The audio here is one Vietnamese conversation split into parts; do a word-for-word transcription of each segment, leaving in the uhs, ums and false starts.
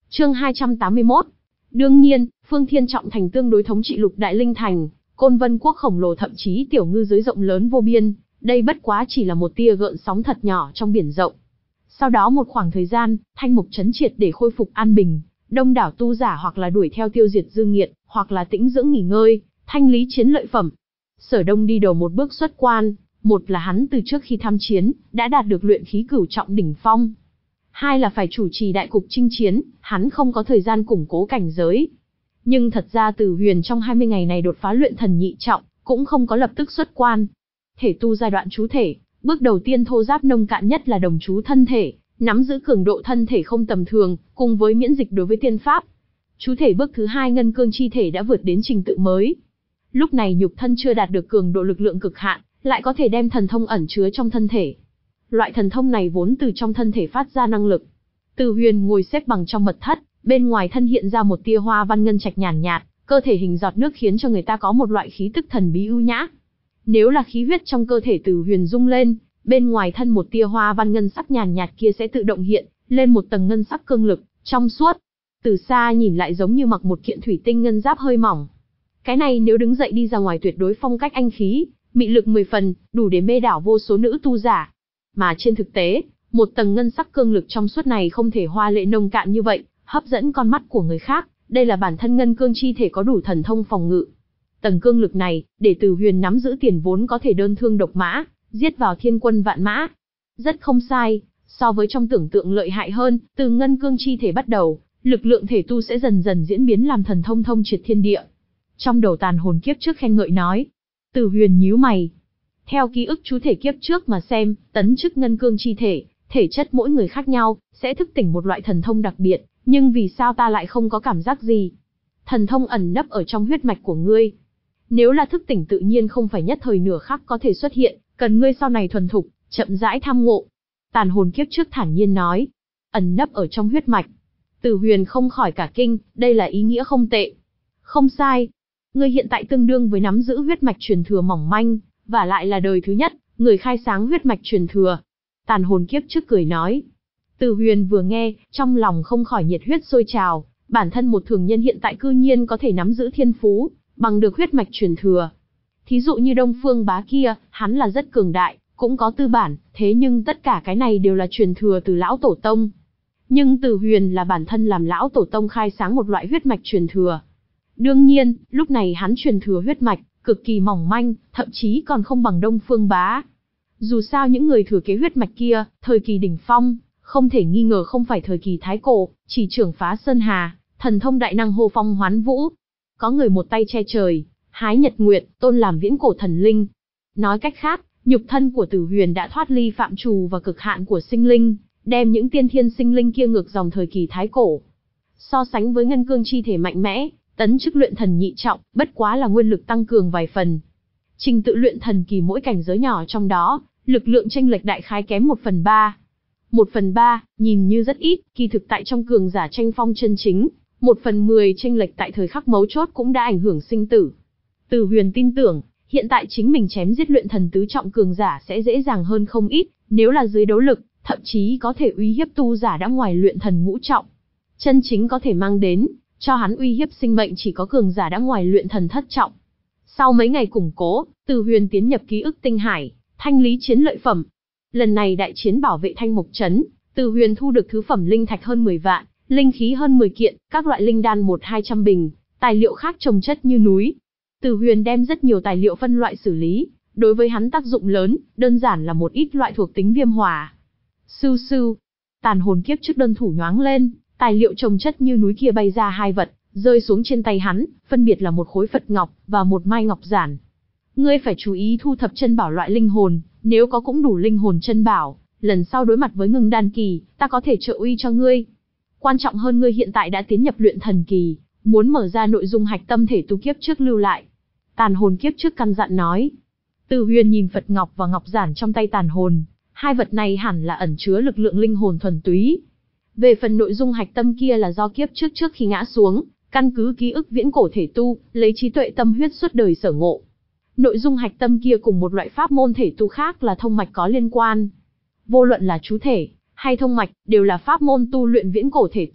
Chương hai trăm tám mươi mốt. Đương nhiên, Phương Thiên Trọng Thành tương đối thống trị Lục Đại Linh Thành, Côn Vân Quốc khổng lồ thậm chí tiểu ngư giới rộng lớn vô biên, đây bất quá chỉ là một tia gợn sóng thật nhỏ trong biển rộng. Sau đó một khoảng thời gian, Thanh Mục trấn triệt để khôi phục an bình, đông đảo tu giả hoặc là đuổi theo tiêu diệt dư nghiệt, hoặc là tĩnh dưỡng nghỉ ngơi, thanh lý chiến lợi phẩm. Sở Đông đi đầu một bước xuất quan, một là hắn từ trước khi tham chiến, đã đạt được luyện khí cửu trọng đỉnh phong. Hai là phải chủ trì đại cục chinh chiến, hắn không có thời gian củng cố cảnh giới. Nhưng thật ra Từ Huyền trong hai mươi ngày này đột phá luyện thần nhị trọng, cũng không có lập tức xuất quan. Thể tu giai đoạn chú thể, bước đầu tiên thô giáp nông cạn nhất là đồng chú thân thể, nắm giữ cường độ thân thể không tầm thường, cùng với miễn dịch đối với tiên pháp. Chú thể bước thứ hai ngân cương chi thể đã vượt đến trình tự mới. Lúc này nhục thân chưa đạt được cường độ lực lượng cực hạn, lại có thể đem thần thông ẩn chứa trong thân thể. Loại thần thông này vốn từ trong thân thể phát ra năng lực. Từ Huyền ngồi xếp bằng trong mật thất, bên ngoài thân hiện ra một tia hoa văn ngân trạch nhàn nhạt, cơ thể hình giọt nước khiến cho người ta có một loại khí tức thần bí ưu nhã. Nếu là khí huyết trong cơ thể Từ Huyền rung lên, bên ngoài thân một tia hoa văn ngân sắc nhàn nhạt kia sẽ tự động hiện lên một tầng ngân sắc cương lực, trong suốt. Từ xa nhìn lại giống như mặc một kiện thủy tinh ngân giáp hơi mỏng. Cái này nếu đứng dậy đi ra ngoài tuyệt đối phong cách anh khí, mị lực mười phần, đủ để mê đảo vô số nữ tu giả. Mà trên thực tế, một tầng ngân sắc cương lực trong suốt này không thể hoa lệ nông cạn như vậy, hấp dẫn con mắt của người khác, đây là bản thân ngân cương chi thể có đủ thần thông phòng ngự. Tầng cương lực này, để Từ Huyền nắm giữ tiền vốn có thể đơn thương độc mã, giết vào thiên quân vạn mã. Rất không sai, so với trong tưởng tượng lợi hại hơn, từ ngân cương chi thể bắt đầu, lực lượng thể tu sẽ dần dần diễn biến làm thần thông thông triệt thiên địa. Trong đầu Tàn Hồn kiếp trước khen ngợi nói. Từ Huyền nhíu mày. Theo ký ức chú thể kiếp trước mà xem, tấn chức ngân cương chi thể, thể chất mỗi người khác nhau, sẽ thức tỉnh một loại thần thông đặc biệt, nhưng vì sao ta lại không có cảm giác gì? Thần thông ẩn nấp ở trong huyết mạch của ngươi. Nếu là thức tỉnh tự nhiên không phải nhất thời nửa khắc có thể xuất hiện, cần ngươi sau này thuần thục, chậm rãi tham ngộ. Tàn Hồn kiếp trước thản nhiên nói. Ẩn nấp ở trong huyết mạch. Từ Huyền không khỏi cả kinh, đây là ý nghĩa không tệ. Không sai. Ngươi hiện tại tương đương với nắm giữ huyết mạch truyền thừa mỏng manh, và lại là đời thứ nhất, người khai sáng huyết mạch truyền thừa. Tàn Hồn kiếp trước cười nói. Từ Huyền vừa nghe, trong lòng không khỏi nhiệt huyết sôi trào, bản thân một thường nhân hiện tại cư nhiên có thể nắm giữ thiên phú, bằng được huyết mạch truyền thừa. Thí dụ như Đông Phương Bá kia, hắn là rất cường đại, cũng có tư bản, thế nhưng tất cả cái này đều là truyền thừa từ lão tổ tông. Nhưng Từ Huyền là bản thân làm lão tổ tông khai sáng một loại huyết mạch truyền thừa. Đương nhiên, lúc này hắn truyền thừa huyết mạch, cực kỳ mỏng manh, thậm chí còn không bằng Đông Phương Bá. Dù sao những người thừa kế huyết mạch kia, thời kỳ đỉnh phong, không thể nghi ngờ không phải thời kỳ thái cổ, chỉ trưởng phá sơn hà, thần thông đại năng hô phong hoán vũ. Có người một tay che trời, hái nhật nguyệt, tôn làm viễn cổ thần linh. Nói cách khác, nhục thân của Từ Huyền đã thoát ly phạm trù và cực hạn của sinh linh, đem những tiên thiên sinh linh kia ngược dòng thời kỳ thái cổ. So sánh với ngân cương chi thể mạnh mẽ, tấn chức luyện thần nhị trọng, bất quá là nguyên lực tăng cường vài phần. Trình tự luyện thần kỳ mỗi cảnh giới nhỏ trong đó, lực lượng chênh lệch đại khái kém một phần ba. Một phần ba, nhìn như rất ít, kỳ thực tại trong cường giả tranh phong chân chính, một phần mười chênh lệch tại thời khắc mấu chốt cũng đã ảnh hưởng sinh tử. Từ Huyền tin tưởng, hiện tại chính mình chém giết luyện thần tứ trọng cường giả sẽ dễ dàng hơn không ít, nếu là dưới đấu lực, thậm chí có thể uy hiếp tu giả đã ngoài luyện thần ngũ trọng. Chân chính có thể mang đến cho hắn uy hiếp sinh mệnh chỉ có cường giả đã ngoài luyện thần thất trọng. Sau mấy ngày củng cố, Từ Huyền tiến nhập ký ức tinh hải, thanh lý chiến lợi phẩm. Lần này đại chiến bảo vệ Thanh Mục trấn, Từ Huyền thu được thứ phẩm linh thạch hơn mười vạn, linh khí hơn mười kiện, các loại linh đan một hai trăm bình, tài liệu khác chồng chất như núi. Từ Huyền đem rất nhiều tài liệu phân loại xử lý, đối với hắn tác dụng lớn, đơn giản là một ít loại thuộc tính viêm hỏa. Sưu sưu, Tàn Hồn kiếp trước đơn thủ nhoáng lên, tài liệu chồng chất như núi kia bay ra hai vật, rơi xuống trên tay hắn, phân biệt là một khối Phật ngọc và một mai ngọc giản. Ngươi phải chú ý thu thập chân bảo loại linh hồn, nếu có cũng đủ linh hồn chân bảo, lần sau đối mặt với ngưng đan kỳ, ta có thể trợ uy cho ngươi. Quan trọng hơn ngươi hiện tại đã tiến nhập luyện thần kỳ, muốn mở ra nội dung hạch tâm thể tu kiếp trước lưu lại. Tàn Hồn kiếp trước căn dặn nói. Từ Huyền nhìn Phật ngọc và ngọc giản trong tay Tàn Hồn, hai vật này hẳn là ẩn chứa lực lượng linh hồn thuần túy. Về phần nội dung hạch tâm kia là do kiếp trước trước khi ngã xuống, căn cứ ký ức viễn cổ thể tu, lấy trí tuệ tâm huyết suốt đời sở ngộ. Nội dung hạch tâm kia cùng một loại pháp môn thể tu khác là thông mạch có liên quan. Vô luận là chú thể hay thông mạch, đều là pháp môn tu luyện viễn cổ thể tu,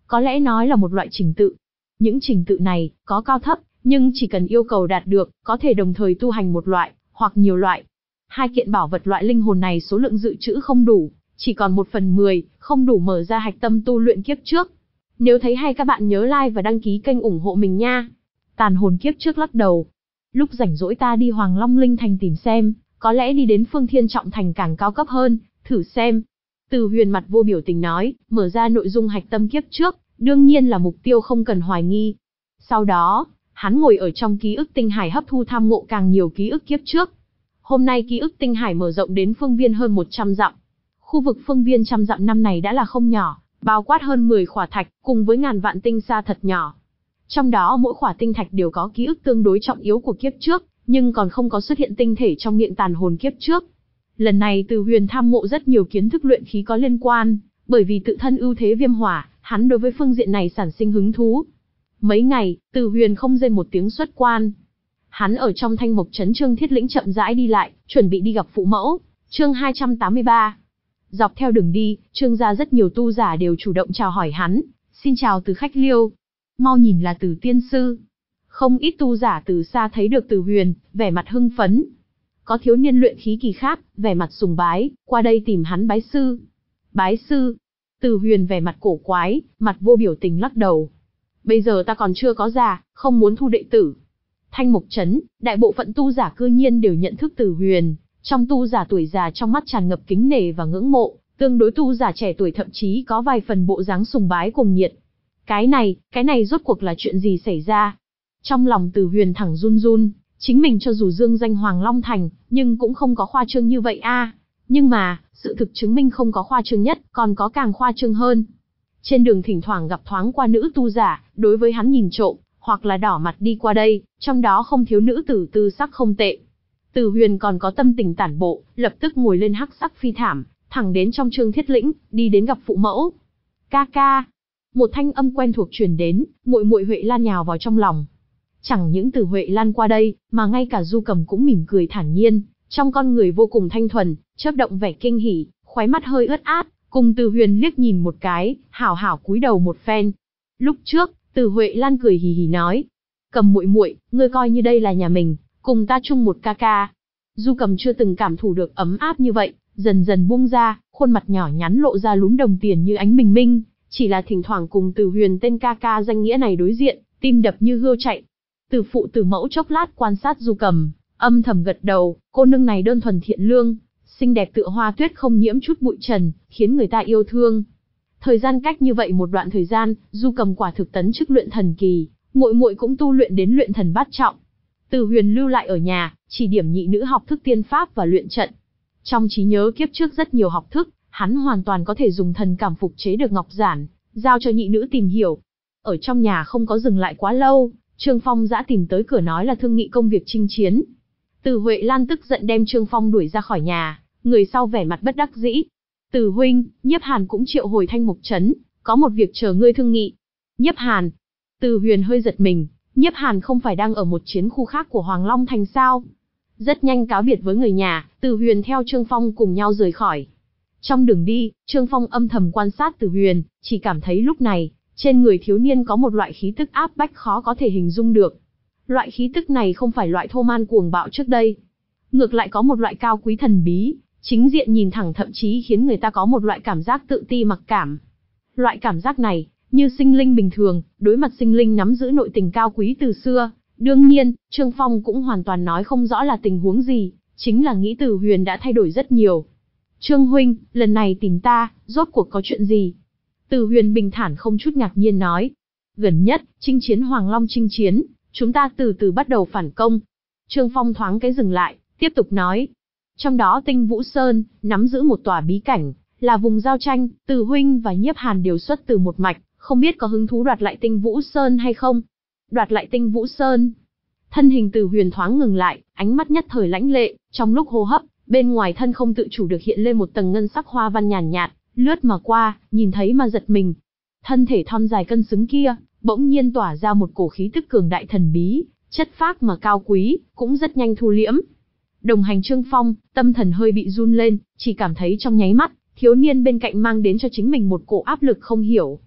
Có lẽ nói là một loại trình tự. Những trình tự này, có cao thấp, nhưng chỉ cần yêu cầu đạt được, có thể đồng thời tu hành một loại, hoặc nhiều loại. Hai kiện bảo vật loại linh hồn này số lượng dự trữ không đủ, chỉ còn một phần mười, không đủ mở ra hạch tâm tu luyện kiếp trước. Nếu thấy hay các bạn nhớ like và đăng ký kênh ủng hộ mình nha. Tàn hồn kiếp trước lắc đầu. Lúc rảnh rỗi ta đi Hoàng Long Linh Thành tìm xem, có lẽ đi đến Phương Thiên Trọng Thành càng cao cấp hơn, thử xem. Từ Huyền mặt vô biểu tình nói, mở ra nội dung hạch tâm kiếp trước, đương nhiên là mục tiêu không cần hoài nghi. Sau đó, hắn ngồi ở trong ký ức tinh hải hấp thu tham ngộ càng nhiều ký ức kiếp trước. Hôm nay ký ức tinh hải mở rộng đến phương viên hơn một trăm dặm. Khu vực phương viên trăm dặm năm này đã là không nhỏ, bao quát hơn mười khỏa thạch, cùng với ngàn vạn tinh sa thật nhỏ. Trong đó mỗi khỏa tinh thạch đều có ký ức tương đối trọng yếu của kiếp trước, nhưng còn không có xuất hiện tinh thể trong miệng tàn hồn kiếp trước. Lần này Từ Huyền tham ngộ rất nhiều kiến thức luyện khí có liên quan, bởi vì tự thân ưu thế viêm hỏa, hắn đối với phương diện này sản sinh hứng thú. Mấy ngày, Từ Huyền không rên một tiếng xuất quan. Hắn ở trong Thanh Mộc Trấn Trương Thiết Lĩnh chậm rãi đi lại, chuẩn bị đi gặp phụ mẫu. Chương hai trăm tám mươi ba. Dọc theo đường đi, Trương gia rất nhiều tu giả đều chủ động chào hỏi hắn, xin chào Từ khách liêu. Mau nhìn là Từ tiên sư. Không ít tu giả từ xa thấy được Từ Huyền, vẻ mặt hưng phấn. Có thiếu niên luyện khí kỳ khác, vẻ mặt sùng bái, qua đây tìm hắn bái sư. Bái sư? Từ Huyền vẻ mặt cổ quái, mặt vô biểu tình lắc đầu. Bây giờ ta còn chưa có già, không muốn thu đệ tử. Thanh Mộc Trấn, đại bộ phận tu giả cư nhiên đều nhận thức Từ Huyền, trong tu giả tuổi già trong mắt tràn ngập kính nể và ngưỡng mộ, tương đối tu giả trẻ tuổi thậm chí có vài phần bộ dáng sùng bái cùng nhiệt. Cái này, cái này rốt cuộc là chuyện gì xảy ra? Trong lòng Từ Huyền thẳng run run, chính mình cho dù dương danh Hoàng Long Thành, nhưng cũng không có khoa trương như vậy a. Nhưng mà, sự thực chứng minh không có khoa trương nhất, còn có càng khoa trương hơn. Trên đường thỉnh thoảng gặp thoáng qua nữ tu giả, đối với hắn nhìn trộm, hoặc là đỏ mặt đi qua đây, trong đó không thiếu nữ tử tư sắc không tệ. Từ Huyền còn có tâm tình tản bộ, lập tức ngồi lên hắc sắc phi thảm, thẳng đến trong Trương Thiết Lĩnh, đi đến gặp phụ mẫu. Ca ca. Một thanh âm quen thuộc truyền đến, muội muội Huệ Lan nhào vào trong lòng. Chẳng những Từ Huệ Lan qua đây, mà ngay cả Du Cầm cũng mỉm cười thản nhiên, trong con người vô cùng thanh thuần, chớp động vẻ kinh hỉ, khóe mắt hơi ướt át, cùng Từ Huyền liếc nhìn một cái, hảo hảo cúi đầu một phen. Lúc trước, Từ Huệ Lan cười hì hì nói, Cầm muội muội, ngươi coi như đây là nhà mình, cùng ta chung một ca ca. Du Cầm chưa từng cảm thụ được ấm áp như vậy, dần dần buông ra, khuôn mặt nhỏ nhắn lộ ra lúm đồng tiền như ánh bình minh, chỉ là thỉnh thoảng cùng Từ Huyền tên ca ca danh nghĩa này đối diện, tim đập như hươu chạy. Từ phụ từ mẫu chốc lát quan sát Du Cầm, âm thầm gật đầu, cô nương này đơn thuần thiện lương, xinh đẹp tựa hoa tuyết không nhiễm chút bụi trần, khiến người ta yêu thương. Thời gian cách như vậy một đoạn thời gian, Du Cầm quả thực tấn chức luyện thần kỳ, muội muội cũng tu luyện đến luyện thần bát trọng. Từ Huyền lưu lại ở nhà, chỉ điểm nhị nữ học thức tiên pháp và luyện trận. Trong trí nhớ kiếp trước rất nhiều học thức, hắn hoàn toàn có thể dùng thần cảm phục chế được ngọc giản, giao cho nhị nữ tìm hiểu. Ở trong nhà không có dừng lại quá lâu, Trương Phong dã tìm tới cửa nói là thương nghị công việc chinh chiến. Từ Huệ Lan tức giận đem Trương Phong đuổi ra khỏi nhà, người sau vẻ mặt bất đắc dĩ. Từ huynh, Nhiếp Hàn cũng triệu hồi Thanh Mộc Trấn, có một việc chờ ngươi thương nghị. Nhiếp Hàn. Từ Huyền hơi giật mình, Nhiếp Hàn không phải đang ở một chiến khu khác của Hoàng Long Thành sao? Rất nhanh cáo biệt với người nhà, Từ Huyền theo Trương Phong cùng nhau rời khỏi. Trong đường đi, Trương Phong âm thầm quan sát Từ Huyền, chỉ cảm thấy lúc này, trên người thiếu niên có một loại khí tức áp bách khó có thể hình dung được. Loại khí tức này không phải loại thô man cuồng bạo trước đây. Ngược lại có một loại cao quý thần bí, chính diện nhìn thẳng thậm chí khiến người ta có một loại cảm giác tự ti mặc cảm. Loại cảm giác này, như sinh linh bình thường, đối mặt sinh linh nắm giữ nội tình cao quý từ xưa. Đương nhiên, Trương Phong cũng hoàn toàn nói không rõ là tình huống gì, chính là nghĩ Từ Huyền đã thay đổi rất nhiều. Trương huynh, lần này tìm ta, rốt cuộc có chuyện gì? Từ Huyền bình thản không chút ngạc nhiên nói. Gần nhất, chinh chiến Hoàng Long chinh chiến, chúng ta từ từ bắt đầu phản công. Trương Phong thoáng cái dừng lại, tiếp tục nói. Trong đó Tinh Vũ Sơn, nắm giữ một tòa bí cảnh, là vùng giao tranh, Từ huynh và Nhiếp Hàn đều xuất từ một mạch, không biết có hứng thú đoạt lại Tinh Vũ Sơn hay không? Đoạt lại Tinh Vũ Sơn. Thân hình Từ Huyền thoáng ngừng lại, ánh mắt nhất thời lãnh lệ, trong lúc hô hấp, bên ngoài thân không tự chủ được hiện lên một tầng ngân sắc hoa văn nhàn nhạt, lướt mà qua, nhìn thấy mà giật mình. Thân thể thon dài cân xứng kia, bỗng nhiên tỏa ra một cổ khí tức cường đại thần bí, chất phác mà cao quý, cũng rất nhanh thu liễm. Đồng hành Trương Phong, tâm thần hơi bị run lên, chỉ cảm thấy trong nháy mắt, thiếu niên bên cạnh mang đến cho chính mình một cổ áp lực không hiểu.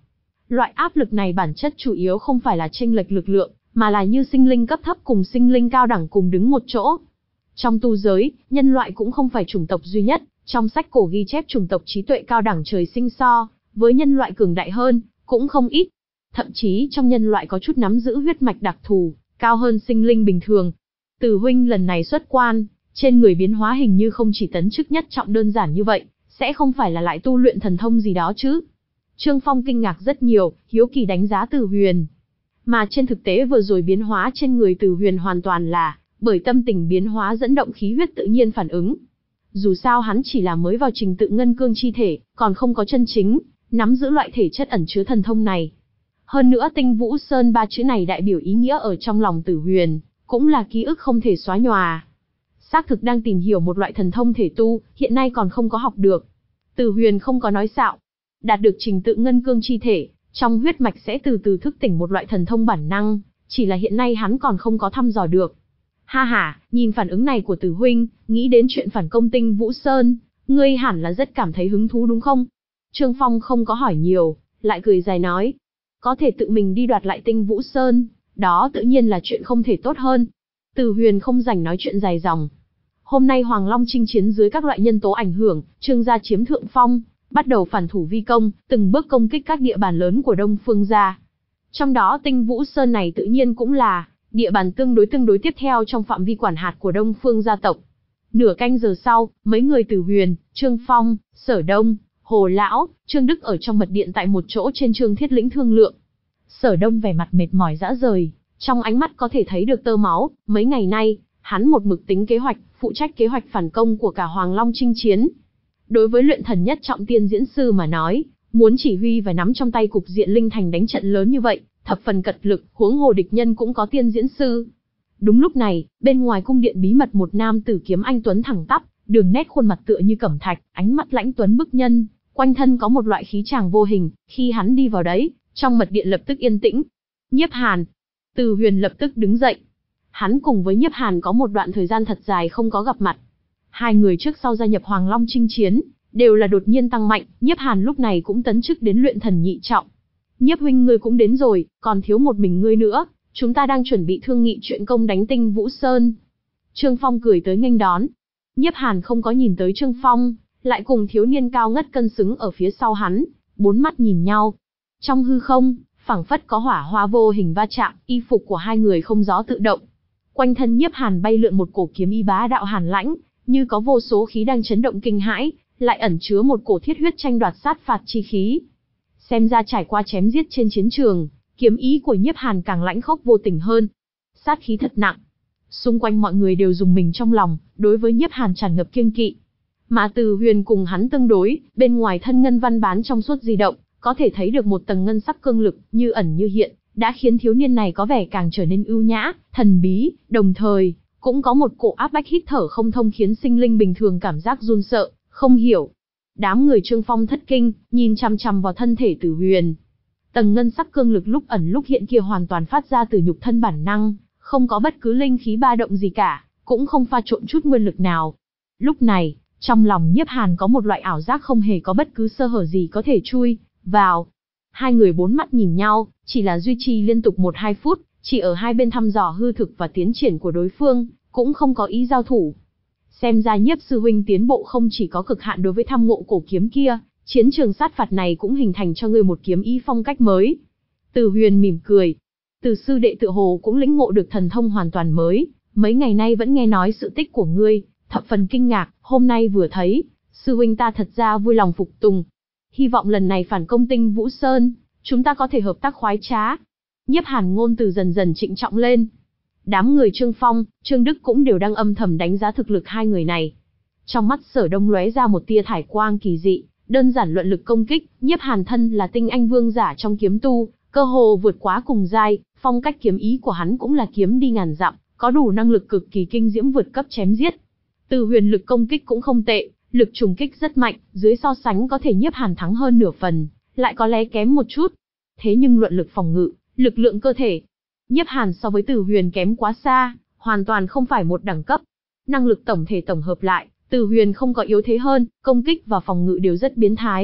Loại áp lực này bản chất chủ yếu không phải là chênh lệch lực lượng, mà là như sinh linh cấp thấp cùng sinh linh cao đẳng cùng đứng một chỗ. Trong tu giới, nhân loại cũng không phải chủng tộc duy nhất, trong sách cổ ghi chép chủng tộc trí tuệ cao đẳng trời sinh so với nhân loại cường đại hơn, cũng không ít. Thậm chí trong nhân loại có chút nắm giữ huyết mạch đặc thù, cao hơn sinh linh bình thường. Từ huynh lần này xuất quan, trên người biến hóa hình như không chỉ tấn chức nhất trọng đơn giản như vậy, sẽ không phải là lại tu luyện thần thông gì đó chứ? Trương Phong kinh ngạc rất nhiều, hiếu kỳ đánh giá Từ Huyền. Mà trên thực tế vừa rồi biến hóa trên người Từ Huyền hoàn toàn là bởi tâm tình biến hóa dẫn động khí huyết tự nhiên phản ứng. Dù sao hắn chỉ là mới vào trình tự ngân cương chi thể, còn không có chân chính nắm giữ loại thể chất ẩn chứa thần thông này. Hơn nữa Tinh Vũ Sơn ba chữ này đại biểu ý nghĩa ở trong lòng Tử Huyền, cũng là ký ức không thể xóa nhòa. Xác thực đang tìm hiểu một loại thần thông thể tu, hiện nay còn không có học được. Tử Huyền không có nói xạo. Đạt được trình tự ngân cương chi thể, trong huyết mạch sẽ từ từ thức tỉnh một loại thần thông bản năng, chỉ là hiện nay hắn còn không có thăm dò được. Ha ha, nhìn phản ứng này của Tử huynh, nghĩ đến chuyện phản công Tinh Vũ Sơn, ngươi hẳn là rất cảm thấy hứng thú đúng không? Trương Phong không có hỏi nhiều, lại cười dài nói. Có thể tự mình đi đoạt lại Tinh Vũ Sơn, đó tự nhiên là chuyện không thể tốt hơn. Tử Huyền không rảnh nói chuyện dài dòng. Hôm nay Hoàng Long chinh chiến dưới các loại nhân tố ảnh hưởng, Trương gia chiếm thượng phong, bắt đầu phản thủ vi công, từng bước công kích các địa bàn lớn của Đông Phương gia. Trong đó Tinh Vũ Sơn này tự nhiên cũng là địa bàn tương đối tương đối tiếp theo trong phạm vi quản hạt của Đông Phương gia tộc. Nửa canh giờ sau, mấy người Tử Huyền, Trương Phong, Sở Đông, Hồ Lão, Trương Đức ở trong mật điện tại một chỗ trên Trương Thiết Lĩnh thương lượng. Sở Đông vẻ mặt mệt mỏi rã rời, trong ánh mắt có thể thấy được tơ máu. Mấy ngày nay, hắn một mực tính kế hoạch, phụ trách kế hoạch phản công của cả Hoàng Long chinh chiến. Đối với luyện thần nhất trọng tiên diễn sư mà nói, muốn chỉ huy và nắm trong tay cục diện linh thành đánh trận lớn như vậy, thập phần cật lực, huống hồ địch nhân cũng có tiên diễn sư. Đúng lúc này, bên ngoài cung điện bí mật một nam tử kiếm anh tuấn thẳng tắp, đường nét khuôn mặt tựa như cẩm thạch, ánh mắt lãnh tuấn bức nhân, quanh thân có một loại khí tràng vô hình, khi hắn đi vào đấy, trong mật điện lập tức yên tĩnh. Nhiếp Hàn. Từ Huyền lập tức đứng dậy. Hắn cùng với Nhiếp Hàn có một đoạn thời gian thật dài không có gặp mặt. Hai người trước sau gia nhập Hoàng Long chinh chiến, đều là đột nhiên tăng mạnh, Nhiếp Hàn lúc này cũng tấn chức đến luyện thần nhị trọng. Nhiếp huynh ngươi cũng đến rồi, còn thiếu một mình ngươi nữa, chúng ta đang chuẩn bị thương nghị chuyện công đánh Tinh Vũ Sơn. Trương Phong cười tới nghênh đón. Nhiếp Hàn không có nhìn tới Trương Phong, lại cùng thiếu niên cao ngất cân xứng ở phía sau hắn, bốn mắt nhìn nhau. Trong hư không, phảng phất có hỏa hoa vô hình va chạm, y phục của hai người không gió tự động. Quanh thân Nhiếp Hàn bay lượn một cổ kiếm y bá đạo hàn lãnh, như có vô số khí đang chấn động kinh hãi, lại ẩn chứa một cổ thiết huyết tranh đoạt sát phạt chi khí. Xem ra trải qua chém giết trên chiến trường, kiếm ý của Nhiếp Hàn càng lãnh khốc vô tình hơn. Sát khí thật nặng. Xung quanh mọi người đều dùng mình trong lòng, đối với Nhiếp Hàn tràn ngập kiêng kỵ. Mà Từ Huyền cùng hắn tương đối, bên ngoài thân ngân văn bán trong suốt di động, có thể thấy được một tầng ngân sắc cương lực, như ẩn như hiện, đã khiến thiếu niên này có vẻ càng trở nên ưu nhã, thần bí, đồng thời cũng có một cổ áp bách hít thở không thông khiến sinh linh bình thường cảm giác run sợ, không hiểu. Đám người Trương Phong thất kinh, nhìn chằm chằm vào thân thể Tử Huyền. Tầng ngân sắc cương lực lúc ẩn lúc hiện kia hoàn toàn phát ra từ nhục thân bản năng, không có bất cứ linh khí ba động gì cả, cũng không pha trộn chút nguyên lực nào. Lúc này, trong lòng Nhiếp Hàn có một loại ảo giác không hề có bất cứ sơ hở gì có thể chui vào. Hai người bốn mắt nhìn nhau, chỉ là duy trì liên tục một hai phút, chỉ ở hai bên thăm dò hư thực và tiến triển của đối phương, cũng không có ý giao thủ. Xem ra Nhiếp sư huynh tiến bộ không chỉ có cực hạn đối với thăm ngộ cổ kiếm kia, chiến trường sát phạt này cũng hình thành cho ngươi một kiếm ý phong cách mới. Từ Huyền mỉm cười. Từ sư đệ tự hồ cũng lĩnh ngộ được thần thông hoàn toàn mới, mấy ngày nay vẫn nghe nói sự tích của ngươi, thập phần kinh ngạc, hôm nay vừa thấy, sư huynh ta thật ra vui lòng phục tùng. Hy vọng lần này phản công Tinh Vũ Sơn, chúng ta có thể hợp tác khoái trá. Nhiếp Hàn ngôn từ dần dần trịnh trọng lên. Đám người Trương Phong, Trương Đức cũng đều đang âm thầm đánh giá thực lực hai người này. Trong mắt Sở Đông lóe ra một tia thải quang kỳ dị, đơn giản luận lực công kích, Nhiếp Hàn thân là tinh anh vương giả trong kiếm tu, cơ hồ vượt quá cùng giai, phong cách kiếm ý của hắn cũng là kiếm đi ngàn dặm, có đủ năng lực cực kỳ kinh diễm vượt cấp chém giết. Từ Huyền lực công kích cũng không tệ, lực trùng kích rất mạnh, dưới so sánh có thể Nhiếp Hàn thắng hơn nửa phần, lại có lẽ kém một chút. Thế nhưng luận lực phòng ngự, lực lượng cơ thể, Nhiếp Hàn so với Từ Huyền kém quá xa, hoàn toàn không phải một đẳng cấp. Năng lực tổng thể tổng hợp lại, Từ Huyền không có yếu thế hơn, công kích và phòng ngự đều rất biến thái,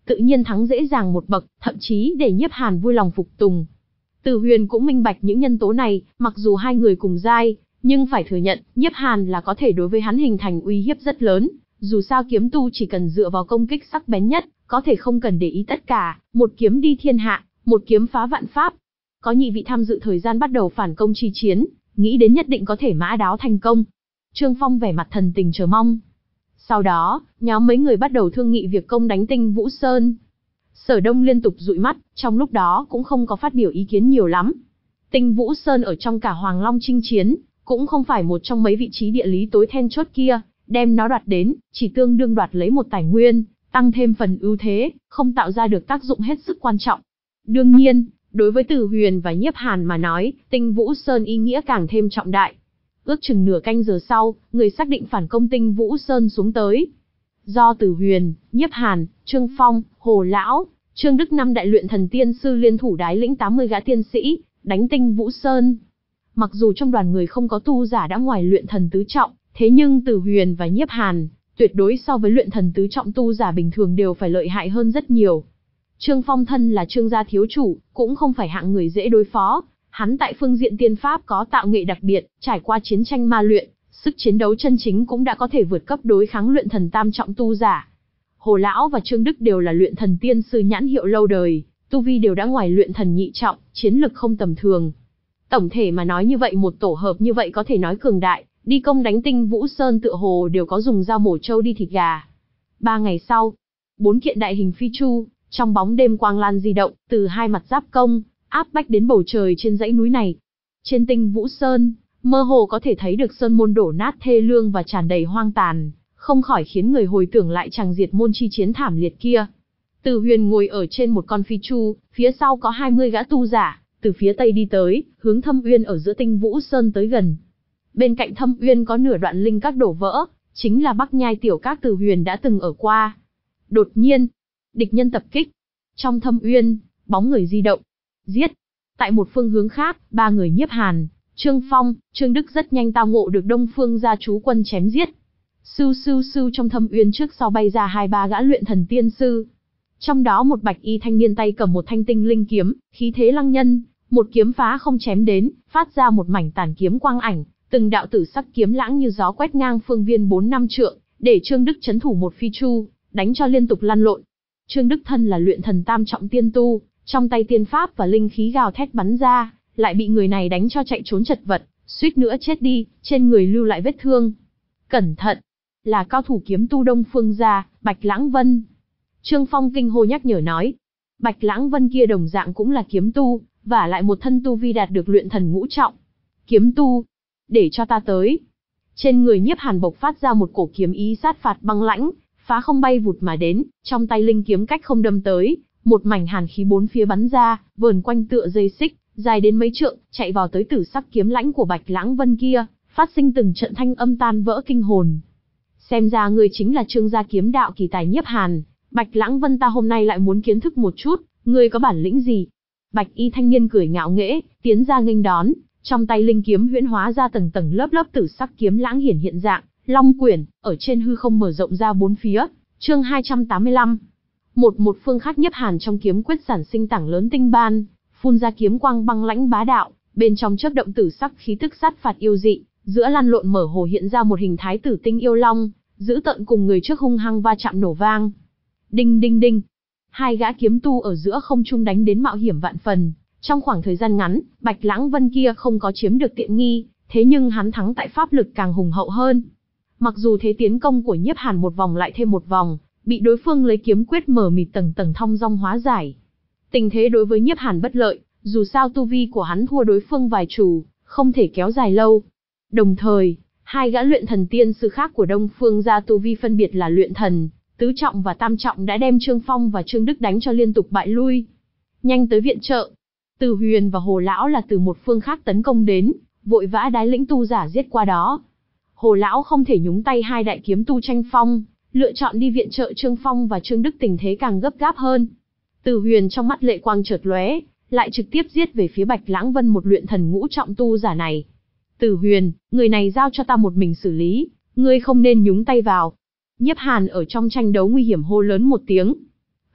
tự nhiên thắng dễ dàng một bậc, thậm chí để Nhiếp Hàn vui lòng phục tùng. Từ Huyền cũng minh bạch những nhân tố này, mặc dù hai người cùng giai, nhưng phải thừa nhận, Nhiếp Hàn là có thể đối với hắn hình thành uy hiếp rất lớn. Dù sao kiếm tu chỉ cần dựa vào công kích sắc bén nhất, có thể không cần để ý tất cả, một kiếm đi thiên hạ, một kiếm phá vạn pháp. Có nhị vị tham dự thời gian bắt đầu phản công chi chiến, nghĩ đến nhất định có thể mã đáo thành công. Trương Phong vẻ mặt thần tình chờ mong. Sau đó, nhóm mấy người bắt đầu thương nghị việc công đánh Tinh Vũ Sơn. Sở Đông liên tục dụi mắt, trong lúc đó cũng không có phát biểu ý kiến nhiều lắm. Tinh Vũ Sơn ở trong cả Hoàng Long chinh chiến, cũng không phải một trong mấy vị trí địa lý tối then chốt kia, đem nó đoạt đến, chỉ tương đương đoạt lấy một tài nguyên, tăng thêm phần ưu thế, không tạo ra được tác dụng hết sức quan trọng. Đương nhiên, đối với Từ Huyền và Nhiếp Hàn mà nói, Tinh Vũ Sơn ý nghĩa càng thêm trọng đại. Ước chừng nửa canh giờ sau, người xác định phản công Tinh Vũ Sơn xuống tới. Do Từ Huyền, Nhiếp Hàn, Trương Phong, Hồ Lão, Trương Đức năm đại luyện thần tiên sư liên thủ đái lĩnh tám mươi gã tiên sĩ, đánh Tinh Vũ Sơn. Mặc dù trong đoàn người không có tu giả đã ngoài luyện thần tứ trọng, thế nhưng Từ Huyền và Nhiếp Hàn, tuyệt đối so với luyện thần tứ trọng tu giả bình thường đều phải lợi hại hơn rất nhiều. Trương Phong thân là Trương gia thiếu chủ, cũng không phải hạng người dễ đối phó. Hắn tại phương diện tiên pháp có tạo nghệ đặc biệt, trải qua chiến tranh ma luyện, sức chiến đấu chân chính cũng đã có thể vượt cấp đối kháng luyện thần tam trọng tu giả. Hồ Lão và Trương Đức đều là luyện thần tiên sư nhãn hiệu lâu đời, tu vi đều đã ngoài luyện thần nhị trọng, chiến lực không tầm thường. Tổng thể mà nói như vậy một tổ hợp như vậy có thể nói cường đại, đi công đánh Tinh Vũ Sơn tựa hồ đều có dùng dao mổ trâu đi thịt gà. Ba ngày sau, bốn kiện đại hình phi chu, trong bóng đêm quang lan di động, từ hai mặt giáp công, áp bách đến bầu trời trên dãy núi này. Trên Tinh Vũ Sơn, mơ hồ có thể thấy được sơn môn đổ nát thê lương và tràn đầy hoang tàn, không khỏi khiến người hồi tưởng lại chàng diệt môn chi chiến thảm liệt kia. Từ Huyền ngồi ở trên một con phi chu, phía sau có hai mươi gã tu giả, từ phía tây đi tới, hướng Thâm Uyên ở giữa Tinh Vũ Sơn tới gần. Bên cạnh Thâm Uyên có nửa đoạn linh các đổ vỡ, chính là Bắc Nhai tiểu các Từ Huyền đã từng ở qua. Đột nhiên, địch nhân tập kích. Trong Thâm Uyên, bóng người di động. Giết. Tại một phương hướng khác, ba người Nhiếp Hàn, Trương Phong, Trương Đức rất nhanh tao ngộ được Đông Phương gia chú quân chém giết. Sưu sưu sưu trong Thâm Uyên trước sau bay ra hai ba gã luyện thần tiên sư. Trong đó một bạch y thanh niên tay cầm một thanh tinh linh kiếm, khí thế lăng nhân, một kiếm phá không chém đến, phát ra một mảnh tàn kiếm quang ảnh, từng đạo tử sắc kiếm lãng như gió quét ngang phương viên bốn năm trượng, để Trương Đức chấn thủ một phi chu, đánh cho liên tục lăn lộn. Trương Đức thân là luyện thần tam trọng tiên tu, trong tay tiên pháp và linh khí gào thét bắn ra, lại bị người này đánh cho chạy trốn chật vật, suýt nữa chết đi, trên người lưu lại vết thương. Cẩn thận, là cao thủ kiếm tu Đông Phương gia, Bạch Lãng Vân. Trương Phong kinh hô nhắc nhở nói. Bạch Lãng Vân kia đồng dạng cũng là kiếm tu, và lại một thân tu vi đạt được luyện thần ngũ trọng. Kiếm tu, để cho ta tới. Trên người Nhiếp Hàn bộc phát ra một cổ kiếm ý sát phạt băng lãnh, phá không bay vụt mà đến, trong tay linh kiếm cách không đâm tới, một mảnh hàn khí bốn phía bắn ra, vờn quanh tựa dây xích, dài đến mấy trượng, chạy vào tới tử sắc kiếm lãnh của Bạch Lãng Vân kia, phát sinh từng trận thanh âm tan vỡ kinh hồn. Xem ra người chính là Trương gia kiếm đạo kỳ tài Nhiếp Hàn, Bạch Lãng Vân ta hôm nay lại muốn kiến thức một chút, ngươi có bản lĩnh gì? Bạch y thanh niên cười ngạo nghễ, tiến ra nghênh đón, trong tay linh kiếm huyễn hóa ra tầng tầng lớp lớp tử sắc kiếm lãng hiển hiện dạng, long quyển, ở trên hư không mở rộng ra bốn phía. Chương hai trăm tám mươi lăm. Một một phương khác Nhiếp Hàn trong kiếm quyết sản sinh tảng lớn tinh ban, phun ra kiếm quang băng lãnh bá đạo, bên trong chớp động tử sắc khí tức sát phạt yêu dị, giữa lăn lộn mở hồ hiện ra một hình thái tử tinh yêu long, giữ tận cùng người trước hung hăng va chạm nổ vang. Đinh đinh đinh. Hai gã kiếm tu ở giữa không trung đánh đến mạo hiểm vạn phần, trong khoảng thời gian ngắn, Bạch Lãng Vân kia không có chiếm được tiện nghi, thế nhưng hắn thắng tại pháp lực càng hùng hậu hơn. Mặc dù thế tiến công của Nhiếp Hàn một vòng lại thêm một vòng, bị đối phương lấy kiếm quyết mở mịt tầng tầng thong dong hóa giải. Tình thế đối với Nhiếp Hàn bất lợi, dù sao tu vi của hắn thua đối phương vài chủ, không thể kéo dài lâu. Đồng thời, hai gã luyện thần tiên sư khác của Đông Phương gia tu vi phân biệt là luyện thần tứ trọng và tam trọng đã đem Trương Phong và Trương Đức đánh cho liên tục bại lui. Nhanh tới viện trợ. Từ Huyền và Hồ Lão là từ một phương khác tấn công đến, vội vã đái lĩnh tu giả giết qua đó. Hồ Lão không thể nhúng tay hai đại kiếm tu tranh phong, lựa chọn đi viện trợ Trương Phong và Trương Đức, tình thế càng gấp gáp hơn. Từ Huyền trong mắt lệ quang chợt lóe, lại trực tiếp giết về phía Bạch Lãng Vân một luyện thần ngũ trọng tu giả này. Từ Huyền, người này giao cho ta một mình xử lý, ngươi không nên nhúng tay vào. Nhiếp Hàn ở trong tranh đấu nguy hiểm hô lớn một tiếng.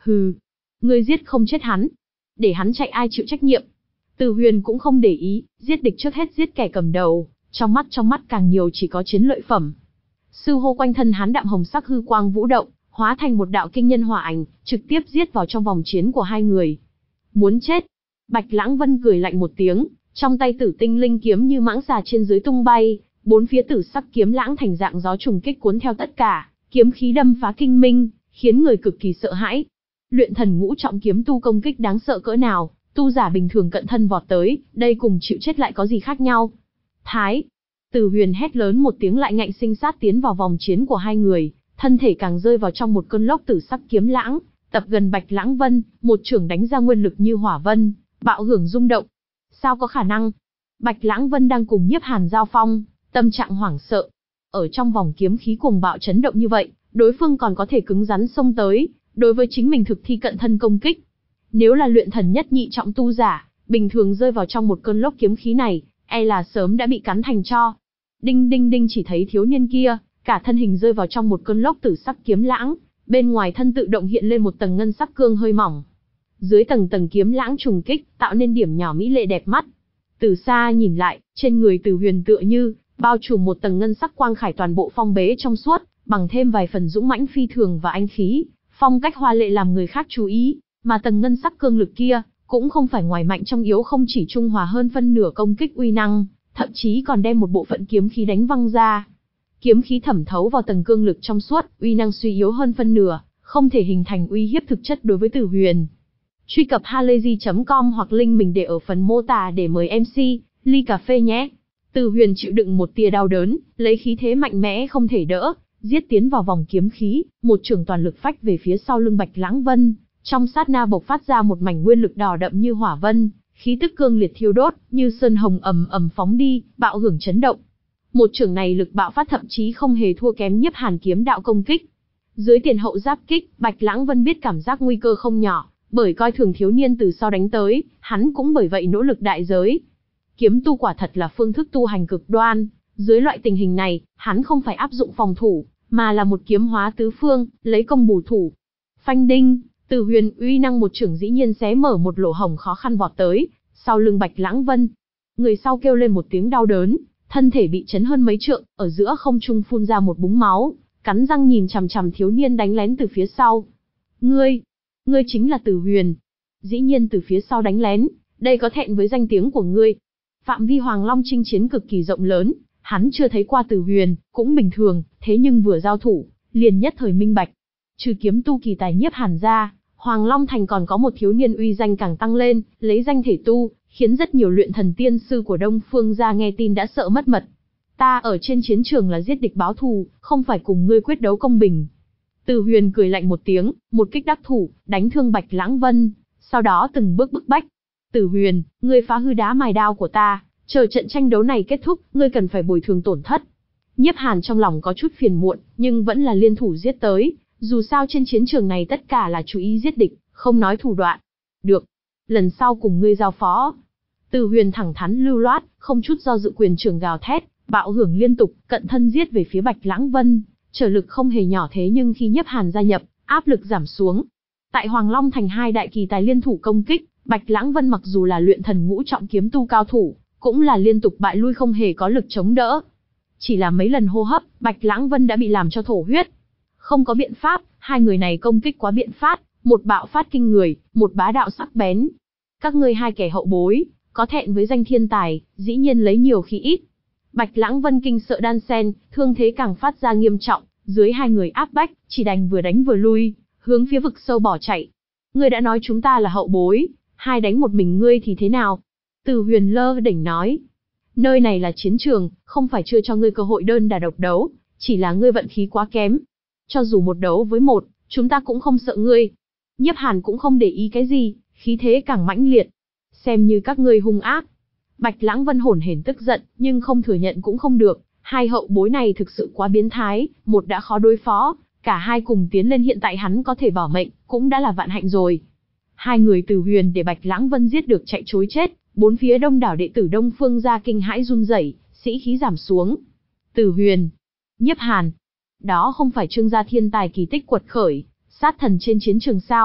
Hừ, ngươi giết không chết hắn, để hắn chạy ai chịu trách nhiệm. Từ Huyền cũng không để ý, giết địch trước hết giết kẻ cầm đầu, trong mắt trong mắt càng nhiều chỉ có chiến lợi phẩm. Sư hô quanh thân hắn đạm hồng sắc hư quang vũ động, hóa thành một đạo kinh nhân hỏa ảnh, trực tiếp giết vào trong vòng chiến của hai người. Muốn chết. Bạch Lãng Vân cười lạnh một tiếng, trong tay Tử Tinh Linh kiếm như mãng xà trên dưới tung bay, bốn phía tử sắc kiếm lãng thành dạng gió trùng kích cuốn theo tất cả, kiếm khí đâm phá kinh minh, khiến người cực kỳ sợ hãi. Luyện thần ngũ trọng kiếm tu công kích đáng sợ cỡ nào, tu giả bình thường cận thân vọt tới, đây cùng chịu chết lại có gì khác nhau. Thái. Từ Huyền hét lớn một tiếng lại ngạnh sinh sát tiến vào vòng chiến của hai người, thân thể càng rơi vào trong một cơn lốc tử sắc kiếm lãng, tập gần Bạch Lãng Vân, một chưởng đánh ra nguyên lực như hỏa vân, bạo hưởng rung động. Sao có khả năng? Bạch Lãng Vân đang cùng Nhiếp Hàn giao phong, tâm trạng hoảng sợ. Ở trong vòng kiếm khí cuồng bạo chấn động như vậy, đối phương còn có thể cứng rắn xông tới, đối với chính mình thực thi cận thân công kích. Nếu là luyện thần nhất nhị trọng tu giả, bình thường rơi vào trong một cơn lốc kiếm khí này, e là sớm đã bị cắn thành tro. Đinh đinh đinh, chỉ thấy thiếu niên kia, cả thân hình rơi vào trong một cơn lốc tử sắc kiếm lãng, bên ngoài thân tự động hiện lên một tầng ngân sắc cương hơi mỏng. Dưới tầng tầng kiếm lãng trùng kích, tạo nên điểm nhỏ mỹ lệ đẹp mắt. Từ xa nhìn lại, trên người Từ Huyền tựa như bao trùm một tầng ngân sắc quang khải toàn bộ phong bế trong suốt, bằng thêm vài phần dũng mãnh phi thường và anh khí, phong cách hoa lệ làm người khác chú ý, mà tầng ngân sắc cương lực kia cũng không phải ngoài mạnh trong yếu, không chỉ trung hòa hơn phân nửa công kích uy năng, thậm chí còn đem một bộ phận kiếm khí đánh văng ra. Kiếm khí thẩm thấu vào tầng cương lực trong suốt, uy năng suy yếu hơn phân nửa, không thể hình thành uy hiếp thực chất đối với Từ Huyền. Truy cập halayzi chấm com hoặc link mình để ở phần mô tả để mời em xê, ly cà phê nhé. Từ Huyền chịu đựng một tia đau đớn, lấy khí thế mạnh mẽ không thể đỡ, giết tiến vào vòng kiếm khí, một chưởng toàn lực phách về phía sau lưng Bạch Lãng Vân, trong sát na bộc phát ra một mảnh nguyên lực đỏ đậm như hỏa vân, khí tức cương liệt thiêu đốt, như sơn hồng ầm ầm phóng đi, bạo hưởng chấn động. Một chưởng này lực bạo phát thậm chí không hề thua kém Nhiếp Hàn kiếm đạo công kích. Dưới tiền hậu giáp kích, Bạch Lãng Vân biết cảm giác nguy cơ không nhỏ, bởi coi thường thiếu niên từ sau đánh tới, hắn cũng bởi vậy nỗ lực đại giới. Kiếm tu quả thật là phương thức tu hành cực đoan, dưới loại tình hình này, hắn không phải áp dụng phòng thủ, mà là một kiếm hóa tứ phương, lấy công bù thủ. Phanh đinh, Từ Huyền uy năng một chưởng dĩ nhiên xé mở một lỗ hổng khó khăn vọt tới, sau lưng Bạch Lãng Vân. Người sau kêu lên một tiếng đau đớn, thân thể bị chấn hơn mấy trượng, ở giữa không trung phun ra một búng máu, cắn răng nhìn chằm chằm thiếu niên đánh lén từ phía sau. Ngươi, ngươi chính là Từ Huyền. Dĩ nhiên từ phía sau đánh lén, đây có thẹn với danh tiếng của ngươi. Phạm vi Hoàng Long chinh chiến cực kỳ rộng lớn, hắn chưa thấy qua Từ Huyền, cũng bình thường, thế nhưng vừa giao thủ, liền nhất thời minh bạch. Trừ kiếm tu kỳ tài Nhiếp Hàn ra, Hoàng Long Thành còn có một thiếu niên uy danh càng tăng lên, lấy danh thể tu, khiến rất nhiều luyện thần tiên sư của Đông Phương gia nghe tin đã sợ mất mật. Ta ở trên chiến trường là giết địch báo thù, không phải cùng ngươi quyết đấu công bình. Từ Huyền cười lạnh một tiếng, một kích đắc thủ, đánh thương Bạch Lãng Vân, sau đó từng bước bức bách. Từ Huyền, ngươi phá hư đá mài đao của ta, chờ trận tranh đấu này kết thúc, ngươi cần phải bồi thường tổn thất. Nhiếp Hàn trong lòng có chút phiền muộn, nhưng vẫn là liên thủ giết tới, dù sao trên chiến trường này tất cả là chú ý giết địch, không nói thủ đoạn. Được, lần sau cùng ngươi giao phó. Từ Huyền thẳng thắn lưu loát, không chút do dự quyền trưởng gào thét, bạo hưởng liên tục, cận thân giết về phía Bạch Lãng Vân, trở lực không hề nhỏ, thế nhưng khi Nhiếp Hàn gia nhập, áp lực giảm xuống. Tại Hoàng Long Thành hai đại kỳ tài liên thủ công kích, Bạch Lãng Vân mặc dù là luyện thần ngũ trọng kiếm tu cao thủ, cũng là liên tục bại lui không hề có lực chống đỡ. Chỉ là mấy lần hô hấp, Bạch Lãng Vân đã bị làm cho thổ huyết. Không có biện pháp, hai người này công kích quá biện phát, một bạo phát kinh người, một bá đạo sắc bén. Các ngươi hai kẻ hậu bối, có thẹn với danh thiên tài, dĩ nhiên lấy nhiều khi ít. Bạch Lãng Vân kinh sợ đan sen, thương thế càng phát ra nghiêm trọng, dưới hai người áp bách, chỉ đành vừa đánh vừa lui, hướng phía vực sâu bỏ chạy. Ngươi đã nói chúng ta là hậu bối, hai đánh một mình ngươi thì thế nào? Từ Huyền lơ đỉnh nói. Nơi này là chiến trường, không phải chưa cho ngươi cơ hội đơn đả độc đấu, chỉ là ngươi vận khí quá kém. Cho dù một đấu với một, chúng ta cũng không sợ ngươi. Nhiếp Hàn cũng không để ý cái gì, khí thế càng mãnh liệt. Xem như các ngươi hung ác. Bạch Lãng Vân hổn hển tức giận, nhưng không thừa nhận cũng không được. Hai hậu bối này thực sự quá biến thái, một đã khó đối phó, cả hai cùng tiến lên, hiện tại hắn có thể bảo mệnh, cũng đã là vạn hạnh rồi. Hai người Từ Huyền để Bạch Lãng Vân giết được chạy trối chết, bốn phía đông đảo đệ tử Đông Phương gia kinh hãi run rẩy, sĩ khí giảm xuống. Từ Huyền, Nhiếp Hàn, đó không phải Trương gia thiên tài kỳ tích quật khởi, sát thần trên chiến trường sao?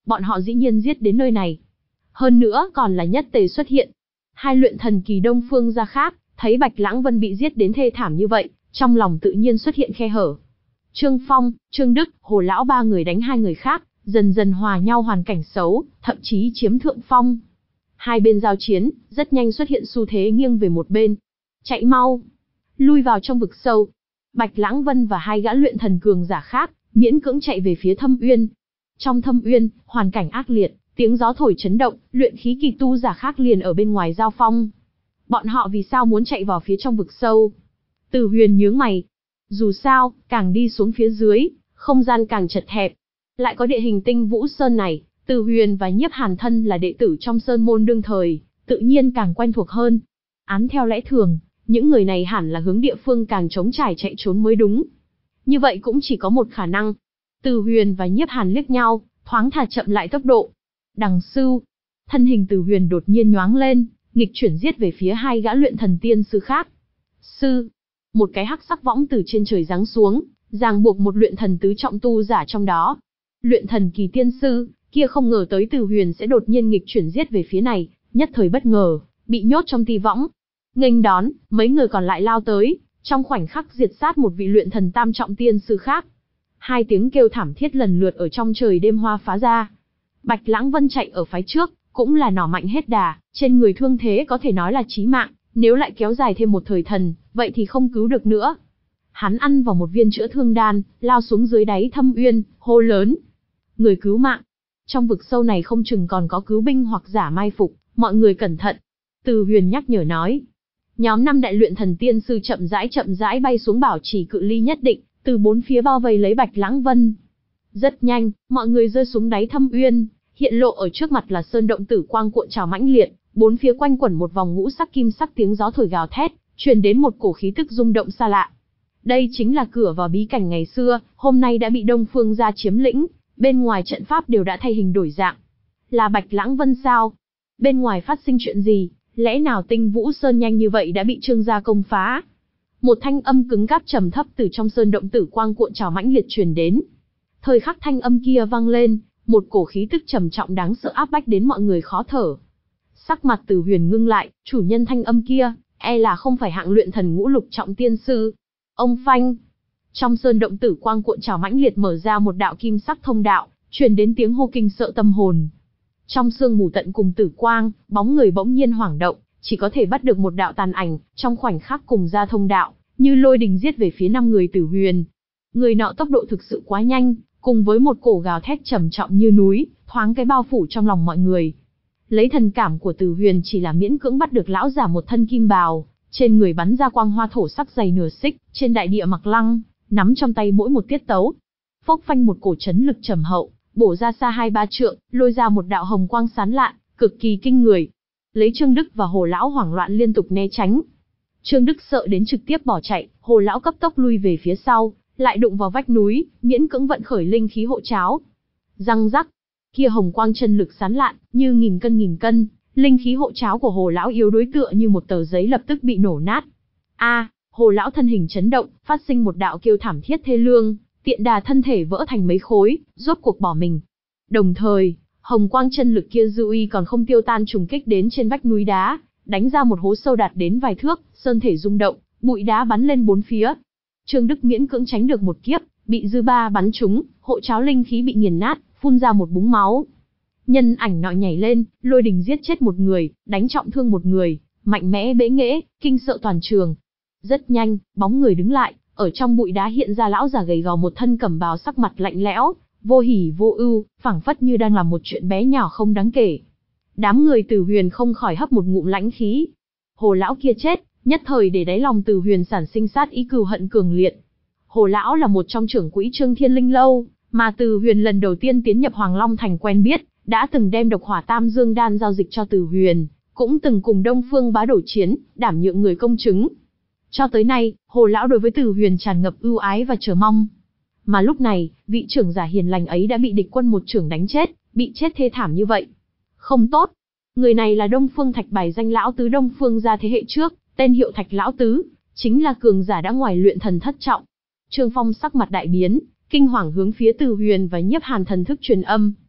bọn họ dĩ nhiên giết đến nơi này. Hơn nữa còn là nhất tề xuất hiện. Hai luyện thần kỳ Đông Phương gia khác, thấy Bạch Lãng Vân bị giết đến thê thảm như vậy, trong lòng tự nhiên xuất hiện khe hở. Trương Phong, Trương Đức, Hồ Lão ba người đánh hai người khác, dần dần hòa nhau hoàn cảnh xấu, thậm chí chiếm thượng phong. Hai bên giao chiến, rất nhanh xuất hiện xu thế nghiêng về một bên. Chạy mau, lui vào trong vực sâu. Bạch Lãng Vân và hai gã luyện thần cường giả khác, miễn cưỡng chạy về phía Thâm Uyên. Trong Thâm Uyên, hoàn cảnh ác liệt, tiếng gió thổi chấn động, luyện khí kỳ tu giả khác liền ở bên ngoài giao phong. Bọn họ vì sao muốn chạy vào phía trong vực sâu? Từ Huyền nhướng mày. Dù sao, càng đi xuống phía dưới, không gian càng chật hẹp. Lại có địa hình Tinh Vũ Sơn này, Từ Huyền và Nhiếp Hàn thân là đệ tử trong sơn môn đương thời, tự nhiên càng quen thuộc hơn. Án theo lẽ thường, những người này hẳn là hướng địa phương càng trống trải chạy trốn mới đúng. Như vậy cũng chỉ có một khả năng. Từ Huyền và Nhiếp Hàn liếc nhau, thoáng thả chậm lại tốc độ. Đằng sưu, thân hình Từ Huyền đột nhiên nhoáng lên, nghịch chuyển giết về phía hai gã luyện thần tiên sư khác. Sư, một cái hắc sắc võng từ trên trời giáng xuống, ràng buộc một luyện thần tứ trọng tu giả trong đó. Luyện thần kỳ tiên sư kia không ngờ tới Từ Huyền sẽ đột nhiên nghịch chuyển giết về phía này, nhất thời bất ngờ, bị nhốt trong ti võng. Nghênh đón, mấy người còn lại lao tới, trong khoảnh khắc diệt sát một vị luyện thần tam trọng tiên sư khác. Hai tiếng kêu thảm thiết lần lượt ở trong trời đêm hoa phá ra. Bạch Lãng Vân chạy ở phái trước, cũng là nỏ mạnh hết đà, trên người thương thế có thể nói là chí mạng, nếu lại kéo dài thêm một thời thần, vậy thì không cứu được nữa. Hắn ăn vào một viên chữa thương đan, lao xuống dưới đáy Thâm Uyên, hô lớn. Người cứu mạng. Trong vực sâu này không chừng còn có cứu binh hoặc giả mai phục, mọi người cẩn thận. Từ Huyền nhắc nhở nói. Nhóm năm đại luyện thần tiên sư chậm rãi chậm rãi bay xuống bảo trì cự ly nhất định, từ bốn phía bao vây lấy Bạch Lãng Vân. Rất nhanh, mọi người rơi xuống đáy Thâm Uyên, hiện lộ ở trước mặt là sơn động tử quang cuộn trào mãnh liệt, bốn phía quanh quẩn một vòng ngũ sắc kim sắc tiếng gió thổi gào thét, truyền đến một cổ khí tức rung động xa lạ. Đây chính là cửa vào bí cảnh ngày xưa, hôm nay đã bị Đông Phương gia chiếm lĩnh, bên ngoài trận pháp đều đã thay hình đổi dạng. Là Bạch Lãng Vân sao? Bên ngoài phát sinh chuyện gì? Lẽ nào Tinh Vũ Sơn nhanh như vậy đã bị Trương gia công phá? Một thanh âm cứng cáp trầm thấp từ trong sơn động tử quang cuộn trào mãnh liệt truyền đến. Thời khắc thanh âm kia vang lên, một cổ khí tức trầm trọng đáng sợ áp bách đến mọi người khó thở. Sắc mặt Từ Huyền ngưng lại, chủ nhân thanh âm kia, e là không phải hạng luyện thần ngũ lục trọng tiên sư. Ông phanh. Trong sơn động tử quang cuộn trào mãnh liệt mở ra một đạo kim sắc thông đạo, truyền đến tiếng hô kinh sợ tâm hồn. Trong sương mù tận cùng tử quang, bóng người bỗng nhiên hoảng động, chỉ có thể bắt được một đạo tàn ảnh, trong khoảnh khắc cùng ra thông đạo, như lôi đình giết về phía năm người Từ Huyền. Người nọ tốc độ thực sự quá nhanh, cùng với một cổ gào thét trầm trọng như núi, thoáng cái bao phủ trong lòng mọi người. Lấy thần cảm của Từ Huyền chỉ là miễn cưỡng bắt được lão giả một thân kim bào, trên người bắn ra quang hoa thổ sắc dày nửa xích, trên đại địa mặc lăng, nắm trong tay mỗi một tiết tấu. Phốc phanh một cổ chấn lực trầm hậu, bổ ra xa hai ba trượng, lôi ra một đạo hồng quang sáng lạn, cực kỳ kinh người. Lấy Trương Đức và Hồ lão hoảng loạn liên tục né tránh. Trương Đức sợ đến trực tiếp bỏ chạy, Hồ lão cấp tốc lui về phía sau, lại đụng vào vách núi, miễn cưỡng vận khởi linh khí hộ cháo. Răng rắc, kia hồng quang chân lực sáng lạn, như nghìn cân nghìn cân, linh khí hộ cháo của Hồ lão yếu đối tựa như một tờ giấy lập tức bị nổ nát. A, Hồ lão thân hình chấn động, phát sinh một đạo kêu thảm thiết thê lương, tiện đà thân thể vỡ thành mấy khối, rốt cuộc bỏ mình. Đồng thời, hồng quang chân lực kia dư uy còn không tiêu tan trùng kích đến trên vách núi đá, đánh ra một hố sâu đạt đến vài thước, sơn thể rung động, bụi đá bắn lên bốn phía. Trương Đức miễn cưỡng tránh được một kiếp, bị dư ba bắn trúng, hộ cháo linh khí bị nghiền nát, phun ra một búng máu. Nhân ảnh nọ nhảy lên, lôi đình giết chết một người, đánh trọng thương một người, mạnh mẽ bẽ nghễ, kinh sợ toàn trường. Rất nhanh, bóng người đứng lại, ở trong bụi đá hiện ra lão già gầy gò một thân cẩm bào sắc mặt lạnh lẽo, vô hỉ vô ưu, phảng phất như đang làm một chuyện bé nhỏ không đáng kể. Đám người Từ Huyền không khỏi hấp một ngụm lãnh khí. Hồ lão kia chết, nhất thời để đáy lòng Từ Huyền sản sinh sát ý cừu hận cường liệt. Hồ lão là một trong trưởng quỹ Trương Thiên Linh lâu, mà Từ Huyền lần đầu tiên tiến nhập Hoàng Long Thành quen biết, đã từng đem độc hỏa tam dương đan giao dịch cho Từ Huyền, cũng từng cùng Đông Phương Bá đổ chiến, đảm nhượng người công chứng. Cho tới nay, Hồ lão đối với Từ Huyền tràn ngập ưu ái và chờ mong. Mà lúc này, vị trưởng giả hiền lành ấy đã bị địch quân một trưởng đánh chết, bị chết thê thảm như vậy. Không tốt. Người này là Đông Phương Thạch bài danh lão tứ Đông Phương gia thế hệ trước, tên hiệu Thạch lão tứ, chính là cường giả đã ngoài luyện thần thất trọng. Trương Phong sắc mặt đại biến, kinh hoàng hướng phía Từ Huyền và Nhiếp Hàn thần thức truyền âm.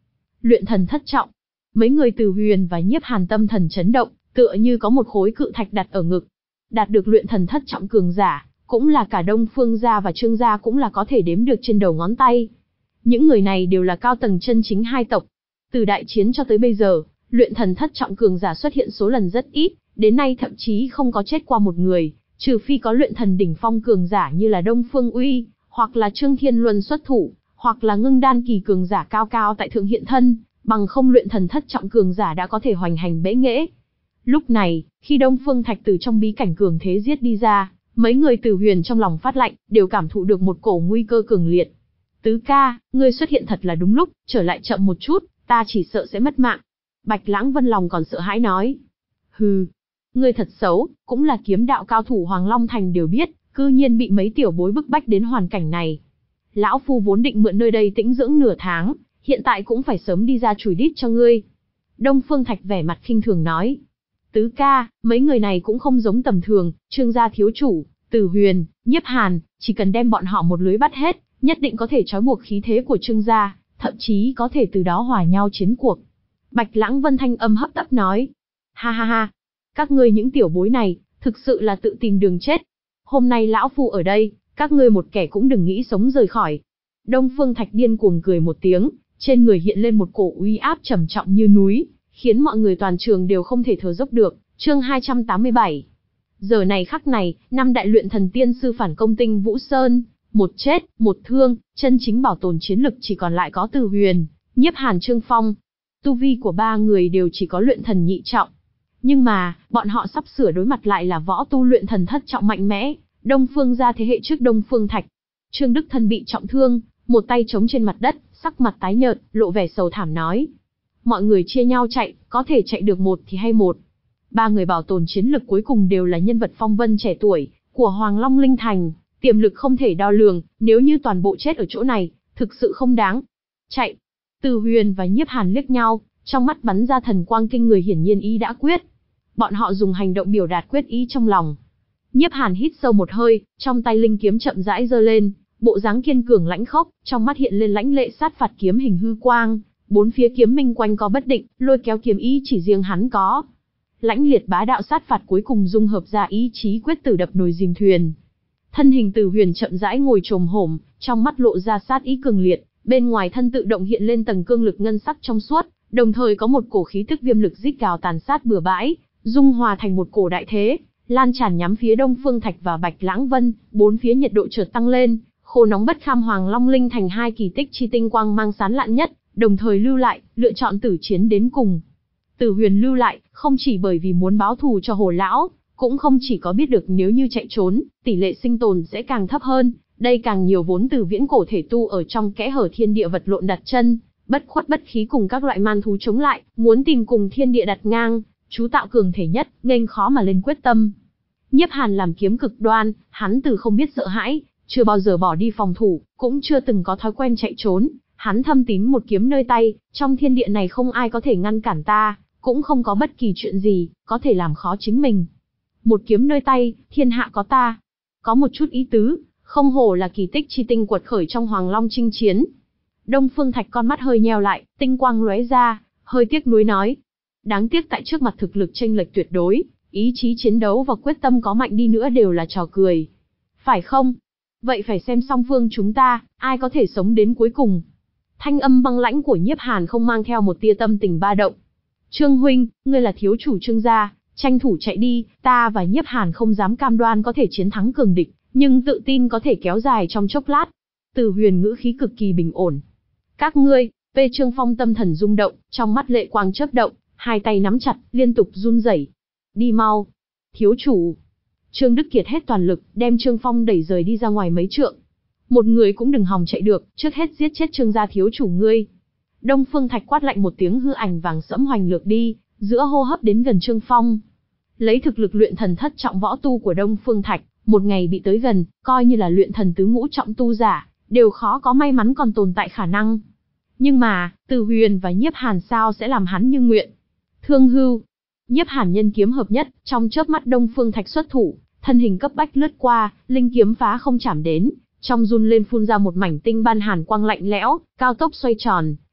Luyện thần thất trọng. Mấy người Từ Huyền và Nhiếp Hàn tâm thần chấn động, tựa như có một khối cự thạch đặt ở ngực. Đạt được luyện thần thất trọng cường giả, cũng là cả Đông Phương gia và Trương gia cũng là có thể đếm được trên đầu ngón tay. Những người này đều là cao tầng chân chính hai tộc. Từ đại chiến cho tới bây giờ, luyện thần thất trọng cường giả xuất hiện số lần rất ít, đến nay thậm chí không có chết qua một người, trừ phi có luyện thần đỉnh phong cường giả như là Đông Phương Uy, hoặc là Trương Thiên Luân xuất thủ, hoặc là ngưng đan kỳ cường giả cao cao tại thượng hiện thân, bằng không luyện thần thất trọng cường giả đã có thể hoành hành bẽ nghễ. Lúc này, khi Đông Phương Thạch từ trong bí cảnh cường thế giết đi ra, mấy người Từ Huyền trong lòng phát lạnh, đều cảm thụ được một cổ nguy cơ cường liệt. Tứ ca, ngươi xuất hiện thật là đúng lúc, trở lại chậm một chút, ta chỉ sợ sẽ mất mạng. Bạch Lãng Vân lòng còn sợ hãi nói. Hừ, ngươi thật xấu, cũng là kiếm đạo cao thủ Hoàng Long Thành đều biết, cư nhiên bị mấy tiểu bối bức bách đến hoàn cảnh này. Lão phu vốn định mượn nơi đây tĩnh dưỡng nửa tháng, hiện tại cũng phải sớm đi ra chùi đít cho ngươi. Đông Phương Thạch vẻ mặt khinh thường nói. Tứ ca, mấy người này cũng không giống tầm thường, Trương gia thiếu chủ, Từ Huyền, Nhiếp Hàn, chỉ cần đem bọn họ một lưới bắt hết, nhất định có thể trói buộc khí thế của Trương gia, thậm chí có thể từ đó hòa nhau chiến cuộc. Bạch Lãng Vân thanh âm hấp tấp nói. Ha ha ha, các ngươi những tiểu bối này, thực sự là tự tìm đường chết. Hôm nay lão phu ở đây, các ngươi một kẻ cũng đừng nghĩ sống rời khỏi. Đông Phương Thạch điên cuồng cười một tiếng, trên người hiện lên một cổ uy áp trầm trọng như núi, khiến mọi người toàn trường đều không thể thở dốc được. Chương hai trăm tám mươi bảy. Giờ này khắc này, năm đại luyện thần tiên sư phản công Tinh Vũ Sơn, một chết, một thương, chân chính bảo tồn chiến lực chỉ còn lại có Từ Huyền, Nhiếp Hàn, Trương Phong. Tu vi của ba người đều chỉ có luyện thần nhị trọng. Nhưng mà, bọn họ sắp sửa đối mặt lại là võ tu luyện thần thất trọng mạnh mẽ, Đông Phương gia thế hệ trước Đông Phương Thạch. Trương Đức Thân bị trọng thương, một tay chống trên mặt đất, sắc mặt tái nhợt, lộ vẻ sầu thảm nói. Mọi người chia nhau chạy, có thể chạy được một thì hay một. Ba người bảo tồn chiến lực cuối cùng đều là nhân vật phong vân trẻ tuổi, của Hoàng Long Linh Thành, tiềm lực không thể đo lường, nếu như toàn bộ chết ở chỗ này, thực sự không đáng. Chạy. Từ Huyền và Nhiếp Hàn liếc nhau, trong mắt bắn ra thần quang kinh người, hiển nhiên ý đã quyết. Bọn họ dùng hành động biểu đạt quyết ý trong lòng. Nhiếp Hàn hít sâu một hơi, trong tay linh kiếm chậm rãi giơ lên, bộ dáng kiên cường lãnh khốc, trong mắt hiện lên lãnh lệ sát phạt kiếm hình hư quang, bốn phía kiếm minh quanh có bất định, lôi kéo kiếm ý chỉ riêng hắn có. Lãnh liệt bá đạo sát phạt cuối cùng dung hợp ra ý chí quyết tử đập nồi dìm thuyền. Thân hình Từ Huyền chậm rãi ngồi chồm hổm, trong mắt lộ ra sát ý cường liệt, bên ngoài thân tự động hiện lên tầng cương lực ngân sắc trong suốt, đồng thời có một cổ khí tức viêm lực rít gào tàn sát bừa bãi, dung hòa thành một cổ đại thế, lan tràn nhắm phía Đông Phương Thạch và Bạch Lãng Vân, bốn phía nhiệt độ chợt tăng lên, khô nóng bất kham Hoàng Long Linh Thành hai kỳ tích chi tinh quang mang sáng lạn nhất, đồng thời lưu lại, lựa chọn tử chiến đến cùng. Từ Huyền lưu lại, không chỉ bởi vì muốn báo thù cho Hồ lão, cũng không chỉ có biết được nếu như chạy trốn, tỷ lệ sinh tồn sẽ càng thấp hơn, đây càng nhiều vốn từ viễn cổ thể tu ở trong kẽ hở thiên địa vật lộn đặt chân, bất khuất bất khí cùng các loại man thú chống lại, muốn tìm cùng thiên địa đặt ngang, chú tạo cường thể nhất, nghênh khó mà lên quyết tâm. Nhiếp Hàn làm kiếm cực đoan, hắn từ không biết sợ hãi, chưa bao giờ bỏ đi phòng thủ, cũng chưa từng có thói quen chạy trốn, hắn thâm tín một kiếm nơi tay, trong thiên địa này không ai có thể ngăn cản ta, cũng không có bất kỳ chuyện gì có thể làm khó chính mình. Một kiếm nơi tay, thiên hạ có ta. Có một chút ý tứ, không hổ là kỳ tích chi tinh quật khởi trong Hoàng Long chinh chiến. Đông Phương Thạch con mắt hơi nheo lại, tinh quang lóe ra, hơi tiếc nuối nói. Đáng tiếc tại trước mặt thực lực chênh lệch tuyệt đối, ý chí chiến đấu và quyết tâm có mạnh đi nữa đều là trò cười. Phải không? Vậy phải xem song phương chúng ta, ai có thể sống đến cuối cùng. Thanh âm băng lãnh của Nhiếp Hàn không mang theo một tia tâm tình ba động. Trương huynh, ngươi là thiếu chủ Trương gia, tranh thủ chạy đi, ta và Nhiếp Hàn không dám cam đoan có thể chiến thắng cường địch, nhưng tự tin có thể kéo dài trong chốc lát. Từ Huyền ngữ khí cực kỳ bình ổn. Các ngươi, P. Trương Phong tâm thần rung động, trong mắt lệ quang chớp động, hai tay nắm chặt, liên tục run rẩy. Đi mau. Thiếu chủ. Trương Đức Kiệt hết toàn lực, đem Trương Phong đẩy rời đi ra ngoài mấy trượng. Một người cũng đừng hòng chạy được, trước hết giết chết Trương gia thiếu chủ ngươi. Đông Phương Thạch quát lạnh một tiếng, hư ảnh vàng sẫm hoành lược đi, giữa hô hấp đến gần Trương Phong. Lấy thực lực luyện thần thất trọng võ tu của Đông Phương Thạch, một ngày bị tới gần, coi như là luyện thần tứ ngũ trọng tu giả, đều khó có may mắn còn tồn tại khả năng. Nhưng mà, Từ Huyền và Nhiếp Hàn sao sẽ làm hắn như nguyện? Thương hưu. Nhiếp Hàn nhân kiếm hợp nhất, trong chớp mắt Đông Phương Thạch xuất thủ, thân hình cấp bách lướt qua, linh kiếm phá không chạm đến, trong run lên phun ra một mảnh tinh ban hàn quang lạnh lẽo, cao tốc xoay tròn,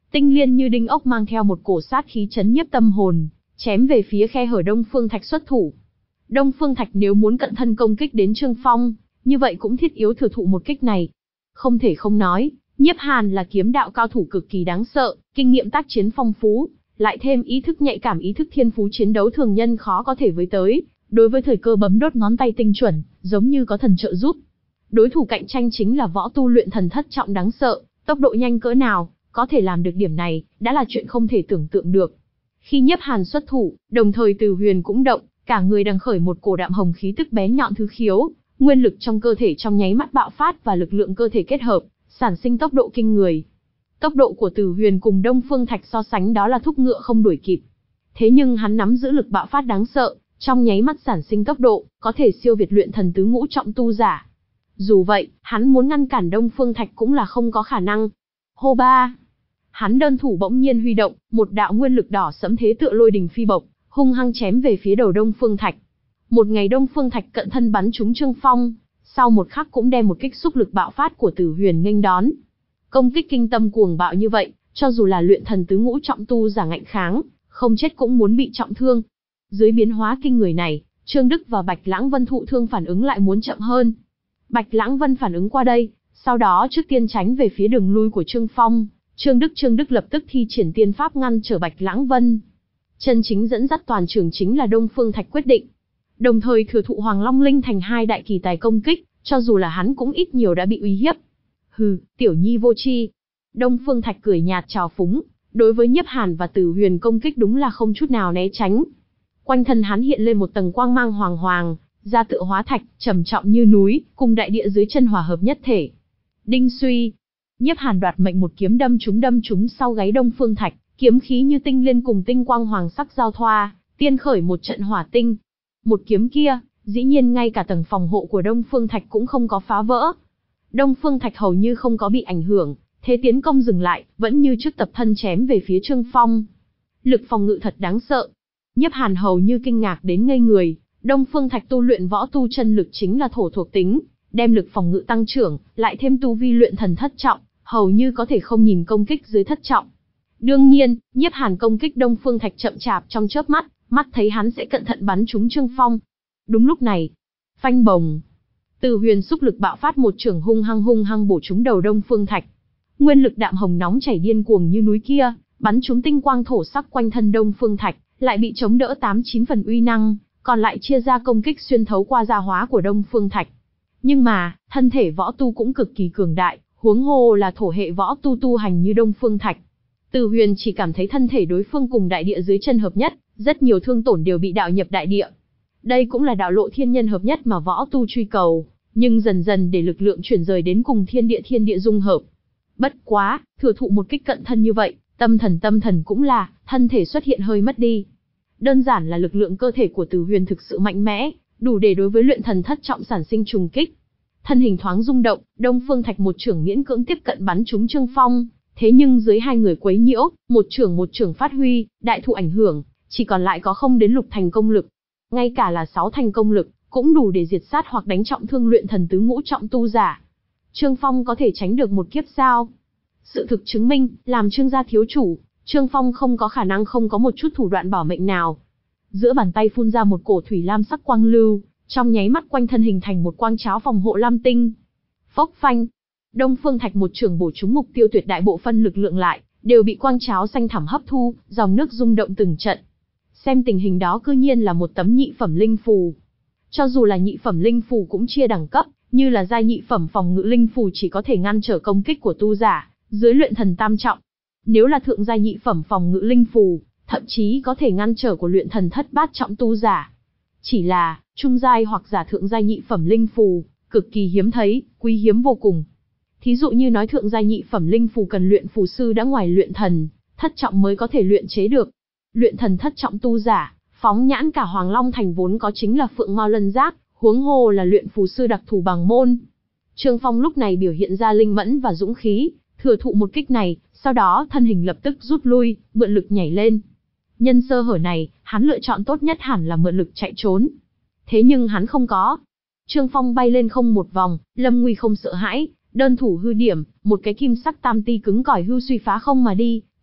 Tinh liên như đinh ốc mang theo một cổ sát khí chấn nhiếp tâm hồn, chém về phía khe hở Đông Phương Thạch xuất thủ. Đông Phương Thạch nếu muốn cận thân công kích đến Trương Phong, như vậy cũng thiết yếu thừa thụ một kích này. Không thể không nói, Nhiếp Hàn là kiếm đạo cao thủ cực kỳ đáng sợ, kinh nghiệm tác chiến phong phú, lại thêm ý thức nhạy cảm, ý thức thiên phú chiến đấu thường nhân khó có thể với tới, đối với thời cơ bấm đốt ngón tay tinh chuẩn, giống như có thần trợ giúp. Đối thủ cạnh tranh chính là võ tu luyện thần thất trọng đáng sợ, tốc độ nhanh cỡ nào, có thể làm được điểm này, đã là chuyện không thể tưởng tượng được. Khi Nhiếp Hàn xuất thủ, đồng thời Từ Huyền cũng động, cả người đằng khởi một cổ đạm hồng khí tức bén nhọn thứ khiếu, nguyên lực trong cơ thể trong nháy mắt bạo phát và lực lượng cơ thể kết hợp, sản sinh tốc độ kinh người. Tốc độ của Từ Huyền cùng Đông Phương Thạch so sánh đó là thúc ngựa không đuổi kịp. Thế nhưng hắn nắm giữ lực bạo phát đáng sợ, trong nháy mắt sản sinh tốc độ, có thể siêu việt luyện thần tứ ngũ trọng tu giả. Dù vậy, hắn muốn ngăn cản Đông Phương Thạch cũng là không có khả năng. Hô ba! Hắn đơn thủ bỗng nhiên huy động, một đạo nguyên lực đỏ sẫm thế tựa lôi đình phi bộc, hung hăng chém về phía đầu Đông Phương Thạch. Một ngày Đông Phương Thạch cận thân bắn trúng Trương Phong, sau một khắc cũng đem một kích xúc lực bạo phát của Tử Huyền nghênh đón. Công kích kinh tâm cuồng bạo như vậy, cho dù là luyện thần tứ ngũ trọng tu giả ngạnh kháng, không chết cũng muốn bị trọng thương. Dưới biến hóa kinh người này, Trương Đức và Bạch Lãng Vân thụ thương phản ứng lại muốn chậm hơn. Bạch Lãng Vân phản ứng qua đây, sau đó trước tiên tránh về phía đường lui của Trương Phong. Trương Đức Trương Đức lập tức thi triển tiên pháp ngăn trở Bạch Lãng Vân. Chân chính dẫn dắt toàn trường chính là Đông Phương Thạch quyết định. Đồng thời thừa thụ Hoàng Long Linh thành hai đại kỳ tài công kích, cho dù là hắn cũng ít nhiều đã bị uy hiếp. Hừ, tiểu nhi vô tri. Đông Phương Thạch cười nhạt trào phúng, đối với Nhiếp Hàn và Tử Huyền công kích đúng là không chút nào né tránh. Quanh thân hắn hiện lên một tầng quang mang hoàng hoàng, da tựa hóa thạch, trầm trọng như núi, cùng đại địa dưới chân hòa hợp nhất thể. Đinh suy, Nhiếp Hàn đoạt mệnh một kiếm đâm trúng đâm trúng sau gáy Đông Phương Thạch, kiếm khí như tinh liên cùng tinh quang hoàng sắc giao thoa, tiên khởi một trận hỏa tinh. Một kiếm kia, dĩ nhiên ngay cả tầng phòng hộ của Đông Phương Thạch cũng không có phá vỡ. Đông Phương Thạch hầu như không có bị ảnh hưởng, thế tiến công dừng lại, vẫn như trước tập thân chém về phía Trương Phong. Lực phòng ngự thật đáng sợ. Nhiếp Hàn hầu như kinh ngạc đến ngây người, Đông Phương Thạch tu luyện võ tu chân lực chính là thổ thuộc tính, đem lực phòng ngự tăng trưởng, lại thêm tu vi luyện thần thất trọng, hầu như có thể không nhìn công kích dưới thất trọng. Đương nhiên, Nhiếp Hàn công kích Đông Phương Thạch chậm chạp trong chớp mắt, mắt thấy hắn sẽ cận thận bắn trúng Trương Phong. Đúng lúc này, phanh bồng, Từ Huyền xúc lực bạo phát một chưởng hung hăng hung hăng bổ trúng đầu Đông Phương Thạch. Nguyên lực đạm hồng nóng chảy điên cuồng như núi kia, bắn trúng tinh quang thổ sắc quanh thân Đông Phương Thạch, lại bị chống đỡ tám chín phần uy năng, còn lại chia ra công kích xuyên thấu qua gia hóa của Đông Phương Thạch. Nhưng mà, thân thể võ tu cũng cực kỳ cường đại, huống hồ là thổ hệ võ tu tu hành như Đông Phương Thạch. Từ Huyền chỉ cảm thấy thân thể đối phương cùng đại địa dưới chân hợp nhất, rất nhiều thương tổn đều bị đạo nhập đại địa. Đây cũng là đạo lộ thiên nhân hợp nhất mà võ tu truy cầu, nhưng dần dần để lực lượng chuyển rời đến cùng thiên địa thiên địa dung hợp. Bất quá, thừa thụ một kích cận thân như vậy, tâm thần tâm thần cũng là, thân thể xuất hiện hơi mất đi. Đơn giản là lực lượng cơ thể của Từ Huyền thực sự mạnh mẽ, đủ để đối với luyện thần thất trọng sản sinh trùng kích. Thân hình thoáng rung động, Đông Phương Thạch một chưởng miễn cưỡng tiếp cận bắn trúng Trương Phong, thế nhưng dưới hai người quấy nhiễu, một chưởng một chưởng phát huy, đại thụ ảnh hưởng, chỉ còn lại có không đến lục thành công lực. Ngay cả là sáu thành công lực, cũng đủ để diệt sát hoặc đánh trọng thương luyện thần tứ ngũ trọng tu giả. Trương Phong có thể tránh được một kiếp sao? Sự thực chứng minh, làm Trương gia thiếu chủ, Trương Phong không có khả năng không có một chút thủ đoạn bảo mệnh nào. Giữa bàn tay phun ra một cổ thủy lam sắc quang lưu, trong nháy mắt quanh thân hình thành một quang cháo phòng hộ lam tinh. Phốc phanh, Đông Phương Thạch một trường bổ trúng mục tiêu, tuyệt đại bộ phân lực lượng lại đều bị quang cháo xanh thẳm hấp thu, dòng nước rung động từng trận. Xem tình hình đó cư nhiên là một tấm nhị phẩm linh phù. Cho dù là nhị phẩm linh phù cũng chia đẳng cấp, như là giai nhị phẩm phòng ngự linh phù chỉ có thể ngăn trở công kích của tu giả dưới luyện thần tam trọng. Nếu là thượng giai nhị phẩm phòng ngự linh phù, thậm chí có thể ngăn trở của luyện thần thất bát trọng tu giả. Chỉ là, trung giai hoặc giả thượng giai nhị phẩm linh phù, cực kỳ hiếm thấy, quý hiếm vô cùng. Thí dụ như nói thượng giai nhị phẩm linh phù cần luyện phù sư đã ngoài luyện thần thất trọng mới có thể luyện chế được. Luyện thần thất trọng tu giả, phóng nhãn cả Hoàng Long Thành vốn có chính là phượng mao lân giác, huống hồ là luyện phù sư đặc thù bằng môn. Trương Phong lúc này biểu hiện ra linh mẫn và dũng khí, thừa thụ một kích này, sau đó thân hình lập tức rút lui, mượn lực nhảy lên. Nhân sơ hở này, hắn lựa chọn tốt nhất hẳn là mượn lực chạy trốn. Thế nhưng hắn không có. Trương Phong bay lên không một vòng, lâm nguy không sợ hãi, đơn thủ hư điểm, một cái kim sắc tam ti cứng cỏi hưu suy phá không mà đi,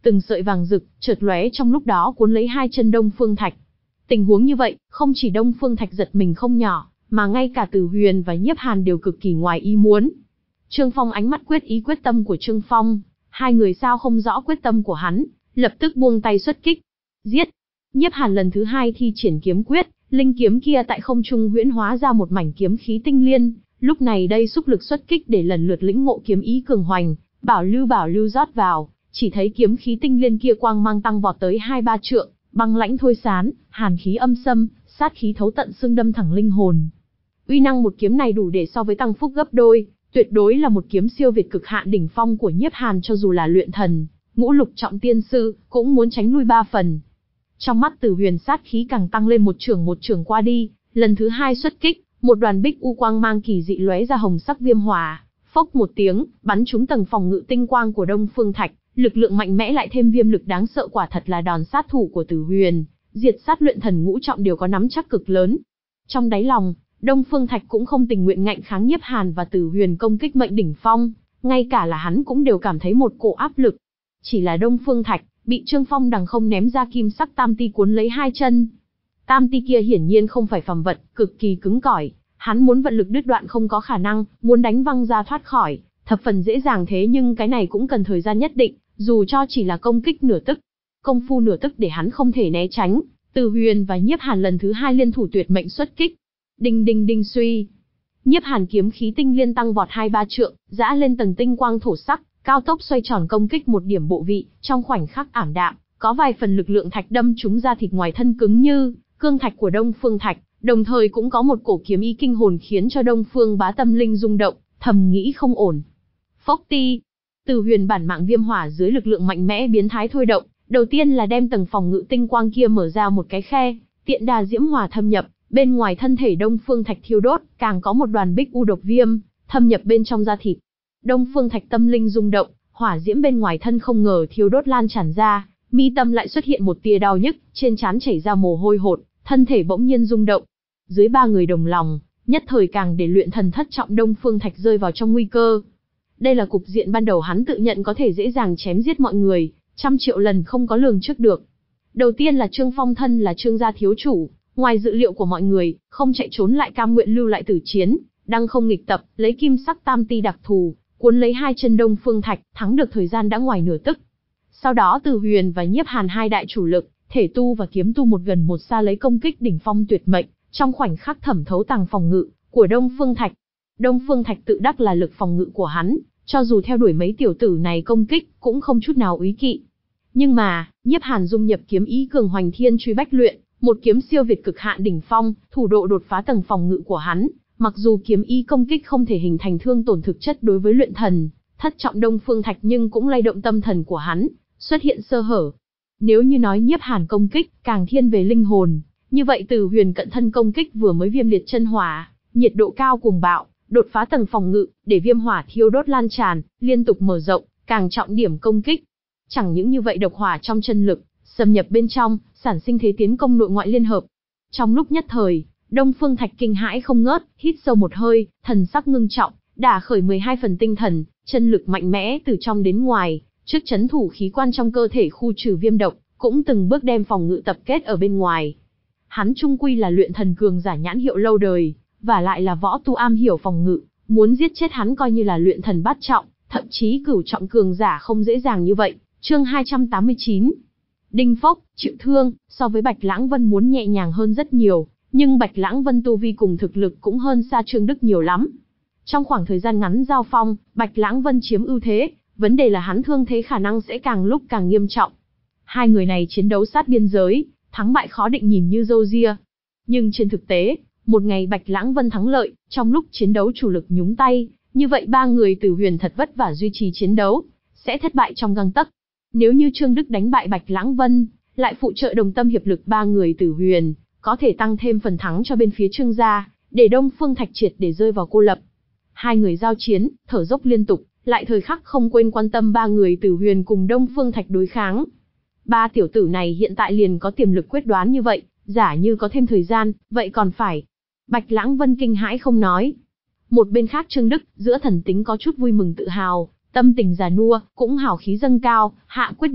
từng sợi vàng rực, chợt lóe trong lúc đó cuốn lấy hai chân Đông Phương Thạch. Tình huống như vậy, không chỉ Đông Phương Thạch giật mình không nhỏ, mà ngay cả Từ Huyền và Nhiếp Hàn đều cực kỳ ngoài ý muốn. Trương Phong ánh mắt quyết ý quyết tâm của Trương Phong, hai người sao không rõ quyết tâm của hắn, lập tức buông tay xuất kích. Giết! Nhiếp Hàn lần thứ hai thi triển kiếm quyết, linh kiếm kia tại không trung huyễn hóa ra một mảnh kiếm khí tinh liên, lúc này đây xúc lực xuất kích để lần lượt lĩnh ngộ kiếm ý cường hoành, bảo lưu bảo lưu rót vào, chỉ thấy kiếm khí tinh liên kia quang mang tăng vọt tới hai ba trượng, băng lãnh thôi sán, hàn khí âm xâm, sát khí thấu tận xương đâm thẳng linh hồn. Uy năng một kiếm này đủ để so với tăng phúc gấp đôi, tuyệt đối là một kiếm siêu việt cực hạn đỉnh phong của Nhiếp Hàn, cho dù là luyện thần, ngũ lục trọng tiên sư, cũng muốn tránh lui ba phần. Trong mắt Từ Huyền sát khí càng tăng lên, một trường một trường qua đi, lần thứ hai xuất kích, một đoàn bích u quang mang kỳ dị lóe ra hồng sắc viêm hỏa, phốc một tiếng, bắn trúng tầng phòng ngự tinh quang của Đông Phương Thạch, lực lượng mạnh mẽ lại thêm viêm lực đáng sợ, quả thật là đòn sát thủ của Từ Huyền, diệt sát luyện thần ngũ trọng đều có nắm chắc cực lớn. Trong đáy lòng, Đông Phương Thạch cũng không tình nguyện ngạnh kháng Nhiếp Hàn và Từ Huyền công kích mệnh đỉnh phong, ngay cả là hắn cũng đều cảm thấy một cổ áp lực. Chỉ là Đông Phương Thạch bị Trương Phong đằng không ném ra kim sắc tam ti cuốn lấy hai chân. Tam ti kia hiển nhiên không phải phàm vật, cực kỳ cứng cỏi, hắn muốn vận lực đứt đoạn không có khả năng, muốn đánh văng ra thoát khỏi, thập phần dễ dàng, thế nhưng cái này cũng cần thời gian nhất định, dù cho chỉ là công kích nửa tức. Công phu nửa tức để hắn không thể né tránh, Từ Huyền và Nhiếp Hàn lần thứ hai liên thủ tuyệt mệnh xuất kích. Đinh đinh đinh suy. Nhiếp Hàn kiếm khí tinh liên tăng vọt hai ba trượng, dã lên tầng tinh quang thổ sắc, cao tốc xoay tròn công kích một điểm bộ vị, trong khoảnh khắc ảm đạm, có vài phần lực lượng thạch đâm trúng ra thịt ngoài thân cứng như cương thạch của Đông Phương Thạch, đồng thời cũng có một cổ kiếm ý kinh hồn khiến cho Đông Phương Bá tâm linh rung động, thầm nghĩ không ổn. Phốc ti. Từ Huyền bản mạng viêm hỏa dưới lực lượng mạnh mẽ biến thái thôi động, đầu tiên là đem tầng phòng ngự tinh quang kia mở ra một cái khe, tiện đà diễm hỏa thâm nhập, bên ngoài thân thể Đông Phương Thạch thiêu đốt, càng có một đoàn bích u độc viêm thâm nhập bên trong da thịt. Đông Phương Thạch tâm linh rung động, hỏa diễm bên ngoài thân không ngờ thiêu đốt lan tràn ra, mi tâm lại xuất hiện một tia đau nhức, trên trán chảy ra mồ hôi hột, thân thể bỗng nhiên rung động. Dưới ba người đồng lòng, nhất thời càng để luyện thần thất trọng Đông Phương Thạch rơi vào trong nguy cơ. Đây là cục diện ban đầu hắn tự nhận có thể dễ dàng chém giết mọi người, trăm triệu lần không có lường trước được. Đầu tiên là Trương Phong thân là Trương gia thiếu chủ, ngoài dự liệu của mọi người, không chạy trốn lại cam nguyện lưu lại tử chiến, đang không nghịch tập, lấy kim sắc tam ti đặc thù, cuốn lấy hai chân Đông Phương Thạch, thắng được thời gian đã ngoài nửa tức. Sau đó Từ Huyền và Nhiếp Hàn hai đại chủ lực, thể tu và kiếm tu một gần một xa lấy công kích đỉnh phong tuyệt mệnh, trong khoảnh khắc thẩm thấu tàng phòng ngự của Đông Phương Thạch. Đông Phương Thạch tự đắc là lực phòng ngự của hắn, cho dù theo đuổi mấy tiểu tử này công kích, cũng không chút nào úy kỵ. Nhưng mà, Nhiếp Hàn dung nhập kiếm ý cường hoành thiên truy bách luyện, một kiếm siêu việt cực hạn đỉnh phong, thủ độ đột phá tầng phòng ngự của hắn. Mặc dù kiếm ý công kích không thể hình thành thương tổn thực chất đối với luyện thần thất trọng Đông Phương Thạch, nhưng cũng lay động tâm thần của hắn, xuất hiện sơ hở. Nếu như nói Nhiếp Hàn công kích càng thiên về linh hồn, như vậy Từ Huyền cận thân công kích vừa mới viêm liệt chân hỏa, nhiệt độ cao cuồng bạo, đột phá tầng phòng ngự, để viêm hỏa thiêu đốt lan tràn, liên tục mở rộng, càng trọng điểm công kích. Chẳng những như vậy, độc hỏa trong chân lực xâm nhập bên trong, sản sinh thế tiến công nội ngoại liên hợp. Trong lúc nhất thời, Đông Phương Thạch kinh hãi không ngớt, hít sâu một hơi, thần sắc ngưng trọng, đả khởi mười hai phần tinh thần, chân lực mạnh mẽ từ trong đến ngoài, trước chấn thủ khí quan trong cơ thể khu trừ viêm độc, cũng từng bước đem phòng ngự tập kết ở bên ngoài. Hắn trung quy là luyện thần cường giả nhãn hiệu lâu đời, và lại là võ tu am hiểu phòng ngự, muốn giết chết hắn coi như là luyện thần bát trọng, thậm chí cửu trọng cường giả không dễ dàng như vậy. Chương hai trăm tám mươi chín. Đinh Phốc, chịu thương, so với Bạch Lãng Vân muốn nhẹ nhàng hơn rất nhiều, nhưng Bạch Lãng Vân tu vi cùng thực lực cũng hơn xa Trương Đức nhiều lắm. Trong khoảng thời gian ngắn giao phong, Bạch Lãng Vân chiếm ưu thế, vấn đề là hắn thương thế khả năng sẽ càng lúc càng nghiêm trọng. Hai người này chiến đấu sát biên giới, thắng bại khó định nhìn như râu ria. Nhưng trên thực tế, một ngày Bạch Lãng Vân thắng lợi, trong lúc chiến đấu chủ lực nhúng tay, như vậy ba người Từ Huyền thật vất vả duy trì chiến đấu, sẽ thất bại trong gang tấc. Nếu như Trương Đức đánh bại Bạch Lãng Vân, lại phụ trợ đồng tâm hiệp lực ba người Từ Huyền, có thể tăng thêm phần thắng cho bên phía Trương gia, để Đông Phương Thạch triệt để rơi vào cô lập. Hai người giao chiến, thở dốc liên tục, lại thời khắc không quên quan tâm ba người Từ Huyền cùng Đông Phương Thạch đối kháng. Ba tiểu tử này hiện tại liền có tiềm lực quyết đoán như vậy, giả như có thêm thời gian, vậy còn phải. Bạch Lãng Vân kinh hãi không nói. Một bên khác Trương Đức, giữa thần tính có chút vui mừng tự hào, tâm tình già nua, cũng hào khí dâng cao, hạ quyết định,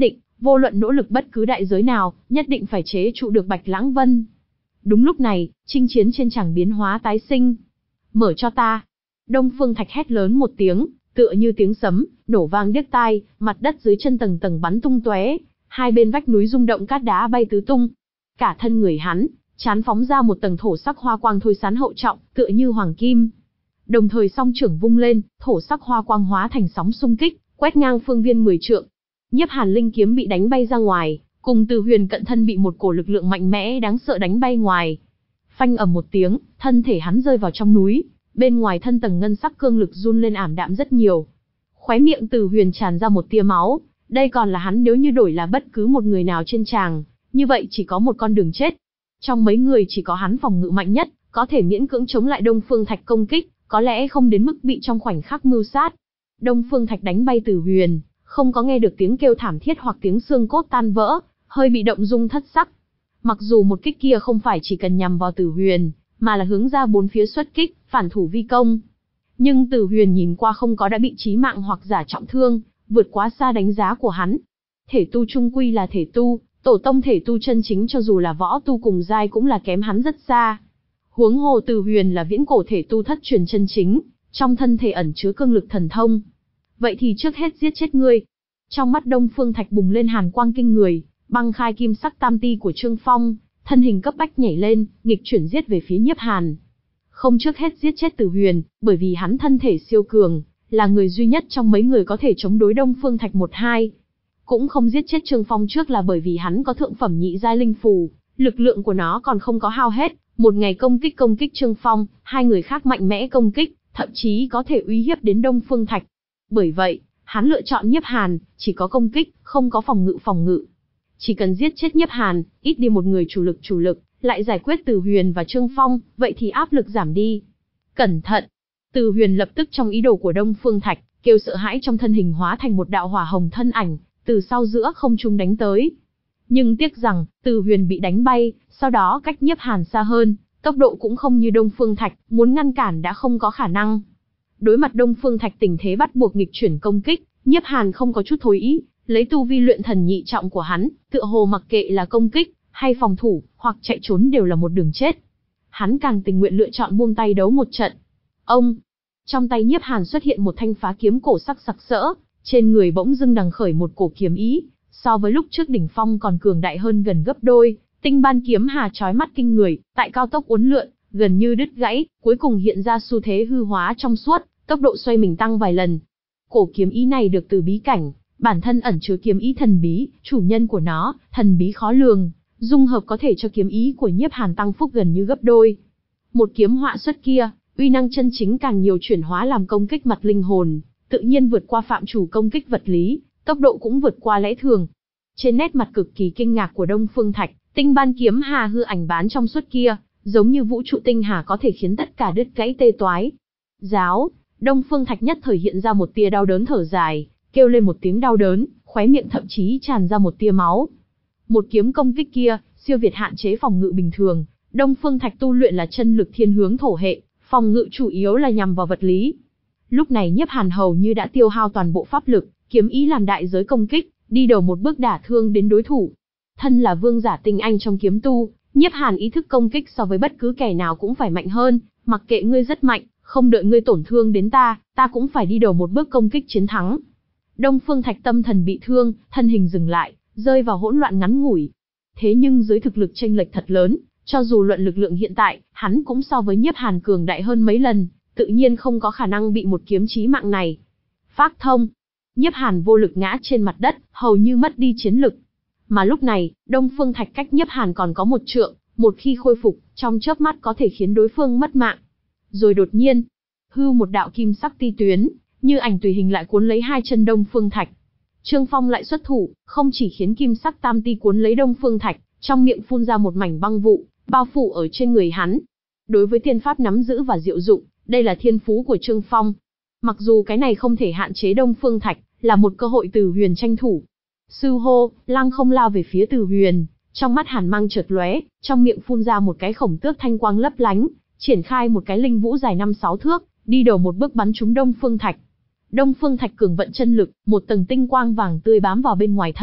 vô luận nỗ lực bất cứ đại giới nào, nhất định phải chế trụ được Bạch Lãng Vân. Đúng lúc này, chinh chiến trên tràng biến hóa tái sinh. Mở cho ta. Đông Phương Thạch hét lớn một tiếng, tựa như tiếng sấm, nổ vang điếc tai, mặt đất dưới chân tầng tầng bắn tung tóe, hai bên vách núi rung động cát đá bay tứ tung. Cả thân người hắn, chán phóng ra một tầng thổ sắc hoa quang thôi sán hậu trọng, tựa như hoàng kim. Đồng thời song trưởng vung lên, thổ sắc hoa quang hóa thành sóng xung kích, quét ngang phương viên mười trượng. Nhiếp Hàn linh kiếm bị đánh bay ra ngoài, cùng Từ Huyền cận thân bị một cổ lực lượng mạnh mẽ đáng sợ đánh bay ngoài. Phanh ầm một tiếng, thân thể hắn rơi vào trong núi, bên ngoài thân tầng ngân sắc cương lực run lên ảm đạm rất nhiều. Khóe miệng Từ Huyền tràn ra một tia máu, đây còn là hắn nếu như đổi là bất cứ một người nào trên tràng, như vậy chỉ có một con đường chết. Trong mấy người chỉ có hắn phòng ngự mạnh nhất, có thể miễn cưỡng chống lại Đông Phương Thạch công kích, có lẽ không đến mức bị trong khoảnh khắc mưu sát. Đông Phương Thạch đánh bay Từ Huyền, không có nghe được tiếng kêu thảm thiết hoặc tiếng xương cốt tan vỡ, hơi bị động dung thất sắc. Mặc dù một kích kia không phải chỉ cần nhằm vào Từ Huyền, mà là hướng ra bốn phía xuất kích, phản thủ vi công. Nhưng Từ Huyền nhìn qua không có đã bị chí mạng hoặc giả trọng thương, vượt quá xa đánh giá của hắn. Thể tu trung quy là thể tu, tổ tông thể tu chân chính cho dù là võ tu cùng giai cũng là kém hắn rất xa. Huống hồ Từ Huyền là viễn cổ thể tu thất truyền chân chính, trong thân thể ẩn chứa cương lực thần thông. Vậy thì trước hết giết chết ngươi. Trong mắt Đông Phương Thạch bùng lên hàn quang kinh người, băng khai kim sắc tam ti của Trương Phong, thân hình cấp bách nhảy lên, nghịch chuyển giết về phía Nhiếp Hàn. Không trước hết giết chết Từ Huyền, bởi vì hắn thân thể siêu cường, là người duy nhất trong mấy người có thể chống đối Đông Phương Thạch một hai. Cũng không giết chết Trương Phong trước là bởi vì hắn có thượng phẩm nhị giai linh phù, lực lượng của nó còn không có hao hết, một ngày công kích công kích Trương Phong, hai người khác mạnh mẽ công kích, thậm chí có thể uy hiếp đến Đông Phương Thạch. Bởi vậy, hắn lựa chọn Nhiếp Hàn, chỉ có công kích, không có phòng ngự phòng ngự. Chỉ cần giết chết Nhiếp Hàn, ít đi một người chủ lực chủ lực, lại giải quyết Từ Huyền và Trương Phong, vậy thì áp lực giảm đi. Cẩn thận! Từ Huyền lập tức trong ý đồ của Đông Phương Thạch, kêu sợ hãi trong thân hình hóa thành một đạo hỏa hồng thân ảnh, từ sau giữa không trung đánh tới. Nhưng tiếc rằng, Từ Huyền bị đánh bay, sau đó cách Nhiếp Hàn xa hơn, tốc độ cũng không như Đông Phương Thạch, muốn ngăn cản đã không có khả năng. Đối mặt Đông Phương Thạch tình thế bắt buộc nghịch chuyển công kích, Nhiếp Hàn không có chút thối ý, lấy tu vi luyện thần nhị trọng của hắn, tựa hồ mặc kệ là công kích, hay phòng thủ, hoặc chạy trốn đều là một đường chết. Hắn càng tình nguyện lựa chọn buông tay đấu một trận. Ông! Trong tay Nhiếp Hàn xuất hiện một thanh phá kiếm cổ sắc sặc sỡ, trên người bỗng dưng đằng khởi một cổ kiếm ý, so với lúc trước đỉnh phong còn cường đại hơn gần gấp đôi, tinh ban kiếm hà chói mắt kinh người, tại cao tốc uốn lượn, gần như đứt gãy, cuối cùng hiện ra xu thế hư hóa trong suốt, tốc độ xoay mình tăng vài lần. Cổ kiếm ý này được từ bí cảnh, bản thân ẩn chứa kiếm ý thần bí, chủ nhân của nó, thần bí khó lường, dung hợp có thể cho kiếm ý của Nhiếp Hàn tăng phúc gần như gấp đôi. Một kiếm họa xuất kia, uy năng chân chính càng nhiều chuyển hóa làm công kích mặt linh hồn, tự nhiên vượt qua phạm chủ công kích vật lý, tốc độ cũng vượt qua lẽ thường. Trên nét mặt cực kỳ kinh ngạc của Đông Phương Thạch, tinh ban kiếm hà hư ảnh bán trong suốt kia, giống như vũ trụ tinh hà có thể khiến tất cả đứt gãy tê toái. Giáo, Đông Phương Thạch nhất thời hiện ra một tia đau đớn thở dài, kêu lên một tiếng đau đớn, khóe miệng thậm chí tràn ra một tia máu. Một kiếm công kích kia, siêu việt hạn chế phòng ngự bình thường, Đông Phương Thạch tu luyện là chân lực thiên hướng thổ hệ, phòng ngự chủ yếu là nhằm vào vật lý. Lúc này Nhiếp Hàn hầu như đã tiêu hao toàn bộ pháp lực, kiếm ý làm đại giới công kích, đi đầu một bước đả thương đến đối thủ. Thân là vương giả tinh anh trong kiếm tu, Nhiếp Hàn ý thức công kích so với bất cứ kẻ nào cũng phải mạnh hơn, mặc kệ ngươi rất mạnh, không đợi ngươi tổn thương đến ta, ta cũng phải đi đầu một bước công kích chiến thắng. Đông Phương Thạch tâm thần bị thương, thân hình dừng lại, rơi vào hỗn loạn ngắn ngủi. Thế nhưng dưới thực lực chênh lệch thật lớn, cho dù luận lực lượng hiện tại, hắn cũng so với Nhiếp Hàn cường đại hơn mấy lần, tự nhiên không có khả năng bị một kiếm chí mạng này phác thông. Nhiếp Hàn vô lực ngã trên mặt đất, hầu như mất đi chiến lực. Mà lúc này, Đông Phương Thạch cách Nhiếp Hàn còn có một trượng, một khi khôi phục, trong chớp mắt có thể khiến đối phương mất mạng. Rồi đột nhiên, hư một đạo kim sắc ti tuyến, như ảnh tùy hình lại cuốn lấy hai chân Đông Phương Thạch. Trương Phong lại xuất thủ, không chỉ khiến kim sắc tam ti cuốn lấy Đông Phương Thạch, trong miệng phun ra một mảnh băng vụ, bao phủ ở trên người hắn. Đối với tiên pháp nắm giữ và diệu dụng, đây là thiên phú của Trương Phong. Mặc dù cái này không thể hạn chế Đông Phương Thạch, là một cơ hội Từ Huyền tranh thủ. Sư hô, lăng không lao về phía Từ Huyền, trong mắt hàn mang chợt lóe, trong miệng phun ra một cái khổng tước thanh quang lấp lánh, triển khai một cái linh vũ dài năm sáu thước, đi đầu một bước bắn trúng Đông Phương Thạch. Đông Phương Thạch cường vận chân lực, một tầng tinh quang vàng tươi bám vào bên ngoài thân,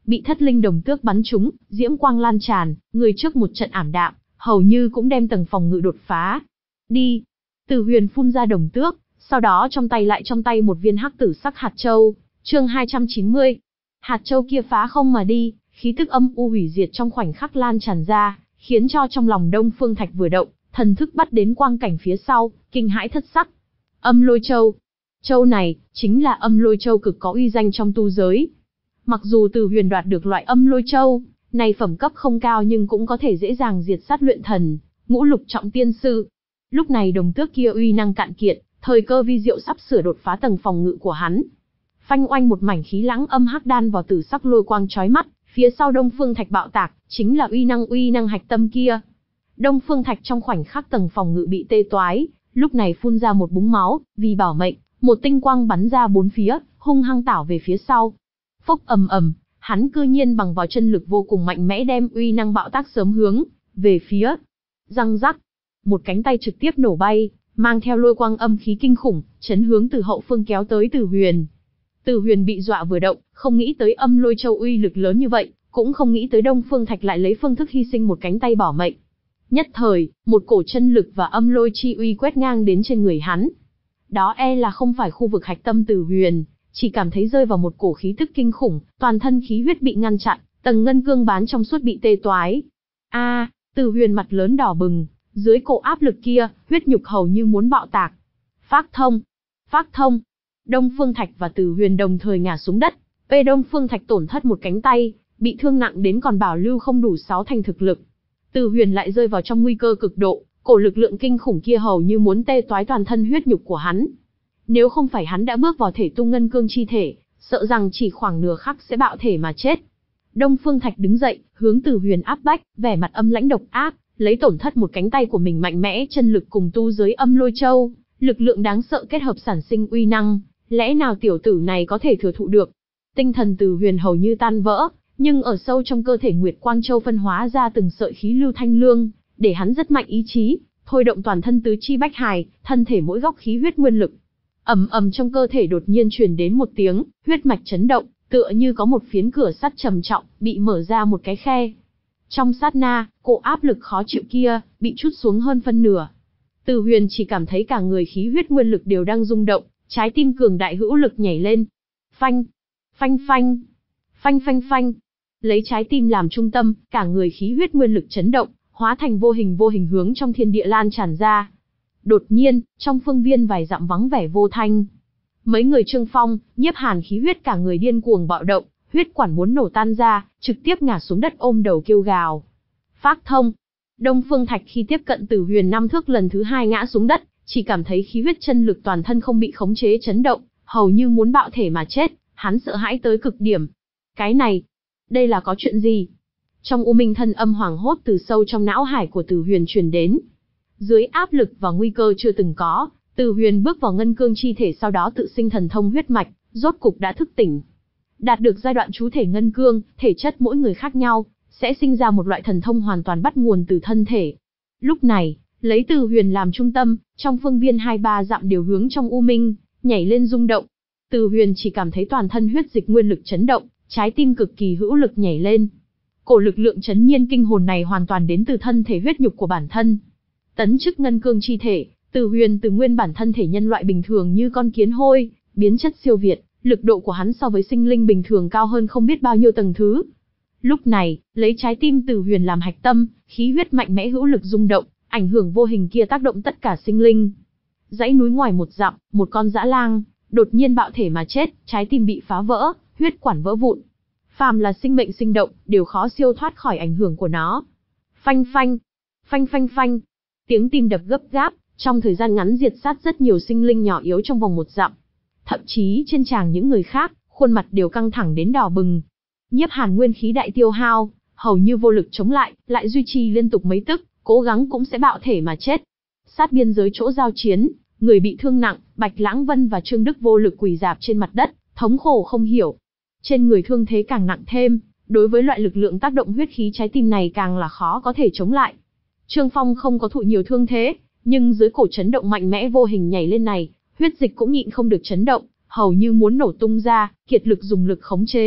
bị thất linh đồng tước bắn trúng, diễm quang lan tràn, người trước một trận ảm đạm, hầu như cũng đem tầng phòng ngự đột phá. Đi! Từ Huyền phun ra đồng tước, sau đó trong tay lại trong tay một viên hắc tử sắc hạt châu. Chương hai trăm chín mươi. Hạt châu kia phá không mà đi, khí tức âm u hủy diệt trong khoảnh khắc lan tràn ra, khiến cho trong lòng Đông Phương Thạch vừa động, thần thức bắt đến quang cảnh phía sau, kinh hãi thất sắc. Âm Lôi Châu. Châu này, chính là Âm Lôi Châu cực có uy danh trong tu giới. Mặc dù Từ Huyền đoạt được loại Âm Lôi Châu, này phẩm cấp không cao nhưng cũng có thể dễ dàng diệt sát luyện thần, ngũ lục trọng tiên sư. Lúc này đồng tước kia uy năng cạn kiệt, thời cơ vi diệu sắp sửa đột phá tầng phòng ngự của hắn. Phanh oanh một mảnh khí lãng âm hắc đan vào tử sắc lôi quang chói mắt, phía sau Đông Phương Thạch bạo tạc, chính là uy năng uy năng hạch tâm kia. Đông Phương Thạch trong khoảnh khắc tầng phòng ngự bị tê toái, lúc này phun ra một búng máu, vì bảo mệnh, một tinh quang bắn ra bốn phía, hung hăng tảo về phía sau. Phốc ầm ầm, hắn cư nhiên bằng vào chân lực vô cùng mạnh mẽ đem uy năng bạo tác sớm hướng về phía. Răng rắc, một cánh tay trực tiếp nổ bay, mang theo lôi quang âm khí kinh khủng, chấn hướng từ hậu phương kéo tới Từ Huyền. Từ Huyền bị dọa vừa động, không nghĩ tới Âm Lôi Châu uy lực lớn như vậy, cũng không nghĩ tới Đông Phương Thạch lại lấy phương thức hy sinh một cánh tay bỏ mệnh. Nhất thời, một cổ chân lực và âm lôi chi uy quét ngang đến trên người hắn. Đó e là không phải khu vực hạch tâm Từ Huyền, chỉ cảm thấy rơi vào một cổ khí tức kinh khủng, toàn thân khí huyết bị ngăn chặn, tầng ngân cương bán trong suốt bị tê toái. A, à, Từ Huyền mặt lớn đỏ bừng, dưới cổ áp lực kia, huyết nhục hầu như muốn bạo tạc. Phác thông, phác thông. Đông Phương Thạch và Từ Huyền đồng thời ngã xuống đất. P Đông Phương Thạch tổn thất một cánh tay, bị thương nặng đến còn bảo lưu không đủ sáu thành thực lực. Từ Huyền lại rơi vào trong nguy cơ cực độ, cổ lực lượng kinh khủng kia hầu như muốn tê toái toàn thân huyết nhục của hắn. Nếu không phải hắn đã bước vào thể tu ngân cương chi thể, sợ rằng chỉ khoảng nửa khắc sẽ bạo thể mà chết. Đông Phương Thạch đứng dậy, hướng Từ Huyền áp bách, vẻ mặt âm lãnh độc ác, lấy tổn thất một cánh tay của mình mạnh mẽ chân lực cùng tu giới Âm Lôi Châu, lực lượng đáng sợ kết hợp sản sinh uy năng, lẽ nào tiểu tử này có thể thừa thụ được? Tinh thần Từ Huyền hầu như tan vỡ, nhưng ở sâu trong cơ thể Nguyệt Quang Châu phân hóa ra từng sợi khí lưu thanh lương, để hắn rất mạnh ý chí, thôi động toàn thân tứ chi bách hài, thân thể mỗi góc khí huyết nguyên lực. Ầm ầm trong cơ thể đột nhiên truyền đến một tiếng, huyết mạch chấn động, tựa như có một phiến cửa sắt trầm trọng bị mở ra một cái khe. Trong sát na, cỗ áp lực khó chịu kia bị trút xuống hơn phân nửa. Từ Huyền chỉ cảm thấy cả người khí huyết nguyên lực đều đang rung động, trái tim cường đại hữu lực nhảy lên. Phanh, phanh phanh, phanh phanh phanh. Lấy trái tim làm trung tâm, cả người khí huyết nguyên lực chấn động, hóa thành vô hình vô hình hướng trong thiên địa lan tràn ra. Đột nhiên, trong phương viên vài dặm vắng vẻ vô thanh. Mấy người Trương Phong, Nhiếp Hàn khí huyết cả người điên cuồng bạo động, huyết quản muốn nổ tan ra, trực tiếp ngã xuống đất ôm đầu kêu gào. Phác thông. Đông Phương Thạch khi tiếp cận Từ Huyền năm thước lần thứ hai ngã xuống đất, chỉ cảm thấy khí huyết chân lực toàn thân không bị khống chế chấn động, hầu như muốn bạo thể mà chết, hắn sợ hãi tới cực điểm. Cái này, đây là có chuyện gì? Trong u minh thân âm hoảng hốt từ sâu trong não hải của Từ Huyền truyền đến. Dưới áp lực và nguy cơ chưa từng có, Từ Huyền bước vào ngân cương chi thể, sau đó tự sinh thần thông huyết mạch, rốt cục đã thức tỉnh. Đạt được giai đoạn chú thể ngân cương, thể chất mỗi người khác nhau, sẽ sinh ra một loại thần thông hoàn toàn bắt nguồn từ thân thể. Lúc này, lấy Từ Huyền làm trung tâm, trong phương viên hai ba dặm đều hướng trong u minh, nhảy lên rung động. Từ Huyền chỉ cảm thấy toàn thân huyết dịch nguyên lực chấn động, trái tim cực kỳ hữu lực nhảy lên. Cổ lực lượng chấn nhiên kinh hồn này hoàn toàn đến từ thân thể huyết nhục của bản thân. Tấn chức ngân cương chi thể, Từ Huyền từ nguyên bản thân thể nhân loại bình thường như con kiến hôi, biến chất siêu việt, lực độ của hắn so với sinh linh bình thường cao hơn không biết bao nhiêu tầng thứ. Lúc này, lấy trái tim Từ Huyền làm hạch tâm, khí huyết mạnh mẽ hữu lực rung động, ảnh hưởng vô hình kia tác động tất cả sinh linh. Dãy núi ngoài một dặm, một con dã lang đột nhiên bạo thể mà chết, trái tim bị phá vỡ, huyết quản vỡ vụn. Phàm là sinh mệnh sinh động, đều khó siêu thoát khỏi ảnh hưởng của nó. Phanh phanh, phanh phanh phanh, tiếng tim đập gấp gáp, trong thời gian ngắn diệt sát rất nhiều sinh linh nhỏ yếu trong vòng một dặm. Thậm chí trên tràng những người khác, khuôn mặt đều căng thẳng đến đỏ bừng. Nhiếp Hàn nguyên khí đại tiêu hao, hầu như vô lực chống lại, lại duy trì liên tục mấy tức, cố gắng cũng sẽ bạo thể mà chết. Sát biên giới chỗ giao chiến, người bị thương nặng, Bạch Lãng Vân và Trương Đức vô lực quỳ rạp trên mặt đất, thống khổ không hiểu. Trên người thương thế càng nặng thêm, đối với loại lực lượng tác động huyết khí trái tim này càng là khó có thể chống lại. Trương Phong không có thụ nhiều thương thế, nhưng dưới cổ chấn động mạnh mẽ vô hình nhảy lên này, huyết dịch cũng nhịn không được chấn động, hầu như muốn nổ tung ra, kiệt lực dùng lực khống chế,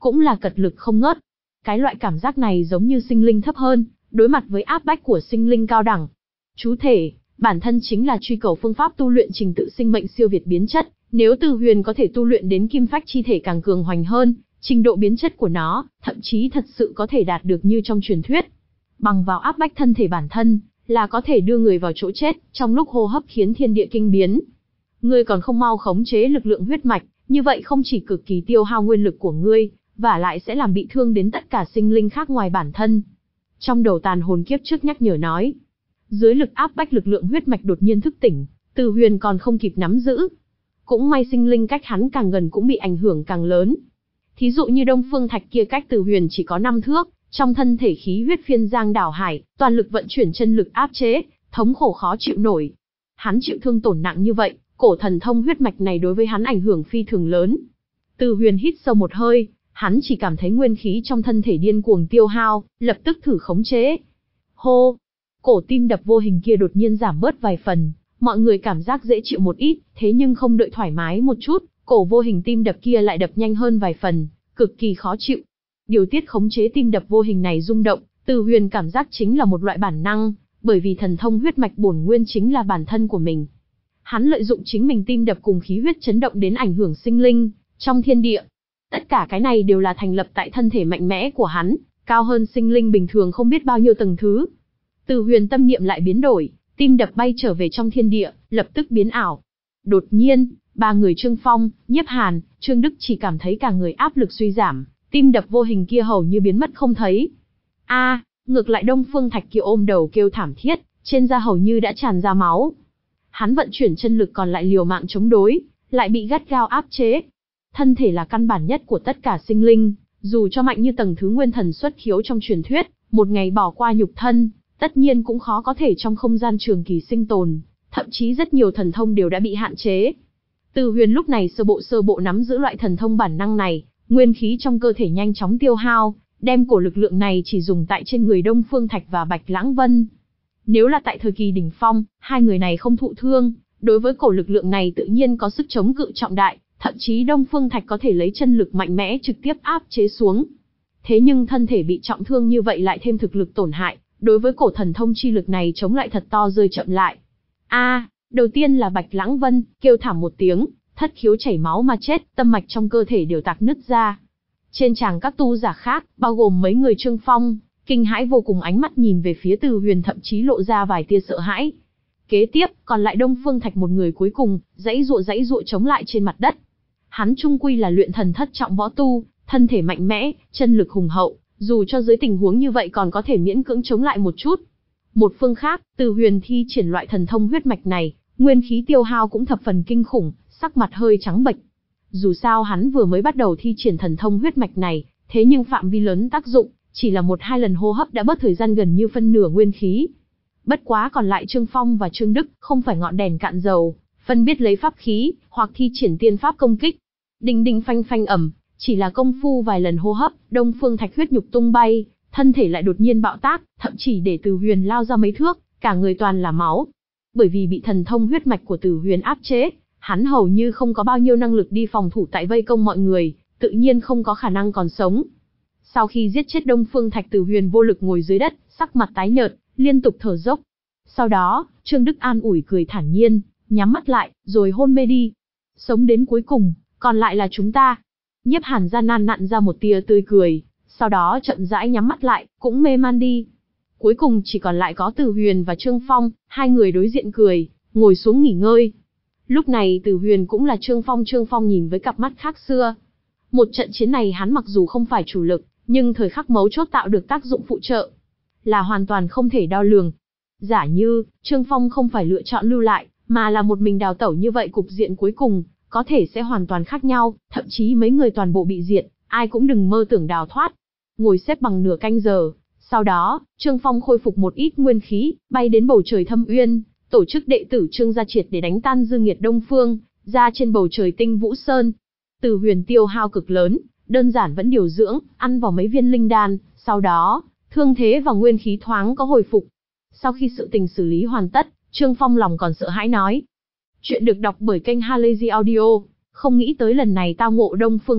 cũng là cật lực không ngớt. Cái loại cảm giác này giống như sinh linh thấp hơn, đối mặt với áp bách của sinh linh cao đẳng. Chú thể, bản thân chính là truy cầu phương pháp tu luyện trình tự sinh mệnh siêu việt biến chất, nếu Từ Huyền có thể tu luyện đến kim phách chi thể càng cường hoành hơn, trình độ biến chất của nó, thậm chí thật sự có thể đạt được như trong truyền thuyết. Bằng vào áp bách thân thể bản thân, là có thể đưa người vào chỗ chết, trong lúc hô hấp khiến thiên địa kinh biến. Ngươi còn không mau khống chế lực lượng huyết mạch, như vậy không chỉ cực kỳ tiêu hao nguyên lực của ngươi, và lại sẽ làm bị thương đến tất cả sinh linh khác ngoài bản thân. Trong đầu tàn hồn kiếp trước nhắc nhở nói. Dưới lực áp bách lực lượng huyết mạch đột nhiên thức tỉnh, Từ Huyền còn không kịp nắm giữ. Cũng may sinh linh cách hắn càng gần cũng bị ảnh hưởng càng lớn. Thí dụ như Đông Phương Thạch kia cách Từ Huyền chỉ có năm thước, trong thân thể khí huyết phiên giang đảo hải, toàn lực vận chuyển chân lực áp chế, thống khổ khó chịu nổi. Hắn chịu thương tổn nặng như vậy, cổ thần thông huyết mạch này đối với hắn ảnh hưởng phi thường lớn. Từ Huyền hít sâu một hơi, hắn chỉ cảm thấy nguyên khí trong thân thể điên cuồng tiêu hao, lập tức thử khống chế. Hô! Cổ tim đập vô hình kia đột nhiên giảm bớt vài phần, mọi người cảm giác dễ chịu một ít, thế nhưng không đợi thoải mái một chút, cổ vô hình tim đập kia lại đập nhanh hơn vài phần, cực kỳ khó chịu. Điều tiết khống chế tim đập vô hình này rung động, Từ Huyền cảm giác chính là một loại bản năng, bởi vì thần thông huyết mạch bổn nguyên chính là bản thân của mình. Hắn lợi dụng chính mình tim đập cùng khí huyết chấn động đến ảnh hưởng sinh linh trong thiên địa. Tất cả cái này đều là thành lập tại thân thể mạnh mẽ của hắn, cao hơn sinh linh bình thường không biết bao nhiêu tầng thứ. Từ Huyền tâm niệm lại biến đổi, tim đập bay trở về trong thiên địa, lập tức biến ảo. Đột nhiên, ba người Trương Phong, Nhiếp Hàn, Trương Đức chỉ cảm thấy cả người áp lực suy giảm, tim đập vô hình kia hầu như biến mất không thấy. A, à, ngược lại Đông Phương Thạch kia ôm đầu kêu thảm thiết, trên da hầu như đã tràn ra máu. Hắn vận chuyển chân lực còn lại liều mạng chống đối, lại bị gắt gao áp chế. Thân thể là căn bản nhất của tất cả sinh linh, dù cho mạnh như tầng thứ nguyên thần xuất khiếu trong truyền thuyết, một ngày bỏ qua nhục thân, tất nhiên cũng khó có thể trong không gian trường kỳ sinh tồn, thậm chí rất nhiều thần thông đều đã bị hạn chế. Từ Huyền lúc này sơ bộ sơ bộ nắm giữ loại thần thông bản năng này, nguyên khí trong cơ thể nhanh chóng tiêu hao, đem cổ lực lượng này chỉ dùng tại trên người Đông Phương Thạch và Bạch Lãng Vân. Nếu là tại thời kỳ đỉnh phong, hai người này không thụ thương, đối với cổ lực lượng này tự nhiên có sức chống cự trọng đại, thậm chí Đông Phương Thạch có thể lấy chân lực mạnh mẽ trực tiếp áp chế xuống. Thế nhưng thân thể bị trọng thương như vậy lại thêm thực lực tổn hại, đối với cổ thần thông chi lực này chống lại thật to rơi chậm lại. A, à, đầu tiên là Bạch Lãng Vân, kêu thảm một tiếng, thất khiếu chảy máu mà chết, tâm mạch trong cơ thể đều tạc nứt ra. Trên tràng các tu giả khác, bao gồm mấy người Trương Phong, kinh hãi vô cùng ánh mắt nhìn về phía Từ Huyền thậm chí lộ ra vài tia sợ hãi. Kế tiếp, còn lại Đông Phương Thạch một người cuối cùng, dãy dụa dãy dụa chống lại trên mặt đất. Hắn trung quy là luyện thần thất trọng võ tu, thân thể mạnh mẽ, chân lực hùng hậu, dù cho dưới tình huống như vậy còn có thể miễn cưỡng chống lại một chút. Một phương khác, Từ Huyền thi triển loại thần thông huyết mạch này, nguyên khí tiêu hao cũng thập phần kinh khủng, sắc mặt hơi trắng bệch. Dù sao hắn vừa mới bắt đầu thi triển thần thông huyết mạch này, thế nhưng phạm vi lớn tác dụng, chỉ là một hai lần hô hấp đã bớt thời gian gần như phân nửa nguyên khí. Bất quá còn lại Trương Phong và Trương Đức, không phải ngọn đèn cạn dầu, phân biết lấy pháp khí, hoặc thi triển tiên pháp công kích. Đinh đinh phanh phanh ầm, chỉ là công phu vài lần hô hấp, Đông Phương Thạch huyết nhục tung bay, thân thể lại đột nhiên bạo tác, thậm chí để Từ Huyền lao ra mấy thước, cả người toàn là máu. Bởi vì bị thần thông huyết mạch của Từ Huyền áp chế, hắn hầu như không có bao nhiêu năng lực đi phòng thủ tại vây công mọi người, tự nhiên không có khả năng còn sống. Sau khi giết chết Đông Phương Thạch, Từ Huyền vô lực ngồi dưới đất, sắc mặt tái nhợt, liên tục thở dốc. Sau đó, Trương Đức an ủi cười thản nhiên, nhắm mắt lại, rồi hôn mê đi. Sống đến cuối cùng, còn lại là chúng ta. Nhiếp Hàn gian nan nặn ra một tia tươi cười, sau đó chậm rãi nhắm mắt lại, cũng mê man đi. Cuối cùng chỉ còn lại có Từ Huyền và Trương Phong, hai người đối diện cười, ngồi xuống nghỉ ngơi. Lúc này Từ Huyền cũng là Trương Phong, Trương Phong nhìn với cặp mắt khác xưa. Một trận chiến này hắn mặc dù không phải chủ lực, nhưng thời khắc mấu chốt tạo được tác dụng phụ trợ, là hoàn toàn không thể đo lường. Giả như, Trương Phong không phải lựa chọn lưu lại, mà là một mình đào tẩu như vậy, cục diện cuối cùng, có thể sẽ hoàn toàn khác nhau, thậm chí mấy người toàn bộ bị diệt, ai cũng đừng mơ tưởng đào thoát. Ngồi xếp bằng nửa canh giờ, sau đó, Trương Phong khôi phục một ít nguyên khí, bay đến bầu trời Thâm Uyên, tổ chức đệ tử Trương gia triệt để đánh tan dư nghiệt Đông Phương, ra trên bầu trời Tinh Vũ Sơn. Từ Huyền tiêu hao cực lớn, đơn giản vẫn điều dưỡng, ăn vào mấy viên linh đan, sau đó, thương thế và nguyên khí thoáng có hồi phục. Sau khi sự tình xử lý hoàn tất, Trương Phong lòng còn sợ hãi nói. Chuyện được đọc bởi kênh Halazy Audio, không nghĩ tới lần này tao ngộ Đông Phương Thạch,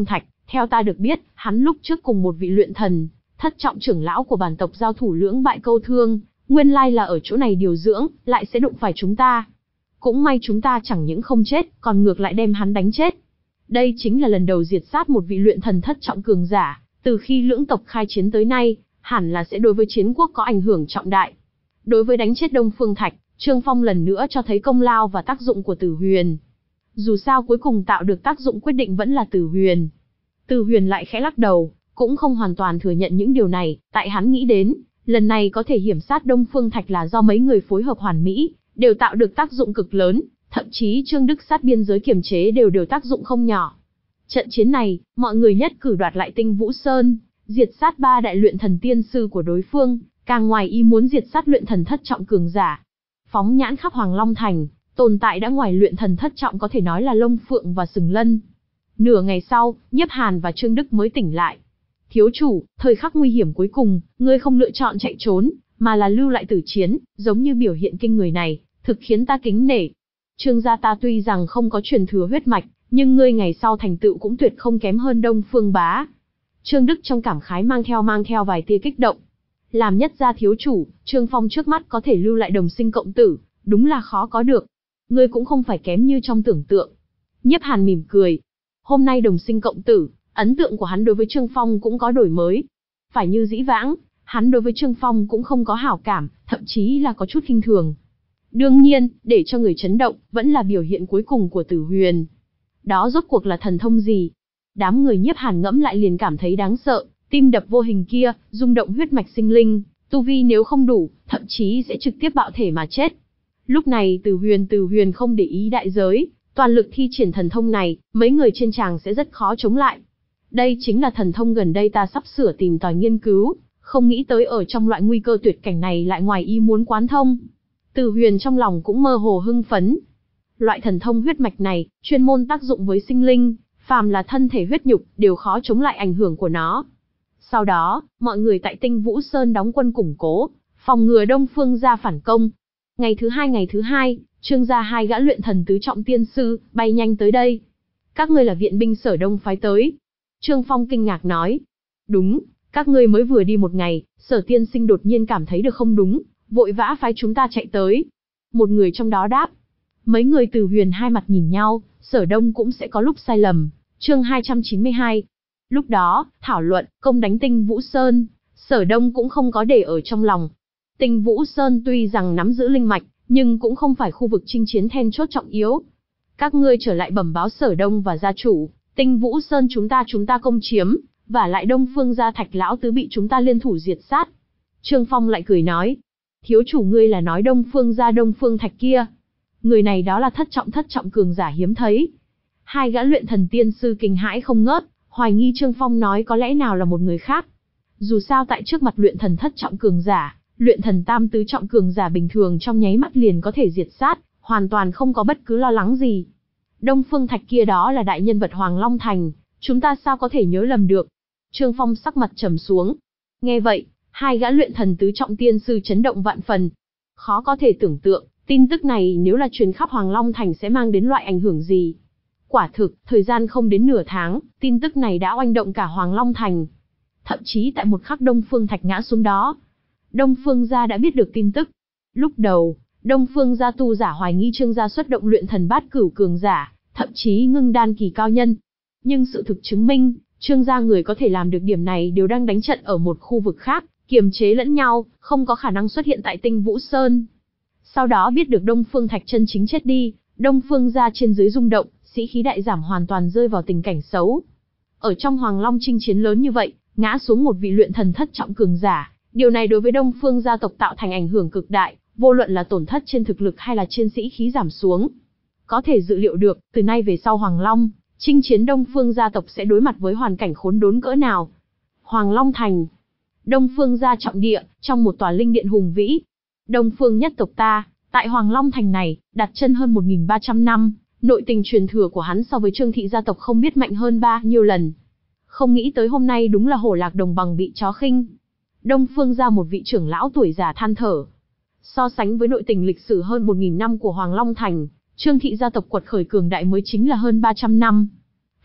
Theo ta được biết, hắn lúc trước cùng một vị luyện thần, thất trọng trưởng lão của bản tộc giao thủ lưỡng bại câu thương, nguyên lai là ở chỗ này điều dưỡng, lại sẽ đụng phải chúng ta. Cũng may chúng ta chẳng những không chết, còn ngược lại đem hắn đánh chết. Đây chính là lần đầu diệt sát một vị luyện thần thất trọng cường giả, từ khi lưỡng tộc khai chiến tới nay, hẳn là sẽ đối với chiến quốc có ảnh hưởng trọng đại. Đối với đánh chết Đông Phương Thạch, Trương Phong lần nữa cho thấy công lao và tác dụng của Tử Huyền. Dù sao cuối cùng tạo được tác dụng quyết định vẫn là Tử Huyền. Tử Huyền lại khẽ lắc đầu, cũng không hoàn toàn thừa nhận những điều này, tại hắn nghĩ đến, lần này có thể hiểm sát Đông Phương Thạch là do mấy người phối hợp hoàn mỹ, đều tạo được tác dụng cực lớn, thậm chí Trương Đức sát biên giới kiềm chế đều đều tác dụng không nhỏ. Trận chiến này, mọi người nhất cử đoạt lại Tinh Vũ Sơn, diệt sát ba đại luyện thần tiên sư của đối phương, càng ngoài ý muốn diệt sát luyện thần thất trọng cường giả. Phóng nhãn khắp Hoàng Long Thành, tồn tại đã ngoài luyện thần thất trọng có thể nói là Long Phượng và Sừng Lân. Nửa ngày sau, Nhiếp Hàn và Trương Đức mới tỉnh lại. Thiếu chủ, thời khắc nguy hiểm cuối cùng, ngươi không lựa chọn chạy trốn, mà là lưu lại tử chiến, giống như biểu hiện kinh người này, thực khiến ta kính nể. Trương gia ta tuy rằng không có truyền thừa huyết mạch, nhưng ngươi ngày sau thành tựu cũng tuyệt không kém hơn Đông Phương Bá. Trương Đức trong cảm khái mang theo mang theo vài tia kích động. Làm nhất gia thiếu chủ, Trương Phong trước mắt có thể lưu lại đồng sinh cộng tử, đúng là khó có được. Ngươi cũng không phải kém như trong tưởng tượng. Nhiếp Hàn mỉm cười. Hôm nay đồng sinh cộng tử, ấn tượng của hắn đối với Trương Phong cũng có đổi mới. Phải như dĩ vãng, hắn đối với Trương Phong cũng không có hảo cảm, thậm chí là có chút khinh thường. Đương nhiên, để cho người chấn động, vẫn là biểu hiện cuối cùng của Tử Huyền. Đó rốt cuộc là thần thông gì? Đám người Nhiếp Hàn ngẫm lại liền cảm thấy đáng sợ, tim đập vô hình kia, rung động huyết mạch sinh linh, tu vi nếu không đủ, thậm chí sẽ trực tiếp bạo thể mà chết. Lúc này Tử Huyền Tử Huyền không để ý đại giới, toàn lực thi triển thần thông này, mấy người trên tràng sẽ rất khó chống lại. Đây chính là thần thông gần đây ta sắp sửa tìm tòi nghiên cứu, không nghĩ tới ở trong loại nguy cơ tuyệt cảnh này lại ngoài ý muốn quán thông. Tử Huyền trong lòng cũng mơ hồ hưng phấn. Loại thần thông huyết mạch này, chuyên môn tác dụng với sinh linh, phàm là thân thể huyết nhục, đều khó chống lại ảnh hưởng của nó. Sau đó, mọi người tại Tinh Vũ Sơn đóng quân củng cố, phòng ngừa Đông Phương gia phản công. Ngày thứ hai ngày thứ hai, Trương gia hai gã luyện thần tứ trọng tiên sư, bay nhanh tới đây. Các ngươi là viện binh Sở Đông phái tới. Trương Phong kinh ngạc nói. Đúng, các ngươi mới vừa đi một ngày, Sở tiên sinh đột nhiên cảm thấy được không đúng, vội vã phái chúng ta chạy tới. Một người trong đó đáp. Mấy người Tử Huyền hai mặt nhìn nhau, Sở Đông cũng sẽ có lúc sai lầm. Chương hai trăm chín mươi hai. Lúc đó, thảo luận, công đánh Tinh Vũ Sơn, Sở Đông cũng không có để ở trong lòng. Tinh Vũ Sơn tuy rằng nắm giữ linh mạch, nhưng cũng không phải khu vực chinh chiến then chốt trọng yếu. Các ngươi trở lại bẩm báo Sở Đông và gia chủ, Tinh Vũ Sơn chúng ta chúng ta công chiếm, và lại Đông Phương gia Thạch lão tứ bị chúng ta liên thủ diệt sát. Trương Phong lại cười nói, thiếu chủ ngươi là nói Đông Phương gia Đông Phương Thạch kia. Người này đó là thất trọng thất trọng cường giả hiếm thấy. Hai gã luyện thần tiên sư kinh hãi không ngớt, hoài nghi Trương Phong nói có lẽ nào là một người khác. Dù sao tại trước mặt luyện thần thất trọng cường giả, luyện thần tam tứ trọng cường giả bình thường trong nháy mắt liền có thể diệt sát, hoàn toàn không có bất cứ lo lắng gì. Đông Phương Thạch kia đó là đại nhân vật Hoàng Long Thành, chúng ta sao có thể nhớ lầm được. Trương Phong sắc mặt trầm xuống. Nghe vậy, hai gã luyện thần tứ trọng tiên sư chấn động vạn phần. Khó có thể tưởng tượng, tin tức này nếu là truyền khắp Hoàng Long Thành sẽ mang đến loại ảnh hưởng gì. Quả thực, thời gian không đến nửa tháng, tin tức này đã oanh động cả Hoàng Long Thành. Thậm chí tại một khắc Đông Phương Thạch ngã xuống đó, Đông Phương gia đã biết được tin tức. Lúc đầu, Đông Phương gia tu giả hoài nghi Trương gia xuất động luyện thần bát cửu cường giả, thậm chí ngưng đan kỳ cao nhân. Nhưng sự thực chứng minh, Trương gia người có thể làm được điểm này đều đang đánh trận ở một khu vực khác, kiềm chế lẫn nhau, không có khả năng xuất hiện tại Tinh Vũ Sơn. Sau đó biết được Đông Phương Thạch chân chính chết đi, Đông Phương gia trên dưới rung động, sĩ khí đại giảm hoàn toàn rơi vào tình cảnh xấu. Ở trong Hoàng Long chinh chiến lớn như vậy, ngã xuống một vị luyện thần thất trọng cường giả, điều này đối với Đông Phương gia tộc tạo thành ảnh hưởng cực đại, vô luận là tổn thất trên thực lực hay là trên sĩ khí giảm xuống. Có thể dự liệu được, từ nay về sau Hoàng Long, chinh chiến Đông Phương gia tộc sẽ đối mặt với hoàn cảnh khốn đốn cỡ nào. Hoàng Long Thành, Đông Phương gia trọng địa, trong một tòa linh điện hùng vĩ. Đông Phương nhất tộc ta, tại Hoàng Long Thành này, đặt chân hơn một nghìn ba trăm năm, nội tình truyền thừa của hắn so với Trương thị gia tộc không biết mạnh hơn ba nhiêu lần. Không nghĩ tới hôm nay đúng là hổ lạc đồng bằng bị chó khinh. Đông Phương gia một vị trưởng lão tuổi già than thở. So sánh với nội tình lịch sử hơn một nghìn năm của Hoàng Long Thành, Trương thị gia tộc quật khởi cường đại mới chính là hơn ba trăm năm.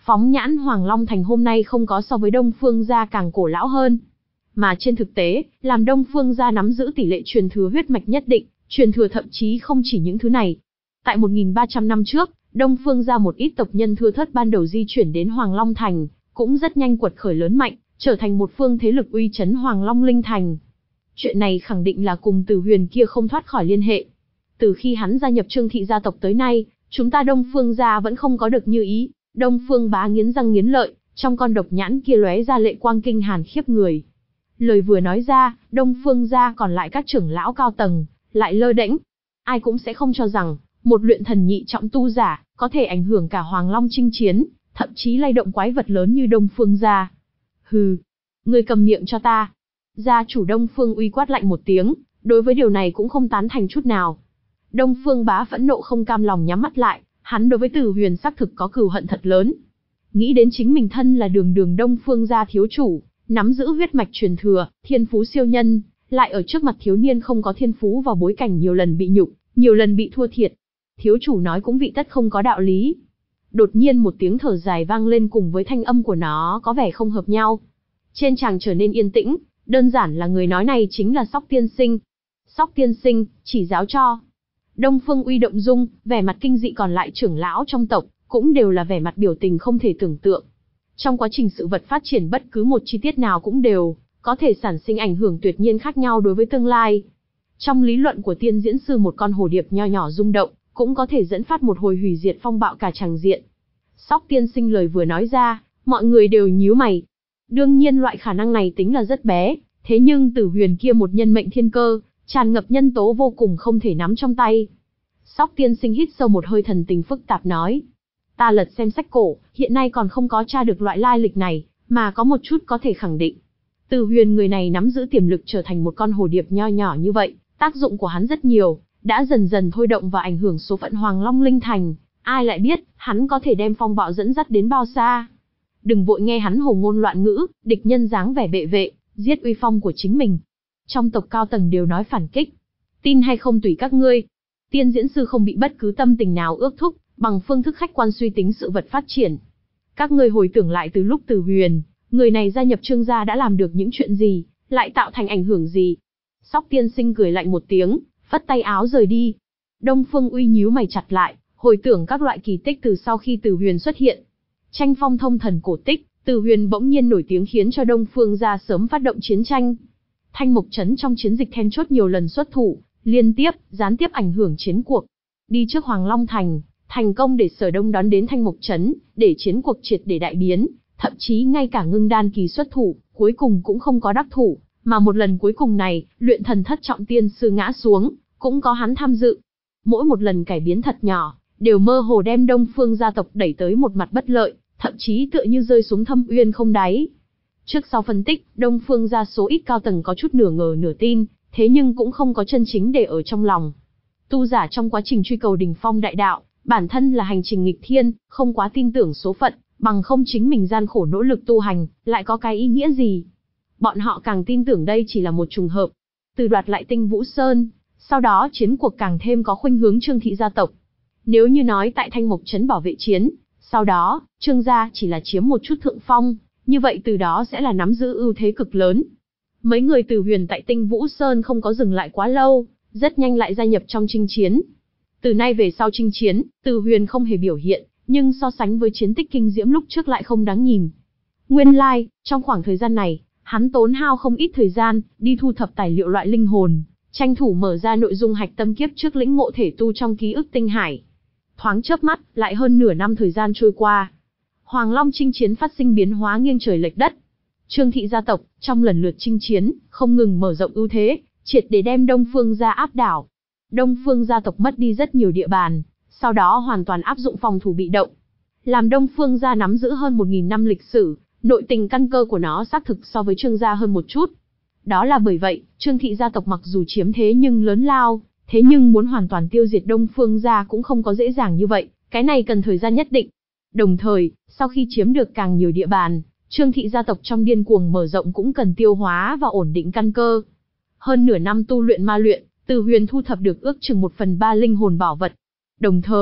Phóng nhãn Hoàng Long Thành hôm nay không có so với Đông Phương gia càng cổ lão hơn. Mà trên thực tế, làm Đông Phương gia nắm giữ tỷ lệ truyền thừa huyết mạch nhất định, truyền thừa thậm chí không chỉ những thứ này. Tại một nghìn ba trăm năm trước, Đông Phương gia một ít tộc nhân thưa thớt ban đầu di chuyển đến Hoàng Long Thành, cũng rất nhanh quật khởi lớn mạnh, trở thành một phương thế lực uy chấn Hoàng Long Linh Thành. Chuyện này khẳng định là cùng Từ Huyền kia không thoát khỏi liên hệ. Từ khi hắn gia nhập Trương thị gia tộc tới nay, chúng ta Đông Phương gia vẫn không có được như ý. Đông Phương Bá nghiến răng nghiến lợi, trong con độc nhãn kia lóe ra lệ quang kinh hàn khiếp người. Lời vừa nói ra, Đông Phương gia còn lại các trưởng lão cao tầng lại lơ đễnh. Ai cũng sẽ không cho rằng một luyện thần nhị trọng tu giả có thể ảnh hưởng cả Hoàng Long chinh chiến, thậm chí lay động quái vật lớn như Đông Phương gia. Hừ, ngươi cầm miệng cho ta. Gia chủ Đông Phương Uy quát lạnh một tiếng, đối với điều này cũng không tán thành chút nào. Đông Phương Bá phẫn nộ không cam lòng nhắm mắt lại, hắn đối với Từ Huyền xác thực có cừu hận thật lớn. Nghĩ đến chính mình thân là đường đường Đông Phương gia thiếu chủ, nắm giữ huyết mạch truyền thừa, thiên phú siêu nhân, lại ở trước mặt thiếu niên không có thiên phú vào bối cảnh nhiều lần bị nhục, nhiều lần bị thua thiệt. Thiếu chủ nói cũng vị tất không có đạo lý. Đột nhiên một tiếng thở dài vang lên cùng với thanh âm của nó có vẻ không hợp nhau. Trên tràng trở nên yên tĩnh, đơn giản là người nói này chính là Sóc Tiên Sinh. Sóc Tiên Sinh, chỉ giáo cho. Đông Phương Uy động dung, vẻ mặt kinh dị còn lại trưởng lão trong tộc, cũng đều là vẻ mặt biểu tình không thể tưởng tượng. Trong quá trình sự vật phát triển bất cứ một chi tiết nào cũng đều có thể sản sinh ảnh hưởng tuyệt nhiên khác nhau đối với tương lai. Trong lý luận của tiên diễn sư một con hồ điệp nho nhỏ rung động, cũng có thể dẫn phát một hồi hủy diệt phong bạo cả tràng diện. Sóc Tiên Sinh lời vừa nói ra, mọi người đều nhíu mày. Đương nhiên loại khả năng này tính là rất bé, thế nhưng Tử Huyền kia một nhân mệnh thiên cơ, tràn ngập nhân tố vô cùng không thể nắm trong tay. Sóc Tiên Sinh hít sâu một hơi thần tình phức tạp nói. Ta lật xem sách cổ, hiện nay còn không có tra được loại lai lịch này, mà có một chút có thể khẳng định. Tử Huyền người này nắm giữ tiềm lực trở thành một con hồ điệp nho nhỏ như vậy, tác dụng của hắn rất nhiều, đã dần dần thôi động và ảnh hưởng số phận Hoàng Long Linh Thành. Ai lại biết, hắn có thể đem phong bạo dẫn dắt đến bao xa. Đừng vội nghe hắn hồ ngôn loạn ngữ, địch nhân dáng vẻ bệ vệ, giết uy phong của chính mình. Trong tộc cao tầng đều nói phản kích. Tin hay không tùy các ngươi. Tiên diễn sư không bị bất cứ tâm tình nào ước thúc, bằng phương thức khách quan suy tính sự vật phát triển. Các ngươi hồi tưởng lại từ lúc Từ Huyền, người này gia nhập Trương gia đã làm được những chuyện gì, lại tạo thành ảnh hưởng gì. Sóc Tiên Sinh cười lạnh một tiếng, phất tay áo rời đi. Đông Phương Uy nhíu mày chặt lại, hồi tưởng các loại kỳ tích từ sau khi Từ Huyền xuất hiện. Tranh phong thông thần cổ tích, Từ Huyền bỗng nhiên nổi tiếng khiến cho Đông Phương gia sớm phát động chiến tranh. Thanh Mộc Trấn trong chiến dịch then chốt nhiều lần xuất thủ, liên tiếp, gián tiếp ảnh hưởng chiến cuộc. Đi trước Hoàng Long Thành, thành công để Sở Đông đón đến Thanh Mộc Trấn, để chiến cuộc triệt để đại biến, thậm chí ngay cả Ngưng Đan kỳ xuất thủ, cuối cùng cũng không có đắc thủ, mà một lần cuối cùng này, luyện thần thất trọng tiên sư ngã xuống, cũng có hắn tham dự. Mỗi một lần cải biến thật nhỏ, đều mơ hồ đem Đông Phương gia tộc đẩy tới một mặt bất lợi, thậm chí tựa như rơi xuống thâm uyên không đáy. Trước sau phân tích, Đông Phương gia số ít cao tầng có chút nửa ngờ nửa tin, thế nhưng cũng không có chân chính để ở trong lòng. Tu giả trong quá trình truy cầu đỉnh phong đại đạo, bản thân là hành trình nghịch thiên, không quá tin tưởng số phận, bằng không chính mình gian khổ nỗ lực tu hành, lại có cái ý nghĩa gì. Bọn họ càng tin tưởng đây chỉ là một trùng hợp. Từ đoạt lại Tinh Vũ Sơn, sau đó chiến cuộc càng thêm có khuynh hướng Trương thị gia tộc. Nếu như nói tại Thanh Mộc Trấn bảo vệ chiến, sau đó, Trương gia chỉ là chiếm một chút thượng phong, như vậy từ đó sẽ là nắm giữ ưu thế cực lớn. Mấy người Từ Huyền tại Tinh Vũ Sơn không có dừng lại quá lâu, rất nhanh lại gia nhập trong chinh chiến. Từ nay về sau chinh chiến, Từ Huyền không hề biểu hiện, nhưng so sánh với chiến tích kinh diễm lúc trước lại không đáng nhìn. Nguyên lai, like, trong khoảng thời gian này, hắn tốn hao không ít thời gian, đi thu thập tài liệu loại linh hồn, tranh thủ mở ra nội dung hạch tâm kiếp trước lĩnh ngộ thể tu trong ký ức tinh hải. Thoáng chớp mắt, lại hơn nửa năm thời gian trôi qua. Hoàng Long chinh chiến phát sinh biến hóa nghiêng trời lệch đất. Trương thị gia tộc, trong lần lượt chinh chiến, không ngừng mở rộng ưu thế, triệt để đem Đông Phương gia áp đảo. Đông Phương gia tộc mất đi rất nhiều địa bàn, sau đó hoàn toàn áp dụng phòng thủ bị động. Làm Đông Phương gia nắm giữ hơn một nghìn năm lịch sử, nội tình căn cơ của nó xác thực so với Trương gia hơn một chút. Đó là bởi vậy, Trương thị gia tộc mặc dù chiếm thế nhưng lớn lao, thế nhưng muốn hoàn toàn tiêu diệt Đông Phương gia cũng không có dễ dàng như vậy, cái này cần thời gian nhất định. Đồng thời, sau khi chiếm được càng nhiều địa bàn, Trương thị gia tộc trong điên cuồng mở rộng cũng cần tiêu hóa và ổn định căn cơ. Hơn nửa năm tu luyện ma luyện, Từ Huyền thu thập được ước chừng một phần ba linh hồn bảo vật. Đồng thời,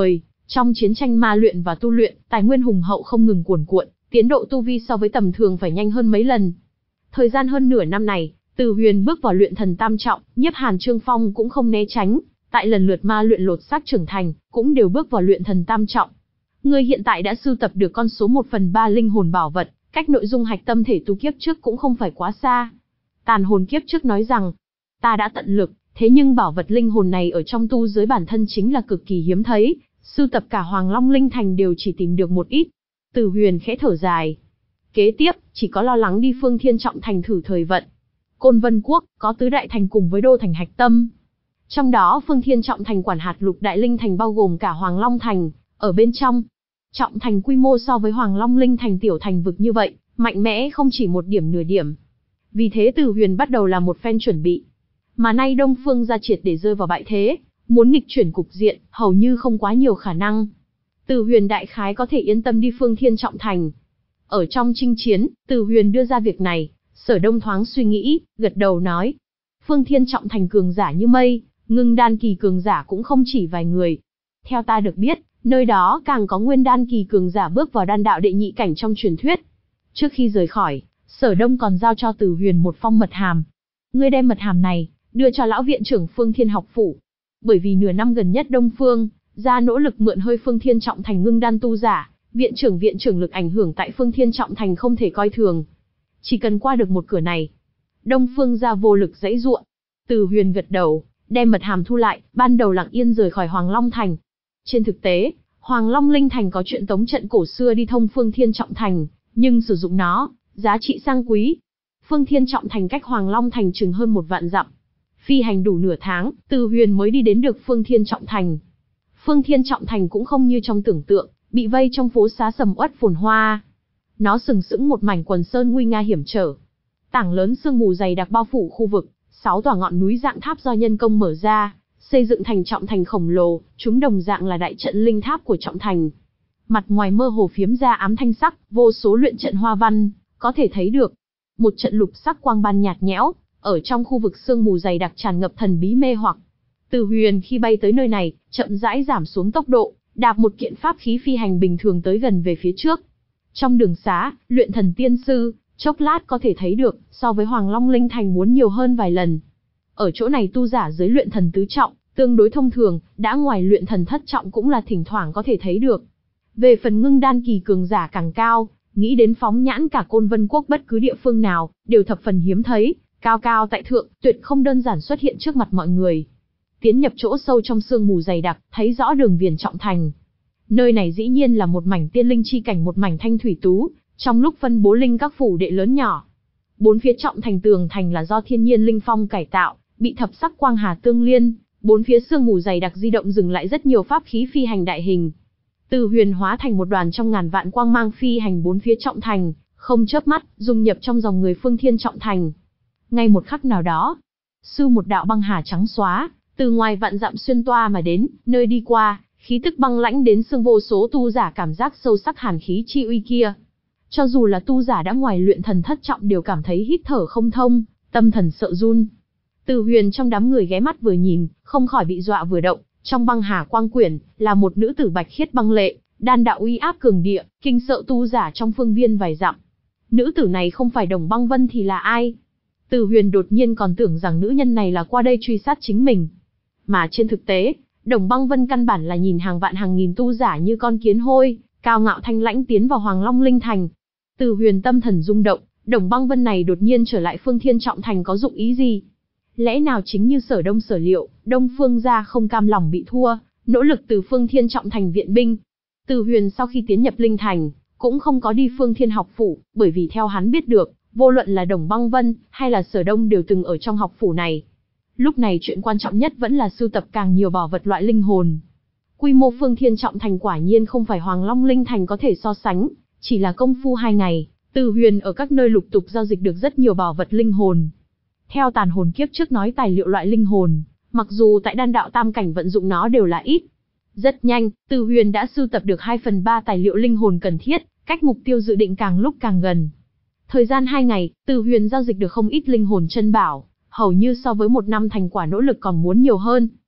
Trong chiến tranh ma luyện và tu luyện, tài nguyên hùng hậu không ngừng cuồn cuộn, tiến độ tu vi so với tầm thường phải nhanh hơn mấy lần. Thời gian hơn nửa năm này, Từ Huyền bước vào luyện thần tam trọng, Nhiếp Hàn Trương Phong cũng không né tránh, tại lần lượt ma luyện lột xác trưởng thành, cũng đều bước vào luyện thần tam trọng. Người hiện tại đã sưu tập được con số một phần ba linh hồn bảo vật, cách nội dung hạch tâm thể tu kiếp trước cũng không phải quá xa. Tàn hồn kiếp trước nói rằng, ta đã tận lực, thế nhưng bảo vật linh hồn này ở trong tu giới bản thân chính là cực kỳ hiếm thấy, sưu tập cả Hoàng Long Linh Thành đều chỉ tìm được một ít. Từ Huyền khẽ thở dài. Kế tiếp, chỉ có lo lắng đi Phương Thiên Trọng Thành thử thời vận. Côn Vân Quốc, có tứ đại thành cùng với đô thành hạch tâm. Trong đó Phương Thiên Trọng Thành quản hạt lục đại linh thành bao gồm cả Hoàng Long Thành, ở bên trong. Trọng thành quy mô so với Hoàng Long Linh Thành tiểu thành vực như vậy, mạnh mẽ không chỉ một điểm nửa điểm. Vì thế Từ Huyền bắt đầu làm một phen chuẩn bị. Mà nay Đông Phương gia triệt để rơi vào bại thế, muốn nghịch chuyển cục diện, hầu như không quá nhiều khả năng. Từ Huyền đại khái có thể yên tâm đi Phương Thiên Trọng Thành. Ở trong chinh chiến, Từ Huyền đưa ra việc này, Sở Đông thoáng suy nghĩ, gật đầu nói. Phương Thiên Trọng Thành cường giả như mây, ngưng đan kỳ cường giả cũng không chỉ vài người. Theo ta được biết, nơi đó càng có nguyên đan kỳ cường giả bước vào đan đạo đệ nhị cảnh trong truyền thuyết. Trước khi rời khỏi, Sở Đông còn giao cho Từ Huyền một phong mật hàm. Ngươi đem mật hàm này, đưa cho lão viện trưởng Phương Thiên học phủ. Bởi vì nửa năm gần nhất Đông Phương gia nỗ lực mượn hơi Phương Thiên Trọng Thành ngưng đan tu giả, viện trưởng viện trưởng lực ảnh hưởng tại Phương Thiên Trọng Thành không thể coi thường. Chỉ cần qua được một cửa này, Đông Phương gia vô lực dãy giụa. Từ Huyền gật đầu, đem mật hàm thu lại, ban đầu lặng yên rời khỏi Hoàng Long Thành. Trên thực tế, Hoàng Long Linh Thành có chuyện tống trận cổ xưa đi thông Phương Thiên Trọng Thành, nhưng sử dụng nó, giá trị sang quý. Phương Thiên Trọng Thành cách Hoàng Long Thành chừng hơn một vạn dặm. Phi hành đủ nửa tháng, Từ Huyền mới đi đến được Phương Thiên Trọng Thành. Phương Thiên Trọng Thành cũng không như trong tưởng tượng, bị vây trong phố xá sầm uất phồn hoa. Nó sừng sững một mảnh quần sơn nguy nga hiểm trở. Tảng lớn sương mù dày đặc bao phủ khu vực, sáu tòa ngọn núi dạng tháp do nhân công mở ra, xây dựng thành trọng thành khổng lồ, chúng đồng dạng là đại trận linh tháp của trọng thành. Mặt ngoài mơ hồ phiếm ra ám thanh sắc, vô số luyện trận hoa văn, có thể thấy được. Một trận lục sắc quang ban nhạt nhẽo, ở trong khu vực sương mù dày đặc tràn ngập thần bí mê hoặc. Từ Huyền khi bay tới nơi này, chậm rãi giảm xuống tốc độ, đạp một kiện pháp khí phi hành bình thường tới gần về phía trước. Trong đường xá, luyện thần tiên sư, chốc lát có thể thấy được, so với Hoàng Long Linh Thành muốn nhiều hơn vài lần. Ở chỗ này tu giả dưới luyện thần tứ trọng, tương đối thông thường, đã ngoài luyện thần thất trọng cũng là thỉnh thoảng có thể thấy được. Về phần ngưng đan kỳ cường giả càng cao, nghĩ đến phóng nhãn cả Côn Vân Quốc bất cứ địa phương nào, đều thập phần hiếm thấy, cao cao tại thượng, tuyệt không đơn giản xuất hiện trước mặt mọi người. Tiến nhập chỗ sâu trong sương mù dày đặc, thấy rõ đường viền trọng thành. Nơi này dĩ nhiên là một mảnh tiên linh chi cảnh, một mảnh thanh thủy tú, trong lúc phân bố linh các phủ đệ lớn nhỏ. Bốn phía trọng thành tường thành là do thiên nhiên linh phong cải tạo, bị thập sắc quang hà tương liên, bốn phía sương mù dày đặc di động dừng lại rất nhiều pháp khí phi hành đại hình. Từ Huyền hóa thành một đoàn trong ngàn vạn quang mang phi hành bốn phía trọng thành, không chớp mắt, dung nhập trong dòng người Phương Thiên Trọng Thành. Ngay một khắc nào đó, sư một đạo băng hà trắng xóa, từ ngoài vạn dặm xuyên toa mà đến, nơi đi qua, khí tức băng lãnh đến xương vô số tu giả cảm giác sâu sắc hàn khí chi uy kia. Cho dù là tu giả đã ngoài luyện thần thất trọng đều cảm thấy hít thở không thông, tâm thần sợ run. Từ Huyền trong đám người ghé mắt vừa nhìn, không khỏi bị dọa vừa động, trong băng hà quang quyển, là một nữ tử bạch khiết băng lệ, đan đạo uy áp cường địa, kinh sợ tu giả trong phương viên vài dặm. Nữ tử này không phải Đồng Băng Vân thì là ai? Từ Huyền đột nhiên còn tưởng rằng nữ nhân này là qua đây truy sát chính mình. Mà trên thực tế, Đồng Băng Vân căn bản là nhìn hàng vạn hàng nghìn tu giả như con kiến hôi, cao ngạo thanh lãnh tiến vào Hoàng Long Linh Thành. Từ Huyền tâm thần rung động, Đồng Băng Vân này đột nhiên trở lại Phương Thiên Trọng Thành có dụng ý gì? Lẽ nào chính như Sở Đông sở liệu, Đông Phương gia không cam lòng bị thua, nỗ lực từ Phương Thiên Trọng Thành viện binh. Từ Huyền sau khi tiến nhập Linh Thành, cũng không có đi Phương Thiên học phủ, bởi vì theo hắn biết được, vô luận là Đồng Băng Vân hay là Sở Đông đều từng ở trong học phủ này. Lúc này chuyện quan trọng nhất vẫn là sưu tập càng nhiều bảo vật loại linh hồn. Quy mô Phương Thiên Trọng Thành quả nhiên không phải Hoàng Long Linh Thành có thể so sánh, chỉ là công phu hai ngày, Từ Huyền ở các nơi lục tục giao dịch được rất nhiều bảo vật linh hồn. Theo tàn hồn kiếp trước nói tài liệu loại linh hồn, mặc dù tại đan đạo tam cảnh vận dụng nó đều là ít. Rất nhanh, Từ Huyền đã sưu tập được hai phần ba tài liệu linh hồn cần thiết, cách mục tiêu dự định càng lúc càng gần. Thời gian hai ngày, Từ Huyền giao dịch được không ít linh hồn chân bảo, hầu như so với một năm thành quả nỗ lực còn muốn nhiều hơn.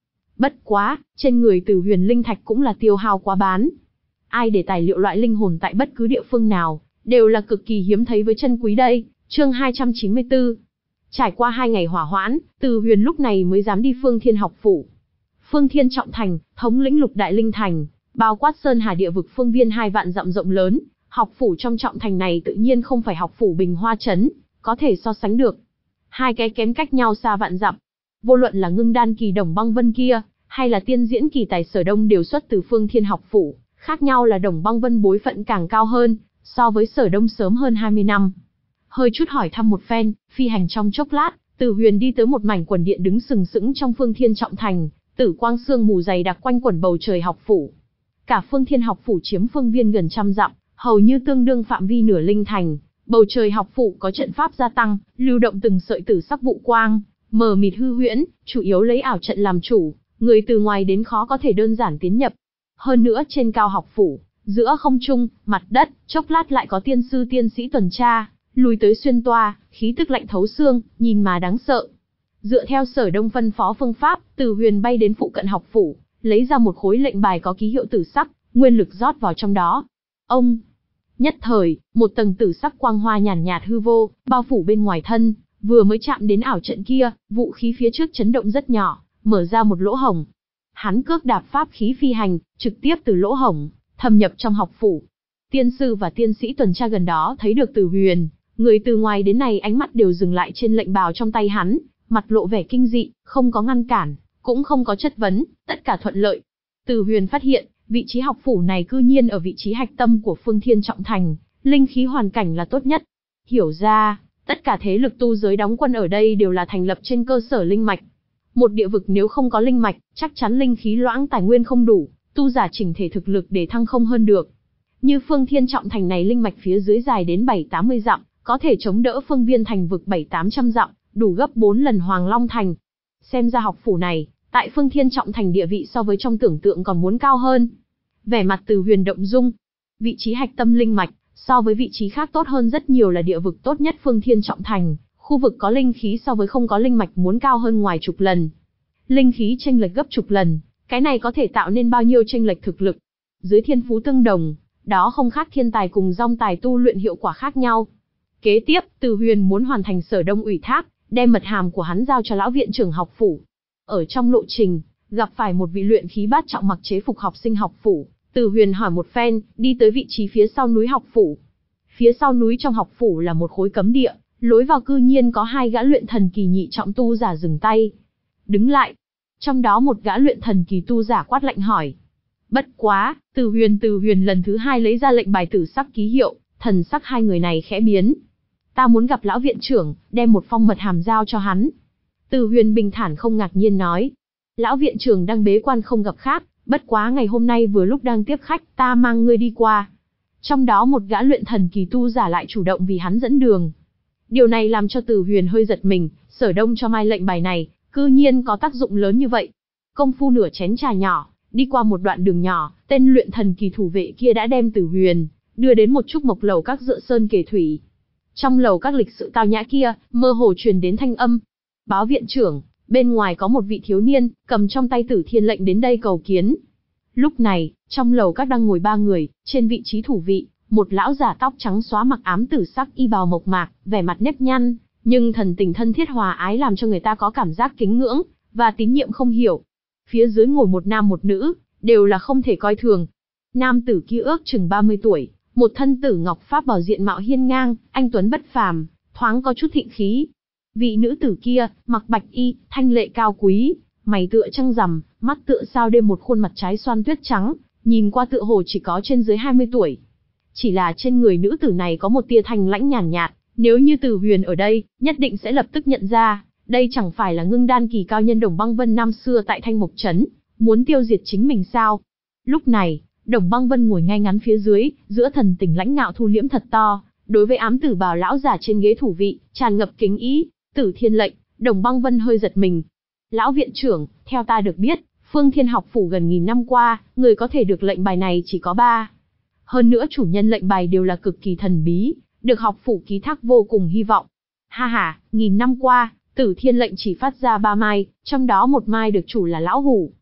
Bất quá, trên người Từ Huyền linh thạch cũng là tiêu hao quá bán. Ai để tài liệu loại linh hồn tại bất cứ địa phương nào, đều là cực kỳ hiếm thấy với chân quý đây. Chương hai trăm chín mươi tư. Trải qua hai ngày hỏa hoãn, Từ Huyền lúc này mới dám đi Phương Thiên học phủ. Phương Thiên trọng thành, thống lĩnh lục đại linh thành, bao quát sơn hà địa vực phương viên hai vạn dặm rộng lớn, học phủ trong trọng thành này tự nhiên không phải học phủ Bình Hoa trấn có thể so sánh được. Hai cái kém cách nhau xa vạn dặm. Vô luận là ngưng đan kỳ Đồng Băng Vân kia, hay là tiên diễn kỳ tài Sở Đông đều xuất từ Phương Thiên học phủ, khác nhau là Đồng Băng Vân bối phận càng cao hơn, so với Sở Đông sớm hơn hai mươi năm. Hơi chút hỏi thăm một phen, phi hành trong chốc lát, Từ Huyền đi tới một mảnh quần điện đứng sừng sững trong Phương Thiên trọng thành, tử quang sương mù dày đặc quanh quẩn bầu trời học phủ. Cả Phương Thiên học phủ chiếm phương viên gần trăm dặm, hầu như tương đương phạm vi nửa linh thành. Bầu trời học phủ có trận pháp gia tăng, lưu động từng sợi tử sắc vụ quang, mờ mịt hư huyễn, chủ yếu lấy ảo trận làm chủ, người từ ngoài đến khó có thể đơn giản tiến nhập. Hơn nữa trên cao học phủ, giữa không trung, mặt đất, chốc lát lại có tiên sư tiên sĩ tuần tra, lùi tới xuyên toa, khí tức lạnh thấu xương, nhìn mà đáng sợ. Dựa theo Sở Đông phân phó phương pháp, Từ Huyền bay đến phụ cận học phủ, lấy ra một khối lệnh bài có ký hiệu tử sắc, nguyên lực rót vào trong đó. Ông Nhất thời, một tầng tử sắc quang hoa nhàn nhạt hư vô, bao phủ bên ngoài thân, vừa mới chạm đến ảo trận kia, vũ khí phía trước chấn động rất nhỏ, mở ra một lỗ hổng. Hắn cước đạp pháp khí phi hành, trực tiếp từ lỗ hổng, thâm nhập trong học phủ. Tiên sư và tiên sĩ tuần tra gần đó thấy được Từ Huyền, người từ ngoài đến này ánh mắt đều dừng lại trên lệnh bào trong tay hắn, mặt lộ vẻ kinh dị, không có ngăn cản, cũng không có chất vấn, tất cả thuận lợi. Từ Huyền phát hiện, vị trí học phủ này cư nhiên ở vị trí hạch tâm của Phương Thiên trọng thành, linh khí hoàn cảnh là tốt nhất. Hiểu ra, tất cả thế lực tu giới đóng quân ở đây đều là thành lập trên cơ sở linh mạch. Một địa vực nếu không có linh mạch, chắc chắn linh khí loãng tài nguyên không đủ, tu giả chỉnh thể thực lực để thăng không hơn được. Như Phương Thiên trọng thành này linh mạch phía dưới dài đến bảy tám mươi dặm, có thể chống đỡ phương viên thành vực bảy tám trăm dặm, đủ gấp bốn lần Hoàng Long thành. Xem ra học phủ này, tại Phương Thiên trọng thành địa vị so với trong tưởng tượng còn muốn cao hơn. Vẻ mặt Từ Huyền động dung. Vị trí hạch tâm linh mạch, so với vị trí khác tốt hơn rất nhiều là địa vực tốt nhất Phương Thiên trọng thành, khu vực có linh khí so với không có linh mạch muốn cao hơn ngoài chục lần. Linh khí chênh lệch gấp chục lần, cái này có thể tạo nên bao nhiêu chênh lệch thực lực. Dưới thiên phú tương đồng, đó không khác thiên tài cùng dòng tài tu luyện hiệu quả khác nhau. Kế tiếp, Từ Huyền muốn hoàn thành Sở Đông ủy thác, đem mật hàm của hắn giao cho lão viện trưởng học phủ. Ở trong lộ trình, gặp phải một vị luyện khí bát trọng mặc chế phục học sinh học phủ, Từ Huyền hỏi một phen, đi tới vị trí phía sau núi học phủ. Phía sau núi trong học phủ là một khối cấm địa, lối vào cư nhiên có hai gã luyện thần kỳ nhị trọng tu giả dừng tay. Đứng lại. Trong đó một gã luyện thần kỳ tu giả quát lạnh hỏi. Bất quá, Từ Huyền Từ Huyền lần thứ hai lấy ra lệnh bài tử sắc ký hiệu, thần sắc hai người này khẽ biến. Ta muốn gặp lão viện trưởng, đem một phong mật hàm giao cho hắn. Từ Huyền bình thản không ngạc nhiên nói. Lão viện trưởng đang bế quan không gặp khác, bất quá ngày hôm nay vừa lúc đang tiếp khách, ta mang ngươi đi qua. Trong đó một gã luyện thần kỳ tu giả lại chủ động vì hắn dẫn đường. Điều này làm cho Từ Huyền hơi giật mình, Sở Đông cho mai lệnh bài này, cư nhiên có tác dụng lớn như vậy. Công phu nửa chén trà nhỏ, đi qua một đoạn đường nhỏ, tên luyện thần kỳ thủ vệ kia đã đem Từ Huyền đưa đến một trúc mộc lầu các dựa sơn kề thủy. Trong lầu các lịch sự tao nhã kia, mơ hồ truyền đến thanh âm. Báo viện trưởng, bên ngoài có một vị thiếu niên, cầm trong tay Tử Thiên lệnh đến đây cầu kiến. Lúc này, trong lầu các đang ngồi ba người, trên vị trí thủ vị, một lão giả tóc trắng xóa mặc ám tử sắc y bào mộc mạc, vẻ mặt nếp nhăn, nhưng thần tình thân thiết hòa ái làm cho người ta có cảm giác kính ngưỡng và tín nhiệm không hiểu. Phía dưới ngồi một nam một nữ, đều là không thể coi thường. Nam tử kia ước chừng ba mươi tuổi, một thân tử ngọc pháp bảo diện mạo hiên ngang, anh tuấn bất phàm, thoáng có chút thịnh khí. Vị nữ tử kia, mặc bạch y, thanh lệ cao quý, mày tựa trăng rằm, mắt tựa sao đêm, một khuôn mặt trái xoan tuyết trắng, nhìn qua tựa hồ chỉ có trên dưới hai mươi tuổi. Chỉ là trên người nữ tử này có một tia thanh lãnh nhàn nhạt, nếu như Từ Huyền ở đây, nhất định sẽ lập tức nhận ra, đây chẳng phải là ngưng đan kỳ cao nhân Đồng Băng Vân năm xưa tại Thanh Mộc Trấn, muốn tiêu diệt chính mình sao? Lúc này, Đồng Băng Vân ngồi ngay ngắn phía dưới, giữa thần tình lãnh ngạo thu liễm thật to, đối với ám tử bào lão giả trên ghế thủ vị, tràn ngập kính ý. Tử Thiên lệnh, Đồng Băng Vân hơi giật mình. Lão viện trưởng, theo ta được biết, Phương Thiên học phủ gần nghìn năm qua, người có thể được lệnh bài này chỉ có ba. Hơn nữa chủ nhân lệnh bài đều là cực kỳ thần bí, được học phủ ký thác vô cùng hy vọng. Ha ha, nghìn năm qua, Tử Thiên lệnh chỉ phát ra ba mai, trong đó một mai được chủ là lão hủ,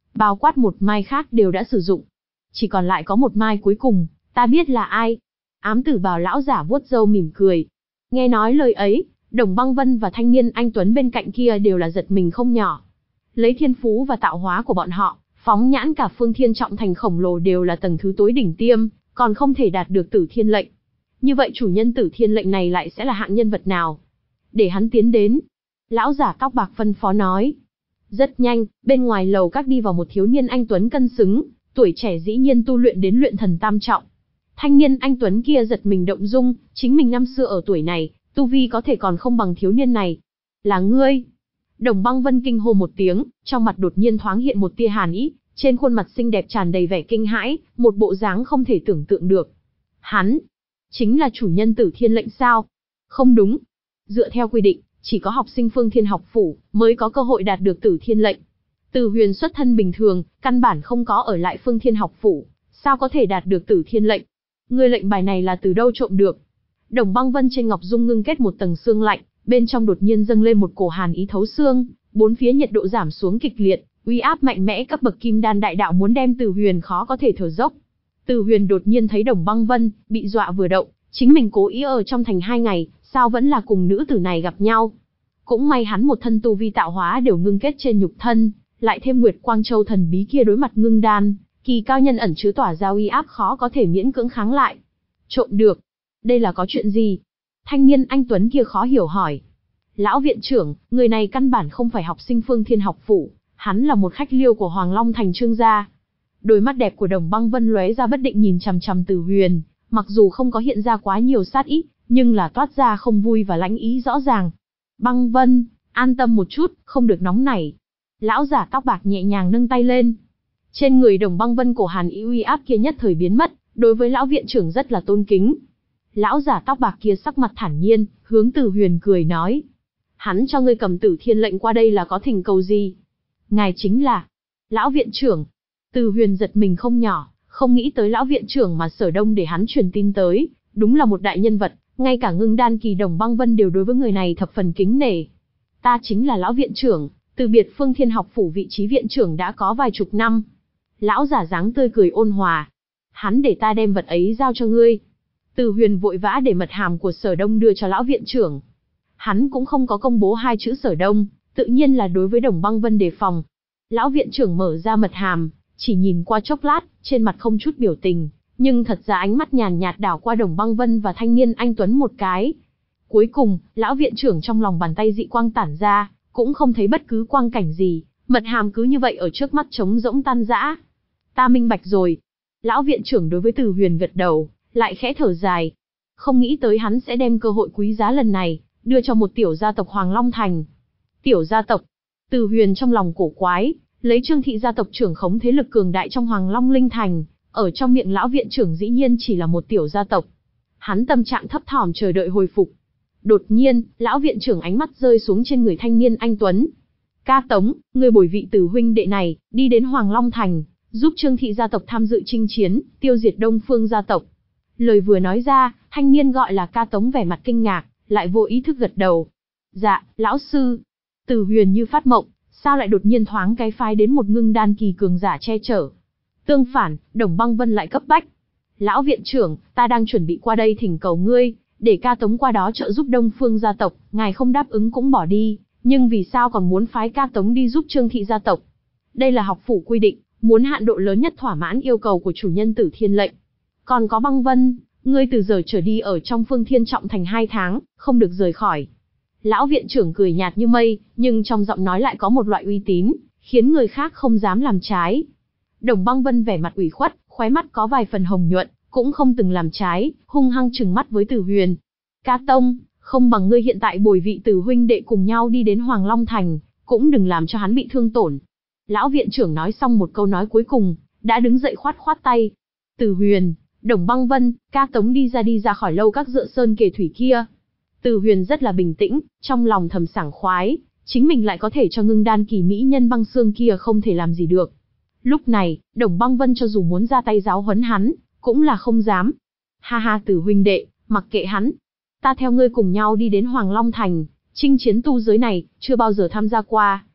bao quát một mai khác đều đã sử dụng. Chỉ còn lại có một mai cuối cùng, ta biết là ai. Ám tử bào lão giả vuốt râu mỉm cười. Nghe nói lời ấy, Đồng Băng Vân và thanh niên anh Tuấn bên cạnh kia đều là giật mình không nhỏ. Lấy thiên phú và tạo hóa của bọn họ, phóng nhãn cả Phương Thiên Trọng Thành khổng lồ đều là tầng thứ tối đỉnh tiêm, còn không thể đạt được Tử Thiên lệnh. Như vậy chủ nhân Tử Thiên lệnh này lại sẽ là hạng nhân vật nào? Để hắn tiến đến. Lão giả tóc bạc phân phó nói. Rất nhanh, bên ngoài lầu các đi vào một thiếu niên anh Tuấn cân xứng, tuổi trẻ dĩ nhiên tu luyện đến luyện thần tam trọng. Thanh niên anh Tuấn kia giật mình động dung, chính mình năm xưa ở tuổi này, tu vi có thể còn không bằng thiếu niên này. Là ngươi? Đồng Băng Vân kinh hô một tiếng, trong mặt đột nhiên thoáng hiện một tia hàn ý, trên khuôn mặt xinh đẹp tràn đầy vẻ kinh hãi, một bộ dáng không thể tưởng tượng được. Hắn, chính là chủ nhân Tử Thiên lệnh sao? Không đúng. Dựa theo quy định, chỉ có học sinh Phương Thiên học phủ mới có cơ hội đạt được Tử Thiên lệnh. Từ Huyền xuất thân bình thường, căn bản không có ở lại Phương Thiên học phủ, sao có thể đạt được Tử Thiên lệnh? Ngươi lệnh bài này là từ đâu trộm được? Đồng Băng Vân trên ngọc dung ngưng kết một tầng xương lạnh, bên trong đột nhiên dâng lên một cổ hàn ý thấu xương, bốn phía nhiệt độ giảm xuống kịch liệt, uy áp mạnh mẽ cấp bậc kim đan đại đạo muốn đem Từ Huyền khó có thể thở dốc. Từ Huyền đột nhiên thấy Đồng Băng Vân bị dọa vừa động, chính mình cố ý ở trong thành hai ngày, sao vẫn là cùng nữ tử này gặp nhau? Cũng may hắn một thân tu vi tạo hóa đều ngưng kết trên nhục thân, lại thêm Nguyệt Quang Châu thần bí kia đối mặt ngưng đan, kỳ cao nhân ẩn chứa tỏa ra uy áp khó có thể miễn cưỡng kháng lại. Trộm được? Đây là có chuyện gì? Thanh niên anh Tuấn kia khó hiểu hỏi. Lão viện trưởng, người này căn bản không phải học sinh Phương Thiên học phủ, hắn là một khách liêu của Hoàng Long thành Trương gia. Đôi mắt đẹp của Đồng Băng Vân lóe ra bất định nhìn chằm chằm Từ Huyền, mặc dù không có hiện ra quá nhiều sát ý, nhưng là toát ra không vui và lãnh ý rõ ràng. Băng Vân, an tâm một chút, không được nóng nảy. Lão giả tóc bạc nhẹ nhàng nâng tay lên. Trên người Đồng Băng Vân cổ hàn ý uy áp kia nhất thời biến mất, đối với lão viện trưởng rất là tôn kính. Lão giả tóc bạc kia sắc mặt thản nhiên, hướng Từ Huyền cười nói. Hắn cho ngươi cầm Tử Thiên lệnh qua đây là có thỉnh cầu gì? Ngài chính là lão viện trưởng. Từ Huyền giật mình không nhỏ, không nghĩ tới lão viện trưởng mà Sở Đông để hắn truyền tin tới, đúng là một đại nhân vật, ngay cả ngưng đan kỳ Đồng Băng Vân đều đối với người này thập phần kính nể. Ta chính là lão viện trưởng, từ biệt Phương Thiên học phủ vị trí viện trưởng đã có vài chục năm. Lão giả dáng tươi cười ôn hòa. Hắn để ta đem vật ấy giao cho ngươi. Từ Huyền vội vã để mật hàm của Sở Đông đưa cho lão viện trưởng. Hắn cũng không có công bố hai chữ Sở Đông, tự nhiên là đối với Đồng Băng Vân đề phòng. Lão viện trưởng mở ra mật hàm, chỉ nhìn qua chốc lát, trên mặt không chút biểu tình, nhưng thật ra ánh mắt nhàn nhạt đảo qua Đồng Băng Vân và thanh niên anh Tuấn một cái. Cuối cùng, lão viện trưởng trong lòng bàn tay dị quang tản ra, cũng không thấy bất cứ quang cảnh gì, mật hàm cứ như vậy ở trước mắt trống rỗng tan rã. Ta minh bạch rồi. Lão viện trưởng đối với Từ Huyền gật đầu, lại khẽ thở dài. Không nghĩ tới hắn sẽ đem cơ hội quý giá lần này, đưa cho một tiểu gia tộc Hoàng Long Thành. Tiểu gia tộc. Từ Huyền trong lòng cổ quái, lấy Trương thị gia tộc trưởng khống thế lực cường đại trong Hoàng Long Linh Thành, ở trong miệng lão viện trưởng dĩ nhiên chỉ là một tiểu gia tộc. Hắn tâm trạng thấp thỏm chờ đợi hồi phục. Đột nhiên, lão viện trưởng ánh mắt rơi xuống trên người thanh niên anh Tuấn. Ca Tống, người bồi vị Từ huynh đệ này, đi đến Hoàng Long Thành, giúp Trương thị gia tộc tham dự chinh chiến, tiêu diệt Đông Phương gia tộc. Lời vừa nói ra, thanh niên gọi là Ca Tống vẻ mặt kinh ngạc, lại vô ý thức gật đầu. Dạ, lão sư. Từ Huyền như phát mộng, sao lại đột nhiên thoáng cái phái đến một ngưng đan kỳ cường giả che chở. Tương phản, Đồng Băng Vân lại cấp bách. Lão viện trưởng, ta đang chuẩn bị qua đây thỉnh cầu ngươi, để Ca Tống qua đó trợ giúp Đông Phương gia tộc, ngài không đáp ứng cũng bỏ đi, nhưng vì sao còn muốn phái Ca Tống đi giúp Trương thị gia tộc? Đây là học phủ quy định, muốn hạn độ lớn nhất thỏa mãn yêu cầu của chủ nhân Tử Thiên lệnh. Còn có Băng Vân, ngươi từ giờ trở đi ở trong Phương Thiên Trọng Thành hai tháng, không được rời khỏi. Lão viện trưởng cười nhạt như mây, nhưng trong giọng nói lại có một loại uy tín, khiến người khác không dám làm trái. Đồng Băng Vân vẻ mặt ủy khuất, khóe mắt có vài phần hồng nhuận, cũng không từng làm trái, hung hăng trừng mắt với Từ Huyền. Ca Tông, không bằng ngươi hiện tại bồi vị Từ huynh đệ cùng nhau đi đến Hoàng Long Thành, cũng đừng làm cho hắn bị thương tổn. Lão viện trưởng nói xong một câu nói cuối cùng, đã đứng dậy khoát khoát tay. Từ Huyền, Đồng Băng Vân, Ca Tống đi ra đi ra khỏi lâu các dựa sơn kề thủy kia. Từ Huyền rất là bình tĩnh, trong lòng thầm sảng khoái, chính mình lại có thể cho ngưng đan kỳ mỹ nhân Băng Xương kia không thể làm gì được. Lúc này, Đồng Băng Vân cho dù muốn ra tay giáo huấn hắn, cũng là không dám. Ha ha Từ huynh đệ, mặc kệ hắn. Ta theo ngươi cùng nhau đi đến Hoàng Long Thành, chinh chiến tu giới này, chưa bao giờ tham gia qua.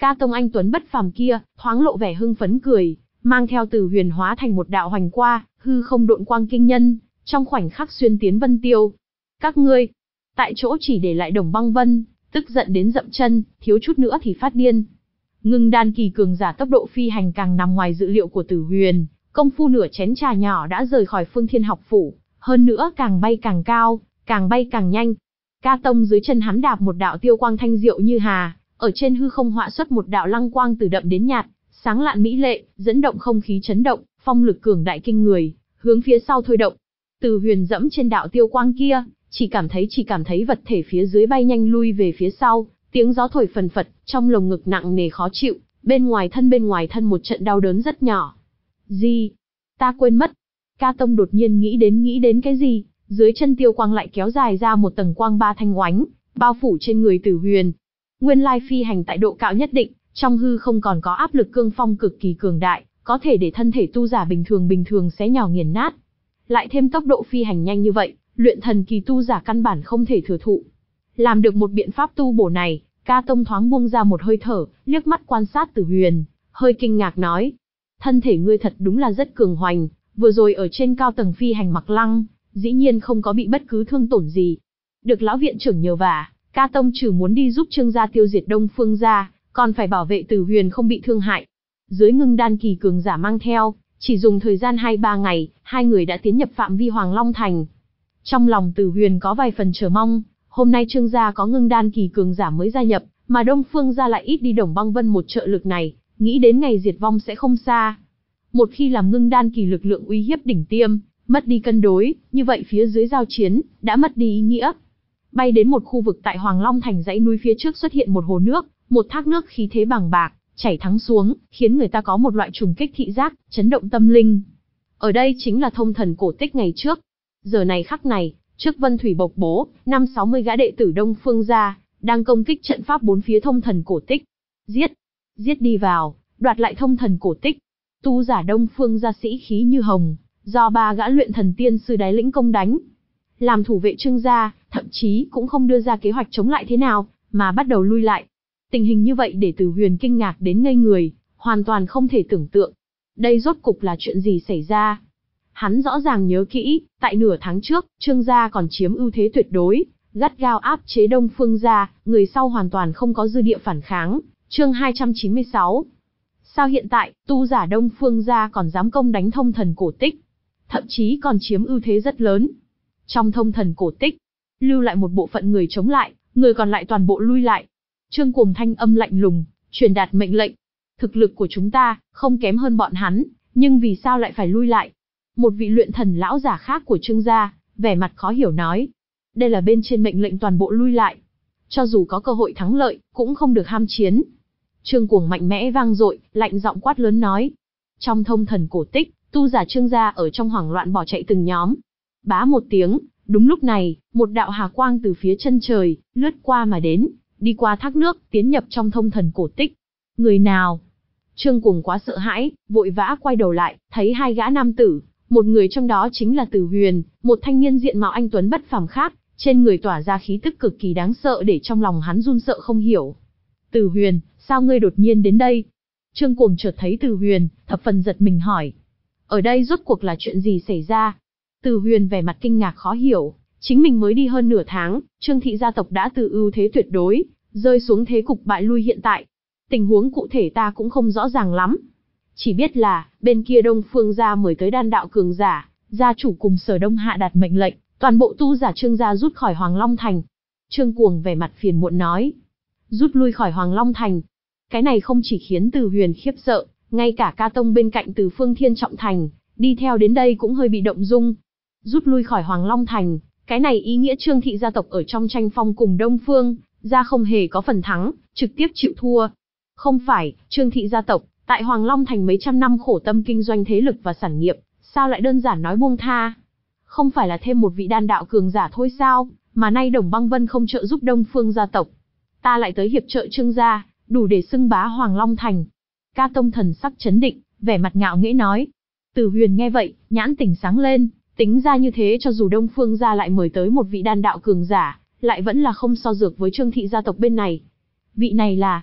Ca tông anh tuấn bất phàm kia, thoáng lộ vẻ hưng phấn cười, mang theo Từ Huyền hóa thành một đạo hoành qua, hư không độn quang kinh nhân, trong khoảnh khắc xuyên tiến vân tiêu. Các ngươi, tại chỗ chỉ để lại Đồng Băng Vân, tức giận đến dậm chân, thiếu chút nữa thì phát điên. Ngưng đan kỳ cường giả tốc độ phi hành càng nằm ngoài dự liệu của Tử Huyền, công phu nửa chén trà nhỏ đã rời khỏi Phương Thiên học phủ, hơn nữa càng bay càng cao, càng bay càng nhanh. Ca tông dưới chân hắn đạp một đạo tiêu quang thanh diệu như hà, ở trên hư không họa xuất một đạo lăng quang từ đậm đến nhạt, sáng lạn mỹ lệ, dẫn động không khí chấn động, phong lực cường đại kinh người, hướng phía sau thôi động. Từ Huyền dẫm trên đạo tiêu quang kia, chỉ cảm thấy chỉ cảm thấy vật thể phía dưới bay nhanh lui về phía sau, tiếng gió thổi phần phật, trong lồng ngực nặng nề khó chịu, bên ngoài thân bên ngoài thân một trận đau đớn rất nhỏ. Gì? Ta quên mất. Ca tông đột nhiên nghĩ đến nghĩ đến cái gì, dưới chân tiêu quang lại kéo dài ra một tầng quang ba thanh oánh, bao phủ trên người Tử Huyền. Nguyên lai phi hành tại độ cao nhất định, trong hư không còn có áp lực cương phong cực kỳ cường đại, có thể để thân thể tu giả bình thường bình thường xé nhỏ nghiền nát. Lại thêm tốc độ phi hành nhanh như vậy, luyện thần kỳ tu giả căn bản không thể thừa thụ. Làm được một biện pháp tu bổ này, Ca tông thoáng buông ra một hơi thở, liếc mắt quan sát Tử Huyền, hơi kinh ngạc nói: thân thể ngươi thật đúng là rất cường hoành, vừa rồi ở trên cao tầng phi hành mặc lăng, dĩ nhiên không có bị bất cứ thương tổn gì. Được lão viện trưởng nhờ vả, Ca tông trừ muốn đi giúp Trương gia tiêu diệt Đông Phương gia, còn phải bảo vệ Tử Huyền không bị thương hại. Dưới ngưng đan kỳ cường giả mang theo, chỉ dùng thời gian hai ba ngày, hai người đã tiến nhập phạm vi Hoàng Long Thành. Trong lòng Tử Huyền có vài phần chờ mong, hôm nay Trương gia có ngưng đan kỳ cường giả mới gia nhập, mà Đông Phương gia lại ít đi Đồng Băng Vân một trợ lực này, nghĩ đến ngày diệt vong sẽ không xa. Một khi làm ngưng đan kỳ lực lượng uy hiếp đỉnh tiêm, mất đi cân đối, như vậy phía dưới giao chiến, đã mất đi ý nghĩa. Bay đến một khu vực tại Hoàng Long Thành dãy núi phía trước xuất hiện một hồ nước, một thác nước khí thế bằng bạc, chảy thắng xuống, khiến người ta có một loại trùng kích thị giác, chấn động tâm linh. Ở đây chính là thông thần cổ tích ngày trước. Giờ này khắc này, trước vân thủy bộc bố, năm sáu mươi gã đệ tử Đông Phương gia, đang công kích trận pháp bốn phía thông thần cổ tích. Giết! Giết đi vào, đoạt lại thông thần cổ tích. Tu giả Đông Phương gia sĩ khí như hồng, do ba gã luyện thần tiên sư đái lĩnh công đánh. Làm thủ vệ Trương gia, thậm chí cũng không đưa ra kế hoạch chống lại thế nào, mà bắt đầu lui lại. Tình hình như vậy để Tử Huyền kinh ngạc đến ngây người, hoàn toàn không thể tưởng tượng. Đây rốt cục là chuyện gì xảy ra? Hắn rõ ràng nhớ kỹ, tại nửa tháng trước, Trương gia còn chiếm ưu thế tuyệt đối, gắt gao áp chế Đông Phương gia, người sau hoàn toàn không có dư địa phản kháng. Chương hai trăm chín mươi sáu. Sao hiện tại, tu giả Đông Phương gia còn dám công đánh thông thần cổ tích? Thậm chí còn chiếm ưu thế rất lớn. Trong thông thần cổ tích, lưu lại một bộ phận người chống lại, người còn lại toàn bộ lui lại. Trương Cuồng thanh âm lạnh lùng, truyền đạt mệnh lệnh. Thực lực của chúng ta, không kém hơn bọn hắn, nhưng vì sao lại phải lui lại? Một vị luyện thần lão giả khác của Trương gia, vẻ mặt khó hiểu nói. Đây là bên trên mệnh lệnh toàn bộ lui lại. Cho dù có cơ hội thắng lợi, cũng không được ham chiến. Trương Cuồng mạnh mẽ vang dội, lạnh giọng quát lớn nói. Trong thông thần cổ tích, tu giả Trương gia ở trong hoảng loạn bỏ chạy từng nhóm. Bá một tiếng, đúng lúc này, một đạo hà quang từ phía chân trời, lướt qua mà đến, đi qua thác nước, tiến nhập trong thông thần cổ tích. Người nào? Trương Cuồng quá sợ hãi, vội vã quay đầu lại, thấy hai gã nam tử, một người trong đó chính là Tử Huyền, một thanh niên diện mạo anh tuấn bất phàm khác, trên người tỏa ra khí tức cực kỳ đáng sợ để trong lòng hắn run sợ không hiểu. Tử Huyền, sao ngươi đột nhiên đến đây? Trương Cuồng chợt thấy Tử Huyền, thập phần giật mình hỏi. Ở đây rốt cuộc là chuyện gì xảy ra? Tử Huyền vẻ mặt kinh ngạc khó hiểu, chính mình mới đi hơn nửa tháng, Trương thị gia tộc đã từ ưu thế tuyệt đối, rơi xuống thế cục bại lui hiện tại. Tình huống cụ thể ta cũng không rõ ràng lắm. Chỉ biết là, bên kia Đông Phương gia mời tới đan đạo cường giả, gia chủ cùng Sở Đông hạ đạt mệnh lệnh, toàn bộ tu giả Trương gia rút khỏi Hoàng Long Thành. Trương Cuồng vẻ mặt phiền muộn nói. Rút lui khỏi Hoàng Long Thành. Cái này không chỉ khiến Tử Huyền khiếp sợ, ngay cả Ca tông bên cạnh từ Phương Thiên Trọng Thành, đi theo đến đây cũng hơi bị động dung. Rút lui khỏi Hoàng Long Thành, cái này ý nghĩa Trương thị gia tộc ở trong tranh phong cùng Đông Phương gia không hề có phần thắng, trực tiếp chịu thua. Không phải, Trương thị gia tộc, tại Hoàng Long Thành mấy trăm năm khổ tâm kinh doanh thế lực và sản nghiệp, sao lại đơn giản nói buông tha? Không phải là thêm một vị đan đạo cường giả thôi sao, mà nay Đồng Băng Vân không trợ giúp Đông Phương gia tộc. Ta lại tới hiệp trợ Trương gia, đủ để xưng bá Hoàng Long Thành. Ca tông thần sắc chấn định, vẻ mặt ngạo nghễ nói. Tử Huyền nghe vậy, nhãn tỉnh sáng lên, tính ra như thế cho dù Đông Phương gia lại mời tới một vị đan đạo cường giả, lại vẫn là không so dược với Trương thị gia tộc bên này. Vị này là...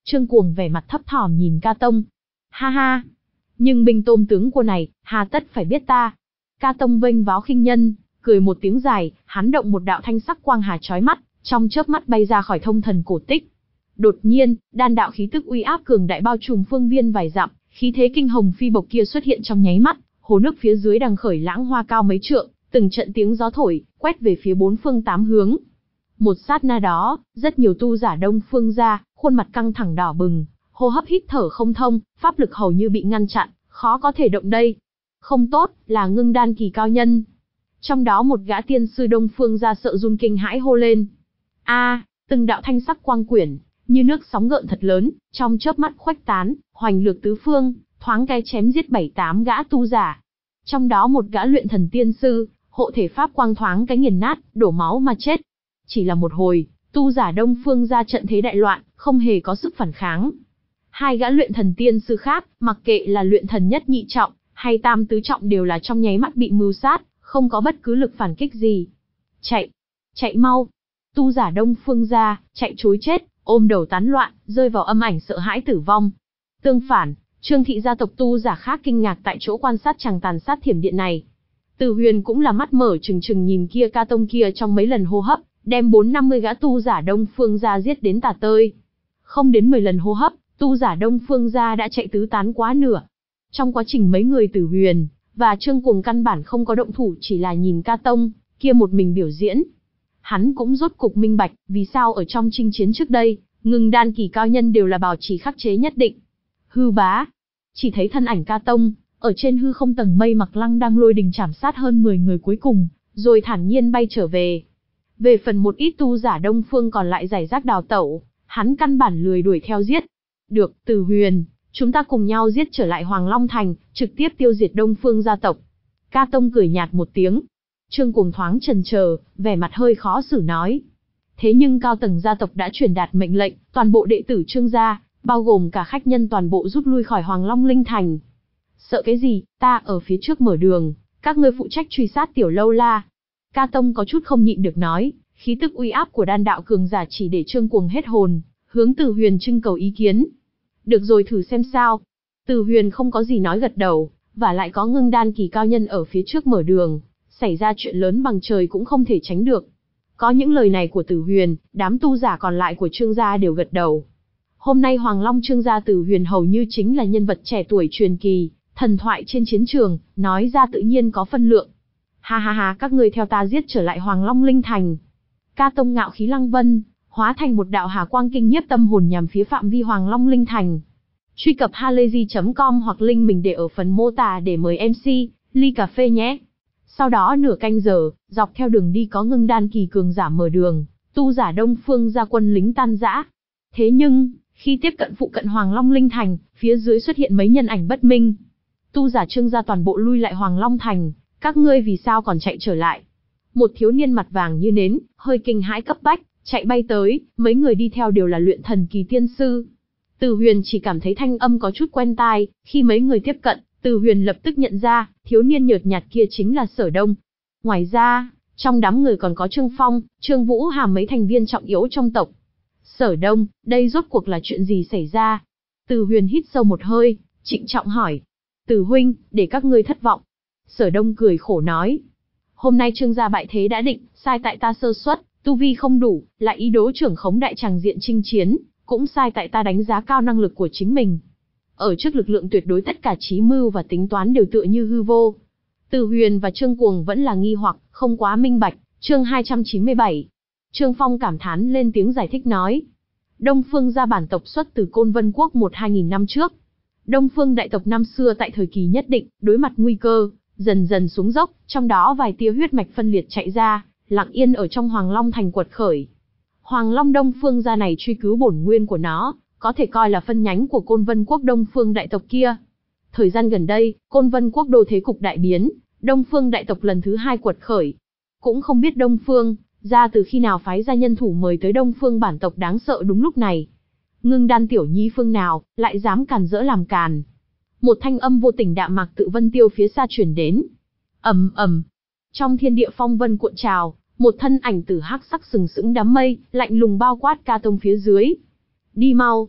Trương Cuồng vẻ mặt thấp thỏm nhìn Ca Tông. Ha ha, nhưng binh tôm tướng quân này, hà tất phải biết ta. Ca Tông vênh váo khinh nhân, cười một tiếng dài, hắn động một đạo thanh sắc quang hà chói mắt, trong chớp mắt bay ra khỏi thông thần cổ tích. Đột nhiên, đan đạo khí tức uy áp cường đại bao trùm phương viên vài dặm, khí thế kinh hồng phi bộc kia xuất hiện trong nháy mắt, hồ nước phía dưới đang khởi lãng hoa cao mấy trượng, từng trận tiếng gió thổi, quét về phía bốn phương tám hướng. Một sát na đó, rất nhiều tu giả Đông Phương gia, khuôn mặt căng thẳng đỏ bừng, hô hấp hít thở không thông, pháp lực hầu như bị ngăn chặn, khó có thể động đây. Không tốt, là ngưng đan kỳ cao nhân. Trong đó một gã tiên sư Đông Phương gia sợ run kinh hãi hô lên. A, từng đạo thanh sắc quang quyển, như nước sóng gợn thật lớn, trong chớp mắt khuếch tán, hoành lược tứ phương, thoáng cái chém giết bảy tám gã tu giả. Trong đó một gã luyện thần tiên sư, hộ thể pháp quang thoáng cái nghiền nát, đổ máu mà chết. Chỉ là một hồi, tu giả Đông Phương gia trận thế đại loạn, không hề có sức phản kháng. Hai gã luyện thần tiên sư khác, mặc kệ là luyện thần nhất nhị trọng, hay tam tứ trọng đều là trong nháy mắt bị mưu sát, không có bất cứ lực phản kích gì. Chạy, chạy mau. Tu giả Đông Phương gia, chạy trối chết, ôm đầu tán loạn, rơi vào âm ảnh sợ hãi tử vong. Tương phản, Trương thị gia tộc tu giả khác kinh ngạc tại chỗ quan sát chàng tàn sát thiểm điện này. Từ Huyền cũng là mắt mở trừng trừng nhìn kia Ca Tông kia trong mấy lần hô hấp, đem bốn năm mươi gã tu giả Đông Phương gia giết đến tả tơi. Không đến mười lần hô hấp, tu giả Đông Phương gia đã chạy tứ tán quá nửa. Trong quá trình mấy người Tử Huyền và Trương Cuồng căn bản không có động thủ, chỉ là nhìn Ca Tông kia một mình biểu diễn. Hắn cũng rốt cục minh bạch, vì sao ở trong chinh chiến trước đây, ngưng đan kỳ cao nhân đều là bảo trì khắc chế nhất định. Hư bá, chỉ thấy thân ảnh Ca Tông, ở trên hư không tầng mây mặc lăng đang lôi đình chảm sát hơn mười người cuối cùng, rồi thản nhiên bay trở về. Về phần một ít tu giả Đông Phương còn lại giải rác đào tẩu, hắn căn bản lười đuổi theo giết. Được, Tử Huyền, chúng ta cùng nhau giết trở lại Hoàng Long Thành, trực tiếp tiêu diệt Đông Phương gia tộc. Ca Tông cười nhạt một tiếng. Trương Cuồng thoáng chần chờ, vẻ mặt hơi khó xử nói. Thế nhưng cao tầng gia tộc đã truyền đạt mệnh lệnh, toàn bộ đệ tử Trương gia, bao gồm cả khách nhân toàn bộ rút lui khỏi Hoàng Long Linh Thành. Sợ cái gì, ta ở phía trước mở đường, các ngươi phụ trách truy sát tiểu lâu la. Ca Tông có chút không nhịn được nói, khí tức uy áp của đan đạo cường giả chỉ để Trương Cuồng hết hồn, hướng Từ Huyền trưng cầu ý kiến. Được rồi, thử xem sao. Từ Huyền không có gì nói gật đầu, và lại có ngưng đan kỳ cao nhân ở phía trước mở đường, xảy ra chuyện lớn bằng trời cũng không thể tránh được. Có những lời này của Tử Huyền, đám tu giả còn lại của Trương gia đều gật đầu. Hôm nay Hoàng Long Trương gia Tử Huyền hầu như chính là nhân vật trẻ tuổi truyền kỳ, thần thoại trên chiến trường, nói ra tự nhiên có phân lượng. Ha ha ha, các ngươi theo ta giết trở lại Hoàng Long Linh Thành. Ca Tông ngạo khí lăng vân, hóa thành một đạo hà quang kinh nhiếp tâm hồn nhằm phía phạm vi Hoàng Long Linh Thành. Truy cập halayzi chấm com hoặc link mình để ở phần mô tả để mời em xê, ly cà phê nhé. Sau đó nửa canh giờ, dọc theo đường đi có ngưng đan kỳ cường giả mở đường, tu giả Đông Phương gia quân lính tan rã. Thế nhưng, khi tiếp cận phụ cận Hoàng Long Linh Thành, phía dưới xuất hiện mấy nhân ảnh bất minh. Tu giả Trương gia toàn bộ lui lại Hoàng Long Thành, các ngươi vì sao còn chạy trở lại? Một thiếu niên mặt vàng như nến, hơi kinh hãi cấp bách, chạy bay tới, mấy người đi theo đều là luyện thần kỳ tiên sư. Từ Huyền chỉ cảm thấy thanh âm có chút quen tai, khi mấy người tiếp cận, Từ Huyền lập tức nhận ra, thiếu niên nhợt nhạt kia chính là Sở Đông. Ngoài ra, trong đám người còn có Trương Phong, Trương Vũ Hàm mấy thành viên trọng yếu trong tộc. Sở Đông, đây rốt cuộc là chuyện gì xảy ra? Từ Huyền hít sâu một hơi, trịnh trọng hỏi. Từ huynh, để các ngươi thất vọng. Sở Đông cười khổ nói. Hôm nay Trương gia bại thế đã định, sai tại ta sơ suất, tu vi không đủ, lại ý đồ trưởng khống đại tràng diện chinh chiến, cũng sai tại ta đánh giá cao năng lực của chính mình. Ở trước lực lượng tuyệt đối tất cả trí mưu và tính toán đều tựa như hư vô. Từ Huyền và Trương Cuồng vẫn là nghi hoặc, không quá minh bạch. Chương hai trăm chín mươi bảy. Trương Phong cảm thán lên tiếng giải thích nói. Đông Phương gia bản tộc xuất từ Côn Vân Quốc một hai nghìn năm trước. Đông Phương đại tộc năm xưa tại thời kỳ nhất định, đối mặt nguy cơ, dần dần xuống dốc, trong đó vài tia huyết mạch phân liệt chạy ra, lặng yên ở trong Hoàng Long Thành quật khởi. Hoàng Long Đông Phương gia này truy cứu bổn nguyên của nó, có thể coi là phân nhánh của Côn Vân Quốc Đông Phương đại tộc kia. Thời gian gần đây, Côn Vân Quốc đô thế cục đại biến, Đông Phương đại tộc lần thứ hai quật khởi. Cũng không biết Đông Phương gia từ khi nào phái ra nhân thủ mời tới Đông Phương bản tộc đáng sợ đúng lúc này. Ngưng đan tiểu nhi phương nào, lại dám càn rỡ làm càn. Một thanh âm vô tình đạm mạc tự vân tiêu phía xa truyền đến. Ầm ầm. Trong thiên địa phong vân cuộn trào, một thân ảnh tử hắc sắc sừng sững đám mây, lạnh lùng bao quát Ca Tông phía dưới. Đi mau.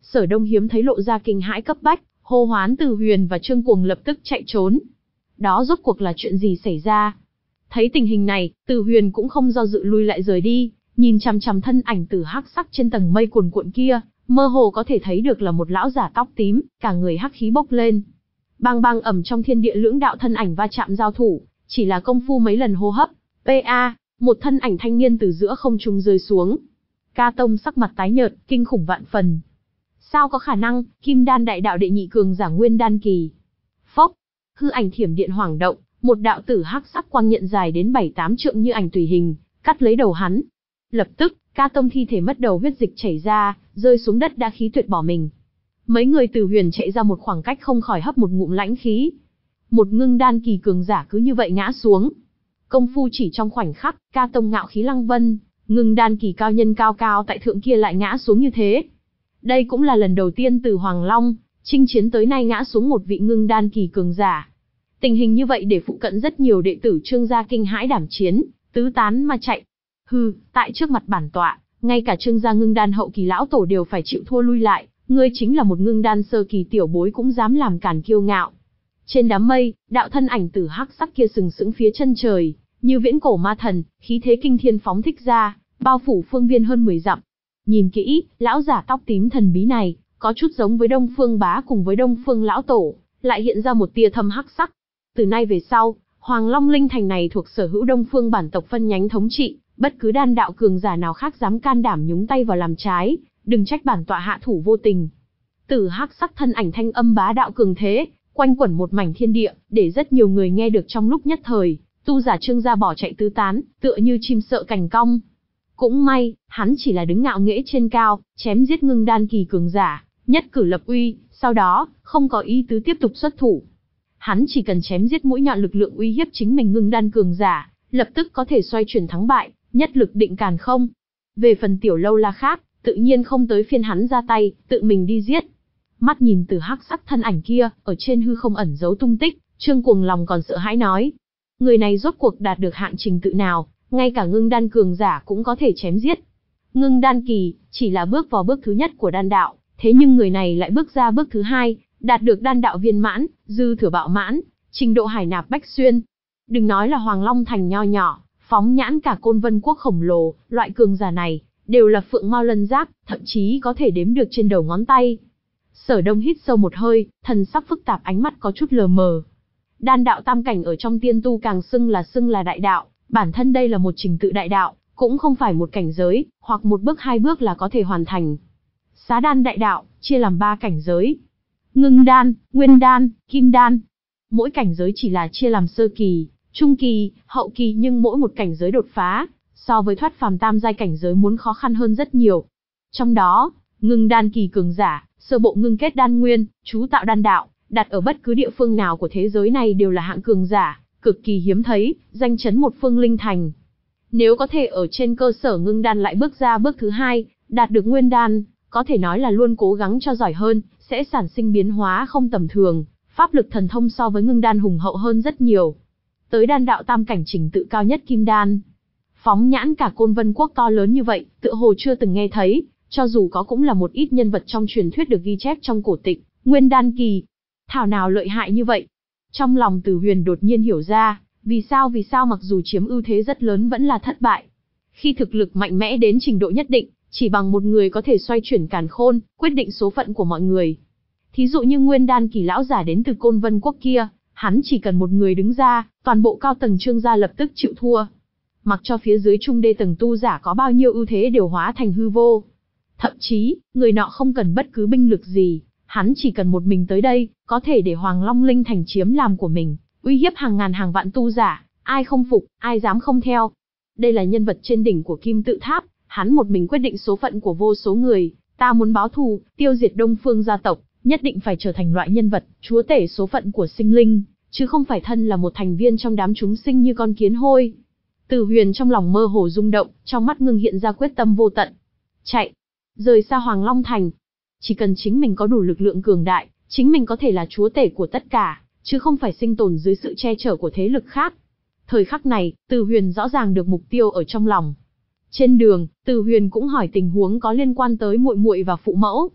Sở Đông hiếm thấy lộ ra kinh hãi cấp bách, hô hoán Từ Huyền và Trương Cuồng lập tức chạy trốn. Đó rốt cuộc là chuyện gì xảy ra? Thấy tình hình này, Từ Huyền cũng không do dự lui lại rời đi, nhìn chằm chằm thân ảnh tử hắc sắc trên tầng mây cuồn cuộn kia, mơ hồ có thể thấy được là một lão giả tóc tím, cả người hắc khí bốc lên. Bang bang ầm trong thiên địa lưỡng đạo thân ảnh va chạm giao thủ, chỉ là công phu mấy lần hô hấp, pa, một thân ảnh thanh niên từ giữa không trung rơi xuống. Ca Tông sắc mặt tái nhợt, kinh khủng vạn phần. Sao có khả năng, Kim Đan đại đạo đệ nhị cường giả nguyên đan kỳ. Phốc, hư ảnh thiểm điện hoảng động, một đạo tử hắc sắc quang nhận dài đến bảy tám trượng như ảnh tùy hình, cắt lấy đầu hắn. Lập tức, Ca Tông thi thể mất đầu huyết dịch chảy ra, rơi xuống đất đã khí tuyệt bỏ mình. Mấy người Từ Huyền chạy ra một khoảng cách không khỏi hấp một ngụm lãnh khí. Một ngưng đan kỳ cường giả cứ như vậy ngã xuống. Công phu chỉ trong khoảnh khắc, Ca Tông ngạo khí lăng vân, ngưng đan kỳ cao nhân cao cao tại thượng kia lại ngã xuống như thế. Đây cũng là lần đầu tiên từ Hoàng Long chinh chiến tới nay ngã xuống một vị ngưng đan kỳ cường giả. Tình hình như vậy để phụ cận rất nhiều đệ tử Trương gia kinh hãi đảm chiến, tứ tán mà chạy. Hừ, tại trước mặt bản tọa, ngay cả Trương gia ngưng đan hậu kỳ lão tổ đều phải chịu thua lui lại, ngươi chính là một ngưng đan sơ kỳ tiểu bối cũng dám làm cản kiêu ngạo. Trên đám mây, đạo thân ảnh tử hắc sắc kia sừng sững phía chân trời, như viễn cổ ma thần, khí thế kinh thiên phóng thích ra, bao phủ phương viên hơn mười dặm. Nhìn kỹ, lão giả tóc tím thần bí này, có chút giống với Đông Phương Bá cùng với Đông Phương lão tổ, lại hiện ra một tia thâm hắc sắc. Từ nay về sau, Hoàng Long Linh Thành này thuộc sở hữu Đông Phương bản tộc phân nhánh thống trị, bất cứ đan đạo cường giả nào khác dám can đảm nhúng tay vào làm trái, đừng trách bản tọa hạ thủ vô tình. Tử hắc sắc thân ảnh thanh âm bá đạo cường thế, quanh quẩn một mảnh thiên địa, để rất nhiều người nghe được trong lúc nhất thời, tu giả Trương gia bỏ chạy tứ tán, tựa như chim sợ cành cong. Cũng may, hắn chỉ là đứng ngạo nghễ trên cao, chém giết ngưng đan kỳ cường giả, nhất cử lập uy, sau đó, không có ý tứ tiếp tục xuất thủ. Hắn chỉ cần chém giết mũi nhọn lực lượng uy hiếp chính mình ngưng đan cường giả, lập tức có thể xoay chuyển thắng bại, nhất lực định càn không. Về phần tiểu lâu la khác, tự nhiên không tới phiên hắn ra tay, tự mình đi giết. Mắt nhìn từ hắc sắc thân ảnh kia, ở trên hư không ẩn giấu tung tích, Trương Cuồng lòng còn sợ hãi nói. Người này rốt cuộc đạt được hạng trình tự nào, ngay cả ngưng đan cường giả cũng có thể chém giết. Ngưng đan kỳ, chỉ là bước vào bước thứ nhất của đan đạo, thế nhưng người này lại bước ra bước thứ hai, đạt được đan đạo viên mãn, dư thừa bạo mãn, trình độ hải nạp bách xuyên. Đừng nói là Hoàng Long Thành nho nhỏ, phóng nhãn cả Côn Vân Quốc khổng lồ, loại cường giả này, đều là phượng mao lân giác, thậm chí có thể đếm được trên đầu ngón tay. Sở Đông hít sâu một hơi, thần sắc phức tạp, ánh mắt có chút lờ mờ. Đan đạo tam cảnh ở trong tiên tu càng xưng là xưng là đại đạo, bản thân đây là một trình tự đại đạo, cũng không phải một cảnh giới, hoặc một bước hai bước là có thể hoàn thành. Xá đan đại đạo, chia làm ba cảnh giới. Ngưng đan, nguyên đan, kim đan. Mỗi cảnh giới chỉ là chia làm sơ kỳ, trung kỳ, hậu kỳ, nhưng mỗi một cảnh giới đột phá, so với thoát phàm tam giai cảnh giới muốn khó khăn hơn rất nhiều. Trong đó, ngưng đan kỳ cường giả, sơ bộ ngưng kết đan nguyên, chú tạo đan đạo, đặt ở bất cứ địa phương nào của thế giới này đều là hạng cường giả, cực kỳ hiếm thấy, danh chấn một phương linh thành. Nếu có thể ở trên cơ sở ngưng đan lại bước ra bước thứ hai, đạt được nguyên đan, có thể nói là luôn cố gắng cho giỏi hơn, sẽ sản sinh biến hóa không tầm thường, pháp lực thần thông so với ngưng đan hùng hậu hơn rất nhiều. Tới đan đạo tam cảnh trình tự cao nhất kim đan. Phóng nhãn cả Côn Vân Quốc to lớn như vậy, tựa hồ chưa từng nghe thấy, cho dù có cũng là một ít nhân vật trong truyền thuyết được ghi chép trong cổ tịch, nguyên đan kỳ. Thảo nào lợi hại như vậy? Trong lòng Từ Huyền đột nhiên hiểu ra, vì sao vì sao mặc dù chiếm ưu thế rất lớn vẫn là thất bại. Khi thực lực mạnh mẽ đến trình độ nhất định, chỉ bằng một người có thể xoay chuyển càn khôn, quyết định số phận của mọi người. Thí dụ như nguyên đan kỳ lão giả đến từ Côn Vân Quốc kia, hắn chỉ cần một người đứng ra, toàn bộ cao tầng Trương gia lập tức chịu thua. Mặc cho phía dưới trung đê tầng tu giả có bao nhiêu ưu thế đều hóa thành hư vô. Thậm chí, người nọ không cần bất cứ binh lực gì, hắn chỉ cần một mình tới đây, có thể để Hoàng Long Linh Thành chiếm làm của mình, uy hiếp hàng ngàn hàng vạn tu giả, ai không phục, ai dám không theo. Đây là nhân vật trên đỉnh của Kim Tự Tháp, hắn một mình quyết định số phận của vô số người, ta muốn báo thù, tiêu diệt Đông Phương gia tộc, nhất định phải trở thành loại nhân vật, chúa tể số phận của sinh linh, chứ không phải thân là một thành viên trong đám chúng sinh như con kiến hôi. Từ Huyền trong lòng mơ hồ rung động, trong mắt ngưng hiện ra quyết tâm vô tận. Chạy, rời xa Hoàng Long Thành. Chỉ cần chính mình có đủ lực lượng cường đại, chính mình có thể là chúa tể của tất cả, chứ không phải sinh tồn dưới sự che chở của thế lực khác. Thời khắc này, Từ Huyền rõ ràng được mục tiêu ở trong lòng. Trên đường, Từ Huyền cũng hỏi tình huống có liên quan tới muội muội và phụ mẫu.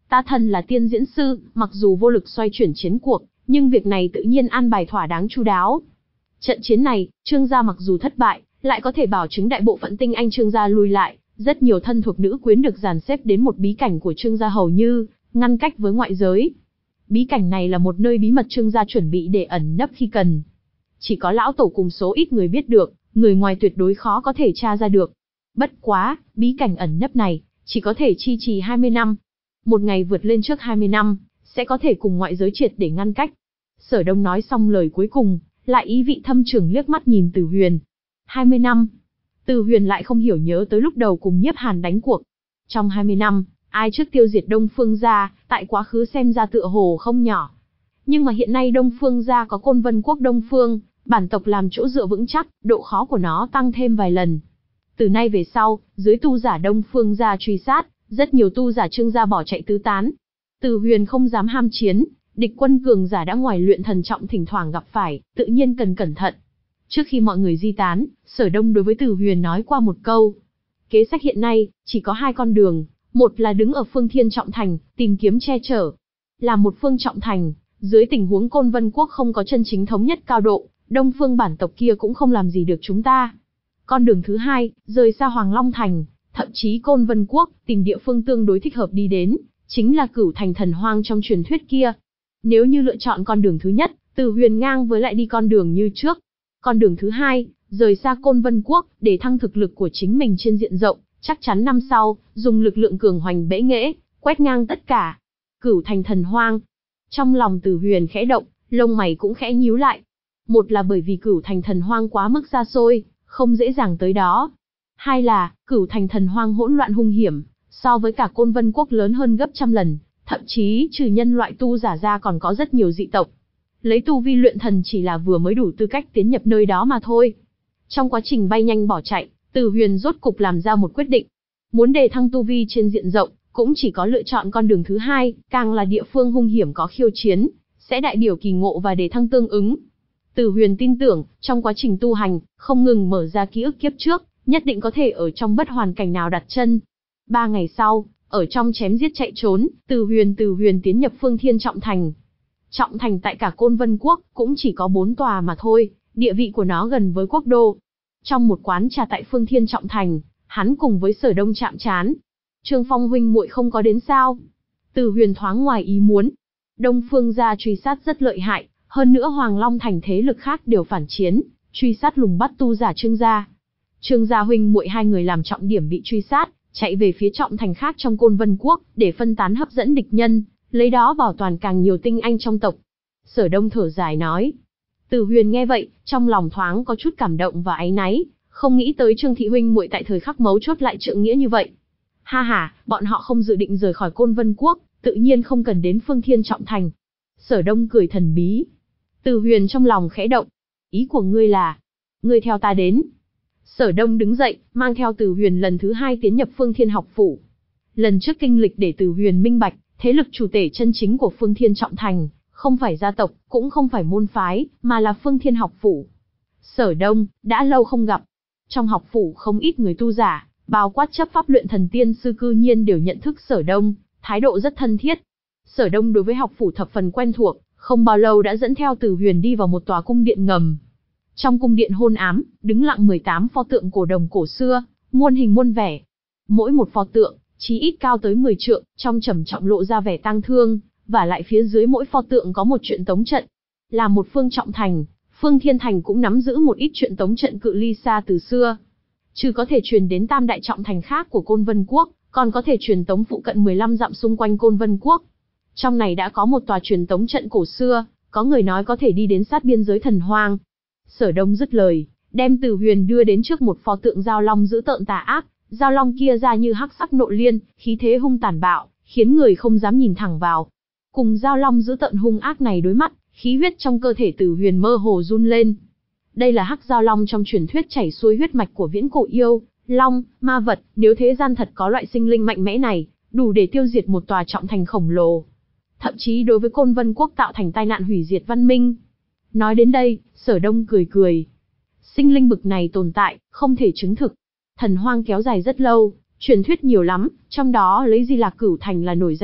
Ta thân là tiên diễn sư, mặc dù vô lực xoay chuyển chiến cuộc, nhưng việc này tự nhiên an bài thỏa đáng chu đáo. Trận chiến này, Trương gia mặc dù thất bại, lại có thể bảo chứng đại bộ phận tinh anh Trương gia lui lại, rất nhiều thân thuộc nữ quyến được dàn xếp đến một bí cảnh của Trương gia hầu như ngăn cách với ngoại giới. Bí cảnh này là một nơi bí mật Trương gia chuẩn bị để ẩn nấp khi cần. Chỉ có lão tổ cùng số ít người biết được, người ngoài tuyệt đối khó có thể tra ra được. Bất quá, bí cảnh ẩn nấp này chỉ có thể chi trì hai mươi năm. Một ngày vượt lên trước hai mươi năm, sẽ có thể cùng ngoại giới triệt để ngăn cách. Sở Đông nói xong lời cuối cùng, lại ý vị thâm trường liếc mắt nhìn Từ Huyền. hai mươi năm. Từ Huyền lại không hiểu nhớ tới lúc đầu cùng Nhiếp Hàn đánh cuộc. Trong hai mươi năm, ai trước tiêu diệt Đông Phương gia, tại quá khứ xem ra tựa hồ không nhỏ. Nhưng mà hiện nay Đông Phương gia có Côn Vân quốc Đông Phương, bản tộc làm chỗ dựa vững chắc, độ khó của nó tăng thêm vài lần. Từ nay về sau, dưới tu giả Đông Phương gia truy sát, rất nhiều tu giả Trương gia bỏ chạy tứ tán. Từ Huyền không dám ham chiến, địch quân cường giả đã ngoài luyện thần trọng thỉnh thoảng gặp phải, tự nhiên cần cẩn thận. Trước khi mọi người di tán, Sở Đông đối với Từ Huyền nói qua một câu. Kế sách hiện nay, chỉ có hai con đường, một là đứng ở phương Thiên Trọng Thành, tìm kiếm che chở. Là một phương Trọng Thành, dưới tình huống Côn Vân quốc không có chân chính thống nhất cao độ, Đông phương bản tộc kia cũng không làm gì được chúng ta. Con đường thứ hai, rời xa Hoàng Long Thành, thậm chí Côn Vân quốc, tìm địa phương tương đối thích hợp đi đến, chính là Cửu Thành Thần Hoang trong truyền thuyết kia. Nếu như lựa chọn con đường thứ nhất, Từ Huyền ngang với lại đi con đường như trước. Con đường thứ hai, rời xa Côn Vân quốc, để thăng thực lực của chính mình trên diện rộng, chắc chắn năm sau, dùng lực lượng cường hoành bẽ nghễ, quét ngang tất cả. Cửu Thành Thần Hoang. Trong lòng Từ Huyền khẽ động, lông mày cũng khẽ nhíu lại. Một là bởi vì Cửu Thành Thần Hoang quá mức xa xôi, không dễ dàng tới đó. Hai là, Cửu Thành Thần Hoang hỗn loạn hung hiểm, so với cả Côn Vân quốc lớn hơn gấp trăm lần, thậm chí trừ nhân loại tu giả ra còn có rất nhiều dị tộc. Lấy tu vi luyện thần chỉ là vừa mới đủ tư cách tiến nhập nơi đó mà thôi. Trong quá trình bay nhanh bỏ chạy, Từ Huyền rốt cục làm ra một quyết định. Muốn đề thăng tu vi trên diện rộng, cũng chỉ có lựa chọn con đường thứ hai, càng là địa phương hung hiểm có khiêu chiến, sẽ đại biểu kỳ ngộ và đề thăng tương ứng. Từ Huyền tin tưởng, trong quá trình tu hành, không ngừng mở ra ký ức kiếp trước, nhất định có thể ở trong bất hoàn cảnh nào đặt chân. Ba ngày sau, ở trong chém giết chạy trốn, Từ Huyền Từ Huyền tiến nhập phương Thiên Trọng Thành. Trọng Thành tại cả Côn Vân quốc, cũng chỉ có bốn tòa mà thôi, địa vị của nó gần với quốc đô. Trong một quán trà tại phương Thiên Trọng Thành, hắn cùng với Sở Đông chạm trán. Trương Phong huynh muội không có đến sao? Từ Huyền thoáng ngoài ý muốn. Đông Phương gia truy sát rất lợi hại, hơn nữa Hoàng Long Thành thế lực khác đều phản chiến, truy sát lùng bắt tu giả Trương gia. Trương gia huynh muội hai người làm trọng điểm bị truy sát, chạy về phía Trọng Thành khác trong Côn Vân quốc, để phân tán hấp dẫn địch nhân, lấy đó bảo toàn càng nhiều tinh anh trong tộc. Sở Đông thở dài nói. Từ Huyền nghe vậy, trong lòng thoáng có chút cảm động và áy náy, không nghĩ tới Trương thị huynh muội tại thời khắc mấu chốt lại trượng nghĩa như vậy. Ha ha, bọn họ không dự định rời khỏi Côn Vân quốc, tự nhiên không cần đến phương Thiên Trọng Thành. Sở Đông cười thần bí. Từ Huyền trong lòng khẽ động. Ý của ngươi là, ngươi theo ta đến. Sở Đông đứng dậy, mang theo Từ Huyền lần thứ hai tiến nhập phương Thiên học phủ. Lần trước kinh lịch để Từ Huyền minh bạch, thế lực chủ thể chân chính của phương Thiên Trọng Thành, không phải gia tộc, cũng không phải môn phái, mà là phương Thiên học phủ. Sở Đông, đã lâu không gặp. Trong học phủ không ít người tu giả, bao quát chấp pháp luyện thần tiên sư cư nhiên đều nhận thức Sở Đông, thái độ rất thân thiết. Sở Đông đối với học phủ thập phần quen thuộc, không bao lâu đã dẫn theo Từ Huyền đi vào một tòa cung điện ngầm. Trong cung điện hôn ám, đứng lặng mười tám pho tượng cổ đồng cổ xưa, muôn hình muôn vẻ. Mỗi một pho tượng, chí ít cao tới mười trượng, trong trầm trọng lộ ra vẻ tang thương, và lại phía dưới mỗi pho tượng có một truyện tống trận. Là một phương Trọng Thành, phương Thiên Thành cũng nắm giữ một ít truyện tống trận cự ly xa từ xưa. Trừ có thể truyền đến tam đại trọng thành khác của Côn Vân quốc, còn có thể truyền tống phụ cận mười lăm dặm xung quanh Côn Vân quốc. Trong này đã có một tòa truyền tống trận cổ xưa, có người nói có thể đi đến sát biên giới Thần Hoang. Sở Đông dứt lời, đem Từ Huyền đưa đến trước một pho tượng giao long dữ tợn tà ác, giao long kia ra như hắc sắc nộ liên, khí thế hung tàn bạo, khiến người không dám nhìn thẳng vào. Cùng giao long dữ tợn hung ác này đối mặt, khí huyết trong cơ thể Từ Huyền mơ hồ run lên. Đây là hắc giao long trong truyền thuyết chảy xuôi huyết mạch của viễn cổ yêu, long, ma vật, nếu thế gian thật có loại sinh linh mạnh mẽ này, đủ để tiêu diệt một tòa trọng thành khổng lồ. Thậm chí đối với Côn Vân quốc tạo thành tai nạn hủy diệt văn minh. Nói đến đây, Sở Đông cười cười. Sinh linh bực này tồn tại, không thể chứng thực. Thần Hoang kéo dài rất lâu, truyền thuyết nhiều lắm, trong đó lấy Di Lạc Cửu Thành là nổi danh nhất,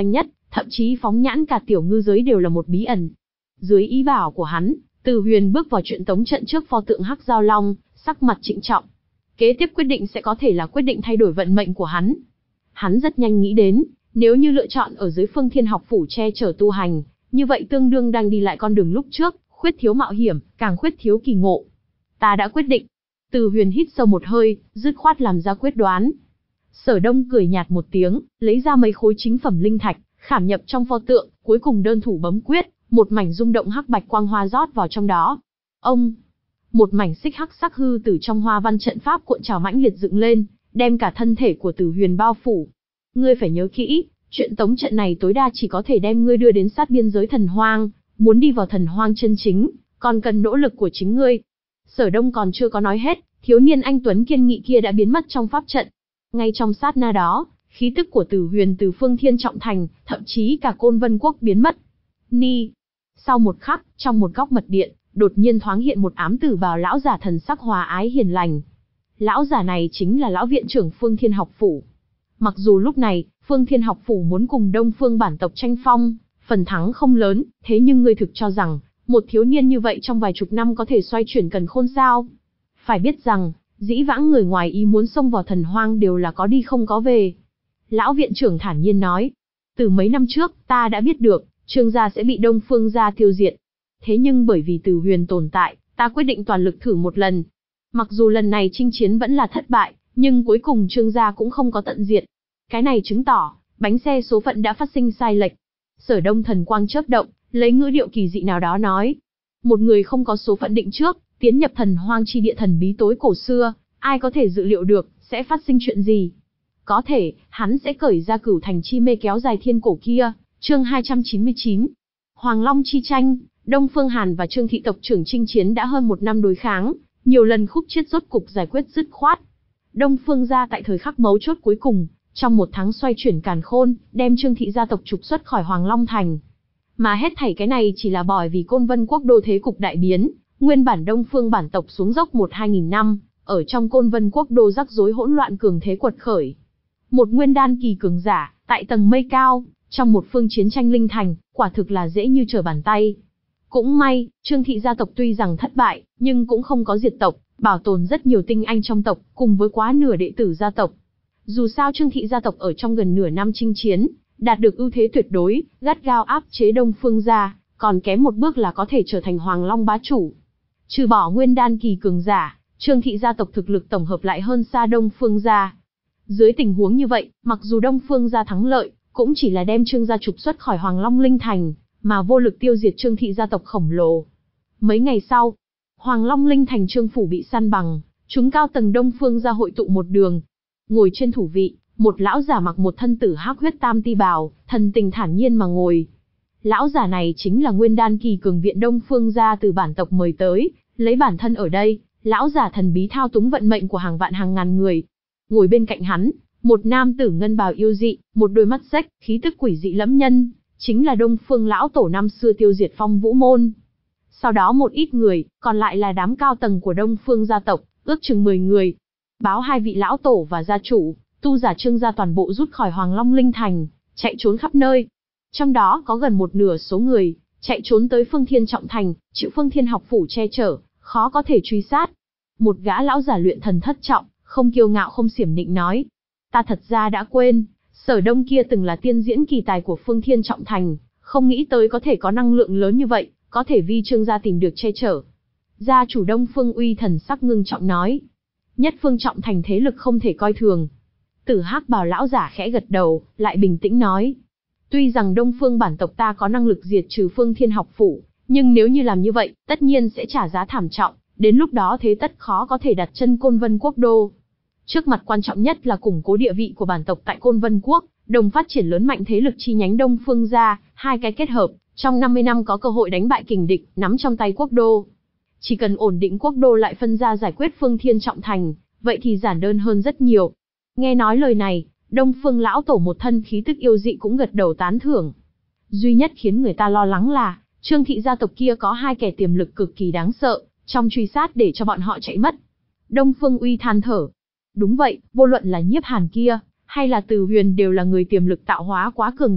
thậm chí phóng nhãn cả tiểu ngư giới đều là một bí ẩn. Dưới ý bảo của hắn, Từ Huyền bước vào chuyện tống trận trước pho tượng Hắc Giao Long, sắc mặt trịnh trọng. Kế tiếp quyết định sẽ có thể là quyết định thay đổi vận mệnh của hắn. Hắn rất nhanh nghĩ đến, nếu như lựa chọn ở dưới Phương Thiên học phủ che chở tu hành, như vậy tương đương đang đi lại con đường lúc trước, khuyết thiếu mạo hiểm, càng khuyết thiếu kỳ ngộ. Ta đã quyết định. Từ Huyền hít sâu một hơi, dứt khoát làm ra quyết đoán. Sở Đông cười nhạt một tiếng, lấy ra mấy khối chính phẩm linh thạch, khảm nhập trong pho tượng, cuối cùng đơn thủ bấm quyết, một mảnh rung động hắc bạch quang hoa rót vào trong đó. Ông, một mảnh xích hắc sắc hư từ trong hoa văn trận pháp cuộn trào mãnh liệt dựng lên, đem cả thân thể của Từ Huyền bao phủ. Ngươi phải nhớ kỹ, chuyện tống trận này tối đa chỉ có thể đem ngươi đưa đến sát biên giới thần hoang, muốn đi vào thần hoang chân chính, còn cần nỗ lực của chính ngươi. Sở Đông còn chưa có nói hết, thiếu niên anh tuấn kiên nghị kia đã biến mất trong pháp trận. Ngay trong sát na đó, khí tức của Từ Huyền từ Phương Thiên Trọng Thành, thậm chí cả Côn Vân Quốc biến mất. Ni. Sau một khắc, trong một góc mật điện, đột nhiên thoáng hiện một ám tử bào lão giả thần sắc hòa ái hiền lành. Lão giả này chính là lão viện trưởng Phương Thiên học phủ. Mặc dù lúc này, Phương Thiên học phủ muốn cùng Đông Phương bản tộc tranh phong, phần thắng không lớn, thế nhưng ngươi thực cho rằng, một thiếu niên như vậy trong vài chục năm có thể xoay chuyển càn khôn sao? Phải biết rằng, dĩ vãng người ngoài ý muốn xông vào thần hoang đều là có đi không có về. Lão viện trưởng thản nhiên nói, từ mấy năm trước, ta đã biết được, Trương gia sẽ bị Đông Phương gia tiêu diệt. Thế nhưng bởi vì Từ Huyền tồn tại, ta quyết định toàn lực thử một lần. Mặc dù lần này chinh chiến vẫn là thất bại, nhưng cuối cùng Trương gia cũng không có tận diệt. Cái này chứng tỏ, bánh xe số phận đã phát sinh sai lệch. Sở Đông thần quang chớp động, lấy ngữ điệu kỳ dị nào đó nói. Một người không có số phận định trước, tiến nhập thần hoang chi địa thần bí tối cổ xưa, ai có thể dự liệu được, sẽ phát sinh chuyện gì? Có thể, hắn sẽ cởi ra cửu thành chi mê kéo dài thiên cổ kia. Chương hai trăm chín mươi chín. Hoàng Long chi tranh, Đông Phương Hàn và Trương thị tộc trưởng chinh chiến đã hơn một năm đối kháng, nhiều lần khúc chiết rốt cục giải quyết dứt khoát. Đông Phương gia tại thời khắc mấu chốt cuối cùng, trong một tháng xoay chuyển càn khôn, đem Trương thị gia tộc trục xuất khỏi Hoàng Long thành. Mà hết thảy cái này chỉ là bởi vì Côn Vân quốc đô thế cục đại biến, nguyên bản Đông Phương bản tộc xuống dốc một hai nghìn năm, ở trong Côn Vân quốc đô rắc rối hỗn loạn cường thế quật khởi. Một nguyên đan kỳ cường giả, tại tầng mây cao, trong một phương chiến tranh linh thành, quả thực là dễ như trở bàn tay. Cũng may, Trương thị gia tộc tuy rằng thất bại, nhưng cũng không có diệt tộc, bảo tồn rất nhiều tinh anh trong tộc, cùng với quá nửa đệ tử gia tộc. Dù sao Trương thị gia tộc ở trong gần nửa năm chinh chiến, đạt được ưu thế tuyệt đối, gắt gao áp chế Đông Phương gia, còn kém một bước là có thể trở thành Hoàng Long bá chủ. Trừ bỏ nguyên đan kỳ cường giả, Trương thị gia tộc thực lực tổng hợp lại hơn xa Đông Phương gia. Dưới tình huống như vậy, mặc dù Đông Phương gia thắng lợi, cũng chỉ là đem Trương gia trục xuất khỏi Hoàng Long Linh Thành, mà vô lực tiêu diệt Trương thị gia tộc khổng lồ. Mấy ngày sau, Hoàng Long Linh Thành Trương phủ bị săn bằng, chúng cao tầng Đông Phương gia hội tụ một đường. Ngồi trên thủ vị, một lão giả mặc một thân tử hắc huyết tam ti bào, thần tình thản nhiên mà ngồi. Lão giả này chính là nguyên đan kỳ cường viện Đông Phương gia từ bản tộc mời tới, lấy bản thân ở đây, lão giả thần bí thao túng vận mệnh của hàng vạn hàng ngàn người. Ngồi bên cạnh hắn, một nam tử ngân bào yêu dị, một đôi mắt rách, khí tức quỷ dị lẫm nhân, chính là Đông Phương lão tổ năm xưa tiêu diệt Phong Vũ môn. Sau đó một ít người, còn lại là đám cao tầng của Đông Phương gia tộc, ước chừng mười người. Báo hai vị lão tổ và gia chủ, tu giả Trương gia toàn bộ rút khỏi Hoàng Long Linh Thành, chạy trốn khắp nơi. Trong đó có gần một nửa số người, chạy trốn tới Phương Thiên Trọng Thành, chịu Phương Thiên học phủ che chở, khó có thể truy sát. Một gã lão giả luyện thần thất trọng, không kiêu ngạo không xiểm nịnh nói. Ta thật ra đã quên, Sở Đông kia từng là tiên diễn kỳ tài của Phương Thiên Trọng Thành, không nghĩ tới có thể có năng lượng lớn như vậy, có thể vi Trương gia tìm được che chở. Gia chủ Đông Phương Uy thần sắc ngưng trọng nói. Nhất Phương Trọng Thành thế lực không thể coi thường. Tử hắc bào lão giả khẽ gật đầu, lại bình tĩnh nói. Tuy rằng Đông Phương bản tộc ta có năng lực diệt trừ Phương Thiên học phủ, nhưng nếu như làm như vậy, tất nhiên sẽ trả giá thảm trọng, đến lúc đó thế tất khó có thể đặt chân Côn Vân quốc đô. Trước mặt quan trọng nhất là củng cố địa vị của bản tộc tại Côn Vân quốc, đồng phát triển lớn mạnh thế lực chi nhánh Đông Phương gia, hai cái kết hợp, trong năm mươi năm có cơ hội đánh bại kình địch, nắm trong tay quốc đô. Chỉ cần ổn định quốc đô lại phân ra giải quyết Phương Thiên Trọng Thành, vậy thì giản đơn hơn rất nhiều. Nghe nói lời này, Đông Phương lão tổ một thân khí tức yêu dị cũng gật đầu tán thưởng. Duy nhất khiến người ta lo lắng là, Trương thị gia tộc kia có hai kẻ tiềm lực cực kỳ đáng sợ, trong truy sát để cho bọn họ chạy mất. Đông Phương Uy than thở. Đúng vậy, vô luận là Nhiếp Hàn kia, hay là Từ Huyền đều là người tiềm lực tạo hóa quá cường đại,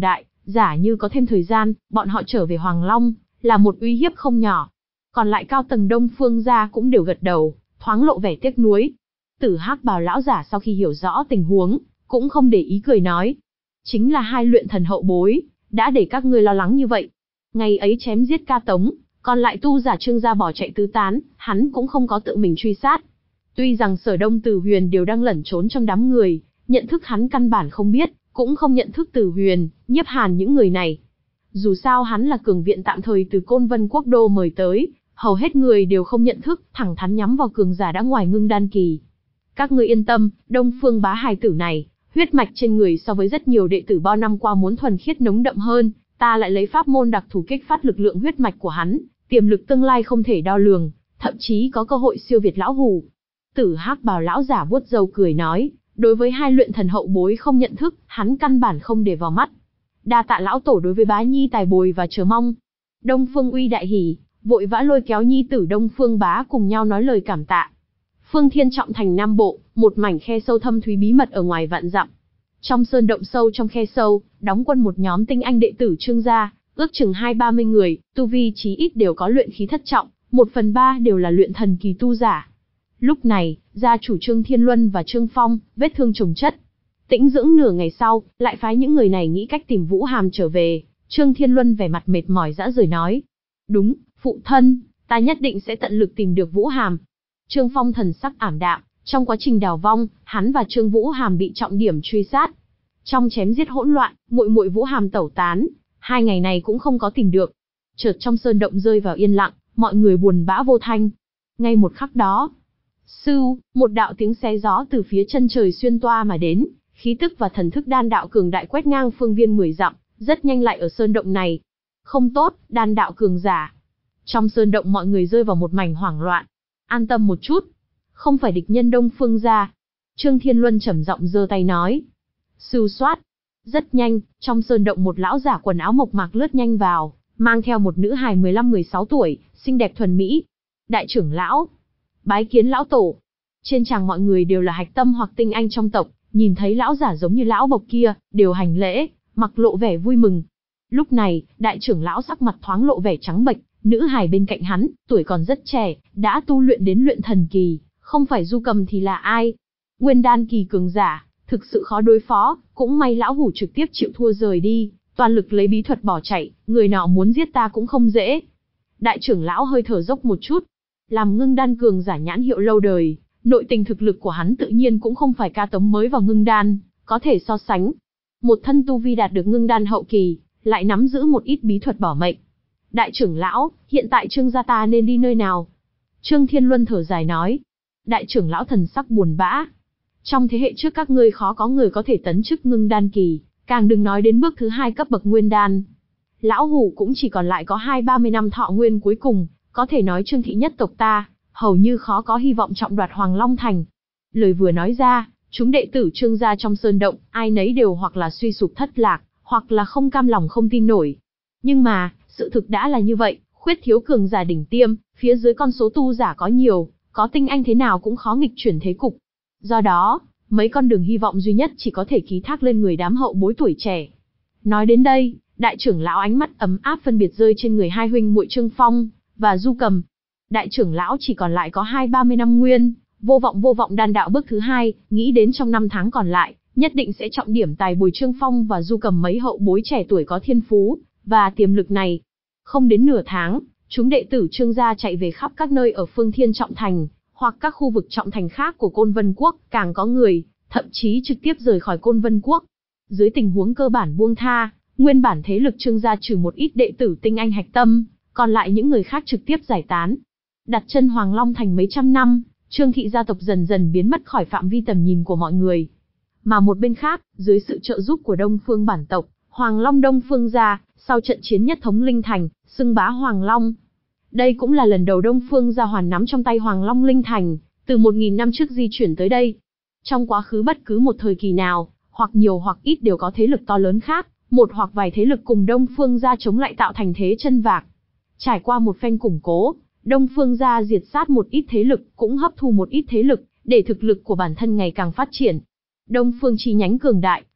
Giả như có thêm thời gian, bọn họ trở về Hoàng Long, là một uy hiếp không nhỏ. Còn lại cao tầng Đông Phương gia cũng đều gật đầu, thoáng lộ vẻ tiếc nuối. Tử Hắc Bào lão giả sau khi hiểu rõ tình huống, cũng không để ý cười nói. Chính là hai luyện thần hậu bối, đã để các ngươi lo lắng như vậy. Ngày ấy chém giết Ca Tống, còn lại tu giả Trương gia bỏ chạy tứ tán, hắn cũng không có tự mình truy sát. Tuy rằng Sở Đông Tử Huyền đều đang lẩn trốn trong đám người, nhận thức hắn căn bản không biết, cũng không nhận thức Tử Huyền, Nhiếp Hàn những người này. Dù sao hắn là cường viện tạm thời từ Côn Vân Quốc đô mời tới, hầu hết người đều không nhận thức, thẳng thắn nhắm vào cường giả đã ngoài ngưng đan kỳ. Các ngươi yên tâm, Đông Phương Bá hài tử này, huyết mạch trên người so với rất nhiều đệ tử bao năm qua muốn thuần khiết nồng đậm hơn, ta lại lấy pháp môn đặc thù kích phát lực lượng huyết mạch của hắn, tiềm lực tương lai không thể đo lường, thậm chí có cơ hội siêu việt lão hủ. Tử Hắc Bào lão giả vuốt râu cười nói, đối với hai luyện thần hậu bối không nhận thức, hắn căn bản không để vào mắt. Đa tạ lão tổ đối với bá nhi tài bồi và chờ mong. Đông Phương Uy đại hỉ, vội vã lôi kéo nhi tử Đông Phương Bá cùng nhau nói lời cảm tạ. Phương Thiên Trọng thành Nam Bộ, một mảnh khe sâu thâm thúy bí mật ở ngoài vạn dặm. Trong sơn động sâu trong khe sâu, đóng quân một nhóm tinh anh đệ tử Trương gia, ước chừng hai ba mươi người, tu vi chí ít đều có luyện khí thất trọng, một phần ba đều là luyện thần kỳ tu giả. Lúc này, gia chủ Trương Thiên Luân và Trương Phong, vết thương chồng chất. Tĩnh dưỡng nửa ngày sau, lại phái những người này nghĩ cách tìm Vũ Hàm trở về. Trương Thiên Luân vẻ mặt mệt mỏi rã rời nói. Đúng, phụ thân, ta nhất định sẽ tận lực tìm được Vũ Hàm. Trương Phong thần sắc ảm đạm, trong quá trình đào vong, hắn và Trương Vũ Hàm bị trọng điểm truy sát. Trong chém giết hỗn loạn, muội muội Vũ Hàm tẩu tán, hai ngày này cũng không có tìm được. Chợt trong sơn động rơi vào yên lặng, mọi người buồn bã vô thanh. Ngay một khắc đó, sưu, một đạo tiếng xé gió từ phía chân trời xuyên toa mà đến, khí tức và thần thức đan đạo cường đại quét ngang phương viên mười dặm, rất nhanh lại ở sơn động này. Không tốt, đan đạo cường giả. Trong sơn động mọi người rơi vào một mảnh hoảng loạn. An tâm một chút, không phải địch nhân Đông Phương gia. Trương Thiên Luân trầm giọng giơ tay nói. Sưu soát. Rất nhanh, trong sơn động một lão giả quần áo mộc mạc lướt nhanh vào, mang theo một nữ hài mười lăm mười sáu tuổi, xinh đẹp thuần mỹ. Đại trưởng lão. Bái kiến lão tổ. Trên tràng mọi người đều là hạch tâm hoặc tinh anh trong tộc, nhìn thấy lão giả giống như lão bộc kia, đều hành lễ, mặc lộ vẻ vui mừng. Lúc này, đại trưởng lão sắc mặt thoáng lộ vẻ trắng bệch, nữ hài bên cạnh hắn, tuổi còn rất trẻ, đã tu luyện đến luyện thần kỳ, không phải Du Cầm thì là ai? Nguyên đan kỳ cường giả, thực sự khó đối phó, cũng may lão hủ trực tiếp chịu thua rời đi, toàn lực lấy bí thuật bỏ chạy, người nọ muốn giết ta cũng không dễ. Đại trưởng lão hơi thở dốc một chút, làm ngưng đan cường giả nhãn hiệu lâu đời, nội tình thực lực của hắn tự nhiên cũng không phải Ca Tống mới vào ngưng đan, có thể so sánh. Một thân tu vi đạt được ngưng đan hậu kỳ, lại nắm giữ một ít bí thuật bỏ mệnh. Đại trưởng lão, hiện tại Trương gia ta nên đi nơi nào? Trương Thiên Luân thở dài nói. Đại trưởng lão thần sắc buồn bã. Trong thế hệ trước các ngươi khó có người có thể tấn chức ngưng đan kỳ, càng đừng nói đến bước thứ hai cấp bậc nguyên đan. Lão hủ cũng chỉ còn lại có hai ba mươi năm thọ nguyên cuối cùng, có thể nói Trương thị nhất tộc ta, hầu như khó có hy vọng trọng đoạt Hoàng Long Thành. Lời vừa nói ra, chúng đệ tử Trương gia trong sơn động, ai nấy đều hoặc là suy sụp thất lạc, hoặc là không cam lòng không tin nổi. Nhưng mà, sự thực đã là như vậy, khuyết thiếu cường giả đỉnh tiêm, phía dưới con số tu giả có nhiều, có tinh anh thế nào cũng khó nghịch chuyển thế cục. Do đó, mấy con đường hy vọng duy nhất chỉ có thể ký thác lên người đám hậu bối tuổi trẻ. Nói đến đây, đại trưởng lão ánh mắt ấm áp phân biệt rơi trên người hai huynh muội Trương Phong và Du Cầm. Đại trưởng lão chỉ còn lại có hai ba mươi năm nguyên, vô vọng vô vọng đan đạo bước thứ hai, nghĩ đến trong năm tháng còn lại, nhất định sẽ trọng điểm tài bồi Trương Phong và Du Cầm mấy hậu bối trẻ tuổi có thiên phú và tiềm lực này. Không đến nửa tháng, chúng đệ tử Trương gia chạy về khắp các nơi ở Phương Thiên Trọng Thành, hoặc các khu vực trọng thành khác của Côn Vân Quốc, càng có người, thậm chí trực tiếp rời khỏi Côn Vân Quốc. Dưới tình huống cơ bản buông tha, nguyên bản thế lực Trương gia trừ một ít đệ tử tinh anh hạch tâm, còn lại những người khác trực tiếp giải tán. Đặt chân Hoàng Long Thành mấy trăm năm, Trương thị gia tộc dần dần biến mất khỏi phạm vi tầm nhìn của mọi người. Mà một bên khác, dưới sự trợ giúp của Đông Phương bản tộc, Hoàng Long Đông Phương gia, sau trận chiến nhất thống Linh Thành, xưng bá Hoàng Long. Đây cũng là lần đầu Đông Phương gia hoàn nắm trong tay Hoàng Long Linh Thành, từ một nghìn năm trước di chuyển tới đây. Trong quá khứ bất cứ một thời kỳ nào, hoặc nhiều hoặc ít đều có thế lực to lớn khác, một hoặc vài thế lực cùng Đông Phương gia chống lại tạo thành thế chân vạc. Trải qua một phen củng cố, Đông Phương gia diệt sát một ít thế lực, cũng hấp thu một ít thế lực, để thực lực của bản thân ngày càng phát triển. Đông Phương chi nhánh cường đại,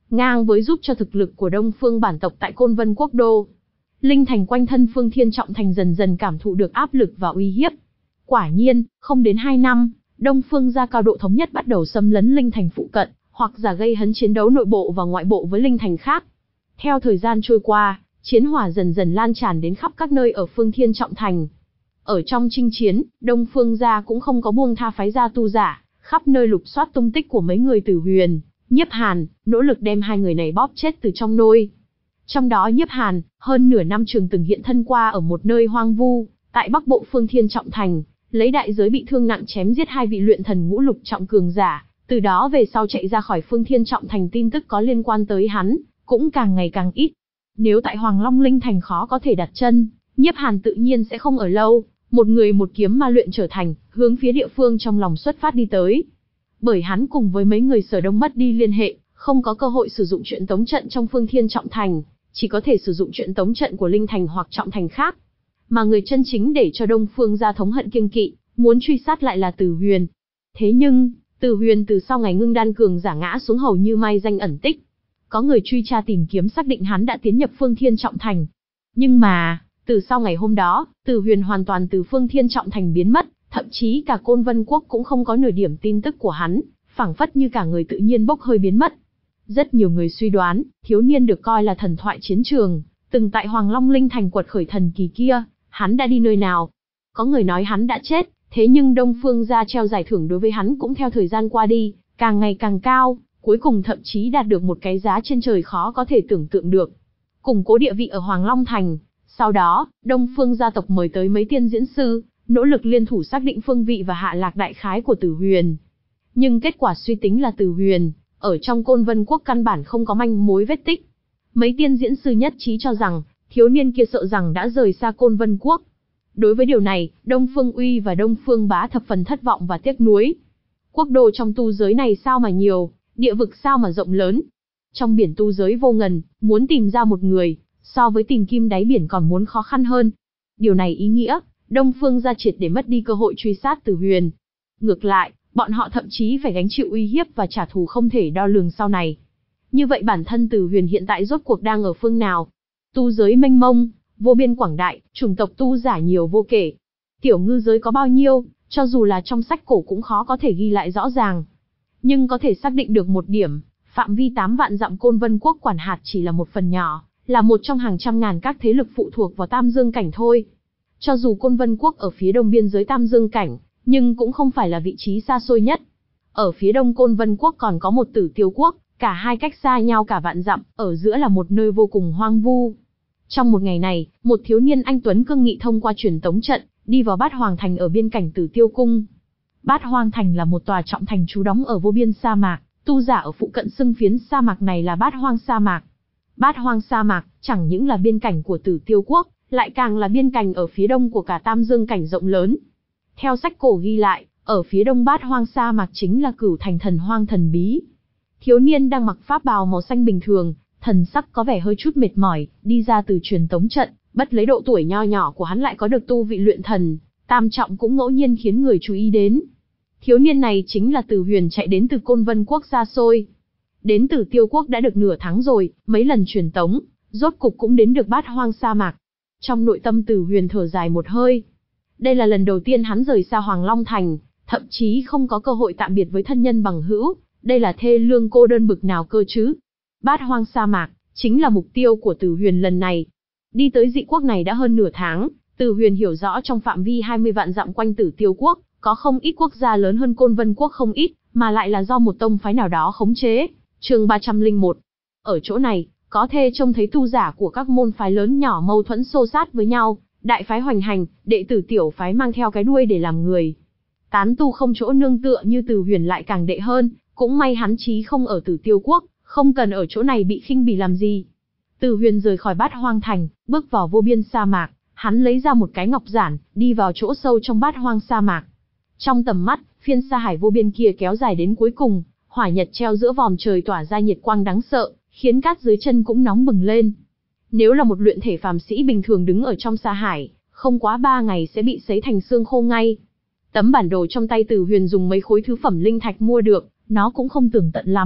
ngang với giúp cho thực lực của Đông Phương bản tộc tại Côn Vân Quốc đô. Linh thành quanh thân Phương Thiên Trọng Thành dần dần cảm thụ được áp lực và uy hiếp. Quả nhiên, không đến hai năm, Đông Phương gia cao độ thống nhất bắt đầu xâm lấn linh thành phụ cận, hoặc giả gây hấn chiến đấu nội bộ và ngoại bộ với linh thành khác. Theo thời gian trôi qua, chiến hỏa dần dần lan tràn đến khắp các nơi ở Phương Thiên Trọng Thành. Ở trong chinh chiến, Đông Phương gia cũng không có buông tha phái gia tu giả, khắp nơi lục soát tung tích của mấy người Tử Huyền, Nhiếp Hàn, nỗ lực đem hai người này bóp chết từ trong nôi. Trong đó Nhiếp Hàn, hơn nửa năm trường từng hiện thân qua ở một nơi hoang vu, tại bắc bộ Phương Thiên Trọng Thành, lấy đại giới bị thương nặng chém giết hai vị luyện thần ngũ lục trọng cường giả, từ đó về sau chạy ra khỏi Phương Thiên Trọng Thành tin tức có liên quan tới hắn, cũng càng ngày càng ít. Nếu tại Hoàng Long Linh Thành khó có thể đặt chân, Nhiếp Hàn tự nhiên sẽ không ở lâu, một người một kiếm ma luyện trở thành, hướng phía địa phương trong lòng xuất phát đi tới. Bởi hắn cùng với mấy người Sở Đông mất đi liên hệ, không có cơ hội sử dụng truyện tống trận trong Phương Thiên Trọng Thành, chỉ có thể sử dụng truyện tống trận của Linh Thành hoặc Trọng Thành khác. Mà người chân chính để cho Đông Phương gia thống hận kiêng kỵ, muốn truy sát lại là Tử Huyền. Thế nhưng, Tử Huyền từ sau ngày ngưng đan cường giả ngã xuống hầu như mai danh ẩn tích. Có người truy tra tìm kiếm xác định hắn đã tiến nhập Phương Thiên Trọng Thành. Nhưng mà, từ sau ngày hôm đó, Tử Huyền hoàn toàn từ Phương Thiên Trọng Thành biến mất, thậm chí cả Côn Vân Quốc cũng không có nửa điểm tin tức của hắn, phảng phất như cả người tự nhiên bốc hơi biến mất. Rất nhiều người suy đoán, thiếu niên được coi là thần thoại chiến trường, từng tại Hoàng Long Linh Thành quật khởi thần kỳ kia, hắn đã đi nơi nào? Có người nói hắn đã chết, thế nhưng Đông Phương gia treo giải thưởng đối với hắn cũng theo thời gian qua đi, càng ngày càng cao, cuối cùng thậm chí đạt được một cái giá trên trời khó có thể tưởng tượng được. Củng cố địa vị ở Hoàng Long Thành, sau đó, Đông Phương gia tộc mời tới mấy tiên diễn sư, nỗ lực liên thủ xác định phương vị và hạ lạc đại khái của Tử Huyền. Nhưng kết quả suy tính là Tử Huyền, ở trong Côn Vân Quốc căn bản không có manh mối vết tích. Mấy tiên diễn sư nhất trí cho rằng, thiếu niên kia sợ rằng đã rời xa Côn Vân Quốc. Đối với điều này, Đông Phương Uy và Đông Phương Bá thập phần thất vọng và tiếc nuối. Quốc đồ trong tu giới này sao mà nhiều, địa vực sao mà rộng lớn. Trong biển tu giới vô ngần, muốn tìm ra một người, so với tìm kim đáy biển còn muốn khó khăn hơn. Điều này ý nghĩa, Đông Phương gia triệt để mất đi cơ hội truy sát Tử Huyền. Ngược lại, bọn họ thậm chí phải gánh chịu uy hiếp và trả thù không thể đo lường sau này. Như vậy bản thân Tử Huyền hiện tại rốt cuộc đang ở phương nào? Tu giới mênh mông, vô biên quảng đại, chủng tộc tu giả nhiều vô kể. Tiểu ngư giới có bao nhiêu, cho dù là trong sách cổ cũng khó có thể ghi lại rõ ràng. Nhưng có thể xác định được một điểm, phạm vi tám vạn dặm Côn Vân Quốc quản hạt chỉ là một phần nhỏ, là một trong hàng trăm ngàn các thế lực phụ thuộc vào Tam Dương Cảnh thôi. Cho dù Côn Vân Quốc ở phía đông biên giới Tam Dương Cảnh, nhưng cũng không phải là vị trí xa xôi nhất. Ở phía đông Côn Vân Quốc còn có một Tử Tiêu Quốc, cả hai cách xa nhau cả vạn dặm, ở giữa là một nơi vô cùng hoang vu. Trong một ngày này, một thiếu niên anh tuấn cương nghị thông qua truyền tống trận, đi vào Bát Hoàng Thành ở biên cảnh Tử Tiêu Cung. Bát Hoàng Thành là một tòa trọng thành trú đóng ở vô biên sa mạc, tu giả ở phụ cận xưng phiến sa mạc này là Bát Hoang sa mạc. Bát Hoang sa mạc chẳng những là biên cảnh của Tử Tiêu Quốc, lại càng là biên cảnh ở phía đông của cả Tam Dương Cảnh rộng lớn. Theo sách cổ ghi lại, ở phía đông Bát Hoang sa mạc chính là Cửu Thành Thần Hoang thần bí. Thiếu niên đang mặc pháp bào màu xanh bình thường, thần sắc có vẻ hơi chút mệt mỏi, đi ra từ truyền tống trận, bất lấy độ tuổi nho nhỏ của hắn lại có được tu vị luyện thần, tam trọng cũng ngẫu nhiên khiến người chú ý đến. Thiếu niên này chính là Tử Huyền chạy đến từ Côn Vân Quốc xa xôi. Đến từ Tiêu Quốc đã được nửa tháng rồi, mấy lần truyền tống, rốt cục cũng đến được Bát Hoang sa mạc. Trong nội tâm Tử Huyền thở dài một hơi. Đây là lần đầu tiên hắn rời xa Hoàng Long Thành, thậm chí không có cơ hội tạm biệt với thân nhân bằng hữu, đây là thê lương cô đơn bực nào cơ chứ. Bát Hoang sa mạc, chính là mục tiêu của Tử Huyền lần này. Đi tới dị quốc này đã hơn nửa tháng, Tử Huyền hiểu rõ trong phạm vi hai mươi vạn dặm quanh Tử Tiêu Quốc, có không ít quốc gia lớn hơn Côn Vân Quốc không ít, mà lại là do một tông phái nào đó khống chế. Chương ba trăm lẻ một. Ở chỗ này, có thể trông thấy tu giả của các môn phái lớn nhỏ mâu thuẫn xô sát với nhau, đại phái hoành hành, đệ tử tiểu phái mang theo cái đuôi để làm người. Tán tu không chỗ nương tựa như Tử Huyền lại càng đệ hơn, cũng may hắn chí không ở Tử Tiêu Quốc, không cần ở chỗ này bị khinh bỉ làm gì. Tử Huyền rời khỏi Bát Hoang Thành, bước vào vô biên sa mạc, hắn lấy ra một cái ngọc giản, đi vào chỗ sâu trong Bát Hoang sa mạc. Trong tầm mắt, phiên sa hải vô biên kia kéo dài đến cuối cùng, hỏa nhật treo giữa vòm trời tỏa ra nhiệt quang đáng sợ, khiến cát dưới chân cũng nóng bừng lên. Nếu là một luyện thể phàm sĩ bình thường đứng ở trong sa hải, không quá ba ngày sẽ bị sấy thành xương khô ngay. Tấm bản đồ trong tay Tử Huyền dùng mấy khối thứ phẩm linh thạch mua được, nó cũng không tường tận lắm,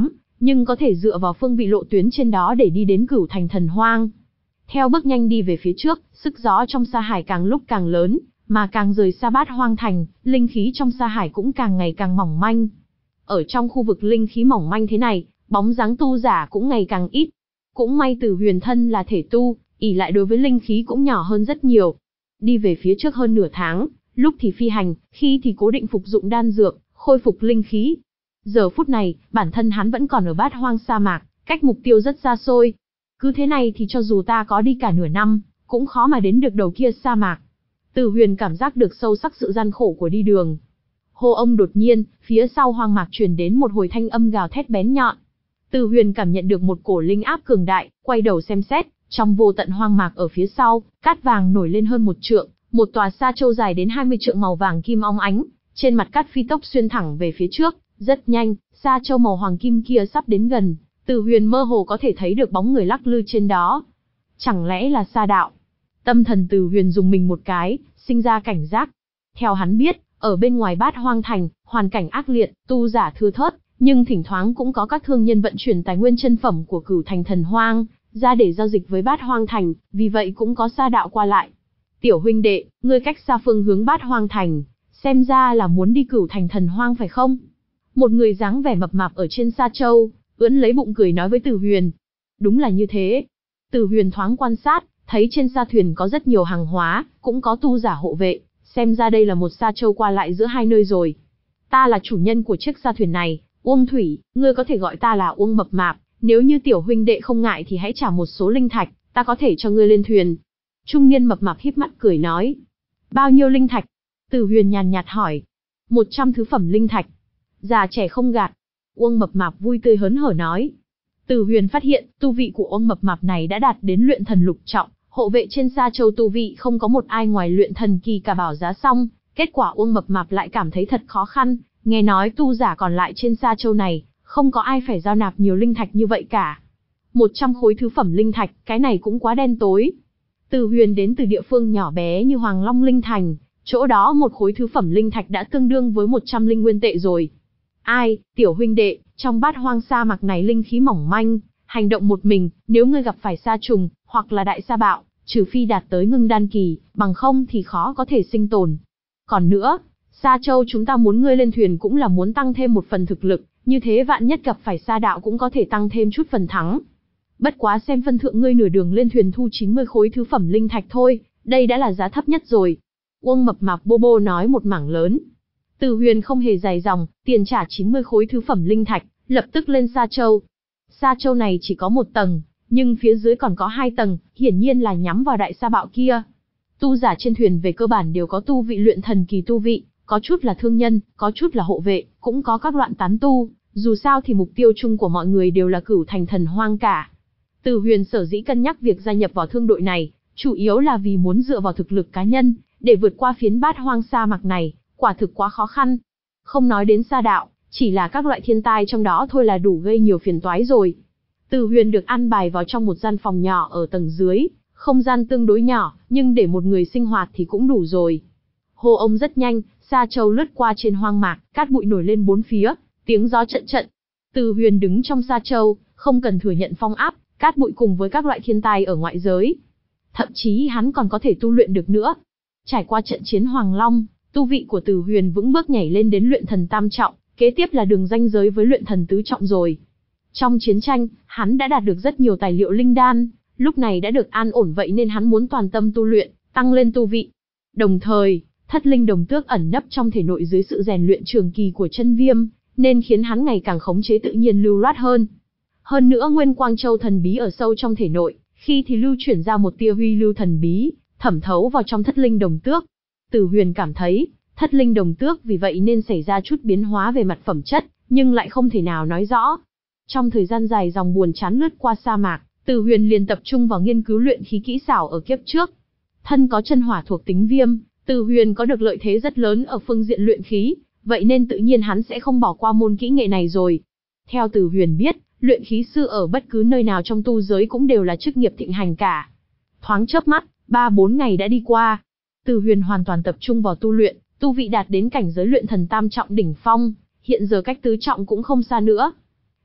nhưng có thể dựa vào phương vị lộ tuyến trên đó để đi đến Cửu Thành Thần Hoang. Theo bước nhanh đi về phía trước, sức gió trong sa hải càng lúc càng lớn, mà càng rời xa Bát Hoang Thành, linh khí trong sa hải cũng càng ngày càng mỏng manh. Ở trong khu vực linh khí mỏng manh thế này, bóng dáng tu giả cũng ngày càng ít. Cũng may Từ Huyền thân là thể tu, ỷ lại đối với linh khí cũng nhỏ hơn rất nhiều. Đi về phía trước hơn nửa tháng, lúc thì phi hành, khi thì cố định phục dụng đan dược, khôi phục linh khí. Giờ phút này, bản thân hắn vẫn còn ở Bát Hoang sa mạc, cách mục tiêu rất xa xôi. Cứ thế này thì cho dù ta có đi cả nửa năm, cũng khó mà đến được đầu kia sa mạc. Từ Huyền cảm giác được sâu sắc sự gian khổ của đi đường. Hô ông đột nhiên, phía sau hoang mạc truyền đến một hồi thanh âm gào thét bén nhọn. Từ Huyền cảm nhận được một cổ linh áp cường đại, quay đầu xem xét, trong vô tận hoang mạc ở phía sau, cát vàng nổi lên hơn một trượng, một tòa sa châu dài đến hai mươi trượng màu vàng kim óng ánh, trên mặt cát phi tốc xuyên thẳng về phía trước, rất nhanh, sa châu màu hoàng kim kia sắp đến gần, Từ Huyền mơ hồ có thể thấy được bóng người lắc lư trên đó. Chẳng lẽ là sa đạo? Tâm thần Từ Huyền dùng mình một cái, sinh ra cảnh giác. Theo hắn biết, ở bên ngoài Bát Hoang Thành, hoàn cảnh ác liệt, tu giả thưa thớt, nhưng thỉnh thoảng cũng có các thương nhân vận chuyển tài nguyên chân phẩm của Cửu Thành Thần Hoang ra để giao dịch với Bát Hoang Thành, vì vậy cũng có sa đạo qua lại. Tiểu huynh đệ, ngươi cách xa phương hướng Bát Hoang Thành, xem ra là muốn đi Cửu Thành Thần Hoang phải không? Một người dáng vẻ mập mạp ở trên sa châu, ưỡn lấy bụng cười nói với Từ Huyền. Đúng là như thế. Từ Huyền thoáng quan sát, thấy trên sa thuyền có rất nhiều hàng hóa, cũng có tu giả hộ vệ, xem ra đây là một sa châu qua lại giữa hai nơi rồi. Ta là chủ nhân của chiếc sa thuyền này, Uông Thủy, ngươi có thể gọi ta là Uông Mập Mạp, nếu như tiểu huynh đệ không ngại thì hãy trả một số linh thạch, ta có thể cho ngươi lên thuyền. Trung niên mập mạp híp mắt cười nói. Bao nhiêu linh thạch? Từ Huyền nhàn nhạt hỏi. Một trăm thứ phẩm linh thạch. Già trẻ không gạt. Uông Mập Mạp vui tươi hớn hở nói. Từ Huyền phát hiện, tu vị của Uông Mập Mạp này đã đạt đến luyện thần lục trọng, hộ vệ trên sa châu tu vị không có một ai ngoài luyện thần kỳ cả bảo giá xong, kết quả Uông Mập Mạp lại cảm thấy thật khó khăn, nghe nói tu giả còn lại trên sa châu này, không có ai phải giao nạp nhiều linh thạch như vậy cả. Một trăm khối thứ phẩm linh thạch, cái này cũng quá đen tối. Từ Huyền đến từ địa phương nhỏ bé như Hoàng Long Linh Thành, chỗ đó một khối thứ phẩm linh thạch đã tương đương với một trăm linh nguyên tệ rồi. Ai, tiểu huynh đệ, trong Bát Hoang sa mạc này linh khí mỏng manh, hành động một mình, nếu ngươi gặp phải sa trùng, hoặc là đại sa bạo, trừ phi đạt tới ngưng đan kỳ, bằng không thì khó có thể sinh tồn. Còn nữa, Sa Châu chúng ta muốn ngươi lên thuyền cũng là muốn tăng thêm một phần thực lực, như thế vạn nhất gặp phải sa đạo cũng có thể tăng thêm chút phần thắng. Bất quá xem phân thượng ngươi nửa đường lên thuyền thu chín mươi khối thứ phẩm linh thạch thôi, đây đã là giá thấp nhất rồi. Uông Mập Mạp bô bô nói một mảng lớn. Từ Huyền không hề dài dòng, tiền trả chín mươi khối thứ phẩm linh thạch, lập tức lên Sa Châu. Sa Châu này chỉ có một tầng, nhưng phía dưới còn có hai tầng, hiển nhiên là nhắm vào đại sa bạo kia. Tu giả trên thuyền về cơ bản đều có tu vị luyện thần kỳ tu vị, có chút là thương nhân, có chút là hộ vệ, cũng có các loạn tán tu, dù sao thì mục tiêu chung của mọi người đều là Cửu Thành Thần Hoang cả. Từ Huyền sở dĩ cân nhắc việc gia nhập vào thương đội này, chủ yếu là vì muốn dựa vào thực lực cá nhân, để vượt qua phiến Bát Hoang sa mạc này, quả thực quá khó khăn. Không nói đến sa đạo, chỉ là các loại thiên tai trong đó thôi là đủ gây nhiều phiền toái rồi. Từ Huyền được an bài vào trong một gian phòng nhỏ ở tầng dưới, không gian tương đối nhỏ, nhưng để một người sinh hoạt thì cũng đủ rồi. Hô ông rất nhanh, Sa Châu lướt qua trên hoang mạc, cát bụi nổi lên bốn phía, tiếng gió trận trận. Từ Huyền đứng trong Sa Châu, không cần thừa nhận phong áp, cát bụi cùng với các loại thiên tai ở ngoại giới. Thậm chí hắn còn có thể tu luyện được nữa. Trải qua trận chiến Hoàng Long, tu vị của Từ Huyền vững bước nhảy lên đến luyện thần tam trọng, kế tiếp là đường ranh giới với luyện thần tứ trọng rồi. Trong chiến tranh, hắn đã đạt được rất nhiều tài liệu linh đan, lúc này đã được an ổn vậy nên hắn muốn toàn tâm tu luyện, tăng lên tu vị. Đồng thời, thất linh đồng tước ẩn nấp trong thể nội dưới sự rèn luyện trường kỳ của chân viêm, nên khiến hắn ngày càng khống chế tự nhiên lưu loát hơn. Hơn nữa Nguyên Quang Châu thần bí ở sâu trong thể nội, khi thì lưu chuyển ra một tia huy lưu thần bí, thẩm thấu vào trong thất linh đồng tước. Từ Huyền cảm thấy, thất linh đồng tước vì vậy nên xảy ra chút biến hóa về mặt phẩm chất, nhưng lại không thể nào nói rõ. Trong thời gian dài dòng buồn chán lướt qua sa mạc, Từ Huyền liền tập trung vào nghiên cứu luyện khí kỹ xảo ở kiếp trước. Thân có chân hỏa thuộc tính viêm, Từ Huyền có được lợi thế rất lớn ở phương diện luyện khí, vậy nên tự nhiên hắn sẽ không bỏ qua môn kỹ nghệ này rồi. Theo Từ Huyền biết, luyện khí sư ở bất cứ nơi nào trong tu giới cũng đều là chức nghiệp thịnh hành cả. Thoáng chớp mắt, ba bốn ngày đã đi qua. Từ Huyền hoàn toàn tập trung vào tu luyện, tu vị đạt đến cảnh giới luyện thần tam trọng đỉnh phong, hiện giờ cách tứ trọng cũng không xa nữa.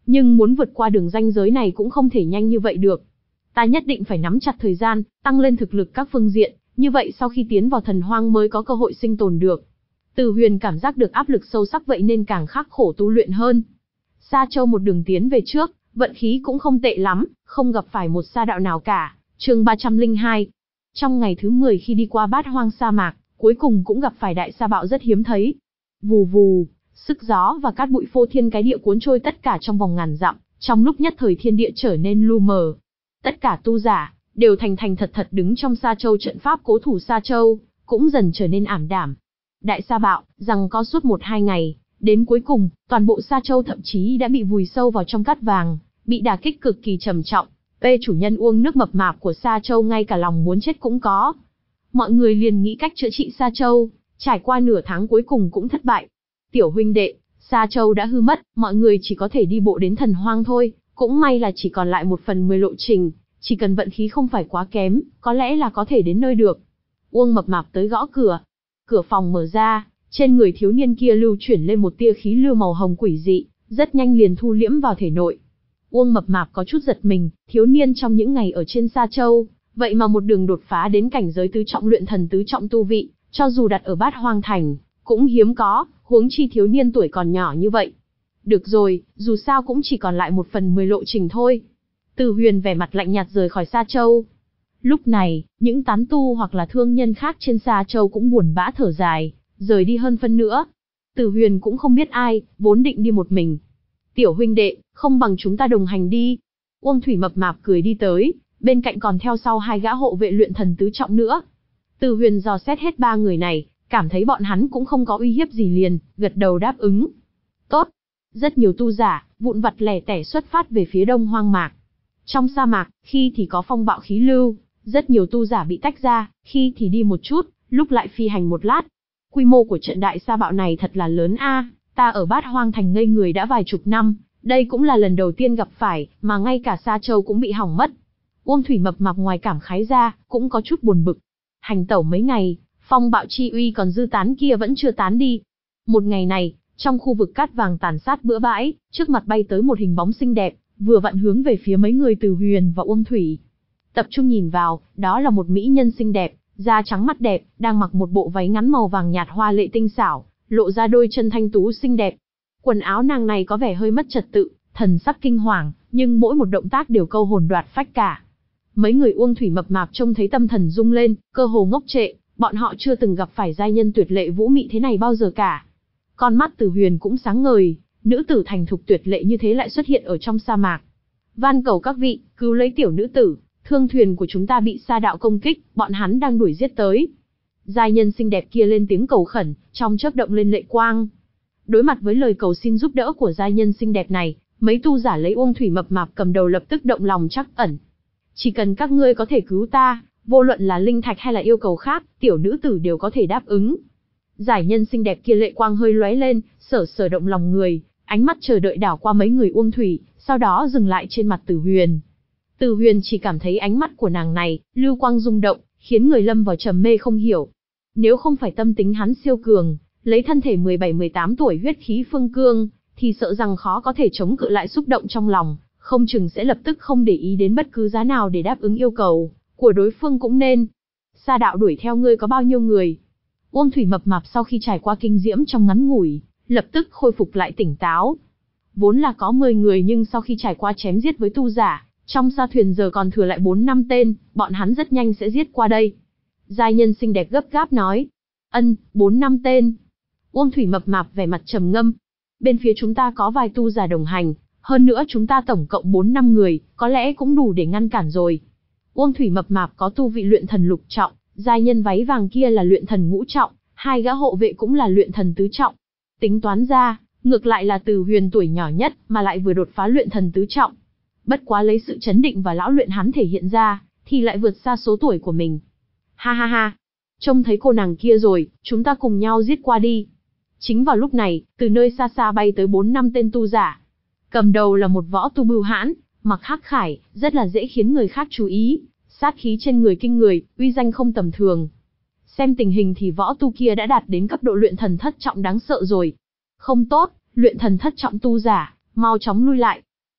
Nhưng muốn vượt qua đường ranh giới này cũng không thể nhanh như vậy được. Ta nhất định phải nắm chặt thời gian, tăng lên thực lực các phương diện, như vậy sau khi tiến vào thần hoang mới có cơ hội sinh tồn được. Từ Huyền cảm giác được áp lực sâu sắc vậy nên càng khắc khổ tu luyện hơn. Sa Châu một đường tiến về trước, vận khí cũng không tệ lắm, không gặp phải một sa đạo nào cả. Chương ba trăm lẻ hai. Trong ngày thứ mười khi đi qua bát hoang sa mạc, cuối cùng cũng gặp phải đại sa bạo rất hiếm thấy. Vù vù, sức gió và cát bụi phô thiên cái địa cuốn trôi tất cả trong vòng ngàn dặm, trong lúc nhất thời thiên địa trở nên lu mờ. Tất cả tu giả đều thành thành thật thật đứng trong Sa Châu trận pháp cố thủ Sa Châu, cũng dần trở nên ảm đạm. Đại sa bạo rằng có suốt một hai ngày, đến cuối cùng, toàn bộ Sa Châu thậm chí đã bị vùi sâu vào trong cát vàng, bị đả kích cực kỳ trầm trọng. Pê chủ nhân uống nước mập mạp của Sa Châu ngay cả lòng muốn chết cũng có. Mọi người liền nghĩ cách chữa trị Sa Châu, trải qua nửa tháng cuối cùng cũng thất bại. Tiểu huynh đệ, Sa Châu đã hư mất, mọi người chỉ có thể đi bộ đến thần hoang thôi, cũng may là chỉ còn lại một phần mười lộ trình, chỉ cần vận khí không phải quá kém, có lẽ là có thể đến nơi được. Uông mập mạp tới gõ cửa. Cửa phòng mở ra, trên người thiếu niên kia lưu chuyển lên một tia khí lưu màu hồng quỷ dị, rất nhanh liền thu liễm vào thể nội. Uông mập mạp có chút giật mình, thiếu niên trong những ngày ở trên Sa Châu, vậy mà một đường đột phá đến cảnh giới tứ trọng luyện thần tứ trọng tu vị, cho dù đặt ở bát hoang thành, cũng hiếm có, huống chi thiếu niên tuổi còn nhỏ như vậy. Được rồi, dù sao cũng chỉ còn lại một phần mười lộ trình thôi. Từ Huyền vẻ mặt lạnh nhạt rời khỏi Sa Châu. Lúc này, những tán tu hoặc là thương nhân khác trên Sa Châu cũng buồn bã thở dài, rời đi hơn phân nữa. Từ Huyền cũng không biết ai, vốn định đi một mình. Tiểu huynh đệ, không bằng chúng ta đồng hành đi. Uông Thủy mập mạp cười đi tới, bên cạnh còn theo sau hai gã hộ vệ luyện thần tứ trọng nữa. Từ Huyền dò xét hết ba người này, cảm thấy bọn hắn cũng không có uy hiếp gì liền, gật đầu đáp ứng. Tốt. Rất nhiều tu giả, vụn vặt lẻ tẻ xuất phát về phía đông hoang mạc. Trong sa mạc, khi thì có phong bạo khí lưu, rất nhiều tu giả bị tách ra, khi thì đi một chút, lúc lại phi hành một lát. Quy mô của trận đại sa bạo này thật là lớn a, ta ở bát hoang thành ngây người đã vài chục năm, đây cũng là lần đầu tiên gặp phải, mà ngay cả Sa Châu cũng bị hỏng mất. Uông Thủy mập mạp ngoài cảm khái ra, cũng có chút buồn bực. Hành tẩu mấy ngày, phong bạo chi uy còn dư tán kia vẫn chưa tán đi. Một ngày này, trong khu vực cát vàng tàn sát bừa bãi, trước mặt bay tới một hình bóng xinh đẹp, vừa vặn hướng về phía mấy người Từ Huyền và Uông Thủy. Tập trung nhìn vào, đó là một mỹ nhân xinh đẹp, da trắng mắt đẹp, đang mặc một bộ váy ngắn màu vàng nhạt hoa lệ tinh xảo, lộ ra đôi chân thanh tú xinh đẹp. Quần áo nàng này có vẻ hơi mất trật tự, thần sắc kinh hoàng, nhưng mỗi một động tác đều câu hồn đoạt phách cả. Mấy người Uông Thủy mập mạp trông thấy tâm thần rung lên, cơ hồ ngốc trệ, bọn họ chưa từng gặp phải giai nhân tuyệt lệ vũ mị thế này bao giờ cả. Con mắt Từ Huyền cũng sáng ngời, nữ tử thành thục tuyệt lệ như thế lại xuất hiện ở trong sa mạc. Van cầu các vị, cứu lấy tiểu nữ tử, thương thuyền của chúng ta bị sa đạo công kích, bọn hắn đang đuổi giết tới. Giai nhân xinh đẹp kia lên tiếng cầu khẩn, trong chớp động lên lệ quang. Đối mặt với lời cầu xin giúp đỡ của giai nhân xinh đẹp này, mấy tu giả lấy Uông Thủy mập mạp cầm đầu lập tức động lòng trắc ẩn. Chỉ cần các ngươi có thể cứu ta, vô luận là linh thạch hay là yêu cầu khác, tiểu nữ tử đều có thể đáp ứng. Giải nhân xinh đẹp kia lệ quang hơi lóe lên, sở sở động lòng người, ánh mắt chờ đợi đảo qua mấy người Uông Thủy, sau đó dừng lại trên mặt Từ Huyền. Từ Huyền chỉ cảm thấy ánh mắt của nàng này, lưu quang rung động, khiến người lâm vào trầm mê không hiểu. Nếu không phải tâm tính hắn siêu cường, lấy thân thể mười bảy mười tám tuổi huyết khí phương cương, thì sợ rằng khó có thể chống cự lại xúc động trong lòng, không chừng sẽ lập tức không để ý đến bất cứ giá nào để đáp ứng yêu cầu của đối phương cũng nên. Sa đạo đuổi theo ngươi có bao nhiêu người? Uông Thủy mập mạp sau khi trải qua kinh diễm trong ngắn ngủi, lập tức khôi phục lại tỉnh táo. Vốn là có mười người nhưng sau khi trải qua chém giết với tu giả, trong sa thuyền giờ còn thừa lại bốn năm tên, bọn hắn rất nhanh sẽ giết qua đây. Giai nhân xinh đẹp gấp gáp nói. Ân, bốn năm tên. Uông Thủy mập mạp vẻ mặt trầm ngâm. Bên phía chúng ta có vài tu giả đồng hành, hơn nữa chúng ta tổng cộng bốn năm người, có lẽ cũng đủ để ngăn cản rồi. Uông Thủy mập mạp có tu vị luyện thần lục trọng, giai nhân váy vàng kia là luyện thần ngũ trọng, hai gã hộ vệ cũng là luyện thần tứ trọng. Tính toán ra, ngược lại là Từ Huyền tuổi nhỏ nhất mà lại vừa đột phá luyện thần tứ trọng. Bất quá lấy sự chấn định và lão luyện hắn thể hiện ra, thì lại vượt xa số tuổi của mình. Ha ha ha, trông thấy cô nàng kia rồi, chúng ta cùng nhau giết qua đi. Chính vào lúc này, từ nơi xa xa bay tới bốn năm tên tu giả. Cầm đầu là một võ tu bưu hãn, mặc hắc khải, rất là dễ khiến người khác chú ý, sát khí trên người kinh người, uy danh không tầm thường. Xem tình hình thì võ tu kia đã đạt đến cấp độ luyện thần thất trọng đáng sợ rồi. Không tốt, luyện thần thất trọng tu giả, mau chóng lui lại.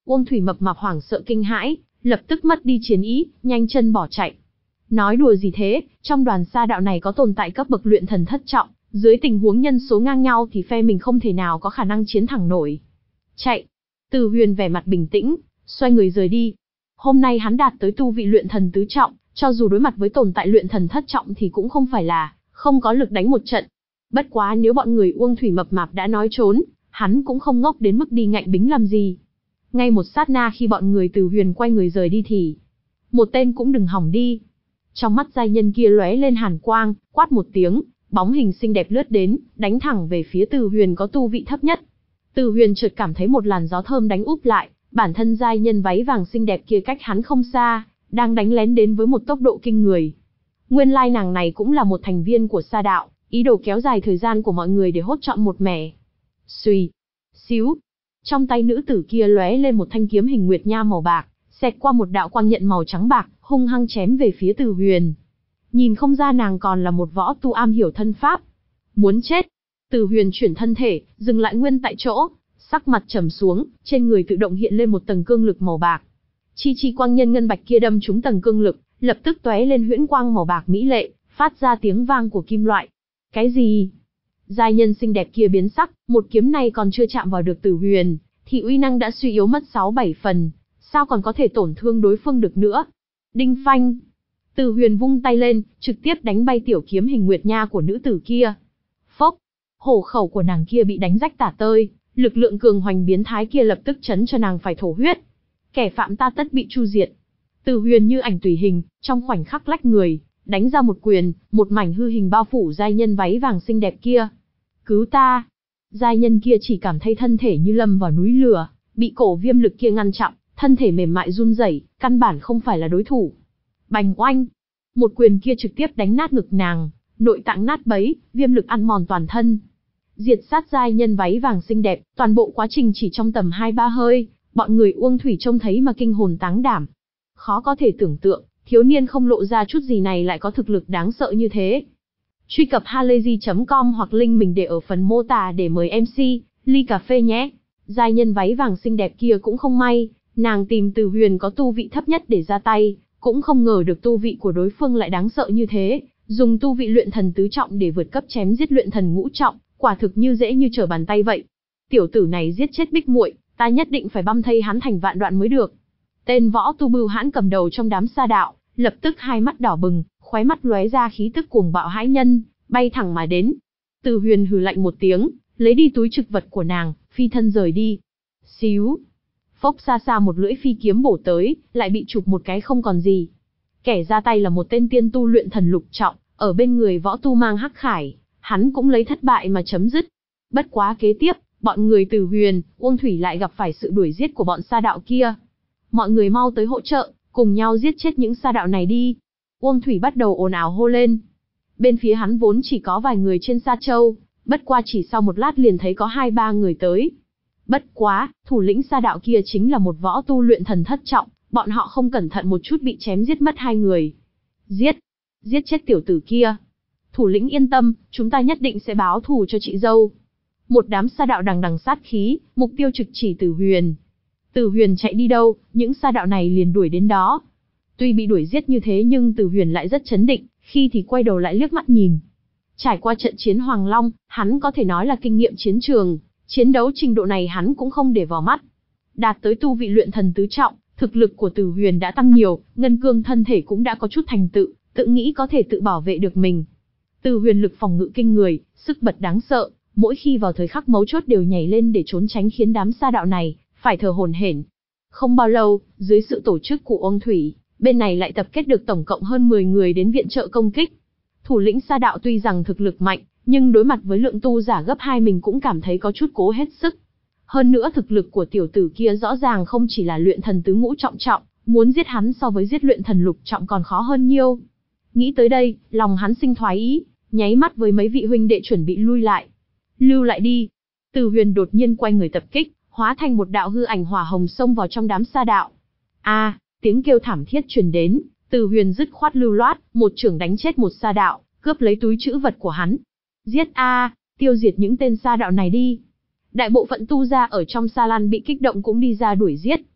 Uông Thủy mập mạp hoảng sợ kinh hãi, lập tức mất đi chiến ý, nhanh chân bỏ chạy. Nói đùa gì thế, trong đoàn sa đạo này có tồn tại cấp bậc luyện thần thất trọng, dưới tình huống nhân số ngang nhau thì phe mình không thể nào có khả năng chiến thẳng nổi. Chạy. Từ Huyền vẻ mặt bình tĩnh, xoay người rời đi. Hôm nay hắn đạt tới tu vị luyện thần tứ trọng, cho dù đối mặt với tồn tại luyện thần thất trọng thì cũng không phải là không có lực đánh một trận. Bất quá nếu bọn người Uông Thủy mập mạp đã nói trốn, hắn cũng không ngốc đến mức đi ngạnh bính làm gì. Ngay một sát na khi bọn người Từ Huyền quay người rời đi thì một tên cũng đừng hỏng đi. Trong mắt giai nhân kia lóe lên hàn quang, quát một tiếng, bóng hình xinh đẹp lướt đến, đánh thẳng về phía Từ Huyền có tu vị thấp nhất. Từ Huyền chợt cảm thấy một làn gió thơm đánh úp lại, bản thân giai nhân váy vàng xinh đẹp kia cách hắn không xa, đang đánh lén đến với một tốc độ kinh người. Nguyên lai nàng này cũng là một thành viên của sa đạo, ý đồ kéo dài thời gian của mọi người để hốt trọn một mẻ. Xuy, xíu, trong tay nữ tử kia lóe lên một thanh kiếm hình nguyệt nha màu bạc, xẹt qua một đạo quang nhận màu trắng bạc, hung hăng chém về phía Từ Huyền. Nhìn không ra nàng còn là một võ tu am hiểu thân pháp. Muốn chết. Từ Huyền chuyển thân thể, dừng lại nguyên tại chỗ, sắc mặt trầm xuống, trên người tự động hiện lên một tầng cương lực màu bạc. Chi chi quang nhân ngân bạch kia đâm trúng tầng cương lực, lập tức tóe lên huyễn quang màu bạc mỹ lệ, phát ra tiếng vang của kim loại. Cái gì? Giai nhân xinh đẹp kia biến sắc, một kiếm này còn chưa chạm vào được Từ Huyền, thì uy năng đã suy yếu mất sáu bảy phần, sao còn có thể tổn thương đối phương được nữa? Đinh phanh. Từ Huyền vung tay lên, trực tiếp đánh bay tiểu kiếm hình nguyệt nha của nữ tử kia. Phốc. Hổ khẩu của nàng kia bị đánh rách tả tơi, lực lượng cường hoành biến thái kia lập tức chấn cho nàng phải thổ huyết. Kẻ phạm ta tất bị chu diệt. Từ Huyền như ảnh tùy hình, trong khoảnh khắc lách người, đánh ra một quyền, một mảnh hư hình bao phủ giai nhân váy vàng xinh đẹp kia. Cứu ta! Giai nhân kia chỉ cảm thấy thân thể như lâm vào núi lửa, bị cổ viêm lực kia ngăn chặn, thân thể mềm mại run rẩy, căn bản không phải là đối thủ. Bành oanh! Một quyền kia trực tiếp đánh nát ngực nàng, nội tạng nát bấy, viêm lực ăn mòn toàn thân. Diệt sát giai nhân váy vàng xinh đẹp, toàn bộ quá trình chỉ trong tầm hai ba hơi, bọn người Uông Thủy trông thấy mà kinh hồn táng đảm. Khó có thể tưởng tượng, thiếu niên không lộ ra chút gì này lại có thực lực đáng sợ như thế. Truy cập halayzi chấm com hoặc link mình để ở phần mô tả để mời em xê, ly cà phê nhé. Giai nhân váy vàng xinh đẹp kia cũng không may, nàng tìm Từ Huyền có tu vị thấp nhất để ra tay, cũng không ngờ được tu vị của đối phương lại đáng sợ như thế, dùng tu vị luyện thần tứ trọng để vượt cấp chém giết luyện thần ngũ trọng, quả thực như dễ như trở bàn tay vậy. Tiểu tử này giết chết Bích muội, ta nhất định phải băm thây hắn thành vạn đoạn mới được. Tên võ tu bưu hãn cầm đầu trong đám sa đạo, lập tức hai mắt đỏ bừng, khóe mắt lóe ra khí tức cuồng bạo hãi nhân, bay thẳng mà đến. Từ Huyền hừ lạnh một tiếng, lấy đi túi trữ vật của nàng, phi thân rời đi. Xíu. Phốc xa xa một lưỡi phi kiếm bổ tới, lại bị chụp một cái không còn gì. Kẻ ra tay là một tên tiên tu luyện thần lục trọng, ở bên người võ tu mang hắc khải, hắn cũng lấy thất bại mà chấm dứt. Bất quá kế tiếp, bọn người Từ Huyền, Uông Thủy lại gặp phải sự đuổi giết của bọn sa đạo kia. Mọi người mau tới hỗ trợ, cùng nhau giết chết những sa đạo này đi. Uông Thủy bắt đầu ồn ào hô lên. Bên phía hắn vốn chỉ có vài người trên Sa Châu, bất qua chỉ sau một lát liền thấy có hai ba người tới. Bất quá, thủ lĩnh sa đạo kia chính là một võ tu luyện thần thất trọng, bọn họ không cẩn thận một chút bị chém giết mất hai người. Giết! Giết chết tiểu tử kia! Thủ lĩnh yên tâm, chúng ta nhất định sẽ báo thù cho chị dâu. Một đám sa đạo đằng đằng sát khí, mục tiêu trực chỉ Từ Huyền. Từ Huyền chạy đi đâu, những sa đạo này liền đuổi đến đó. Tuy bị đuổi giết như thế nhưng Từ Huyền lại rất chấn định, khi thì quay đầu lại liếc mắt nhìn. Trải qua trận chiến Hoàng Long, hắn có thể nói là kinh nghiệm chiến trường, chiến đấu trình độ này hắn cũng không để vào mắt. Đạt tới tu vị luyện thần tứ trọng, thực lực của Từ Huyền đã tăng nhiều, ngân cương thân thể cũng đã có chút thành tựu, tự nghĩ có thể tự bảo vệ được mình. Từ Huyền lực phòng ngự kinh người, sức bật đáng sợ, mỗi khi vào thời khắc mấu chốt đều nhảy lên để trốn tránh khiến đám sa đạo này phải thở hổn hển. Không bao lâu, dưới sự tổ chức của Uông Thủy, bên này lại tập kết được tổng cộng hơn mười người đến viện trợ công kích. Thủ lĩnh sa đạo tuy rằng thực lực mạnh, nhưng đối mặt với lượng tu giả gấp hai mình cũng cảm thấy có chút cố hết sức. Hơn nữa thực lực của tiểu tử kia rõ ràng không chỉ là luyện thần tứ ngũ trọng trọng, muốn giết hắn so với giết luyện thần lục trọng còn khó hơn nhiều. Nghĩ tới đây, lòng hắn sinh thoái ý, nháy mắt với mấy vị huynh đệ chuẩn bị lui lại. Lưu lại đi. Từ Huyền đột nhiên quay người tập kích, hóa thành một đạo hư ảnh hỏa hồng xông vào trong đám sa đạo. A, tiếng kêu thảm thiết truyền đến, Từ Huyền dứt khoát lưu loát, một chưởng đánh chết một sa đạo, cướp lấy túi trữ vật của hắn. Giết a, tiêu diệt những tên sa đạo này đi. Đại bộ phận tu gia ở trong Sa Lan bị kích động cũng đi ra đuổi giết.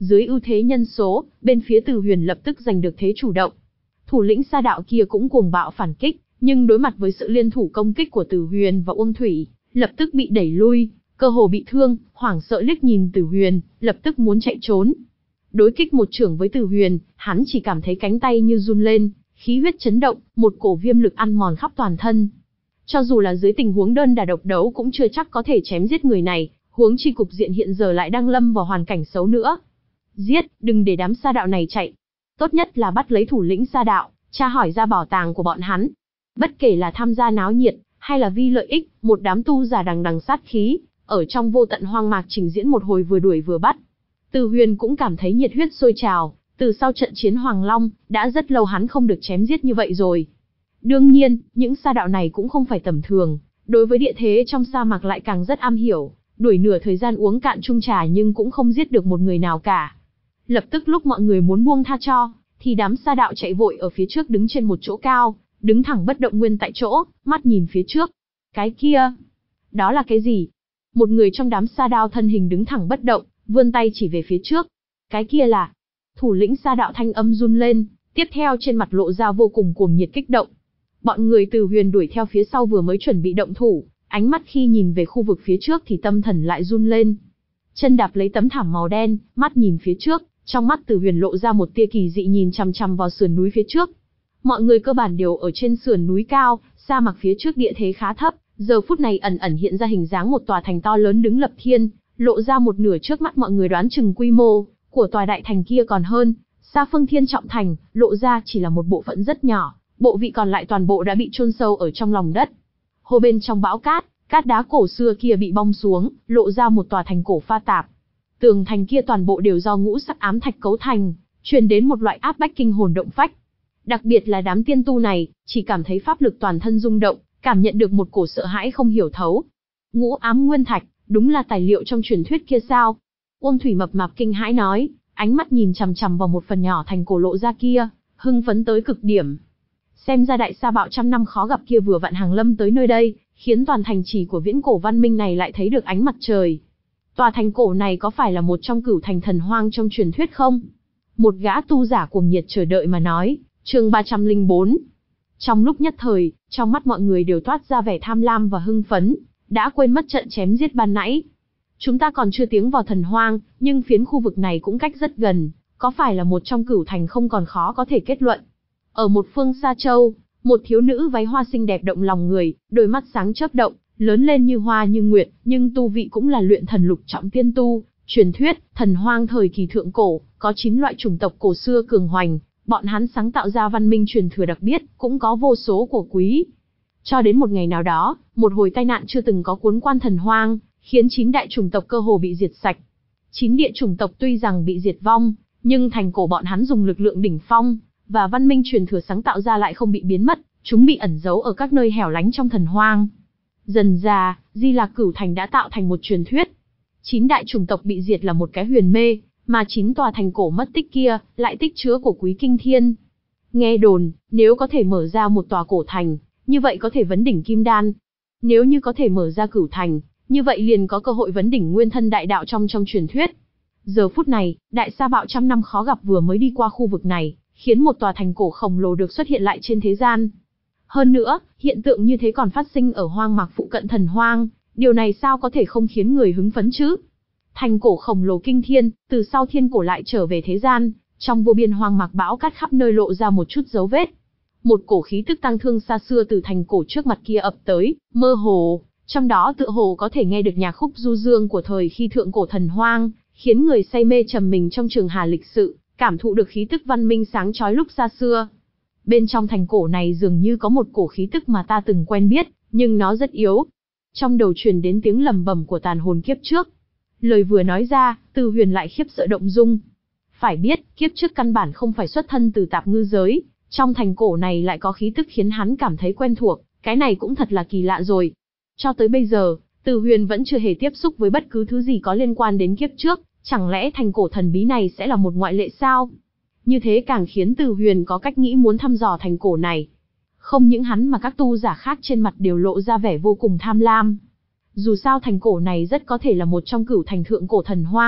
Dưới ưu thế nhân số, bên phía Từ Huyền lập tức giành được thế chủ động. Thủ lĩnh Sa đạo kia cũng cuồng bạo phản kích, nhưng đối mặt với sự liên thủ công kích của Từ Huyền và Uông Thủy, lập tức bị đẩy lui, cơ hồ bị thương, hoảng sợ liếc nhìn Từ Huyền, lập tức muốn chạy trốn. Đối kích một chưởng với Từ Huyền, hắn chỉ cảm thấy cánh tay như run lên, khí huyết chấn động, một cổ viêm lực ăn mòn khắp toàn thân. Cho dù là dưới tình huống đơn đả độc đấu cũng chưa chắc có thể chém giết người này, huống chi cục diện hiện giờ lại đang lâm vào hoàn cảnh xấu nữa. Giết, đừng để đám Sa đạo này chạy. Tốt nhất là bắt lấy thủ lĩnh Sa đạo, tra hỏi ra bảo tàng của bọn hắn. Bất kể là tham gia náo nhiệt, hay là vì lợi ích, một đám tu giả đằng đằng sát khí, ở trong vô tận hoang mạc trình diễn một hồi vừa đuổi vừa bắt. Từ Huyền cũng cảm thấy nhiệt huyết sôi trào, từ sau trận chiến Hoàng Long, đã rất lâu hắn không được chém giết như vậy rồi. Đương nhiên, những Sa đạo này cũng không phải tầm thường, đối với địa thế trong sa mạc lại càng rất am hiểu, đuổi nửa thời gian uống cạn chung trà nhưng cũng không giết được một người nào cả. Lập tức lúc mọi người muốn buông tha cho, thì đám Sa đạo chạy vội ở phía trước đứng trên một chỗ cao, đứng thẳng bất động nguyên tại chỗ, mắt nhìn phía trước. Cái kia, đó là cái gì? Một người trong đám Sa đạo thân hình đứng thẳng bất động, vươn tay chỉ về phía trước. Cái kia là... Thủ lĩnh Sa đạo thanh âm run lên, tiếp theo trên mặt lộ ra vô cùng cuồng nhiệt kích động. Bọn người Từ Huyền đuổi theo phía sau vừa mới chuẩn bị động thủ, ánh mắt khi nhìn về khu vực phía trước thì tâm thần lại run lên. Chân đạp lấy tấm thảm màu đen, mắt nhìn phía trước, trong mắt Từ Huyền lộ ra một tia kỳ dị nhìn chằm chằm vào sườn núi phía trước. Mọi người cơ bản đều ở trên sườn núi cao, sa mạc phía trước địa thế khá thấp, giờ phút này ẩn ẩn hiện ra hình dáng một tòa thành to lớn đứng lập thiên, lộ ra một nửa trước mắt mọi người đoán chừng quy mô của tòa đại thành kia còn hơn, xa Phương Thiên Trọng Thành, lộ ra chỉ là một bộ phận rất nhỏ, bộ vị còn lại toàn bộ đã bị chôn sâu ở trong lòng đất. Hồ bên trong bão cát, cát đá cổ xưa kia bị bong xuống, lộ ra một tòa thành cổ pha tạp. Tường thành kia toàn bộ đều do ngũ sắc ám thạch cấu thành, truyền đến một loại áp bách kinh hồn động phách. Đặc biệt là đám tiên tu này, chỉ cảm thấy pháp lực toàn thân rung động, cảm nhận được một cổ sợ hãi không hiểu thấu. Ngũ ám nguyên thạch, đúng là tài liệu trong truyền thuyết kia sao? Uông Thủy mập mạp kinh hãi nói, ánh mắt nhìn chằm chằm vào một phần nhỏ thành cổ lộ ra kia, hưng phấn tới cực điểm. Xem ra đại sa bạo trăm năm khó gặp kia vừa vặn hàng lâm tới nơi đây, khiến toàn thành trì của viễn cổ văn minh này lại thấy được ánh mặt trời. Tòa thành cổ này có phải là một trong cửu thành thần hoang trong truyền thuyết không? Một gã tu giả cuồng nhiệt chờ đợi mà nói, chương ba trăm lẻ bốn. Trong lúc nhất thời, trong mắt mọi người đều toát ra vẻ tham lam và hưng phấn, đã quên mất trận chém giết ban nãy. Chúng ta còn chưa tiến vào thần hoang, nhưng phiến khu vực này cũng cách rất gần, có phải là một trong cửu thành không còn khó có thể kết luận. Ở một phương xa châu, một thiếu nữ váy hoa xinh đẹp động lòng người, đôi mắt sáng chớp động, lớn lên như hoa như nguyệt, nhưng tu vị cũng là luyện thần lục trọng tiên tu. Truyền thuyết, thần hoang thời kỳ thượng cổ, có chín loại chủng tộc cổ xưa cường hoành, bọn hắn sáng tạo ra văn minh truyền thừa đặc biệt, cũng có vô số của quý. Cho đến một ngày nào đó, một hồi tai nạn chưa từng có cuốn quan thần hoang, khiến chín đại chủng tộc cơ hồ bị diệt sạch. Chín địa chủng tộc tuy rằng bị diệt vong, nhưng thành cổ bọn hắn dùng lực lượng đỉnh phong, và văn minh truyền thừa sáng tạo ra lại không bị biến mất, chúng bị ẩn giấu ở các nơi hẻo lánh trong thần hoang. Dần dà, Di Lạc Cửu Thành đã tạo thành một truyền thuyết. Chín đại chủng tộc bị diệt là một cái huyền mê, mà chín tòa thành cổ mất tích kia, lại tích chứa của quý kinh thiên. Nghe đồn, nếu có thể mở ra một tòa cổ thành, như vậy có thể vấn đỉnh kim đan. Nếu như có thể mở ra cửu thành, như vậy liền có cơ hội vấn đỉnh nguyên thân đại đạo trong trong truyền thuyết. Giờ phút này, đại sa bạo trăm năm khó gặp vừa mới đi qua khu vực này, khiến một tòa thành cổ khổng lồ được xuất hiện lại trên thế gian. Hơn nữa, hiện tượng như thế còn phát sinh ở hoang mạc phụ cận thần hoang, điều này sao có thể không khiến người hứng phấn chứ? Thành cổ khổng lồ kinh thiên, từ sau thiên cổ lại trở về thế gian, trong vô biên hoang mạc bão cát khắp nơi lộ ra một chút dấu vết. Một cổ khí tức tăng thương xa xưa từ thành cổ trước mặt kia ập tới, mơ hồ, trong đó tựa hồ có thể nghe được nhạc khúc du dương của thời khi thượng cổ thần hoang, khiến người say mê trầm mình trong trường hà lịch sự, cảm thụ được khí tức văn minh sáng chói lúc xa xưa. Bên trong thành cổ này dường như có một cổ khí tức mà ta từng quen biết, nhưng nó rất yếu. Trong đầu truyền đến tiếng lầm bầm của tàn hồn kiếp trước. Lời vừa nói ra, Từ Huyền lại khiếp sợ động dung. Phải biết, kiếp trước căn bản không phải xuất thân từ tạp ngư giới, trong thành cổ này lại có khí tức khiến hắn cảm thấy quen thuộc, cái này cũng thật là kỳ lạ rồi. Cho tới bây giờ, Từ Huyền vẫn chưa hề tiếp xúc với bất cứ thứ gì có liên quan đến kiếp trước, chẳng lẽ thành cổ thần bí này sẽ là một ngoại lệ sao? Như thế càng khiến Từ Huyền có cách nghĩ muốn thăm dò thành cổ này. Không những hắn mà các tu giả khác trên mặt đều lộ ra vẻ vô cùng tham lam. Dù sao thành cổ này rất có thể là một trong cửu thành thượng cổ thần hoang,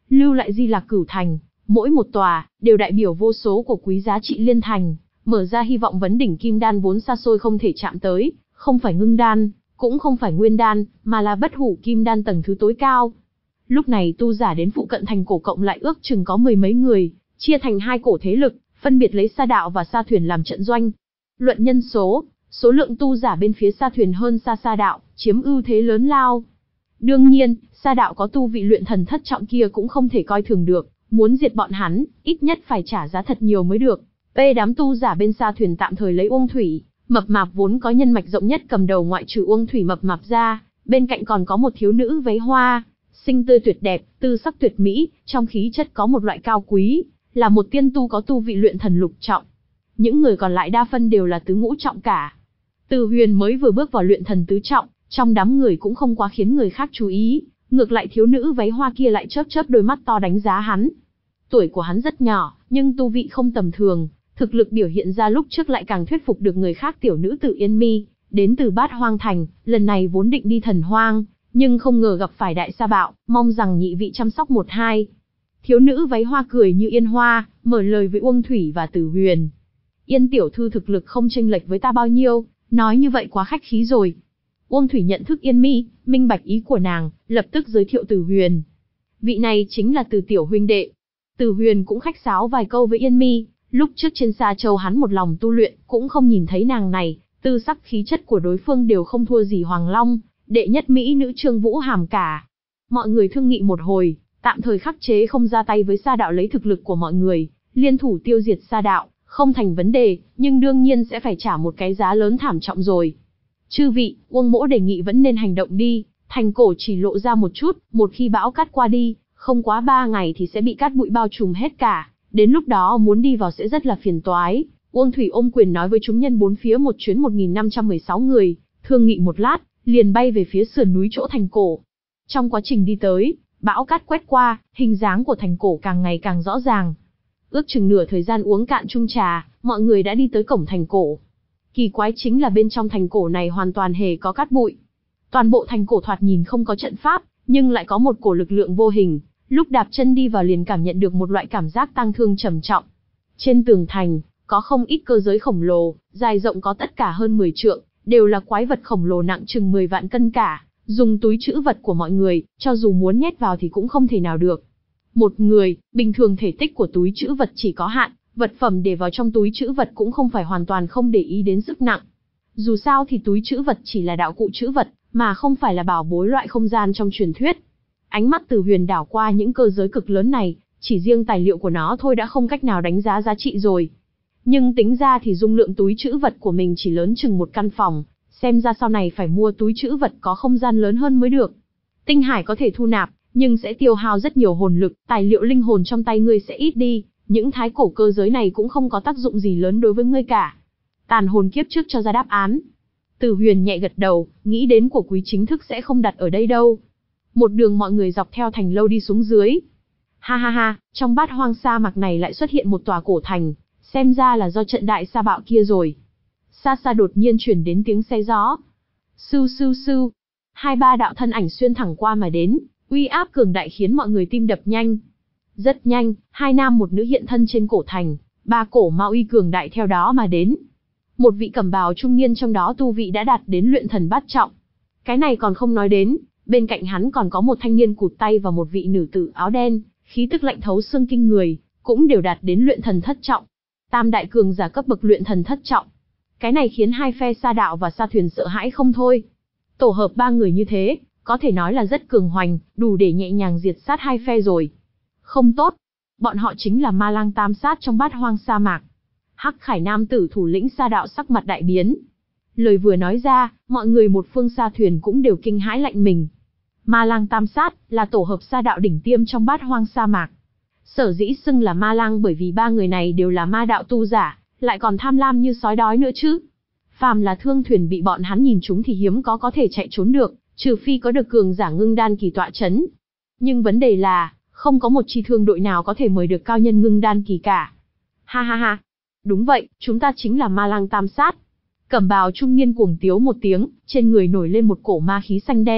lưu lại Di Lạc Cửu Thành, mỗi một tòa đều đại biểu vô số của quý giá trị liên thành, mở ra hy vọng vấn đỉnh kim đan vốn xa xôi không thể chạm tới, không phải ngưng đan, cũng không phải nguyên đan, mà là bất hủ kim đan tầng thứ tối cao. Lúc này tu giả đến phụ cận thành cổ cộng lại ước chừng có mười mấy người, chia thành hai cổ thế lực, phân biệt lấy Sa Đạo và Sa Thuyền làm trận doanh. Luận nhân số, số lượng tu giả bên phía Sa Thuyền hơn xa Sa Đạo, chiếm ưu thế lớn lao. Đương nhiên, Sa Đạo có tu vị luyện thần thất trọng kia cũng không thể coi thường được, muốn diệt bọn hắn, ít nhất phải trả giá thật nhiều mới được. P đám tu giả bên Sa Thuyền tạm thời lấy Uông Thủy, mập mạp vốn có nhân mạch rộng nhất cầm đầu, ngoại trừ Uông Thủy mập mạp ra, bên cạnh còn có một thiếu nữ váy hoa, xinh tươi tuyệt đẹp, tư sắc tuyệt mỹ, trong khí chất có một loại cao quý, là một tiên tu có tu vị luyện thần lục trọng. Những người còn lại đa phân đều là tứ ngũ trọng cả. Từ Huyền mới vừa bước vào luyện thần tứ trọng, trong đám người cũng không quá khiến người khác chú ý, ngược lại thiếu nữ váy hoa kia lại chớp chớp đôi mắt to đánh giá hắn. Tuổi của hắn rất nhỏ, nhưng tu vị không tầm thường, thực lực biểu hiện ra lúc trước lại càng thuyết phục được người khác. Tiểu nữ Tử Yên Mi, đến từ Bát Hoang Thành, lần này vốn định đi Thần Hoang, nhưng không ngờ gặp phải Đại Sa Bạo, mong rằng nhị vị chăm sóc một hai. Thiếu nữ váy hoa cười như yên hoa, mở lời với Uông Thủy và Tử Huyền. Yên tiểu thư thực lực không chênh lệch với ta bao nhiêu, nói như vậy quá khách khí rồi. Uông Thủy nhận thức Yên Mi, minh bạch ý của nàng, lập tức giới thiệu Tử Huyền. Vị này chính là Từ tiểu huynh đệ. Tử Huyền cũng khách sáo vài câu với Yên Mi, lúc trước trên Sa Châu hắn một lòng tu luyện, cũng không nhìn thấy nàng này, tư sắc khí chất của đối phương đều không thua gì Hoàng Long, đệ nhất mỹ nữ Trương Vũ Hàm cả. Mọi người thương nghị một hồi, tạm thời khắc chế không ra tay với Sa Đạo, lấy thực lực của mọi người, liên thủ tiêu diệt Sa Đạo, không thành vấn đề, nhưng đương nhiên sẽ phải trả một cái giá lớn thảm trọng rồi. Chư vị, Uông mỗ đề nghị vẫn nên hành động đi, thành cổ chỉ lộ ra một chút, một khi bão cát qua đi, không quá ba ngày thì sẽ bị cát bụi bao trùm hết cả, đến lúc đó muốn đi vào sẽ rất là phiền toái. Uông Thủy ôm quyền nói với chúng nhân bốn phía một chuyến một nghìn năm trăm mười sáu người, thương nghị một lát, liền bay về phía sườn núi chỗ thành cổ. Trong quá trình đi tới, bão cát quét qua, hình dáng của thành cổ càng ngày càng rõ ràng. Ước chừng nửa thời gian uống cạn chung trà, mọi người đã đi tới cổng thành cổ. Kỳ quái chính là bên trong thành cổ này hoàn toàn hề có cát bụi. Toàn bộ thành cổ thoạt nhìn không có trận pháp, nhưng lại có một cổ lực lượng vô hình, lúc đạp chân đi vào liền cảm nhận được một loại cảm giác tang thương trầm trọng. Trên tường thành, có không ít cơ giới khổng lồ, dài rộng có tất cả hơn mười trượng, đều là quái vật khổng lồ nặng chừng mười vạn cân cả, dùng túi trữ vật của mọi người, cho dù muốn nhét vào thì cũng không thể nào được. Một người, bình thường thể tích của túi trữ vật chỉ có hạn, vật phẩm để vào trong túi trữ vật cũng không phải hoàn toàn không để ý đến sức nặng. Dù sao thì túi trữ vật chỉ là đạo cụ trữ vật, mà không phải là bảo bối loại không gian trong truyền thuyết. Ánh mắt Từ Huyền đảo qua những cơ giới cực lớn này, chỉ riêng tài liệu của nó thôi đã không cách nào đánh giá giá trị rồi. Nhưng tính ra thì dung lượng túi trữ vật của mình chỉ lớn chừng một căn phòng, xem ra sau này phải mua túi trữ vật có không gian lớn hơn mới được. Tinh hải có thể thu nạp, nhưng sẽ tiêu hao rất nhiều hồn lực, tài liệu linh hồn trong tay ngươi sẽ ít đi, những thái cổ cơ giới này cũng không có tác dụng gì lớn đối với ngươi cả. Tàn hồn kiếp trước cho ra đáp án. Từ Huyền nhẹ gật đầu, nghĩ đến của quý chính thức sẽ không đặt ở đây đâu. Một đường mọi người dọc theo thành lâu đi xuống dưới. Ha ha ha, trong Bát Hoang sa mạc này lại xuất hiện một tòa cổ thành, xem ra là do trận Đại Sa Bạo kia rồi. Xa xa đột nhiên truyền đến tiếng xe gió. Sưu sưu sưu, hai ba đạo thân ảnh xuyên thẳng qua mà đến, uy áp cường đại khiến mọi người tim đập nhanh. Rất nhanh, hai nam một nữ hiện thân trên cổ thành, ba cổ ma uy cường đại theo đó mà đến. Một vị cẩm bào trung niên trong đó tu vị đã đạt đến luyện thần bát trọng. Cái này còn không nói đến, bên cạnh hắn còn có một thanh niên cụt tay và một vị nữ tử áo đen, khí tức lạnh thấu xương kinh người, cũng đều đạt đến luyện thần thất trọng. Tam đại cường giả cấp bậc luyện thần thất trọng. Cái này khiến hai phe Sa Đạo và Sa Thuyền sợ hãi không thôi. Tổ hợp ba người như thế, có thể nói là rất cường hoành, đủ để nhẹ nhàng diệt sát hai phe rồi. Không tốt, bọn họ chính là Ma Lang Tam Sát trong Bát Hoang sa mạc. Hắc Khải nam tử thủ lĩnh Sa Đạo sắc mặt đại biến. Lời vừa nói ra, mọi người một phương Sa Thuyền cũng đều kinh hãi lạnh mình. Ma Lang Tam Sát là tổ hợp Sa Đạo đỉnh tiêm trong Bát Hoang sa mạc. Sở dĩ xưng là Ma Lang bởi vì ba người này đều là ma đạo tu giả, lại còn tham lam như sói đói nữa chứ. Phàm là thương thuyền bị bọn hắn nhìn trúng thì hiếm có có thể chạy trốn được, trừ phi có được cường giả ngưng đan kỳ tọa chấn. Nhưng vấn đề là, không có một chi thương đội nào có thể mời được cao nhân ngưng đan kỳ cả. Ha ha ha, đúng vậy, chúng ta chính là Ma Lang Tam Sát. Cẩm bào trung niên cuồng tiếu một tiếng, trên người nổi lên một cổ ma khí xanh đen,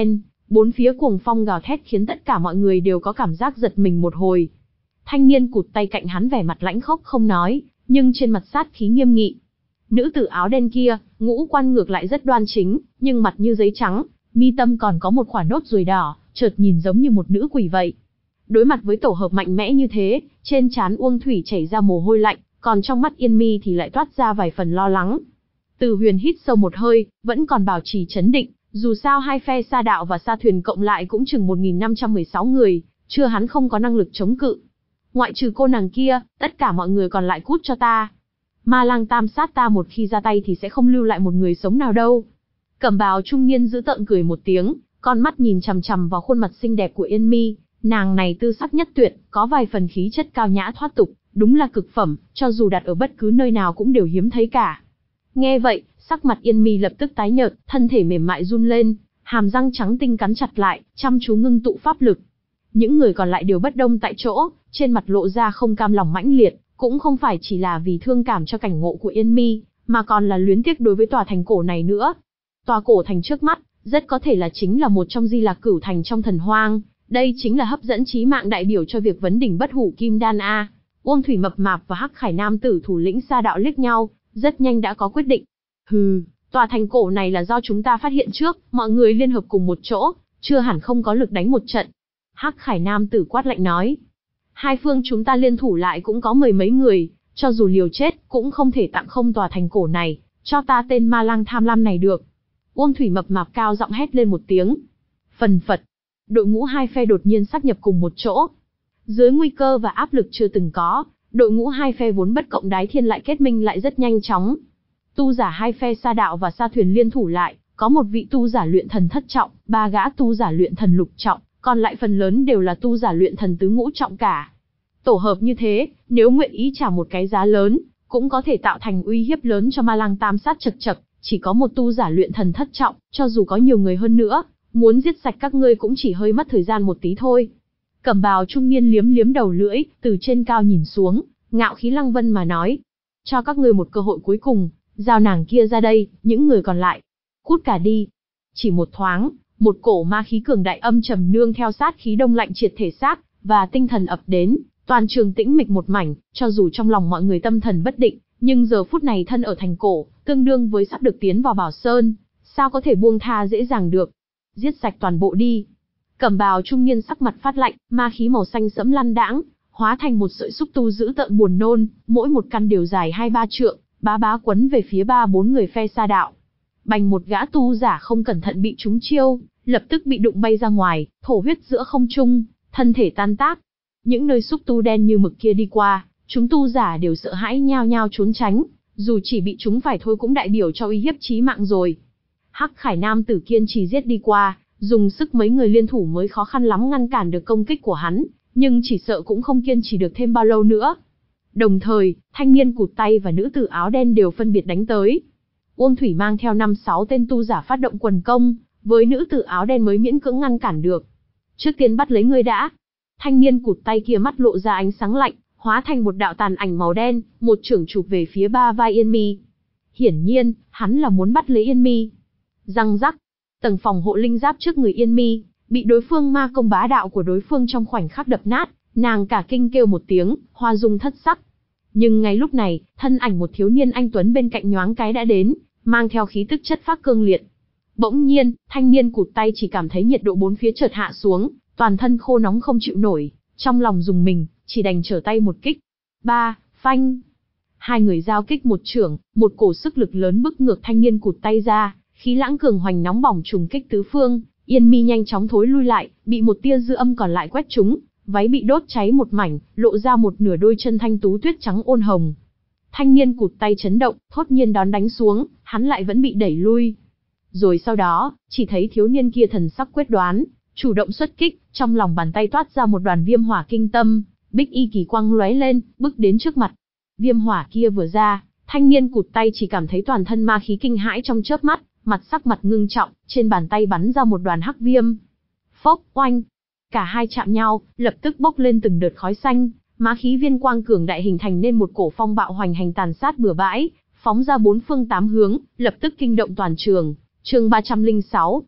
Bốn phía cuồng phong gào thét khiến tất cả mọi người đều có cảm giác giật mình một hồi. Thanh niên cụt tay cạnh hắn vẻ mặt lãnh khốc không nói, nhưng trên mặt sát khí nghiêm nghị. Nữ tử áo đen kia, ngũ quan ngược lại rất đoan chính, nhưng mặt như giấy trắng, mi tâm còn có một khỏa nốt ruồi đỏ, chợt nhìn giống như một nữ quỷ vậy. Đối mặt với tổ hợp mạnh mẽ như thế, trên trán Uông Thủy chảy ra mồ hôi lạnh, còn trong mắt Yên Mi thì lại toát ra vài phần lo lắng. Từ Huyền hít sâu một hơi, vẫn còn bảo trì trấn định, dù sao hai phe Sa Đạo và Sa Thuyền cộng lại cũng chừng một nghìn năm trăm mười sáu người, chưa hắn không có năng lực chống cự. Ngoại trừ cô nàng kia, tất cả mọi người còn lại cút cho ta. Ma Lang Tam Sát ta một khi ra tay thì sẽ không lưu lại một người sống nào đâu. Cẩm bào trung niên giữ tợn cười một tiếng, con mắt nhìn chằm chằm vào khuôn mặt xinh đẹp của Yên Mi, nàng này tư sắc nhất tuyệt, có vài phần khí chất cao nhã thoát tục, đúng là cực phẩm, cho dù đặt ở bất cứ nơi nào cũng đều hiếm thấy cả. Nghe vậy, sắc mặt Yên Mi lập tức tái nhợt, thân thể mềm mại run lên, hàm răng trắng tinh cắn chặt lại, chăm chú ngưng tụ pháp lực. Những người còn lại đều bất động tại chỗ, trên mặt lộ ra không cam lòng mãnh liệt, cũng không phải chỉ là vì thương cảm cho cảnh ngộ của Yên Mi, mà còn là luyến tiếc đối với tòa thành cổ này nữa. Tòa cổ thành trước mắt, rất có thể là chính là một trong Di Lạc Cửu thành trong thần hoang, đây chính là hấp dẫn chí mạng đại biểu cho việc vấn đỉnh bất hủ kim đan a. Uông Thủy mập mạp và Hắc Khải nam tử thủ lĩnh Sa Đạo liếc nhau, rất nhanh đã có quyết định. Hừ, tòa thành cổ này là do chúng ta phát hiện trước, mọi người liên hợp cùng một chỗ, chưa hẳn không có lực đánh một trận. Hắc Khải nam tử quát lạnh nói. Hai phương chúng ta liên thủ lại cũng có mười mấy người, cho dù liều chết, cũng không thể tặng không tòa thành cổ này, cho ta tên ma lang tham lam này được. Uông Thủy mập mạp cao giọng hét lên một tiếng. Phần phật, đội ngũ hai phe đột nhiên sáp nhập cùng một chỗ. Dưới nguy cơ và áp lực chưa từng có, đội ngũ hai phe vốn bất cộng đái thiên lại kết minh lại rất nhanh chóng. Tu giả hai phe Sa Đạo và Sa Thuyền liên thủ lại, có một vị tu giả luyện thần thất trọng, ba gã tu giả luyện thần lục trọng, còn lại phần lớn đều là tu giả luyện thần tứ ngũ trọng cả. Tổ hợp như thế, nếu nguyện ý trả một cái giá lớn, cũng có thể tạo thành uy hiếp lớn cho Ma Lang Tam Sát chật chật, chỉ có một tu giả luyện thần thất trọng, cho dù có nhiều người hơn nữa, muốn giết sạch các ngươi cũng chỉ hơi mất thời gian một tí thôi. Cẩm bào trung niên liếm liếm đầu lưỡi, từ trên cao nhìn xuống, ngạo khí lăng vân mà nói. Cho các ngươi một cơ hội cuối cùng, giao nàng kia ra đây, những người còn lại, cút cả đi. Chỉ một thoáng, một cổ ma khí cường đại âm trầm nương theo sát khí đông lạnh triệt thể xác và tinh thần ập đến, toàn trường tĩnh mịch một mảnh, cho dù trong lòng mọi người tâm thần bất định, nhưng giờ phút này thân ở thành cổ, tương đương với sắp được tiến vào Bảo Sơn, sao có thể buông tha dễ dàng được. Giết sạch toàn bộ đi. Cẩm bào trung niên sắc mặt phát lạnh, ma khí màu xanh sẫm lăn đãng, hóa thành một sợi xúc tu dữ tợn buồn nôn, mỗi một căn đều dài hai ba trượng, bá bá quấn về phía ba bốn người phe Sa Đạo. Bành, một gã tu giả không cẩn thận bị trúng chiêu, lập tức bị đụng bay ra ngoài, thổ huyết giữa không trung, thân thể tan tác. Những nơi xúc tu đen như mực kia đi qua, chúng tu giả đều sợ hãi nhao nhao trốn tránh, dù chỉ bị chúng phải thôi cũng đại biểu cho uy hiếp chí mạng rồi. Hắc Khải nam tử kiên trì giết đi qua, dùng sức mấy người liên thủ mới khó khăn lắm ngăn cản được công kích của hắn, nhưng chỉ sợ cũng không kiên trì được thêm bao lâu nữa. Đồng thời, thanh niên cụt tay và nữ tử áo đen đều phân biệt đánh tới. Uông Thủy mang theo năm sáu tên tu giả phát động quần công, với nữ tử áo đen mới miễn cưỡng ngăn cản được. Trước tiên bắt lấy ngươi đã. Thanh niên cụt tay kia mắt lộ ra ánh sáng lạnh, hóa thành một đạo tàn ảnh màu đen, một chưởng chụp về phía ba vai Yên Mi. Hiển nhiên, hắn là muốn bắt lấy Yên Mi. Răng rắc, tầng phòng hộ linh giáp trước người Yên Mi bị đối phương ma công bá đạo của đối phương trong khoảnh khắc đập nát, nàng cả kinh kêu một tiếng, hoa dung thất sắc. Nhưng ngay lúc này, thân ảnh một thiếu niên anh tuấn bên cạnh nhoáng cái đã đến, mang theo khí tức chất phác cương liệt. Bỗng nhiên, thanh niên cụt tay chỉ cảm thấy nhiệt độ bốn phía chợt hạ xuống, toàn thân khô nóng không chịu nổi, trong lòng rùng mình, chỉ đành trở tay một kích. Ba, phanh. Hai người giao kích một chưởng, một cổ sức lực lớn bức ngược thanh niên cụt tay ra, khí lãng cường hoành nóng bỏng trùng kích tứ phương, Yên Mi nhanh chóng thối lui lại, bị một tia dư âm còn lại quét trúng, váy bị đốt cháy một mảnh, lộ ra một nửa đôi chân thanh tú tuyết trắng ôn hồng. Thanh niên cụt tay chấn động, thốt nhiên đón đánh xuống, hắn lại vẫn bị đẩy lui. Rồi sau đó, chỉ thấy thiếu niên kia thần sắc quyết đoán, chủ động xuất kích, trong lòng bàn tay toát ra một đoàn viêm hỏa kinh tâm, bích y kỳ quang lóe lên, bước đến trước mặt. Viêm hỏa kia vừa ra, thanh niên cụt tay chỉ cảm thấy toàn thân ma khí kinh hãi trong chớp mắt, mặt sắc mặt ngưng trọng, trên bàn tay bắn ra một đoàn hắc viêm. Phốc, oanh, cả hai chạm nhau, lập tức bốc lên từng đợt khói xanh, ma khí viên quang cường đại hình thành nên một cổ phong bạo hoành hành tàn sát bừa bãi, phóng ra bốn phương tám hướng, lập tức kinh động toàn trường. Chương ba trăm lẻ sáu.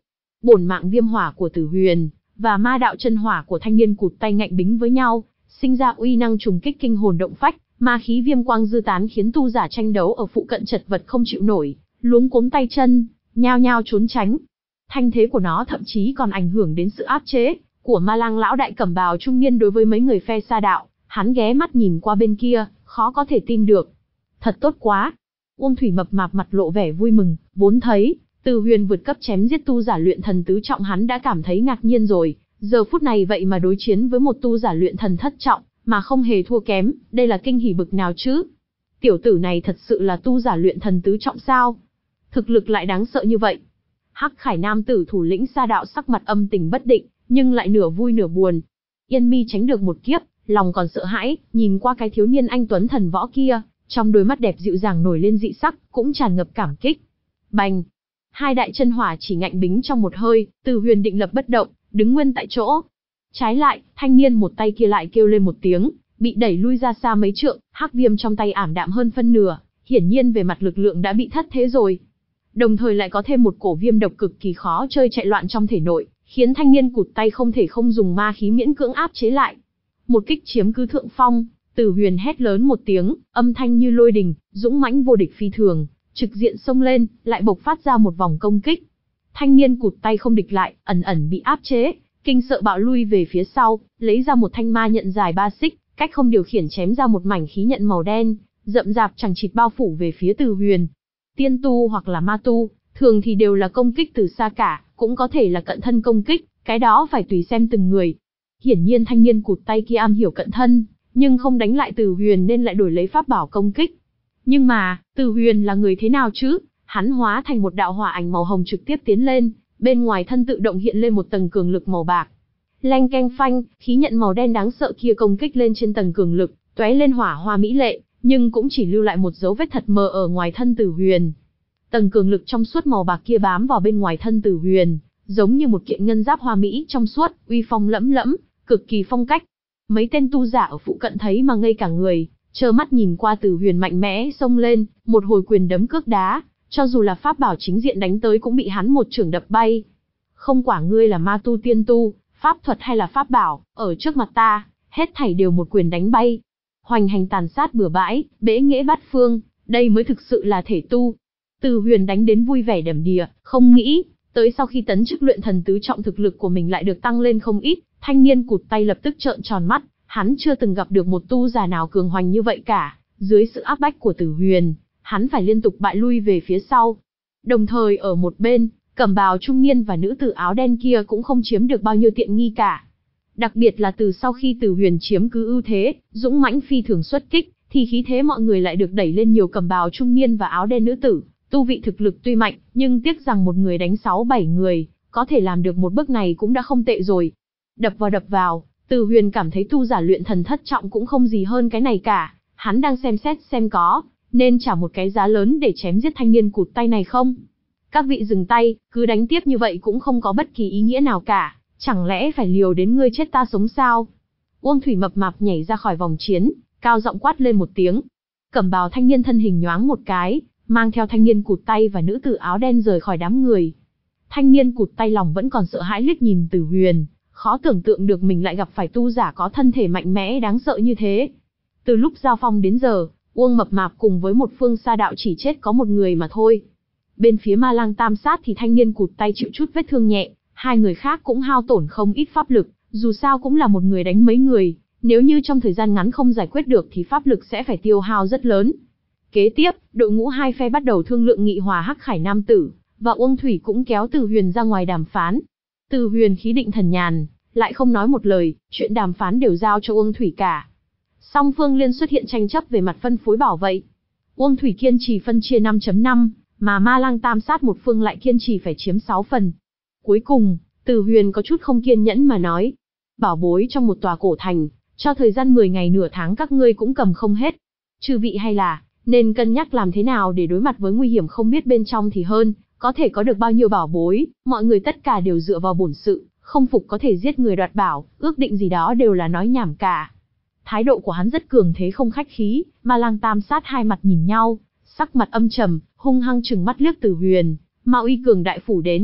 Bổn mạng viêm hỏa của Tử Huyền và ma đạo chân hỏa của thanh niên cụt tay ngạnh bính với nhau, sinh ra uy năng trùng kích kinh hồn động phách, ma khí viêm quang dư tán khiến tu giả tranh đấu ở phụ cận chật vật không chịu nổi, luống cuống tay chân, nhao nhao trốn tránh. Thanh thế của nó thậm chí còn ảnh hưởng đến sự áp chế của Ma Lang lão đại cẩm bào trung niên đối với mấy người phe sa đạo. Hắn ghé mắt nhìn qua bên kia, khó có thể tin được. Thật tốt quá. Uông Thủy mập mạp mặt lộ vẻ vui mừng, vốn thấy Từ Huyền vượt cấp chém giết tu giả luyện thần tứ trọng hắn đã cảm thấy ngạc nhiên rồi, giờ phút này vậy mà đối chiến với một tu giả luyện thần thất trọng, mà không hề thua kém, đây là kinh hỉ bực nào chứ? Tiểu tử này thật sự là tu giả luyện thần tứ trọng sao? Thực lực lại đáng sợ như vậy. Hắc Khải nam tử thủ lĩnh sa đạo sắc mặt âm tình bất định, nhưng lại nửa vui nửa buồn. Yên Mi tránh được một kiếp, lòng còn sợ hãi, nhìn qua cái thiếu niên anh tuấn thần võ kia, trong đôi mắt đẹp dịu dàng nổi lên dị sắc, cũng tràn ngập cảm kích. Bành! Hai đại chân hỏa chỉ ngạnh bính trong một hơi, Từ Huyền định lập bất động, đứng nguyên tại chỗ. Trái lại, thanh niên một tay kia lại kêu lên một tiếng, bị đẩy lui ra xa mấy trượng, hắc viêm trong tay ảm đạm hơn phân nửa, hiển nhiên về mặt lực lượng đã bị thất thế rồi. Đồng thời lại có thêm một cổ viêm độc cực kỳ khó chơi chạy loạn trong thể nội, khiến thanh niên cụt tay không thể không dùng ma khí miễn cưỡng áp chế lại. Một kích chiếm cứ thượng phong, Từ Huyền hét lớn một tiếng, âm thanh như lôi đình, dũng mãnh vô địch phi thường, trực diện xông lên, lại bộc phát ra một vòng công kích. Thanh niên cụt tay không địch lại, ẩn ẩn bị áp chế, kinh sợ bạo lui về phía sau, lấy ra một thanh ma nhận dài ba xích, cách không điều khiển chém ra một mảnh khí nhận màu đen, rậm rạp chằng chịt bao phủ về phía Từ Huyền. Tiên tu hoặc là ma tu, thường thì đều là công kích từ xa cả, cũng có thể là cận thân công kích, cái đó phải tùy xem từng người. Hiển nhiên thanh niên cụt tay kia am hiểu cận thân, nhưng không đánh lại Từ Huyền nên lại đổi lấy pháp bảo công kích. Nhưng mà, Từ Huyền là người thế nào chứ? Hắn hóa thành một đạo hỏa ảnh màu hồng trực tiếp tiến lên, bên ngoài thân tự động hiện lên một tầng cường lực màu bạc. Leng keng phanh, khí nhận màu đen đáng sợ kia công kích lên trên tầng cường lực, tóe lên hỏa hoa mỹ lệ, nhưng cũng chỉ lưu lại một dấu vết thật mờ ở ngoài thân Từ Huyền. Tầng cường lực trong suốt màu bạc kia bám vào bên ngoài thân Từ Huyền, giống như một kiện ngân giáp hoa mỹ trong suốt, uy phong lẫm lẫm, cực kỳ phong cách. Mấy tên tu giả ở phụ cận thấy mà ngây cả người, trơ mắt nhìn qua Từ Huyền mạnh mẽ xông lên, một hồi quyền đấm cước đá, cho dù là pháp bảo chính diện đánh tới cũng bị hắn một chưởng đập bay. Không quả ngươi là ma tu tiên tu, pháp thuật hay là pháp bảo, ở trước mặt ta, hết thảy đều một quyền đánh bay. Hoành hành tàn sát bừa bãi, bẽ nghễ bát phương, đây mới thực sự là thể tu. Từ Huyền đánh đến vui vẻ đầm đìa, không nghĩ, tới sau khi tấn chức luyện thần tứ trọng thực lực của mình lại được tăng lên không ít, thanh niên cụt tay lập tức trợn tròn mắt, hắn chưa từng gặp được một tu giả nào cường hoành như vậy cả, dưới sự áp bách của Từ Huyền, hắn phải liên tục bại lui về phía sau. Đồng thời ở một bên, cẩm bào trung niên và nữ tử áo đen kia cũng không chiếm được bao nhiêu tiện nghi cả. Đặc biệt là từ sau khi Từ Huyền chiếm cứ ưu thế, dũng mãnh phi thường xuất kích, thì khí thế mọi người lại được đẩy lên nhiều cẩm bào trung niên và áo đen nữ tử. Tu vị thực lực tuy mạnh, nhưng tiếc rằng một người đánh sáu bảy người, có thể làm được một bước này cũng đã không tệ rồi. Đập vào đập vào, Từ Huyền cảm thấy tu giả luyện thần thất trọng cũng không gì hơn cái này cả, hắn đang xem xét xem có nên trả một cái giá lớn để chém giết thanh niên cụt tay này không. Các vị dừng tay, cứ đánh tiếp như vậy cũng không có bất kỳ ý nghĩa nào cả, chẳng lẽ phải liều đến ngươi chết ta sống sao? Uông Thủy mập mạp nhảy ra khỏi vòng chiến, cao giọng quát lên một tiếng. Cẩm bào thanh niên thân hình nhoáng một cái, mang theo thanh niên cụt tay và nữ tử áo đen rời khỏi đám người. Thanh niên cụt tay lòng vẫn còn sợ hãi liếc nhìn Từ Huyền, khó tưởng tượng được mình lại gặp phải tu giả có thân thể mạnh mẽ đáng sợ như thế. Từ lúc giao phong đến giờ, Uông mập mạp cùng với một phương sa đạo chỉ chết có một người mà thôi. Bên phía Ma Lang tam sát thì thanh niên cụt tay chịu chút vết thương nhẹ, hai người khác cũng hao tổn không ít pháp lực, dù sao cũng là một người đánh mấy người, nếu như trong thời gian ngắn không giải quyết được thì pháp lực sẽ phải tiêu hao rất lớn. Kế tiếp, đội ngũ hai phe bắt đầu thương lượng nghị hòa. Hắc Khải nam tử và Uông Thủy cũng kéo Từ Huyền ra ngoài đàm phán. Từ Huyền khí định thần nhàn, lại không nói một lời, chuyện đàm phán đều giao cho Uông Thủy cả. Song phương liên xuất hiện tranh chấp về mặt phân phối bảo vậy. Uông Thủy kiên trì phân chia năm chấm năm, mà Ma Lang tam sát một phương lại kiên trì phải chiếm sáu phần. Cuối cùng, Từ Huyền có chút không kiên nhẫn mà nói, bảo bối trong một tòa cổ thành, cho thời gian mười ngày nửa tháng các ngươi cũng cầm không hết. Chư vị hay là nên cân nhắc làm thế nào để đối mặt với nguy hiểm không biết bên trong thì hơn, có thể có được bao nhiêu bảo bối, mọi người tất cả đều dựa vào bổn sự, không phục có thể giết người đoạt bảo, ước định gì đó đều là nói nhảm cả. Thái độ của hắn rất cường thế không khách khí, Ma Lang tam sát hai mặt nhìn nhau, sắc mặt âm trầm, hung hăng trừng mắt liếc Từ Huyền, Ma uy cường đại phủ đến.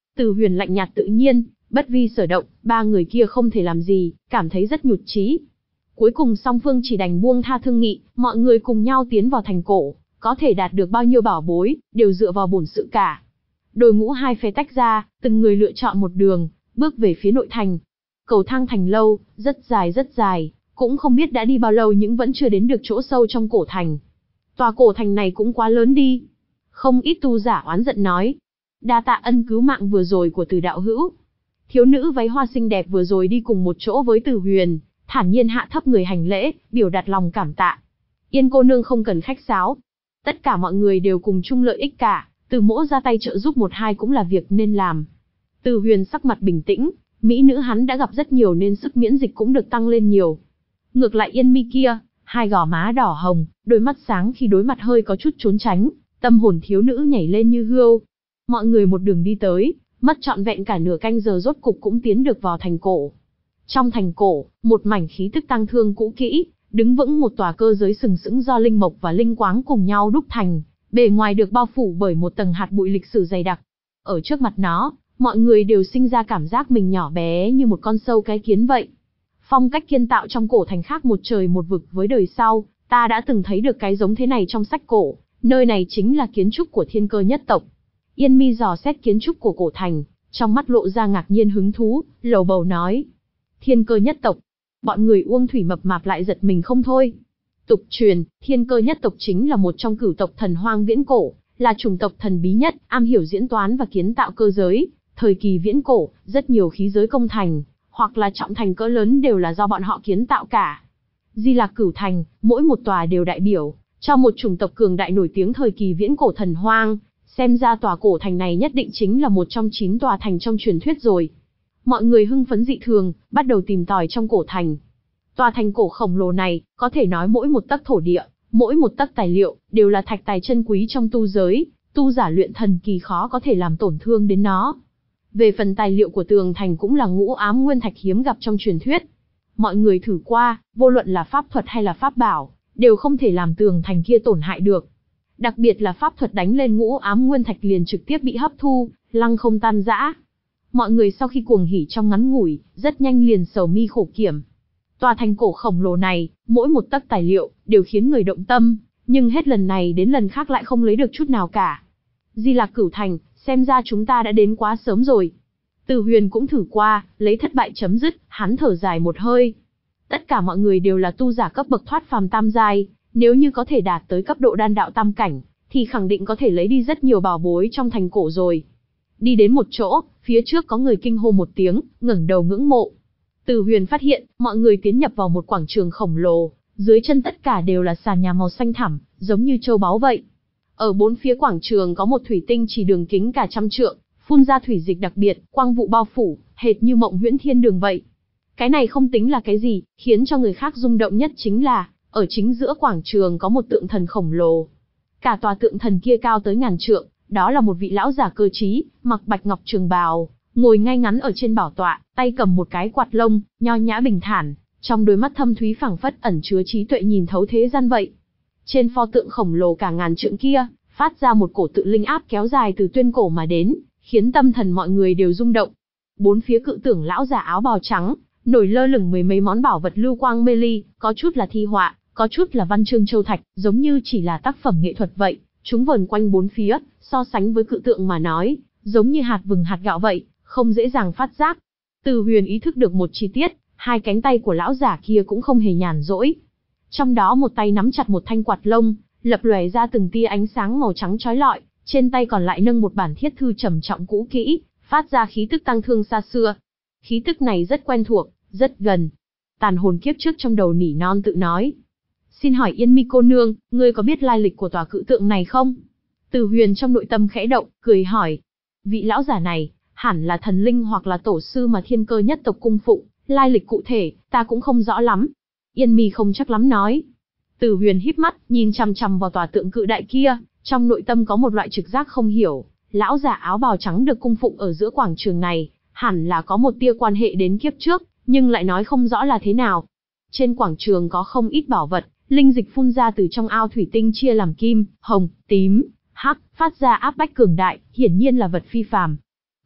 Từ Huyền lạnh nhạt tự nhiên, bất vi sở động, ba người kia không thể làm gì, cảm thấy rất nhụt chí. Cuối cùng song phương chỉ đành buông tha thương nghị, mọi người cùng nhau tiến vào thành cổ, có thể đạt được bao nhiêu bảo bối, đều dựa vào bổn sự cả. Đội ngũ hai phe tách ra, từng người lựa chọn một đường, bước về phía nội thành. Cầu thang thành lâu, rất dài rất dài, cũng không biết đã đi bao lâu nhưng vẫn chưa đến được chỗ sâu trong cổ thành. Tòa cổ thành này cũng quá lớn đi. Không ít tu giả oán giận nói. Đa tạ ân cứu mạng vừa rồi của Từ đạo hữu. Thiếu nữ váy hoa xinh đẹp vừa rồi đi cùng một chỗ với Từ Huyền, thản nhiên hạ thấp người hành lễ, biểu đạt lòng cảm tạ. Yên cô nương không cần khách sáo. Tất cả mọi người đều cùng chung lợi ích cả, Từ mỗ ra tay trợ giúp một hai cũng là việc nên làm. Từ Huyền sắc mặt bình tĩnh, mỹ nữ hắn đã gặp rất nhiều nên sức miễn dịch cũng được tăng lên nhiều. Ngược lại Yên Mi kia, hai gò má đỏ hồng, đôi mắt sáng khi đối mặt hơi có chút trốn tránh, tâm hồn thiếu nữ nhảy lên như hươu. Mọi người một đường đi tới, mất trọn vẹn cả nửa canh giờ rốt cục cũng tiến được vào thành cổ. Trong thành cổ, một mảnh khí tức tang thương cũ kỹ, đứng vững một tòa cơ giới sừng sững do linh mộc và linh quáng cùng nhau đúc thành, bề ngoài được bao phủ bởi một tầng hạt bụi lịch sử dày đặc. Ở trước mặt nó, mọi người đều sinh ra cảm giác mình nhỏ bé như một con sâu cái kiến vậy. Phong cách kiến tạo trong cổ thành khác một trời một vực với đời sau, ta đã từng thấy được cái giống thế này trong sách cổ, nơi này chính là kiến trúc của Thiên Cơ nhất tộc. Yên Mi dò xét kiến trúc của cổ thành, trong mắt lộ ra ngạc nhiên hứng thú, lầu bầu nói. Thiên Cơ nhất tộc, bọn người Uông Thủy mập mạp lại giật mình không thôi. Tục truyền, Thiên Cơ nhất tộc chính là một trong cửu tộc thần hoang viễn cổ, là chủng tộc thần bí nhất, am hiểu diễn toán và kiến tạo cơ giới. Thời kỳ viễn cổ, rất nhiều khí giới công thành, hoặc là trọng thành cỡ lớn đều là do bọn họ kiến tạo cả. Di Lạc Cửu Thành, mỗi một tòa đều đại biểu cho một chủng tộc cường đại nổi tiếng thời kỳ viễn cổ thần hoang, xem ra tòa cổ thành này nhất định chính là một trong chín tòa thành trong truyền thuyết rồi. Mọi người hưng phấn dị thường, bắt đầu tìm tòi trong cổ thành. Tòa thành cổ khổng lồ này, có thể nói mỗi một tấc thổ địa, mỗi một tấc tài liệu, đều là thạch tài chân quý trong tu giới, tu giả luyện thần kỳ khó có thể làm tổn thương đến nó. Về phần tài liệu của tường thành cũng là ngũ ám nguyên thạch hiếm gặp trong truyền thuyết. Mọi người thử qua, vô luận là pháp thuật hay là pháp bảo, đều không thể làm tường thành kia tổn hại được. Đặc biệt là pháp thuật đánh lên ngũ ám nguyên thạch liền trực tiếp bị hấp thu, lăng không tan rã. Mọi người sau khi cuồng hỉ trong ngắn ngủi, rất nhanh liền sầu mi khổ kiểm. Tòa thành cổ khổng lồ này, mỗi một tấc tài liệu, đều khiến người động tâm, nhưng hết lần này đến lần khác lại không lấy được chút nào cả. Di Lạc Cửu Thành, xem ra chúng ta đã đến quá sớm rồi. Từ Huyền cũng thử qua, lấy thất bại chấm dứt, hắn thở dài một hơi. Tất cả mọi người đều là tu giả cấp bậc thoát phàm tam giai, nếu như có thể đạt tới cấp độ đan đạo tam cảnh, thì khẳng định có thể lấy đi rất nhiều bảo bối trong thành cổ rồi. Đi đến một chỗ, phía trước có người kinh hô một tiếng, ngẩng đầu ngưỡng mộ. Từ Huyền phát hiện, mọi người tiến nhập vào một quảng trường khổng lồ, dưới chân tất cả đều là sàn nhà màu xanh thẳm, giống như châu báu vậy. Ở bốn phía quảng trường có một thủy tinh chỉ đường kính cả trăm trượng, phun ra thủy dịch đặc biệt, quang vụ bao phủ, hệt như mộng huyễn thiên đường vậy. Cái này không tính là cái gì, khiến cho người khác rung động nhất chính là, ở chính giữa quảng trường có một tượng thần khổng lồ. Cả tòa tượng thần kia cao tới ngàn trượng, đó là một vị lão giả cơ trí, mặc bạch ngọc trường bào, ngồi ngay ngắn ở trên bảo tọa, tay cầm một cái quạt lông, nho nhã bình thản, trong đôi mắt thâm thúy phảng phất ẩn chứa trí tuệ nhìn thấu thế gian vậy. Trên pho tượng khổng lồ cả ngàn trượng kia, phát ra một cổ tự linh áp kéo dài từ tuyên cổ mà đến, khiến tâm thần mọi người đều rung động. Bốn phía cự tưởng lão giả áo bào trắng, nổi lơ lửng mười mấy món bảo vật lưu quang mê ly, có chút là thi họa, có chút là văn chương châu thạch, giống như chỉ là tác phẩm nghệ thuật vậy. Chúng vờn quanh bốn phía, so sánh với cự tượng mà nói, giống như hạt vừng hạt gạo vậy, không dễ dàng phát giác. Từ Huyền ý thức được một chi tiết, hai cánh tay của lão giả kia cũng không hề nhàn rỗi. Trong đó một tay nắm chặt một thanh quạt lông, lập lòe ra từng tia ánh sáng màu trắng chói lọi, trên tay còn lại nâng một bản thiết thư trầm trọng cũ kỹ, phát ra khí tức tang thương xa xưa. Khí tức này rất quen thuộc, rất gần. Tàn hồn kiếp trước trong đầu nỉ non tự nói. Xin hỏi Yên Mi cô nương, ngươi có biết lai lịch của tòa cự tượng này không? Từ Huyền trong nội tâm khẽ động, cười hỏi. Vị lão giả này, hẳn là thần linh hoặc là tổ sư mà Thiên Cơ nhất tộc cung phụng, lai lịch cụ thể, ta cũng không rõ lắm. Yên Mi không chắc lắm nói. Từ Huyền híp mắt, nhìn chằm chằm vào tòa tượng cự đại kia, trong nội tâm có một loại trực giác không hiểu, lão giả áo bào trắng được cung phụng ở giữa quảng trường này, hẳn là có một tia quan hệ đến kiếp trước, nhưng lại nói không rõ là thế nào. Trên quảng trường có không ít bảo vật, linh dịch phun ra từ trong ao thủy tinh chia làm kim, hồng, tím, hắc, phát ra áp bách cường đại, hiển nhiên là vật phi phàm.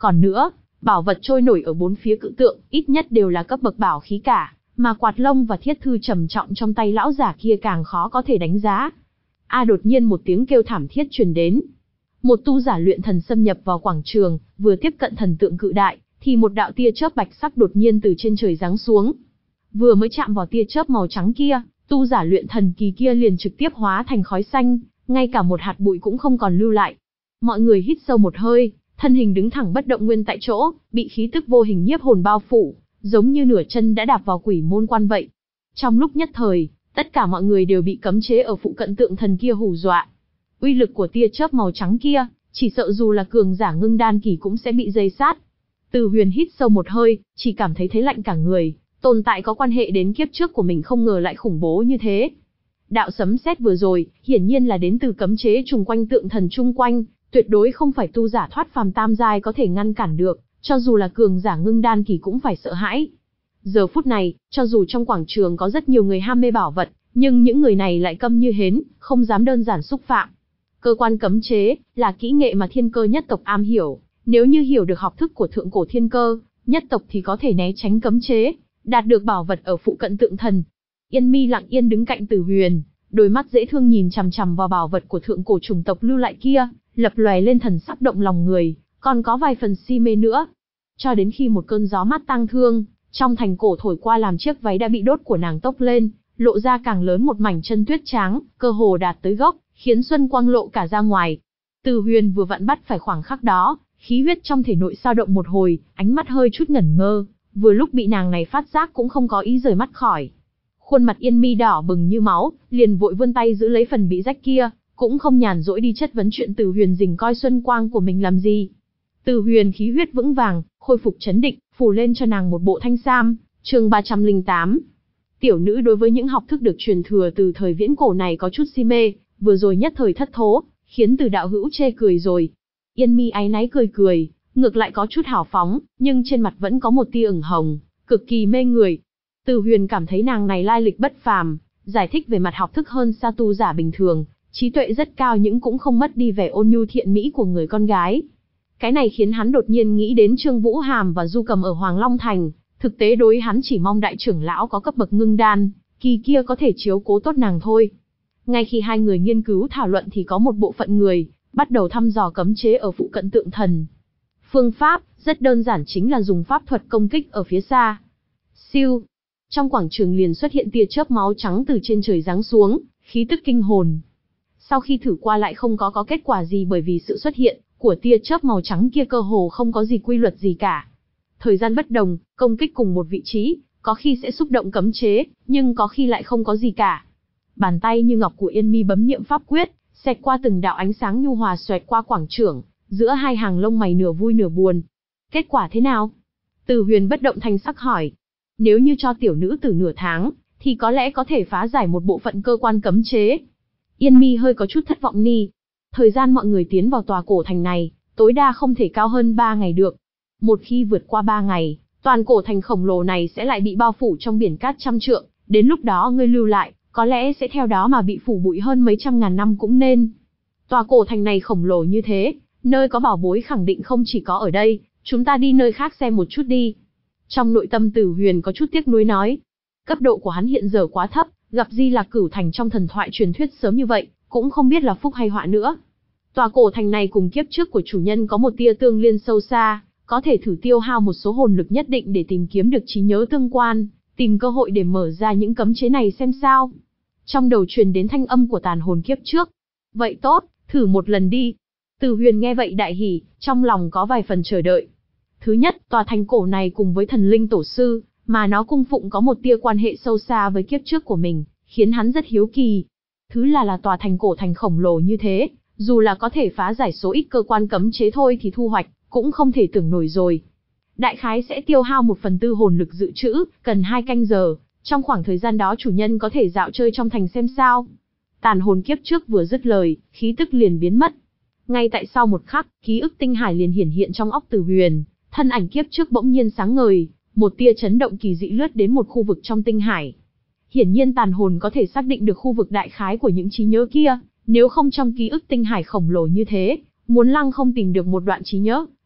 Còn nữa, bảo vật trôi nổi ở bốn phía cự tượng, ít nhất đều là cấp bậc bảo khí cả, mà quạt lông và thiết thư trầm trọng trong tay lão giả kia càng khó có thể đánh giá. A đột nhiên một tiếng kêu thảm thiết truyền đến. Một tu giả luyện thần xâm nhập vào quảng trường, vừa tiếp cận thần tượng cự đại, thì một đạo tia chớp bạch sắc đột nhiên từ trên trời giáng xuống. Vừa mới chạm vào tia chớp màu trắng kia, tu giả luyện thần kỳ kia liền trực tiếp hóa thành khói xanh, ngay cả một hạt bụi cũng không còn lưu lại. Mọi người hít sâu một hơi, thân hình đứng thẳng bất động nguyên tại chỗ, bị khí tức vô hình nhiếp hồn bao phủ, giống như nửa chân đã đạp vào quỷ môn quan vậy. Trong lúc nhất thời, tất cả mọi người đều bị cấm chế ở phụ cận tượng thần kia hù dọa. Uy lực của tia chớp màu trắng kia, chỉ sợ dù là cường giả ngưng đan kỳ cũng sẽ bị dây sát. Từ Huyền hít sâu một hơi, chỉ cảm thấy thấy lạnh cả người, tồn tại có quan hệ đến kiếp trước của mình không ngờ lại khủng bố như thế. Đạo sấm sét vừa rồi, hiển nhiên là đến từ cấm chế trùng quanh tượng thần chung quanh, tuyệt đối không phải tu giả thoát phàm tam giai có thể ngăn cản được, cho dù là cường giả ngưng đan kỳ cũng phải sợ hãi. Giờ phút này, cho dù trong quảng trường có rất nhiều người ham mê bảo vật, nhưng những người này lại câm như hến, không dám đơn giản xúc phạm. Cơ quan cấm chế là kỹ nghệ mà thiên cơ nhất tộc am hiểu, nếu như hiểu được học thức của thượng cổ thiên cơ nhất tộc thì có thể né tránh cấm chế, đạt được bảo vật ở phụ cận tượng thần. Yên Mi lặng yên đứng cạnh Từ Huyền, đôi mắt dễ thương nhìn chằm chằm vào bảo vật của thượng cổ chủng tộc lưu lại kia, lập lòe lên thần sắc động lòng người, còn có vài phần si mê nữa. Cho đến khi một cơn gió mát tang thương trong thành cổ thổi qua làm chiếc váy đã bị đốt của nàng tốc lên, lộ ra càng lớn một mảnh chân tuyết trắng, cơ hồ đạt tới gốc, khiến xuân quang lộ cả ra ngoài. Từ Huyền vừa vặn bắt phải khoảng khắc đó, khí huyết trong thể nội dao động một hồi, ánh mắt hơi chút ngẩn ngơ, vừa lúc bị nàng này phát giác cũng không có ý rời mắt khỏi. Khuôn mặt Yên Mi đỏ bừng như máu, liền vội vươn tay giữ lấy phần bị rách kia, cũng không nhàn rỗi đi chất vấn chuyện Từ Huyền rình coi xuân quang của mình làm gì. Từ Huyền khí huyết vững vàng, khôi phục chấn định, phủ lên cho nàng một bộ thanh sam, chương ba trăm lẻ tám. Tiểu nữ đối với những học thức được truyền thừa từ thời viễn cổ này có chút si mê, vừa rồi nhất thời thất thố, khiến Từ đạo hữu chê cười rồi. Yên Mi áy náy cười cười, ngược lại có chút hào phóng, nhưng trên mặt vẫn có một tia ửng hồng, cực kỳ mê người. Từ Huyền cảm thấy nàng này lai lịch bất phàm, giải thích về mặt học thức hơn xa tu giả bình thường, trí tuệ rất cao nhưng cũng không mất đi vẻ ôn nhu thiện mỹ của người con gái. Cái này khiến hắn đột nhiên nghĩ đến Trương Vũ Hàm và Du Cầm ở Hoàng Long Thành, thực tế đối hắn chỉ mong đại trưởng lão có cấp bậc ngưng đan, kỳ kia có thể chiếu cố tốt nàng thôi. Ngay khi hai người nghiên cứu thảo luận thì có một bộ phận người bắt đầu thăm dò cấm chế ở phụ cận tượng thần. Phương pháp rất đơn giản, chính là dùng pháp thuật công kích ở phía xa. Siêu, trong quảng trường liền xuất hiện tia chớp máu trắng từ trên trời giáng xuống, khí tức kinh hồn. Sau khi thử qua lại không có có kết quả gì, bởi vì sự xuất hiện của tia chớp màu trắng kia cơ hồ không có gì quy luật gì cả. Thời gian bất đồng, công kích cùng một vị trí, có khi sẽ xúc động cấm chế, nhưng có khi lại không có gì cả. Bàn tay như ngọc của Yên Mi bấm niệm pháp quyết, xẹt qua từng đạo ánh sáng nhu hòa xoẹt qua quảng trường, giữa hai hàng lông mày nửa vui nửa buồn. Kết quả thế nào? Từ Huyền bất động thanh sắc hỏi. Nếu như cho tiểu nữ tử nửa tháng, thì có lẽ có thể phá giải một bộ phận cơ quan cấm chế. Yên Mi hơi có chút thất vọng ni. Thời gian mọi người tiến vào tòa cổ thành này, tối đa không thể cao hơn ba ngày được. Một khi vượt qua ba ngày, toàn cổ thành khổng lồ này sẽ lại bị bao phủ trong biển cát trăm trượng, đến lúc đó ngươi lưu lại, có lẽ sẽ theo đó mà bị phủ bụi hơn mấy trăm ngàn năm cũng nên. Tòa cổ thành này khổng lồ như thế, nơi có bảo bối khẳng định không chỉ có ở đây, chúng ta đi nơi khác xem một chút đi. Trong nội tâm Tử Huyền có chút tiếc nuối nói. Cấp độ của hắn hiện giờ quá thấp, gặp Di Lạc Cửu Thành trong thần thoại truyền thuyết sớm như vậy, cũng không biết là phúc hay họa nữa. Tòa cổ thành này cùng kiếp trước của chủ nhân có một tia tương liên sâu xa, có thể thử tiêu hao một số hồn lực nhất định để tìm kiếm được trí nhớ tương quan, tìm cơ hội để mở ra những cấm chế này xem sao. Trong đầu truyền đến thanh âm của tàn hồn kiếp trước. Vậy tốt, thử một lần đi. Từ Huyền nghe vậy đại hỉ, trong lòng có vài phần chờ đợi. Thứ nhất, tòa thành cổ này cùng với thần linh tổ sư, mà nó cung phụng có một tia quan hệ sâu xa với kiếp trước của mình, khiến hắn rất hiếu kỳ. Thứ là là tòa thành cổ thành khổng lồ như thế, dù là có thể phá giải số ít cơ quan cấm chế thôi thì thu hoạch cũng không thể tưởng nổi rồi. Đại khái sẽ tiêu hao một phần tư hồn lực dự trữ, cần hai canh giờ. Trong khoảng thời gian đó chủ nhân có thể dạo chơi trong thành xem sao. Tàn hồn kiếp trước vừa dứt lời, khí tức liền biến mất. Ngay tại sau một khắc, ký ức tinh hải liền hiển hiện trong óc Từ Huyền, thân ảnh kiếp trước bỗng nhiên sáng ngời, một tia chấn động kỳ dị lướt đến một khu vực trong tinh hải. Hiển nhiên tàn hồn có thể xác định được khu vực đại khái của những trí nhớ kia, nếu không trong ký ức tinh hải khổng lồ như thế, muốn lăng không tìm được một đoạn trí nhớ,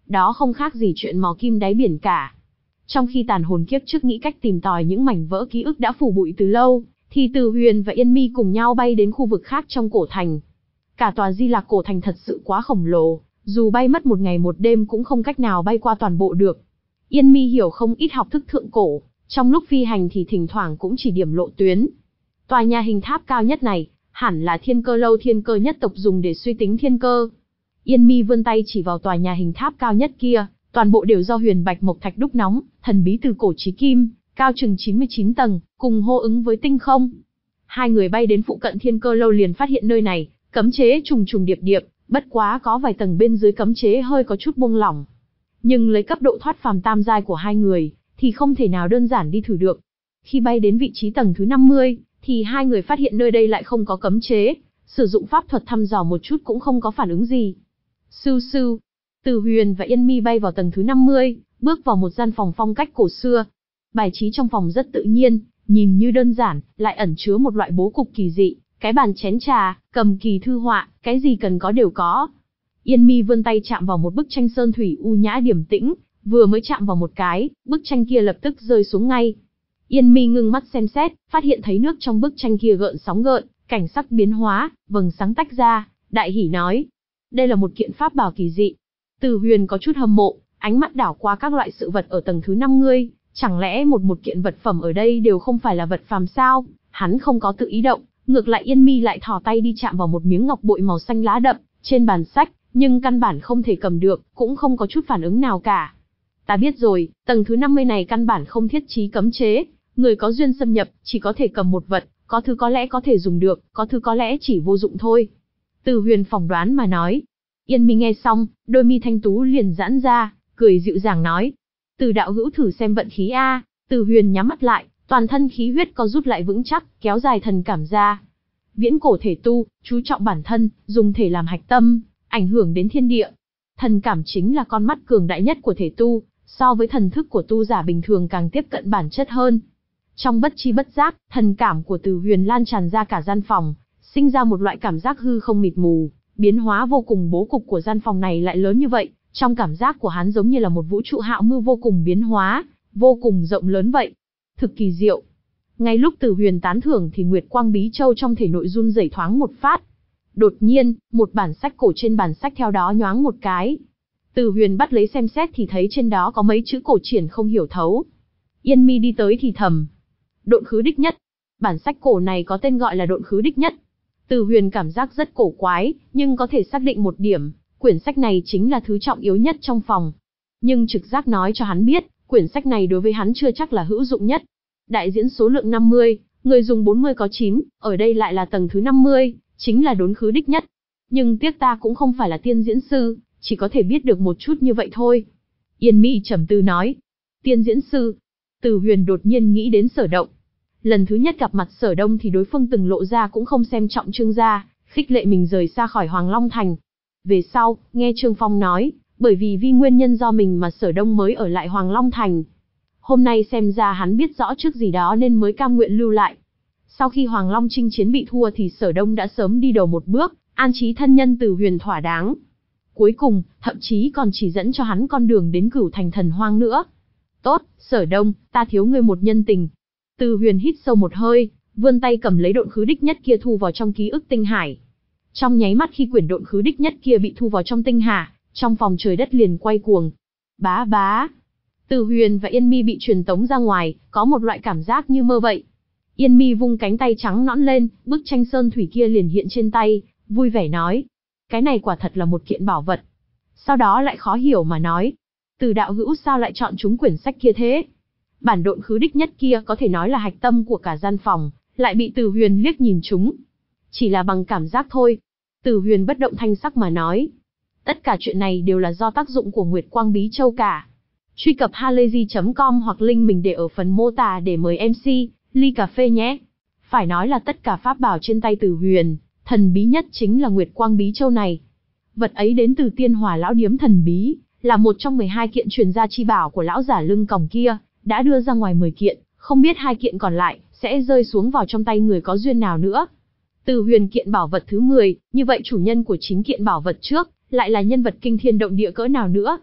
Đó không khác gì chuyện mò kim đáy biển cả. Trong khi tàn hồn kiếp trước nghĩ cách tìm tòi những mảnh vỡ ký ức đã phủ bụi từ lâu, thì Từ Huyền và Yên Mi cùng nhau bay đến khu vực khác trong cổ thành. Cả tòa Di Lạc cổ thành thật sự quá khổng lồ, dù bay mất một ngày một đêm cũng không cách nào bay qua toàn bộ được. Yên Mi hiểu không ít học thức thượng cổ, trong lúc phi hành thì thỉnh thoảng cũng chỉ điểm lộ tuyến. Tòa nhà hình tháp cao nhất này, hẳn là Thiên Cơ Lâu thiên cơ nhất tộc dùng để suy tính thiên cơ. Yên Mi vươn tay chỉ vào tòa nhà hình tháp cao nhất kia, toàn bộ đều do huyền bạch mộc thạch đúc nóng, thần bí từ cổ chí kim, cao chừng chín mươi chín tầng, cùng hô ứng với tinh không. Hai người bay đến phụ cận Thiên Cơ Lâu liền phát hiện nơi này, cấm chế trùng trùng điệp điệp, bất quá có vài tầng bên dưới cấm chế hơi có chút buông lỏng. Nhưng lấy cấp độ thoát phàm tam giai của hai người, thì không thể nào đơn giản đi thử được. Khi bay đến vị trí tầng thứ năm mươi, thì hai người phát hiện nơi đây lại không có cấm chế, sử dụng pháp thuật thăm dò một chút cũng không có phản ứng gì. Sưu sưu, Từ Huyền và Yên Mi bay vào tầng thứ năm mươi, bước vào một gian phòng phong cách cổ xưa. Bài trí trong phòng rất tự nhiên, nhìn như đơn giản, lại ẩn chứa một loại bố cục kỳ dị, cái bàn chén trà, cầm kỳ thư họa, cái gì cần có đều có. Yên Mi vươn tay chạm vào một bức tranh sơn thủy u nhã điềm tĩnh, vừa mới chạm vào một cái, bức tranh kia lập tức rơi xuống ngay. Yên Mi ngưng mắt xem xét, phát hiện thấy nước trong bức tranh kia gợn sóng gợn, cảnh sắc biến hóa, vầng sáng tách ra, đại hỉ nói: đây là một kiện pháp bảo kỳ dị. Từ Huyền có chút hâm mộ, ánh mắt đảo qua các loại sự vật ở tầng thứ năm mươi, chẳng lẽ một một kiện vật phẩm ở đây đều không phải là vật phàm sao? Hắn không có tự ý động, ngược lại Yên Mi lại thò tay đi chạm vào một miếng ngọc bội màu xanh lá đậm trên bàn sách, nhưng căn bản không thể cầm được, cũng không có chút phản ứng nào cả. Ta biết rồi, tầng thứ năm mươi này căn bản không thiết trí cấm chế, người có duyên xâm nhập chỉ có thể cầm một vật, có thứ có lẽ có thể dùng được, có thứ có lẽ chỉ vô dụng thôi. Từ Huyền phỏng đoán mà nói. Yên Mi nghe xong, đôi mi thanh tú liền giãn ra, cười dịu dàng nói: Từ đạo hữu thử xem vận khí a. Từ Huyền nhắm mắt lại, toàn thân khí huyết co rút lại vững chắc, kéo dài thần cảm ra. Viễn cổ thể tu, chú trọng bản thân, dùng thể làm hạch tâm, ảnh hưởng đến thiên địa. Thần cảm chính là con mắt cường đại nhất của thể tu, so với thần thức của tu giả bình thường càng tiếp cận bản chất hơn. Trong bất chi bất giác, thần cảm của Từ Huyền lan tràn ra cả gian phòng, sinh ra một loại cảm giác hư không mịt mù, biến hóa vô cùng. Bố cục của gian phòng này lại lớn như vậy, trong cảm giác của hắn giống như là một vũ trụ hạo mưu vô cùng biến hóa, vô cùng rộng lớn vậy. Thực kỳ diệu. Ngay lúc Từ Huyền tán thưởng thì Nguyệt Quang Bí Châu trong thể nội run rẩy thoáng một phát. Đột nhiên, một bản sách cổ trên bản sách theo đó nhoáng một cái. Từ Huyền bắt lấy xem xét thì thấy trên đó có mấy chữ cổ triển không hiểu thấu. Yên Mi đi tới thì thầm: Độn khứ đích nhất. Bản sách cổ này có tên gọi là Độn khứ đích nhất. Từ Huyền cảm giác rất cổ quái, nhưng có thể xác định một điểm, quyển sách này chính là thứ trọng yếu nhất trong phòng. Nhưng trực giác nói cho hắn biết, quyển sách này đối với hắn chưa chắc là hữu dụng nhất. Đại diễn số lượng năm mươi, người dùng bốn mươi có chín, ở đây lại là tầng thứ năm mươi, chính là đốn khứ đích nhất. Nhưng tiếc ta cũng không phải là tiên diễn sư, chỉ có thể biết được một chút như vậy thôi. Yên Mi trầm tư nói: Tiên diễn sư. Từ Huyền đột nhiên nghĩ đến Sở Động. Lần thứ nhất gặp mặt Sở Đông thì đối phương từng lộ ra cũng không xem trọng Trương gia, khích lệ mình rời xa khỏi Hoàng Long Thành. Về sau, nghe Trương Phong nói, bởi vì vì nguyên nhân do mình mà Sở Đông mới ở lại Hoàng Long Thành. Hôm nay xem ra hắn biết rõ trước gì đó nên mới cam nguyện lưu lại. Sau khi Hoàng Long chinh chiến bị thua thì Sở Đông đã sớm đi đầu một bước, an trí thân nhân Từ Huyền thỏa đáng. Cuối cùng, thậm chí còn chỉ dẫn cho hắn con đường đến Cửu Thành Thần Hoang nữa. Tốt, Sở Đông, ta thiếu ngươi một nhân tình. Từ Huyền hít sâu một hơi, vươn tay cầm lấy độn khứ đích nhất kia thu vào trong ký ức tinh hải. Trong nháy mắt khi quyển độn khứ đích nhất kia bị thu vào trong tinh hà, trong phòng trời đất liền quay cuồng. Bá bá. Từ Huyền và Yên Mi bị truyền tống ra ngoài, có một loại cảm giác như mơ vậy. Yên Mi vung cánh tay trắng nõn lên, bức tranh sơn thủy kia liền hiện trên tay, vui vẻ nói: Cái này quả thật là một kiện bảo vật. Sau đó lại khó hiểu mà nói: Từ đạo hữu sao lại chọn chúng quyển sách kia thế? Bản độn khứ đích nhất kia có thể nói là hạch tâm của cả gian phòng, lại bị Từ Huyền liếc nhìn chúng. Chỉ là bằng cảm giác thôi. Từ Huyền bất động thanh sắc mà nói: Tất cả chuyện này đều là do tác dụng của Nguyệt Quang Bí Châu cả. Truy cập halayzi chấm com hoặc link mình để ở phần mô tả để mời em xê, ly cà phê nhé. Phải nói là tất cả pháp bảo trên tay Từ Huyền, thần bí nhất chính là Nguyệt Quang Bí Châu này. Vật ấy đến từ Tiên Hỏa Lão Điếm thần bí, là một trong mười hai kiện truyền gia chi bảo của lão giả lưng còng kia, đã đưa ra ngoài mười kiện, không biết hai kiện còn lại sẽ rơi xuống vào trong tay người có duyên nào nữa. Từ Huyền kiện bảo vật thứ mười, như vậy chủ nhân của chính kiện bảo vật trước lại là nhân vật kinh thiên động địa cỡ nào nữa?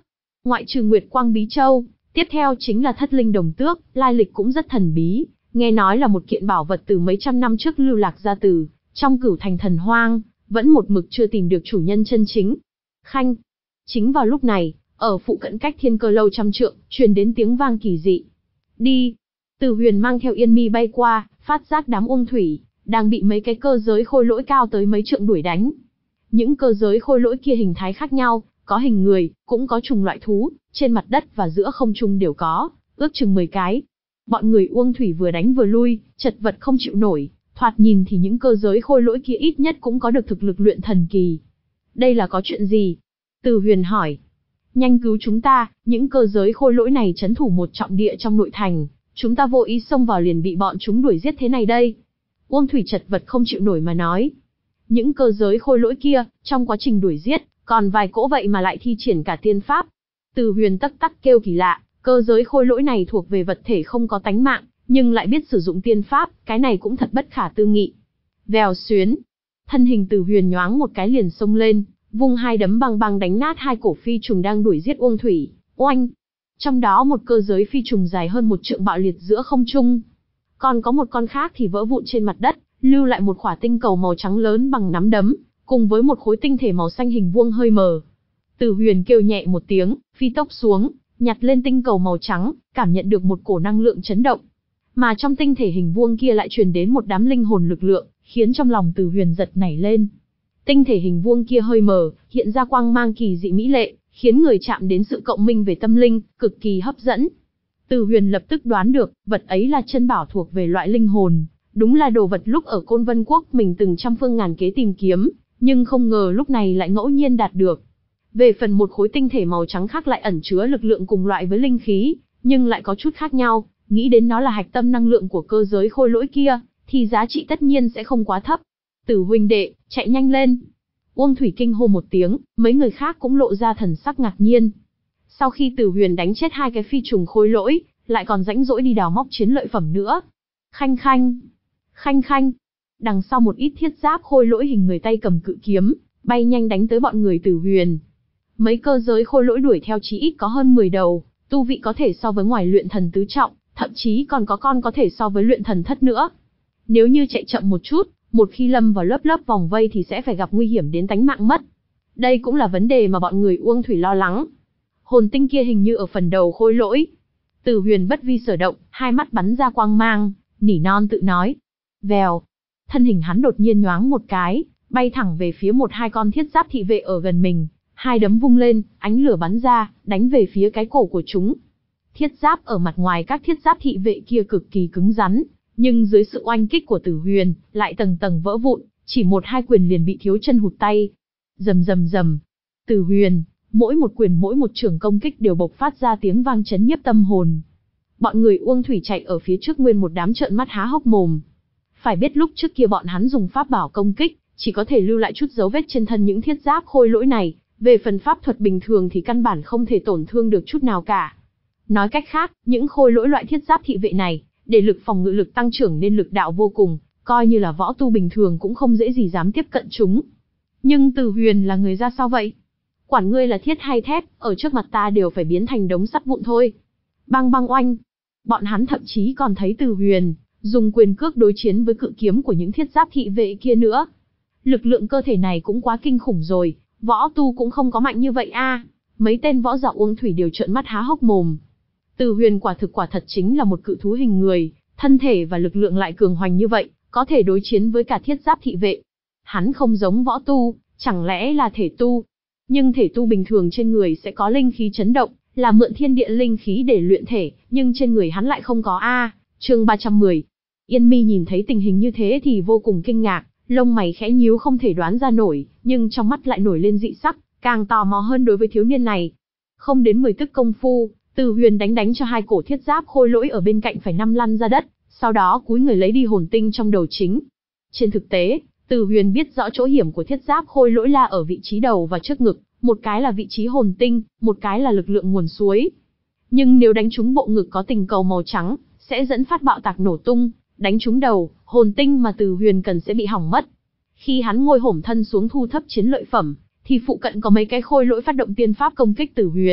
Ngoại trừ Nguyệt Quang Bí Châu, tiếp theo chính là Thất Linh Đồng Tước, lai lịch cũng rất thần bí, nghe nói là một kiện bảo vật từ mấy trăm năm trước lưu lạc ra từ trong Cửu Thành Thần Hoang, vẫn một mực chưa tìm được chủ nhân chân chính. Khanh. Chính vào lúc này, ở phụ cận cách Thiên Cơ Lâu trăm trượng, truyền đến tiếng vang kỳ dị. Đi. Từ Huyền mang theo Yên Mi bay qua, phát giác đám Uông Thủy đang bị mấy cái cơ giới khôi lỗi cao tới mấy trượng đuổi đánh. Những cơ giới khôi lỗi kia hình thái khác nhau, có hình người, cũng có chủng loại thú, trên mặt đất và giữa không trung đều có, ước chừng mười cái. Bọn người Uông Thủy vừa đánh vừa lui, chật vật không chịu nổi, thoạt nhìn thì những cơ giới khôi lỗi kia ít nhất cũng có được thực lực luyện thần kỳ. Đây là có chuyện gì? Từ Huyền hỏi. Nhanh cứu chúng ta, những cơ giới khôi lỗi này trấn thủ một trọng địa trong nội thành, chúng ta vô ý xông vào liền bị bọn chúng đuổi giết thế này đây. Uông Thủy chật vật không chịu nổi mà nói. Những cơ giới khôi lỗi kia, trong quá trình đuổi giết, còn vài cỗ vậy mà lại thi triển cả tiên pháp. Từ Huyền tắc tắc kêu kỳ lạ, cơ giới khôi lỗi này thuộc về vật thể không có tánh mạng, nhưng lại biết sử dụng tiên pháp, cái này cũng thật bất khả tư nghị. Vèo xuyến, thân hình Từ Huyền nhoáng một cái liền xông lên, vung hai đấm băng băng đánh nát hai cổ phi trùng đang đuổi giết Uông Thủy. Oanh! Trong đó một cơ giới phi trùng dài hơn một trượng bạo liệt giữa không trung, còn có một con khác thì vỡ vụn trên mặt đất, lưu lại một khỏa tinh cầu màu trắng lớn bằng nắm đấm, cùng với một khối tinh thể màu xanh hình vuông hơi mờ. Từ Huyền kêu nhẹ một tiếng, phi tốc xuống, nhặt lên tinh cầu màu trắng, cảm nhận được một cổ năng lượng chấn động. Mà trong tinh thể hình vuông kia lại truyền đến một đám linh hồn lực lượng, khiến trong lòng Từ Huyền giật nảy lên. Tinh thể hình vuông kia hơi mờ, hiện ra quang mang kỳ dị mỹ lệ, khiến người chạm đến sự cộng minh về tâm linh, cực kỳ hấp dẫn. Từ Huyền lập tức đoán được, vật ấy là chân bảo thuộc về loại linh hồn, đúng là đồ vật lúc ở Côn Vân Quốc mình từng trăm phương ngàn kế tìm kiếm, nhưng không ngờ lúc này lại ngẫu nhiên đạt được. Về phần một khối tinh thể màu trắng khác lại ẩn chứa lực lượng cùng loại với linh khí, nhưng lại có chút khác nhau, nghĩ đến nó là hạch tâm năng lượng của cơ giới khôi lỗi kia, thì giá trị tất nhiên sẽ không quá thấp. Tử huynh đệ, chạy nhanh lên. Uông Thủy kinh hô một tiếng, mấy người khác cũng lộ ra thần sắc ngạc nhiên. Sau khi Tử Huyền đánh chết hai cái phi trùng khôi lỗi, lại còn rãnh rỗi đi đào móc chiến lợi phẩm nữa. Khanh khanh, khanh khanh. Đằng sau một ít thiết giáp khôi lỗi hình người tay cầm cự kiếm, bay nhanh đánh tới bọn người Tử Huyền. Mấy cơ giới khôi lỗi đuổi theo chí ít có hơn mười đầu, tu vị có thể so với ngoài luyện thần tứ trọng, thậm chí còn có con có thể so với luyện thần thất nữa. Nếu như chạy chậm một chút, một khi lâm vào lớp lớp vòng vây thì sẽ phải gặp nguy hiểm đến tánh mạng mất. Đây cũng là vấn đề mà bọn người Uông Thủy lo lắng. Hồn tinh kia hình như ở phần đầu khôi lỗi. Tử Huyền bất vi sở động, hai mắt bắn ra quang mang, nỉ non tự nói. Vèo, thân hình hắn đột nhiên nhoáng một cái, bay thẳng về phía một hai con thiết giáp thị vệ ở gần mình, hai đấm vung lên, ánh lửa bắn ra, đánh về phía cái cổ của chúng. Thiết giáp ở mặt ngoài các thiết giáp thị vệ kia cực kỳ cứng rắn, nhưng dưới sự oanh kích của Tử Huyền, lại tầng tầng vỡ vụn, chỉ một hai quyền liền bị thiếu chân hụt tay. Rầm rầm rầm. Tử Huyền, mỗi một quyền mỗi một trường công kích đều bộc phát ra tiếng vang chấn nhiếp tâm hồn. Bọn người Uông Thủy chạy ở phía trước nguyên một đám trợn mắt há hốc mồm. Phải biết lúc trước kia bọn hắn dùng pháp bảo công kích, chỉ có thể lưu lại chút dấu vết trên thân những thiết giáp khôi lỗi này, về phần pháp thuật bình thường thì căn bản không thể tổn thương được chút nào cả. Nói cách khác, những khôi lỗi loại thiết giáp thị vệ này, để lực phòng ngự lực tăng trưởng nên lực đạo vô cùng, coi như là võ tu bình thường cũng không dễ gì dám tiếp cận chúng. Nhưng Tử Huyền là người ra sao vậy? Quản ngươi là thiết hay thép, ở trước mặt ta đều phải biến thành đống sắt vụn thôi. Băng băng oanh. Bọn hắn thậm chí còn thấy Tử Huyền dùng quyền cước đối chiến với cự kiếm của những thiết giáp thị vệ kia nữa. Lực lượng cơ thể này cũng quá kinh khủng rồi, võ tu cũng không có mạnh như vậy a. Mấy tên võ giả Uông Thủy đều trợn mắt há hốc mồm. Tử Huyền quả thực quả thật chính là một cự thú hình người, thân thể và lực lượng lại cường hoành như vậy, có thể đối chiến với cả thiết giáp thị vệ. Hắn không giống võ tu, chẳng lẽ là thể tu? Nhưng thể tu bình thường trên người sẽ có linh khí chấn động, là mượn thiên địa linh khí để luyện thể, nhưng trên người hắn lại không có a. Chương ba trăm mười. Yên Mi nhìn thấy tình hình như thế thì vô cùng kinh ngạc, lông mày khẽ nhíu không thể đoán ra nổi, nhưng trong mắt lại nổi lên dị sắc, càng tò mò hơn đối với thiếu niên này. Không đến mười tức công phu, Tử Huyền đánh đánh cho hai cổ thiết giáp khôi lỗi ở bên cạnh phải nằm lăn ra đất, sau đó cúi người lấy đi hồn tinh trong đầu chính. Trên thực tế, Tử Huyền biết rõ chỗ hiểm của thiết giáp khôi lỗi là ở vị trí đầu và trước ngực, một cái là vị trí hồn tinh, một cái là lực lượng nguồn suối. Nhưng nếu đánh trúng bộ ngực có tình cầu màu trắng, sẽ dẫn phát bạo tạc nổ tung, đánh trúng đầu, hồn tinh mà Tử Huyền cần sẽ bị hỏng mất. Khi hắn ngồi xổm thân xuống thu thấp chiến lợi phẩm, thì phụ cận có mấy cái khôi lỗi phát động tiên pháp công kích Tử Huyền,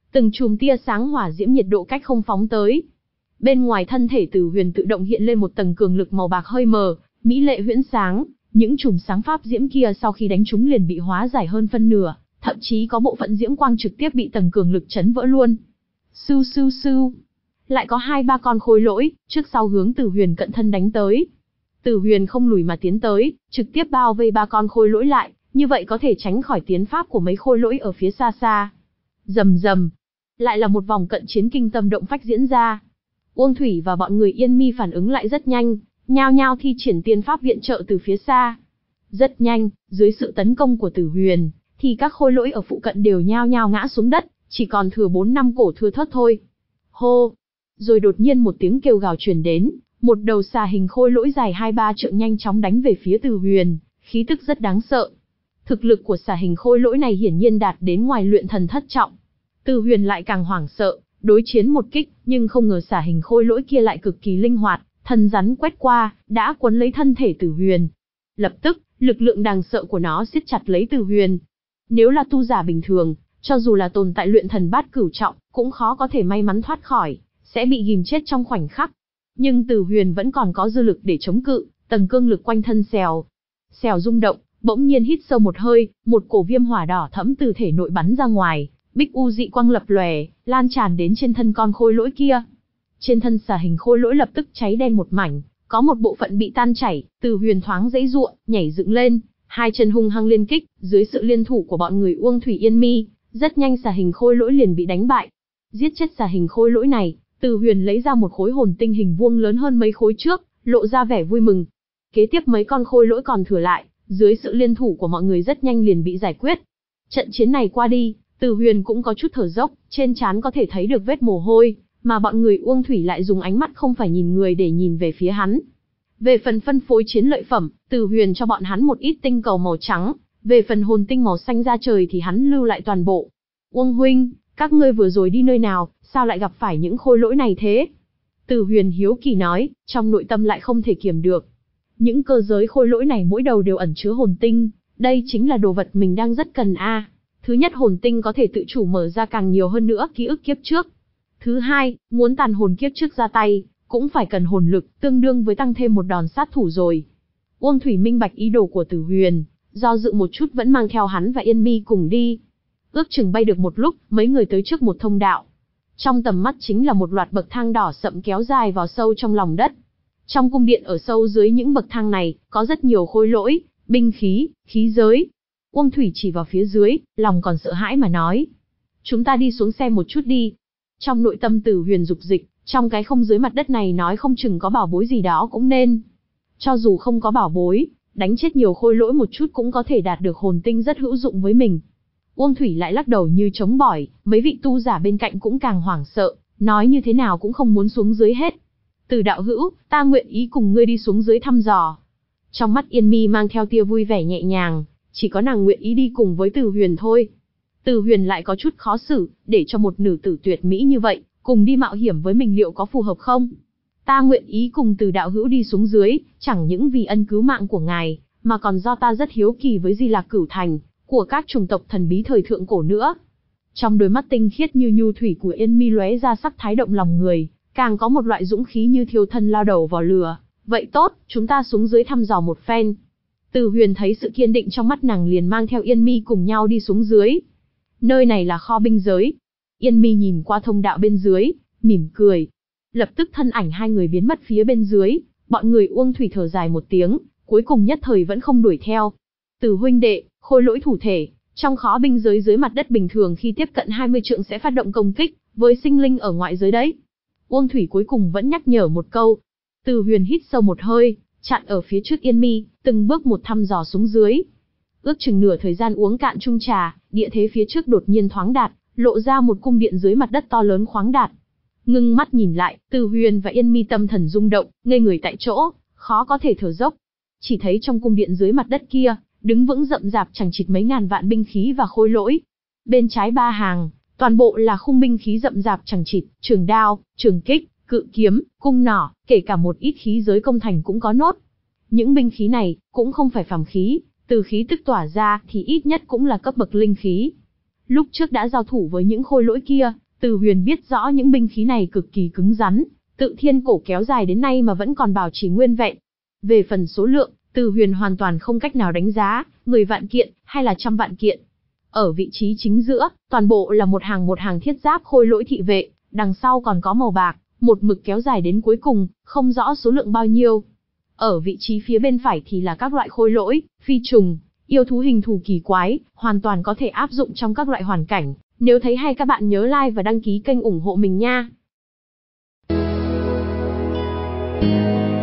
Từng chùm tia sáng hỏa diễm nhiệt độ cách không phóng tới. Bên ngoài thân thể Từ Huyền tự động hiện lên một tầng cường lực màu bạc hơi mờ, mỹ lệ huyễn sáng, những chùm sáng pháp diễm kia sau khi đánh trúng liền bị hóa giải hơn phân nửa, thậm chí có bộ phận diễm quang trực tiếp bị tầng cường lực chấn vỡ luôn. Sưu sưu sưu. Lại có hai ba con khôi lỗi, trước sau hướng Từ Huyền cận thân đánh tới. Từ Huyền không lùi mà tiến tới, trực tiếp bao vây ba con khôi lỗi lại, như vậy có thể tránh khỏi tiến pháp của mấy khôi lỗi ở phía xa xa. Rầm rầm. Lại là một vòng cận chiến kinh tâm động phách diễn ra. Uông Thủy và bọn người Yên Mi phản ứng lại rất nhanh, nhao nhao thi triển tiên pháp viện trợ từ phía xa. Rất nhanh, dưới sự tấn công của Từ Huyền, thì các khôi lỗi ở phụ cận đều nhao nhao ngã xuống đất, chỉ còn thừa bốn năm cổ thưa thớt thôi. Hô! Rồi đột nhiên một tiếng kêu gào truyền đến, một đầu xà hình khôi lỗi dài hai ba trượng nhanh chóng đánh về phía Từ Huyền, khí tức rất đáng sợ. Thực lực của xà hình khôi lỗi này hiển nhiên đạt đến ngoài luyện thần thất trọng. Từ Huyền lại càng hoảng sợ, đối chiến một kích, nhưng không ngờ xà hình khôi lỗi kia lại cực kỳ linh hoạt, thần rắn quét qua, đã quấn lấy thân thể Từ Huyền. Lập tức, lực lượng đáng sợ của nó siết chặt lấy Từ Huyền. Nếu là tu giả bình thường, cho dù là tồn tại luyện thần bát cửu trọng, cũng khó có thể may mắn thoát khỏi, sẽ bị ghìm chết trong khoảnh khắc. Nhưng Từ Huyền vẫn còn có dư lực để chống cự, tầng cương lực quanh thân xèo. Xèo rung động, bỗng nhiên hít sâu một hơi, một cổ viêm hỏa đỏ thẫm từ thể nội bắn ra ngoài, bích u dị quang lập lòe, lan tràn đến trên thân con khôi lỗi kia. Trên thân xà hình khôi lỗi lập tức cháy đen một mảnh, có một bộ phận bị tan chảy, Từ Huyền thoáng giãy giụa, nhảy dựng lên, hai chân hung hăng liên kích, dưới sự liên thủ của bọn người Uông Thủy Yên Mi, rất nhanh xà hình khôi lỗi liền bị đánh bại. Giết chết xà hình khôi lỗi này, Từ Huyền lấy ra một khối hồn tinh hình vuông lớn hơn mấy khối trước, lộ ra vẻ vui mừng. Kế tiếp mấy con khôi lỗi còn thừa lại, dưới sự liên thủ của mọi người rất nhanh liền bị giải quyết. Trận chiến này qua đi, Từ Huyền cũng có chút thở dốc, trên trán có thể thấy được vết mồ hôi, mà bọn người Uông Thủy lại dùng ánh mắt không phải nhìn người để nhìn về phía hắn. Về phần phân phối chiến lợi phẩm, Từ Huyền cho bọn hắn một ít tinh cầu màu trắng, về phần hồn tinh màu xanh da trời thì hắn lưu lại toàn bộ. Uông huynh, các ngươi vừa rồi đi nơi nào, sao lại gặp phải những khôi lỗi này thế? Từ Huyền hiếu kỳ nói, trong nội tâm lại không thể kiềm được. Những cơ giới khôi lỗi này mỗi đầu đều ẩn chứa hồn tinh, đây chính là đồ vật mình đang rất cần a. Thứ nhất, hồn tinh có thể tự chủ mở ra càng nhiều hơn nữa ký ức kiếp trước. Thứ hai, muốn tàn hồn kiếp trước ra tay, cũng phải cần hồn lực, tương đương với tăng thêm một đòn sát thủ rồi. Uông Thủy minh bạch ý đồ của Từ Huyền, do dự một chút vẫn mang theo hắn và Yên Mi cùng đi. Ước chừng bay được một lúc, mấy người tới trước một thông đạo. Trong tầm mắt chính là một loạt bậc thang đỏ sậm kéo dài vào sâu trong lòng đất. Trong cung điện ở sâu dưới những bậc thang này, có rất nhiều khôi lỗi, binh khí, khí giới. Uông Thủy chỉ vào phía dưới, lòng còn sợ hãi mà nói. Chúng ta đi xuống xem một chút đi. Trong nội tâm Từ Huyền dục dịch, trong cái không dưới mặt đất này nói không chừng có bảo bối gì đó cũng nên. Cho dù không có bảo bối, đánh chết nhiều khôi lỗi một chút cũng có thể đạt được hồn tinh rất hữu dụng với mình. Uông Thủy lại lắc đầu như chống bỏi, mấy vị tu giả bên cạnh cũng càng hoảng sợ, nói như thế nào cũng không muốn xuống dưới hết. Từ đạo hữu, ta nguyện ý cùng ngươi đi xuống dưới thăm dò. Trong mắt Yên Mi mang theo tia vui vẻ nhẹ nhàng, chỉ có nàng nguyện ý đi cùng với Từ Huyền thôi. Từ Huyền lại có chút khó xử, để cho một nữ tử tuyệt mỹ như vậy, cùng đi mạo hiểm với mình liệu có phù hợp không? Ta nguyện ý cùng Từ đạo hữu đi xuống dưới, chẳng những vì ân cứu mạng của ngài, mà còn do ta rất hiếu kỳ với Di Lạc Cửu Thành, của các chủng tộc thần bí thời thượng cổ nữa. Trong đôi mắt tinh khiết như nhu thủy của Yên Mi lóe ra sắc thái động lòng người, càng có một loại dũng khí như thiêu thân lao đầu vào lửa. Vậy tốt, chúng ta xuống dưới thăm dò một phen. Từ Huyền thấy sự kiên định trong mắt nàng liền mang theo Yên Mi cùng nhau đi xuống dưới. Nơi này là kho binh giới. Yên Mi nhìn qua thông đạo bên dưới, mỉm cười. Lập tức thân ảnh hai người biến mất phía bên dưới, bọn người Uông Thủy thở dài một tiếng, cuối cùng nhất thời vẫn không đuổi theo. Từ huynh đệ, khôi lỗi thủ thể, trong kho binh giới dưới mặt đất bình thường khi tiếp cận hai mươi trượng sẽ phát động công kích, với sinh linh ở ngoại giới đấy. Uông Thủy cuối cùng vẫn nhắc nhở một câu. Từ Huyền hít sâu một hơi, chặn ở phía trước Yên Mi, từng bước một thăm dò xuống dưới. Ước chừng nửa thời gian uống cạn chung trà, địa thế phía trước đột nhiên thoáng đạt, lộ ra một cung điện dưới mặt đất to lớn khoáng đạt. Ngưng mắt nhìn lại, Từ Huyền và Yên Mi tâm thần rung động, ngây người tại chỗ, khó có thể thở dốc. Chỉ thấy trong cung điện dưới mặt đất kia, đứng vững rậm rạp chẳng chịt mấy ngàn vạn binh khí và khôi lỗi. Bên trái ba hàng, toàn bộ là khung binh khí rậm rạp chẳng chịt, trường đao, trường kích, cự kiếm, cung nỏ, kể cả một ít khí giới công thành cũng có nốt. Những binh khí này cũng không phải phàm khí, từ khí tức tỏa ra thì ít nhất cũng là cấp bậc linh khí. Lúc trước đã giao thủ với những khôi lỗi kia, Từ Huyền biết rõ những binh khí này cực kỳ cứng rắn, tự thiên cổ kéo dài đến nay mà vẫn còn bảo trì nguyên vẹn. Về phần số lượng, Từ Huyền hoàn toàn không cách nào đánh giá, mười vạn kiện, hay là trăm vạn kiện. Ở vị trí chính giữa, toàn bộ là một hàng một hàng thiết giáp khôi lỗi thị vệ, đằng sau còn có màu bạc, một mực kéo dài đến cuối cùng, không rõ số lượng bao nhiêu. Ở vị trí phía bên phải thì là các loại khôi lỗi, phi trùng, yêu thú hình thù kỳ quái, hoàn toàn có thể áp dụng trong các loại hoàn cảnh. Nếu thấy hay các bạn nhớ like và đăng ký kênh ủng hộ mình nha.